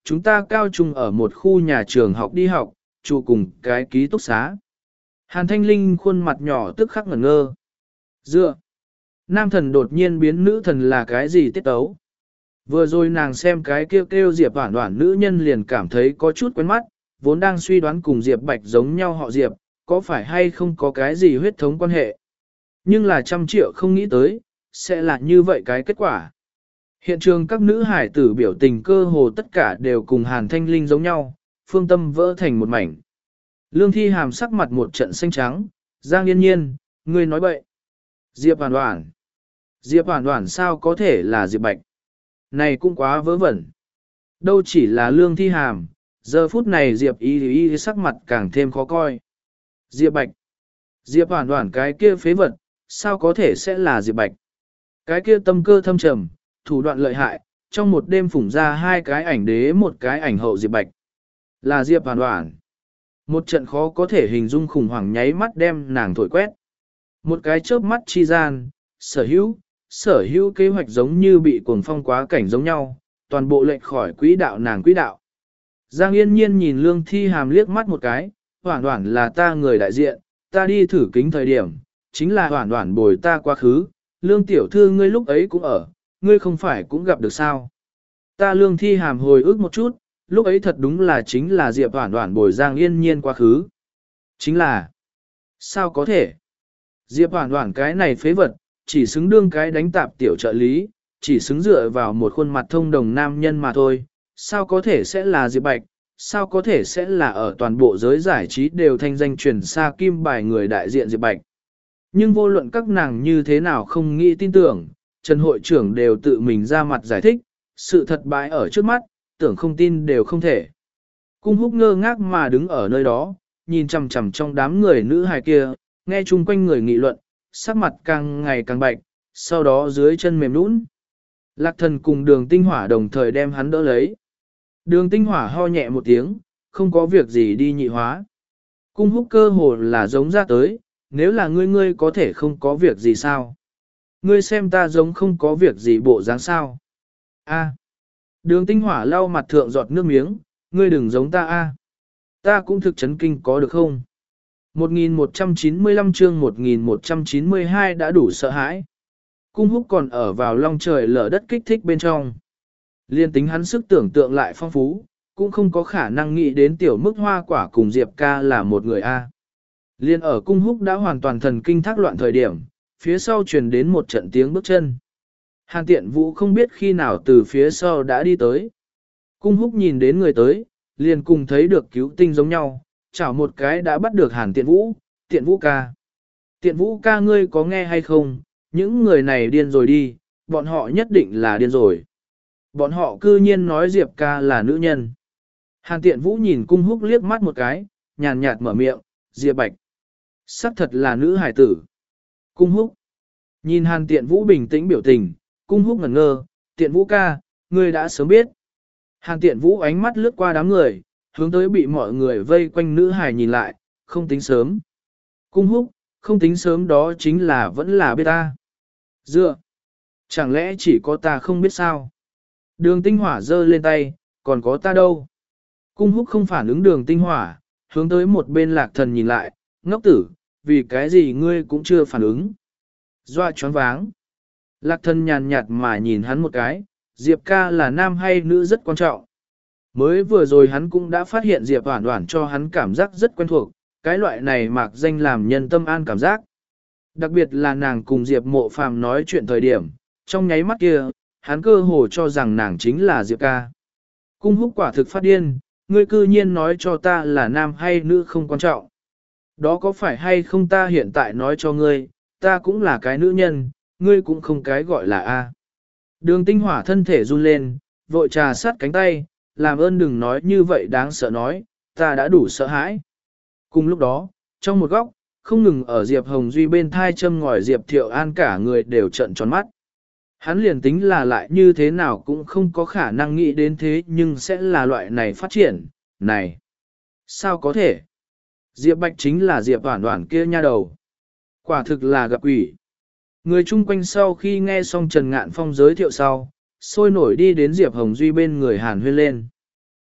chúng ta cao trung ở một khu nhà trường học đi học, trụ cùng cái ký túc xá. Hàn Thanh Linh khuôn mặt nhỏ tức khắc ngẩn ngơ. Dựa. Nam thần đột nhiên biến nữ thần là cái gì tiết tấu? Vừa rồi nàng xem cái kêu kêu Diệp Hoản Hoản nữ nhân liền cảm thấy có chút quen mắt, vốn đang suy đoán cùng Diệp Bạch giống nhau họ Diệp, có phải hay không có cái gì huyết thống quan hệ. Nhưng là trăm triệu không nghĩ tới, sẽ là như vậy cái kết quả. Hiện trường các nữ hải tử biểu tình cơ hồ tất cả đều cùng Hàn Thanh Linh giống nhau, phương tâm vỡ thành một mảnh. Lương Thi Hàm sắc mặt một trận xanh trắng, Giang Yên Nhiên, ngươi nói bậy. Diệp Hoản Hoản. Diệp Hoản Hoản sao có thể là Diệp Bạch? Này cũng quá vớ vẩn. Đâu chỉ là Lương Thi Hàm, giờ phút này Diệp Y Y sắc mặt càng thêm khó coi. Diệp Bạch. Diệp Hoản Hoản cái kia phế vật, sao có thể sẽ là Diệp Bạch? Cái kia tâm cơ thâm trầm, thủ đoạn lợi hại, trong một đêm phủng ra hai cái ảnh đế một cái ảnh hậu Diệp Bạch. Là Diệp Hoản Hoản. Một trận khó có thể hình dung khủng hoảng nháy mắt đem nàng thổi quét. Một cái chớp mắt chi gian, sở hữu, sở hữu kế hoạch giống như bị cuồng phong quá cảnh giống nhau, toàn bộ lệch khỏi quỹ đạo nàng quỹ đạo. Giang Yên Nhiên nhìn Lương Thi Hàm liếc mắt một cái, Hoản Hoản là ta người đại diện, ta đi thử kính thời điểm, chính là Hoản Hoản bồi ta quá khứ, Lương tiểu thư ngươi lúc ấy cũng ở, ngươi không phải cũng gặp được sao. Ta Lương Thi Hàm hồi ức một chút, lúc ấy thật đúng là chính là Diệp Hoản Hoản bồi Giang Yên Nhiên quá khứ. Chính là, sao có thể? Diệp Hoản Hoản cái này phế vật, chỉ xứng đương cái đánh tạp tiểu trợ lý, chỉ xứng dựa vào một khuôn mặt thông đồng nam nhân mà thôi, sao có thể sẽ là Diệp Bạch, sao có thể sẽ là ở toàn bộ giới giải trí đều thanh danh truyền xa kim bài người đại diện Diệp Bạch. Nhưng vô luận các nàng như thế nào không nghĩ tin tưởng, Trần hội trưởng đều tự mình ra mặt giải thích, sự thật bại ở trước mắt, tưởng không tin đều không thể. Cung Húc ngơ ngác mà đứng ở nơi đó, nhìn chằm chằm trong đám người nữ hài kia, nghe chung quanh người nghị luận, sắc mặt càng ngày càng bạch, sau đó dưới chân mềm nũng. Lạc Thần cùng Đường Tinh Hỏa đồng thời đem hắn đỡ lấy. Đường Tinh Hỏa ho nhẹ một tiếng, không có việc gì đi nhị hóa. Cung Húc cơ hồ là giống ra tới, nếu là ngươi ngươi có thể không có việc gì sao? Ngươi xem ta giống không có việc gì bộ dáng sao? A. Đường Tinh Hỏa lau mặt thượng giọt nước miếng, ngươi đừng giống ta a. Ta cũng thực chấn kinh có được không? một nghìn một trăm chín mươi lăm chương một nghìn một trăm chín mươi hai đã đủ sợ hãi. Cung Húc còn ở vào long trời lở đất kích thích bên trong. Liên tính hắn sức tưởng tượng lại phong phú, cũng không có khả năng nghĩ đến tiểu mức hoa quả cùng Diệp ca là một người A. Liên ở Cung Húc đã hoàn toàn thần kinh thác loạn thời điểm, phía sau truyền đến một trận tiếng bước chân. Hàn Tiện Vũ không biết khi nào từ phía sau đã đi tới. Cung Húc nhìn đến người tới, liền cùng thấy được cứu tinh giống nhau, chảo một cái đã bắt được Hàn Tiện Vũ, Tiện Vũ ca. Tiện Vũ ca ngươi có nghe hay không, những người này điên rồi đi, bọn họ nhất định là điên rồi. Bọn họ cư nhiên nói Diệp ca là nữ nhân. Hàn Tiện Vũ nhìn Cung Húc liếc mắt một cái, nhàn nhạt mở miệng, Diệp Bạch. Sắc thật là nữ hải tử. Cung Húc. Nhìn Hàn Tiện Vũ bình tĩnh biểu tình, Cung Húc ngẩn ngơ, Tiện Vũ ca, ngươi đã sớm biết. Hàn Tiện Vũ ánh mắt lướt qua đám người, hướng tới bị mọi người vây quanh nữ hải nhìn lại, không tính sớm. Cung Húc, không tính sớm đó chính là vẫn là biết ta. Dựa. Chẳng lẽ chỉ có ta không biết sao? Đường Tinh Hỏa giơ lên tay, còn có ta đâu? Cung Húc không phản ứng Đường Tinh Hỏa, hướng tới một bên Lạc Thần nhìn lại, ngốc tử, vì cái gì ngươi cũng chưa phản ứng. Doa choáng váng. Lạc Thần nhàn nhạt mà nhìn hắn một cái, Diệp ca là nam hay nữ rất quan trọng. Mới vừa rồi hắn cũng đã phát hiện Diệp Hoản Hoản cho hắn cảm giác rất quen thuộc, cái loại này mạc danh làm nhân tâm an cảm giác. Đặc biệt là nàng cùng Diệp Mộ Phàm nói chuyện thời điểm, trong nháy mắt kia, hắn cơ hồ cho rằng nàng chính là Diệp ca. Cung Húc quả thực phát điên, ngươi cư nhiên nói cho ta là nam hay nữ không quan trọng. Đó có phải hay không ta hiện tại nói cho ngươi, ta cũng là cái nữ nhân, ngươi cũng không cái gọi là A. Đường Tinh Hỏa thân thể run lên, vội trà sát cánh tay, làm ơn đừng nói như vậy đáng sợ nói, ta đã đủ sợ hãi. Cùng lúc đó, trong một góc, không ngừng ở Diệp Hồng Duy bên thai châm ngòi Diệp Thiệu An cả người đều trợn tròn mắt. Hắn liền tính là lại như thế nào cũng không có khả năng nghĩ đến thế nhưng sẽ là loại này phát triển, này. Sao có thể? Diệp Bạch chính là Diệp Hoản Hoản kia nha đầu. Quả thực là gặp quỷ. Người chung quanh sau khi nghe xong Trần Ngạn Phong giới thiệu sau, sôi nổi đi đến Diệp Hồng Duy bên người Hàn Huyên lên.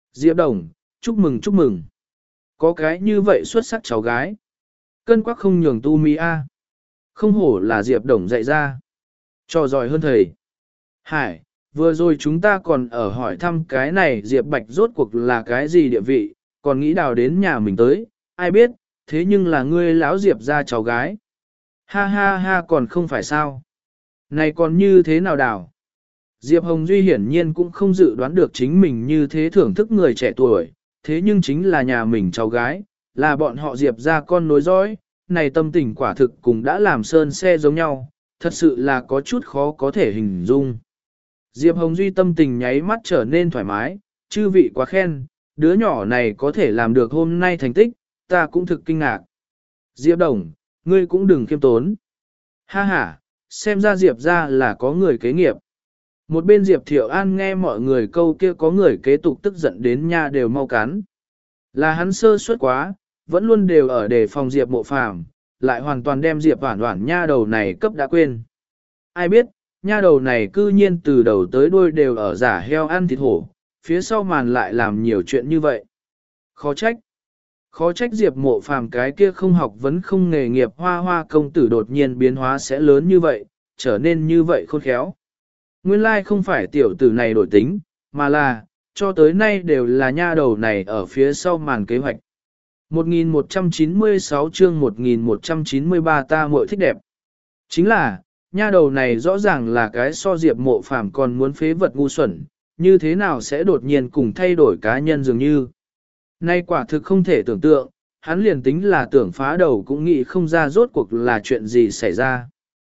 Diệp Đồng, chúc mừng chúc mừng. Có cái như vậy xuất sắc cháu gái. Cân quắc không nhường tu mi a. Không hổ là Diệp Đồng dạy ra. Cho giỏi hơn thầy. Hải, vừa rồi chúng ta còn ở hỏi thăm cái này Diệp Bạch rốt cuộc là cái gì địa vị, còn nghĩ đào đến nhà mình tới, ai biết, thế nhưng là ngươi lão Diệp ra cháu gái. Ha ha ha còn không phải sao. Này còn như thế nào đào? Diệp Hồng Duy hiển nhiên cũng không dự đoán được chính mình như thế thưởng thức người trẻ tuổi, thế nhưng chính là nhà mình cháu gái, là bọn họ Diệp ra con nối dõi, này tâm tình quả thực cũng đã làm sơn xe giống nhau, thật sự là có chút khó có thể hình dung. Diệp Hồng Duy tâm tình nháy mắt trở nên thoải mái, chư vị quá khen, đứa nhỏ này có thể làm được hôm nay thành tích, ta cũng thực kinh ngạc. Diệp Đồng, ngươi cũng đừng khiêm tốn. Ha ha, xem ra Diệp ra là có người kế nghiệp. Một bên Diệp Thiệu An nghe mọi người câu kia có người kế tục tức giận đến nha đều mau cắn. Là hắn sơ suất quá, vẫn luôn đều ở đề phòng Diệp Mộ Phàm, lại hoàn toàn đem Diệp Hoản Hoản nha đầu này cấp đã quên. Ai biết, nha đầu này cư nhiên từ đầu tới đuôi đều ở giả heo ăn thịt hổ, phía sau màn lại làm nhiều chuyện như vậy. Khó trách. Khó trách Diệp Mộ Phàm cái kia không học vấn không nghề nghiệp hoa hoa công tử đột nhiên biến hóa sẽ lớn như vậy, trở nên như vậy khôn khéo. Nguyên lai không phải tiểu tử này đổi tính, mà là, cho tới nay đều là nha đầu này ở phía sau màn kế hoạch. một nghìn một trăm chín mươi sáu chương một nghìn một trăm chín mươi ba ta muội thích đẹp. Chính là, nha đầu này rõ ràng là cái so Diệp Mộ Phàm còn muốn phế vật ngu xuẩn, như thế nào sẽ đột nhiên cùng thay đổi cá nhân dường như. Nay quả thực không thể tưởng tượng, hắn liền tính là tưởng phá đầu cũng nghĩ không ra rốt cuộc là chuyện gì xảy ra.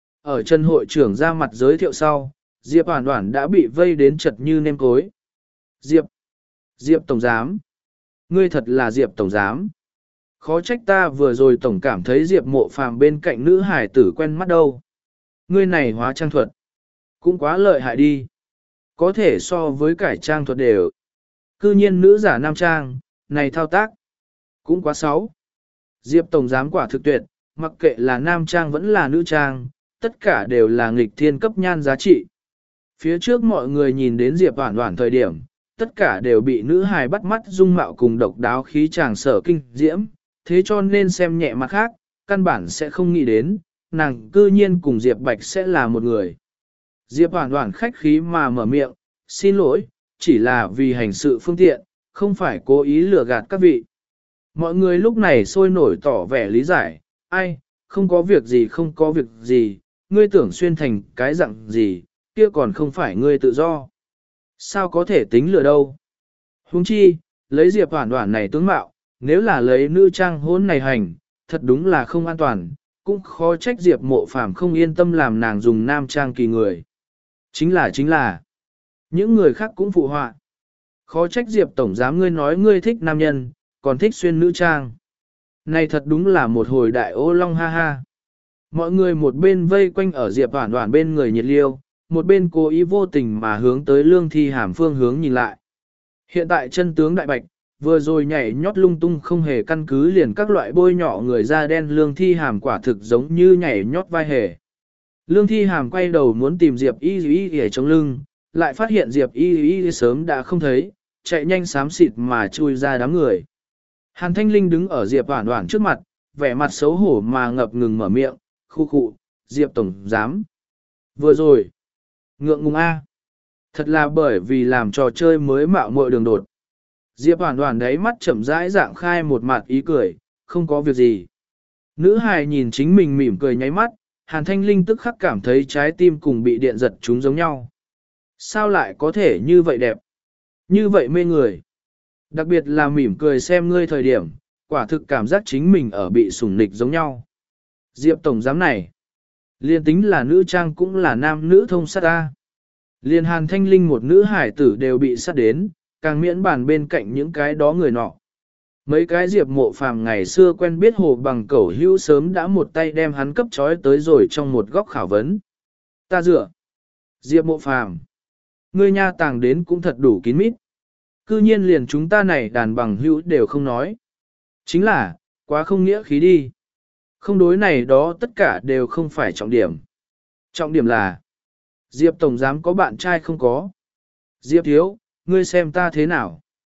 Ở chân hội trưởng ra mặt giới thiệu sau, Diệp Hoản Hoản đã bị vây đến chật như nêm cối. Diệp, Diệp Tổng Giám, ngươi thật là Diệp Tổng Giám. Khó trách ta vừa rồi Tổng cảm thấy Diệp Mộ Phàm bên cạnh nữ hải tử quen mắt đâu. Ngươi này hóa trang thuật, cũng quá lợi hại đi. Có thể so với cải trang thuật đều. Cư nhiên nữ giả nam trang, này thao tác, cũng quá xấu. Diệp Tổng Giám quả thực tuyệt, mặc kệ là nam trang vẫn là nữ trang, tất cả đều là nghịch thiên cấp nhan giá trị. Phía trước mọi người nhìn đến Diệp Hoản Hoản thời điểm, tất cả đều bị nữ hài bắt mắt dung mạo cùng độc đáo khí chàng sở kinh diễm, thế cho nên xem nhẹ mặt khác, căn bản sẽ không nghĩ đến, nàng cư nhiên cùng Diệp Bạch sẽ là một người. Diệp Hoản Hoản khách khí mà mở miệng, xin lỗi, chỉ là vì hành sự phương tiện, không phải cố ý lừa gạt các vị. Mọi người lúc này sôi nổi tỏ vẻ lý giải, ai, không có việc gì không có việc gì, ngươi tưởng xuyên thành cái dạng gì, kia còn không phải ngươi tự do. Sao có thể tính lừa đâu? Huống chi, lấy Diệp Hoản Hoản này tướng mạo, nếu là lấy nữ trang hôn này hành, thật đúng là không an toàn, cũng khó trách Diệp Mộ Phàm không yên tâm làm nàng dùng nam trang kỳ người. Chính là chính là, những người khác cũng phụ họa. Khó trách Diệp Tổng Giám ngươi nói ngươi thích nam nhân, còn thích xuyên nữ trang. Này thật đúng là một hồi đại ô long ha ha. Mọi người một bên vây quanh ở Diệp Hoản Hoản bên người nhiệt liêu, một bên cố ý vô tình mà hướng tới Lương Thi Hàm phương hướng nhìn lại. Hiện tại chân tướng đại bạch, vừa rồi nhảy nhót lung tung không hề căn cứ liền các loại bôi nhỏ người da đen Lương Thi Hàm quả thực giống như nhảy nhót vai hề. Lương Thi Hàm quay đầu muốn tìm Diệp Y Y ở trong lưng, lại phát hiện Diệp Y Y sớm đã không thấy, chạy nhanh xám xịt mà chui ra đám người. Hàn Thanh Linh đứng ở Diệp Hoản Hoản trước mặt, vẻ mặt xấu hổ mà ngập ngừng mở miệng, khu khụ, Diệp Tổng Giám. Vừa rồi, ngượng ngùng a, thật là bởi vì làm trò chơi mới mạo muội đường đột. Diệp Hoản Hoản đấy mắt chậm rãi dạng khai một mặt ý cười, không có việc gì. Nữ hài nhìn chính mình mỉm cười nháy mắt, Hàn Thanh Linh tức khắc cảm thấy trái tim cùng bị điện giật chúng giống nhau. Sao lại có thể như vậy đẹp? Như vậy mê người. Đặc biệt là mỉm cười xem ngươi thời điểm, quả thực cảm giác chính mình ở bị sủng nịch giống nhau. Diệp Tổng Giám này, liên tính là nữ trang cũng là nam nữ thông sát ta. Liên Hàn Thanh Linh một nữ hải tử đều bị sát đến, càng miễn bàn bên cạnh những cái đó người nọ. Mấy cái Diệp Mộ Phàm ngày xưa quen biết Hồ Bằng Cẩu hữu sớm đã một tay đem hắn cấp trói tới rồi trong một góc khảo vấn. Ta dựa. Diệp Mộ Phàm, ngươi nha tàng đến cũng thật đủ kín mít. Cư nhiên liền chúng ta này đàn bằng hữu đều không nói. Chính là, quá không nghĩa khí đi. Không đối này đó tất cả đều không phải trọng điểm. Trọng điểm là, Diệp Tổng Giám có bạn trai không có? Diệp Thiếu, ngươi xem ta thế nào?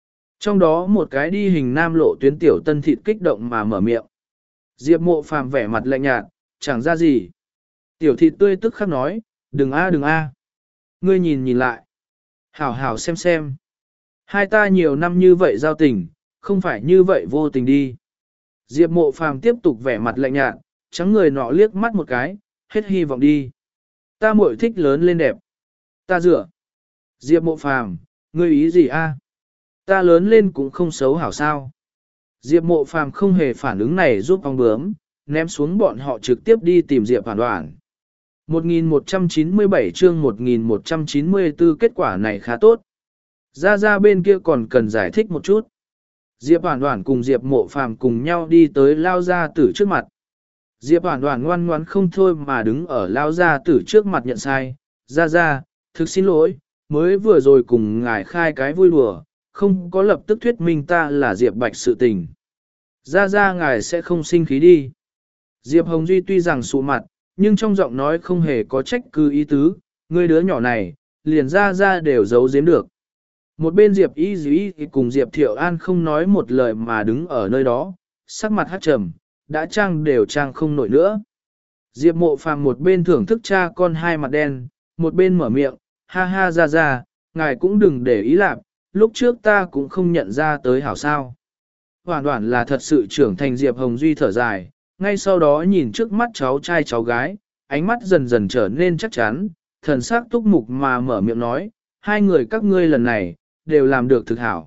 Trong đó một cái đi hình nam lộ tuyến tiểu tân thịt kích động mà mở miệng. Diệp mộ phàm vẻ mặt lạnh nhạt, chẳng ra gì. Tiểu thịt tươi tức khắc nói, đừng a đừng a. Ngươi nhìn nhìn lại. Hảo hảo xem xem. Hai ta nhiều năm như vậy giao tình, không phải như vậy vô tình đi. Diệp mộ phàm tiếp tục vẻ mặt lạnh nhạt, trắng người nọ liếc mắt một cái, hết hy vọng đi. Ta muội thích lớn lên đẹp. Ta dựa. Diệp mộ phàm, ngươi ý gì a? Ta lớn lên cũng không xấu hảo sao. Diệp mộ phàm không hề phản ứng này giúp ong bướm, ném xuống bọn họ trực tiếp đi tìm Diệp Hoàn Đoạn. một nghìn một trăm chín mươi bảy chương một nghìn một trăm chín mươi tư kết quả này khá tốt. Ra ra bên kia còn cần giải thích một chút. Diệp Hoàn Đoạn cùng Diệp mộ phàm cùng nhau đi tới lao gia tử trước mặt. Diệp Hoàn Đoạn ngoan ngoãn không thôi mà đứng ở lao gia tử trước mặt nhận sai. Ra ra, thực xin lỗi, mới vừa rồi cùng ngài khai cái vui đùa, không có lập tức thuyết minh ta là Diệp Bạch sự tình. Ra ra ngài sẽ không sinh khí đi. Diệp Hồng Duy tuy rằng sụ mặt, nhưng trong giọng nói không hề có trách cứ ý tứ, người đứa nhỏ này, liền ra ra đều giấu giếm được. Một bên Diệp Y Dĩ cùng Diệp Thiệu An không nói một lời mà đứng ở nơi đó, sắc mặt hát trầm, đã trang đều trang không nổi nữa. Diệp Mộ Phàm một bên thưởng thức cha con hai mặt đen, một bên mở miệng, ha ha ra ra, ngài cũng đừng để ý lạc, lúc trước ta cũng không nhận ra tới hảo sao. Hoàn toàn là thật sự trưởng thành Diệp Hồng Duy thở dài, ngay sau đó nhìn trước mắt cháu trai cháu gái, ánh mắt dần dần trở nên chắc chắn, thần sắc túc mục mà mở miệng nói, hai người các ngươi lần này, đều làm được thực hảo.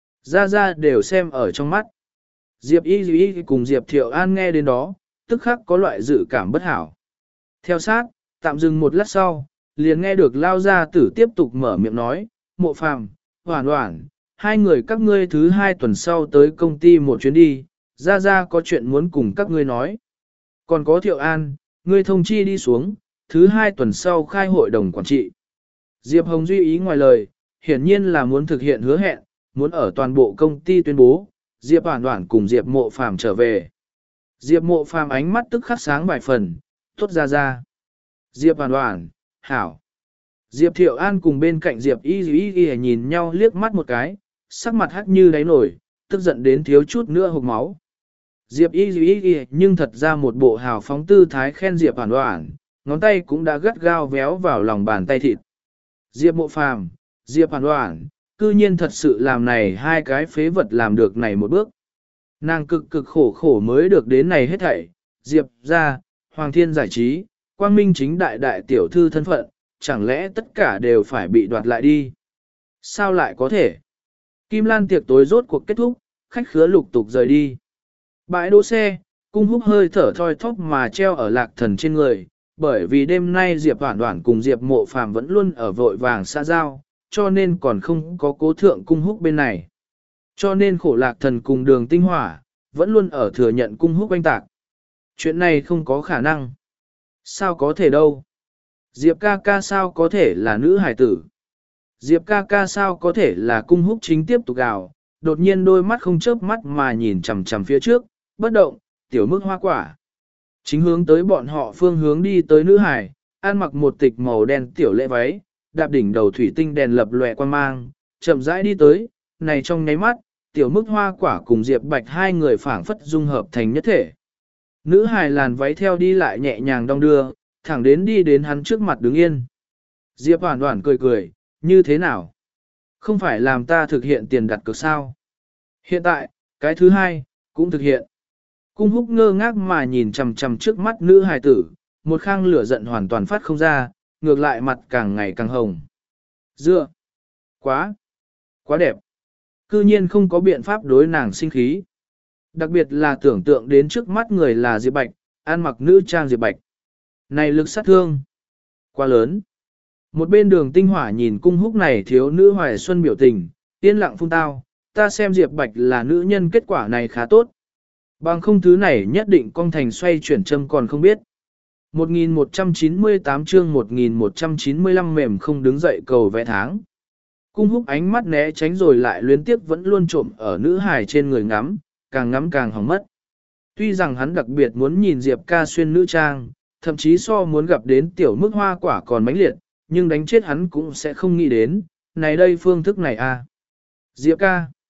Ra ra đều xem ở trong mắt. Diệp Y Duy cùng Diệp Thiệu An nghe đến đó, tức khắc có loại dự cảm bất hảo. Theo sát, tạm dừng một lát sau, liền nghe được lao gia tử tiếp tục mở miệng nói, Mộ Phàm, Hoàn Hoàn, hai người các ngươi thứ hai tuần sau tới công ty một chuyến đi, ra ra có chuyện muốn cùng các ngươi nói. Còn có Thiệu An, ngươi thông chi đi xuống, thứ hai tuần sau khai hội đồng quản trị. Diệp Hồng Duy ý ngoài lời, hiển nhiên là muốn thực hiện hứa hẹn, muốn ở toàn bộ công ty tuyên bố, Diệp Hoàn Hoàn cùng Diệp Mộ Phàm trở về. Diệp Mộ Phàm ánh mắt tức khắc sáng vài phần, tốt ra ra. Diệp Hoàn Hoàn, hảo. Diệp Thiệu An cùng bên cạnh Diệp Y Y Y nhìn nhau liếc mắt một cái, sắc mặt hắc như đáy nổi, tức giận đến thiếu chút nữa hộc máu. Diệp Y Y Y nhưng thật ra một bộ hào phóng tư thái khen Diệp Hoàn Hoàn, ngón tay cũng đã gắt gao véo vào lòng bàn tay thịt. Diệp Mộ Phàm, Diệp Hoàn Hoàn, cư nhiên thật sự làm này hai cái phế vật làm được này một bước. Nàng cực cực khổ khổ mới được đến này hết thảy, Diệp ra, Hoàng Thiên giải trí, quang minh chính đại đại tiểu thư thân phận, chẳng lẽ tất cả đều phải bị đoạt lại đi? Sao lại có thể? Kim Lan tiệc tối rốt cuộc kết thúc, khách khứa lục tục rời đi. Bãi đỗ xe, cung húc hơi thở thoi thóp mà treo ở lạc thần trên người, bởi vì đêm nay Diệp Hoản Hoản cùng Diệp Mộ Phàm vẫn luôn ở vội vàng xa giao, cho nên còn không có cố thượng cung húc bên này. Cho nên khổ lạc thần cùng đường tinh hỏa, vẫn luôn ở thừa nhận cung húc oanh tạc. Chuyện này không có khả năng. Sao có thể đâu? Diệp ca ca sao có thể là nữ hài tử? Diệp ca ca sao có thể là cung húc chính tiếp tục gào, đột nhiên đôi mắt không chớp mắt mà nhìn chằm chằm phía trước, bất động, tiểu mức hoa quả. Chính hướng tới bọn họ phương hướng đi tới nữ hài, ăn mặc một tịch màu đen tiểu lệ váy, đạp đỉnh đầu thủy tinh đèn lập lòe quan mang, chậm rãi đi tới, này trong nháy mắt, tiểu mức hoa quả cùng Diệp Bạch hai người phảng phất dung hợp thành nhất thể. Nữ hài làn váy theo đi lại nhẹ nhàng đong đưa, thẳng đến đi đến hắn trước mặt đứng yên. Diệp Hoản Hoản cười cười, như thế nào? Không phải làm ta thực hiện tiền đặt cược sao? Hiện tại, cái thứ hai, cũng thực hiện. Cung húc ngơ ngác mà nhìn chằm chằm trước mắt nữ hài tử, một khang lửa giận hoàn toàn phát không ra, ngược lại mặt càng ngày càng hồng. Dựa! Quá! Quá đẹp! Cư nhiên không có biện pháp đối nàng sinh khí. Đặc biệt là tưởng tượng đến trước mắt người là Diệp Bạch, ăn mặc nữ trang Diệp Bạch. Này lực sát thương! Quá lớn! Một bên đường tinh hỏa nhìn cung húc này thiếu nữ hoài xuân biểu tình, yên lặng phun tao, ta xem Diệp Bạch là nữ nhân kết quả này khá tốt. Bằng không thứ này nhất định công thành xoay chuyển châm còn không biết. một nghìn một trăm chín mươi tám chương một nghìn một trăm chín mươi lăm mềm không đứng dậy cầu vẽ tháng. Cung húc ánh mắt né tránh rồi lại luyến tiếp vẫn luôn trộm ở nữ hài trên người ngắm, càng ngắm càng hỏng mất. Tuy rằng hắn đặc biệt muốn nhìn Diệp ca xuyên nữ trang, thậm chí so muốn gặp đến tiểu mức hoa quả còn mãnh liệt, nhưng đánh chết hắn cũng sẽ không nghĩ đến, này đây phương thức này à. Diệp ca.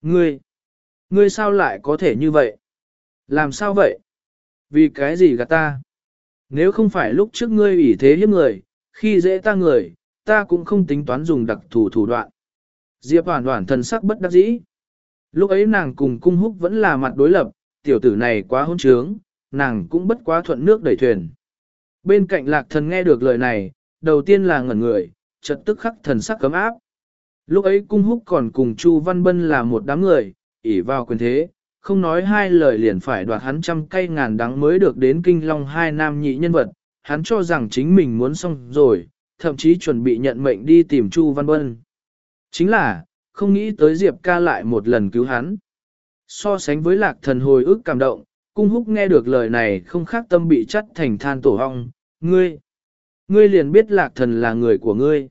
Ngươi, ngươi sao lại có thể như vậy? Làm sao vậy? Vì cái gì gạt ta? Nếu không phải lúc trước ngươi ủy thế hiếp người, khi dễ ta người, ta cũng không tính toán dùng đặc thủ thủ đoạn. Diệp Hoàn Hoàn thần sắc bất đắc dĩ. Lúc ấy nàng cùng cung húc vẫn là mặt đối lập, tiểu tử này quá hôn trướng, nàng cũng bất quá thuận nước đẩy thuyền. Bên cạnh lạc thần nghe được lời này, đầu tiên là ngẩn người, chợt tức khắc thần sắc cấm áp. Lúc ấy cung húc còn cùng Chu Văn Bân là một đám người, ỷ vào quyền thế, không nói hai lời liền phải đoạt hắn trăm cây ngàn đắng mới được đến kinh long hai nam nhị nhân vật, hắn cho rằng chính mình muốn xong rồi, thậm chí chuẩn bị nhận mệnh đi tìm Chu Văn Bân. Chính là, không nghĩ tới Diệp ca lại một lần cứu hắn. So sánh với lạc thần hồi ức cảm động, cung húc nghe được lời này không khác tâm bị chắt thành than tổ hong, ngươi, ngươi liền biết lạc thần là người của ngươi.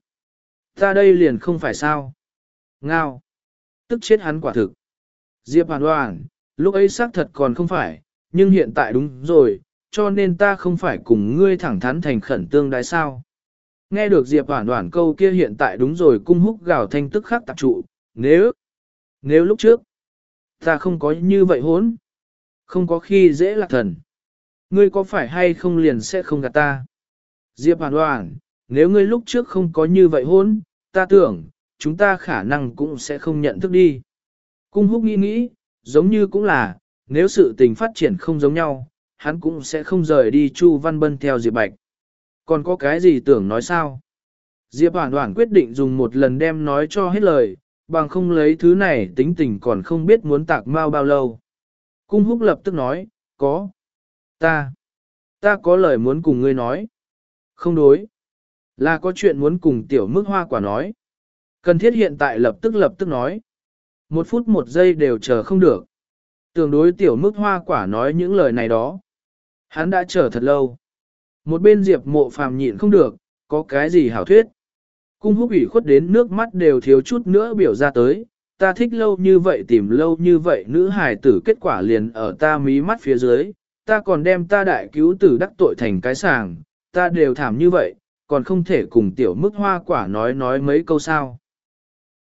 Ta đây liền không phải sao. Ngao, tức chết hắn quả thực. Diệp Hoàn Hoàn, lúc ấy xác thật còn không phải, nhưng hiện tại đúng rồi, cho nên ta không phải cùng ngươi thẳng thắn thành khẩn tương đái sao. Nghe được Diệp Hoàn Hoàn câu kia hiện tại đúng rồi, cung húc gào thanh tức khắc tập trụ, nếu, nếu lúc trước, ta không có như vậy hốn, không có khi dễ lạc thần. Ngươi có phải hay không liền sẽ không gạt ta. Diệp Hoàn Hoàn, nếu ngươi lúc trước không có như vậy hốn, ta tưởng, chúng ta khả năng cũng sẽ không nhận thức đi. Cung húc nghĩ nghĩ, giống như cũng là, nếu sự tình phát triển không giống nhau, hắn cũng sẽ không rời đi Chu Văn Bân theo Diệp Bạch. Còn có cái gì tưởng nói sao? Diệp Hoàn Hoàn quyết định dùng một lần đem nói cho hết lời, bằng không lấy thứ này tính tình còn không biết muốn tạc mau bao lâu. Cung húc lập tức nói, có. Ta. Ta có lời muốn cùng ngươi nói. Không đối. Là có chuyện muốn cùng tiểu mức hoa quả nói. Cần thiết hiện tại lập tức lập tức nói. Một phút một giây đều chờ không được. Tưởng đối tiểu mức hoa quả nói những lời này đó. Hắn đã chờ thật lâu. Một bên Diệp Mộ Phàm nhịn không được, có cái gì hảo thuyết. Cung húc ủy khuất đến nước mắt đều thiếu chút nữa biểu ra tới. Ta thích lâu như vậy tìm lâu như vậy nữ hài tử, kết quả liền ở ta mí mắt phía dưới. Ta còn đem ta đại cứu tử đắc tội thành cái sàng. Ta đều thảm như vậy, còn không thể cùng tiểu mức hoa quả nói nói mấy câu sao.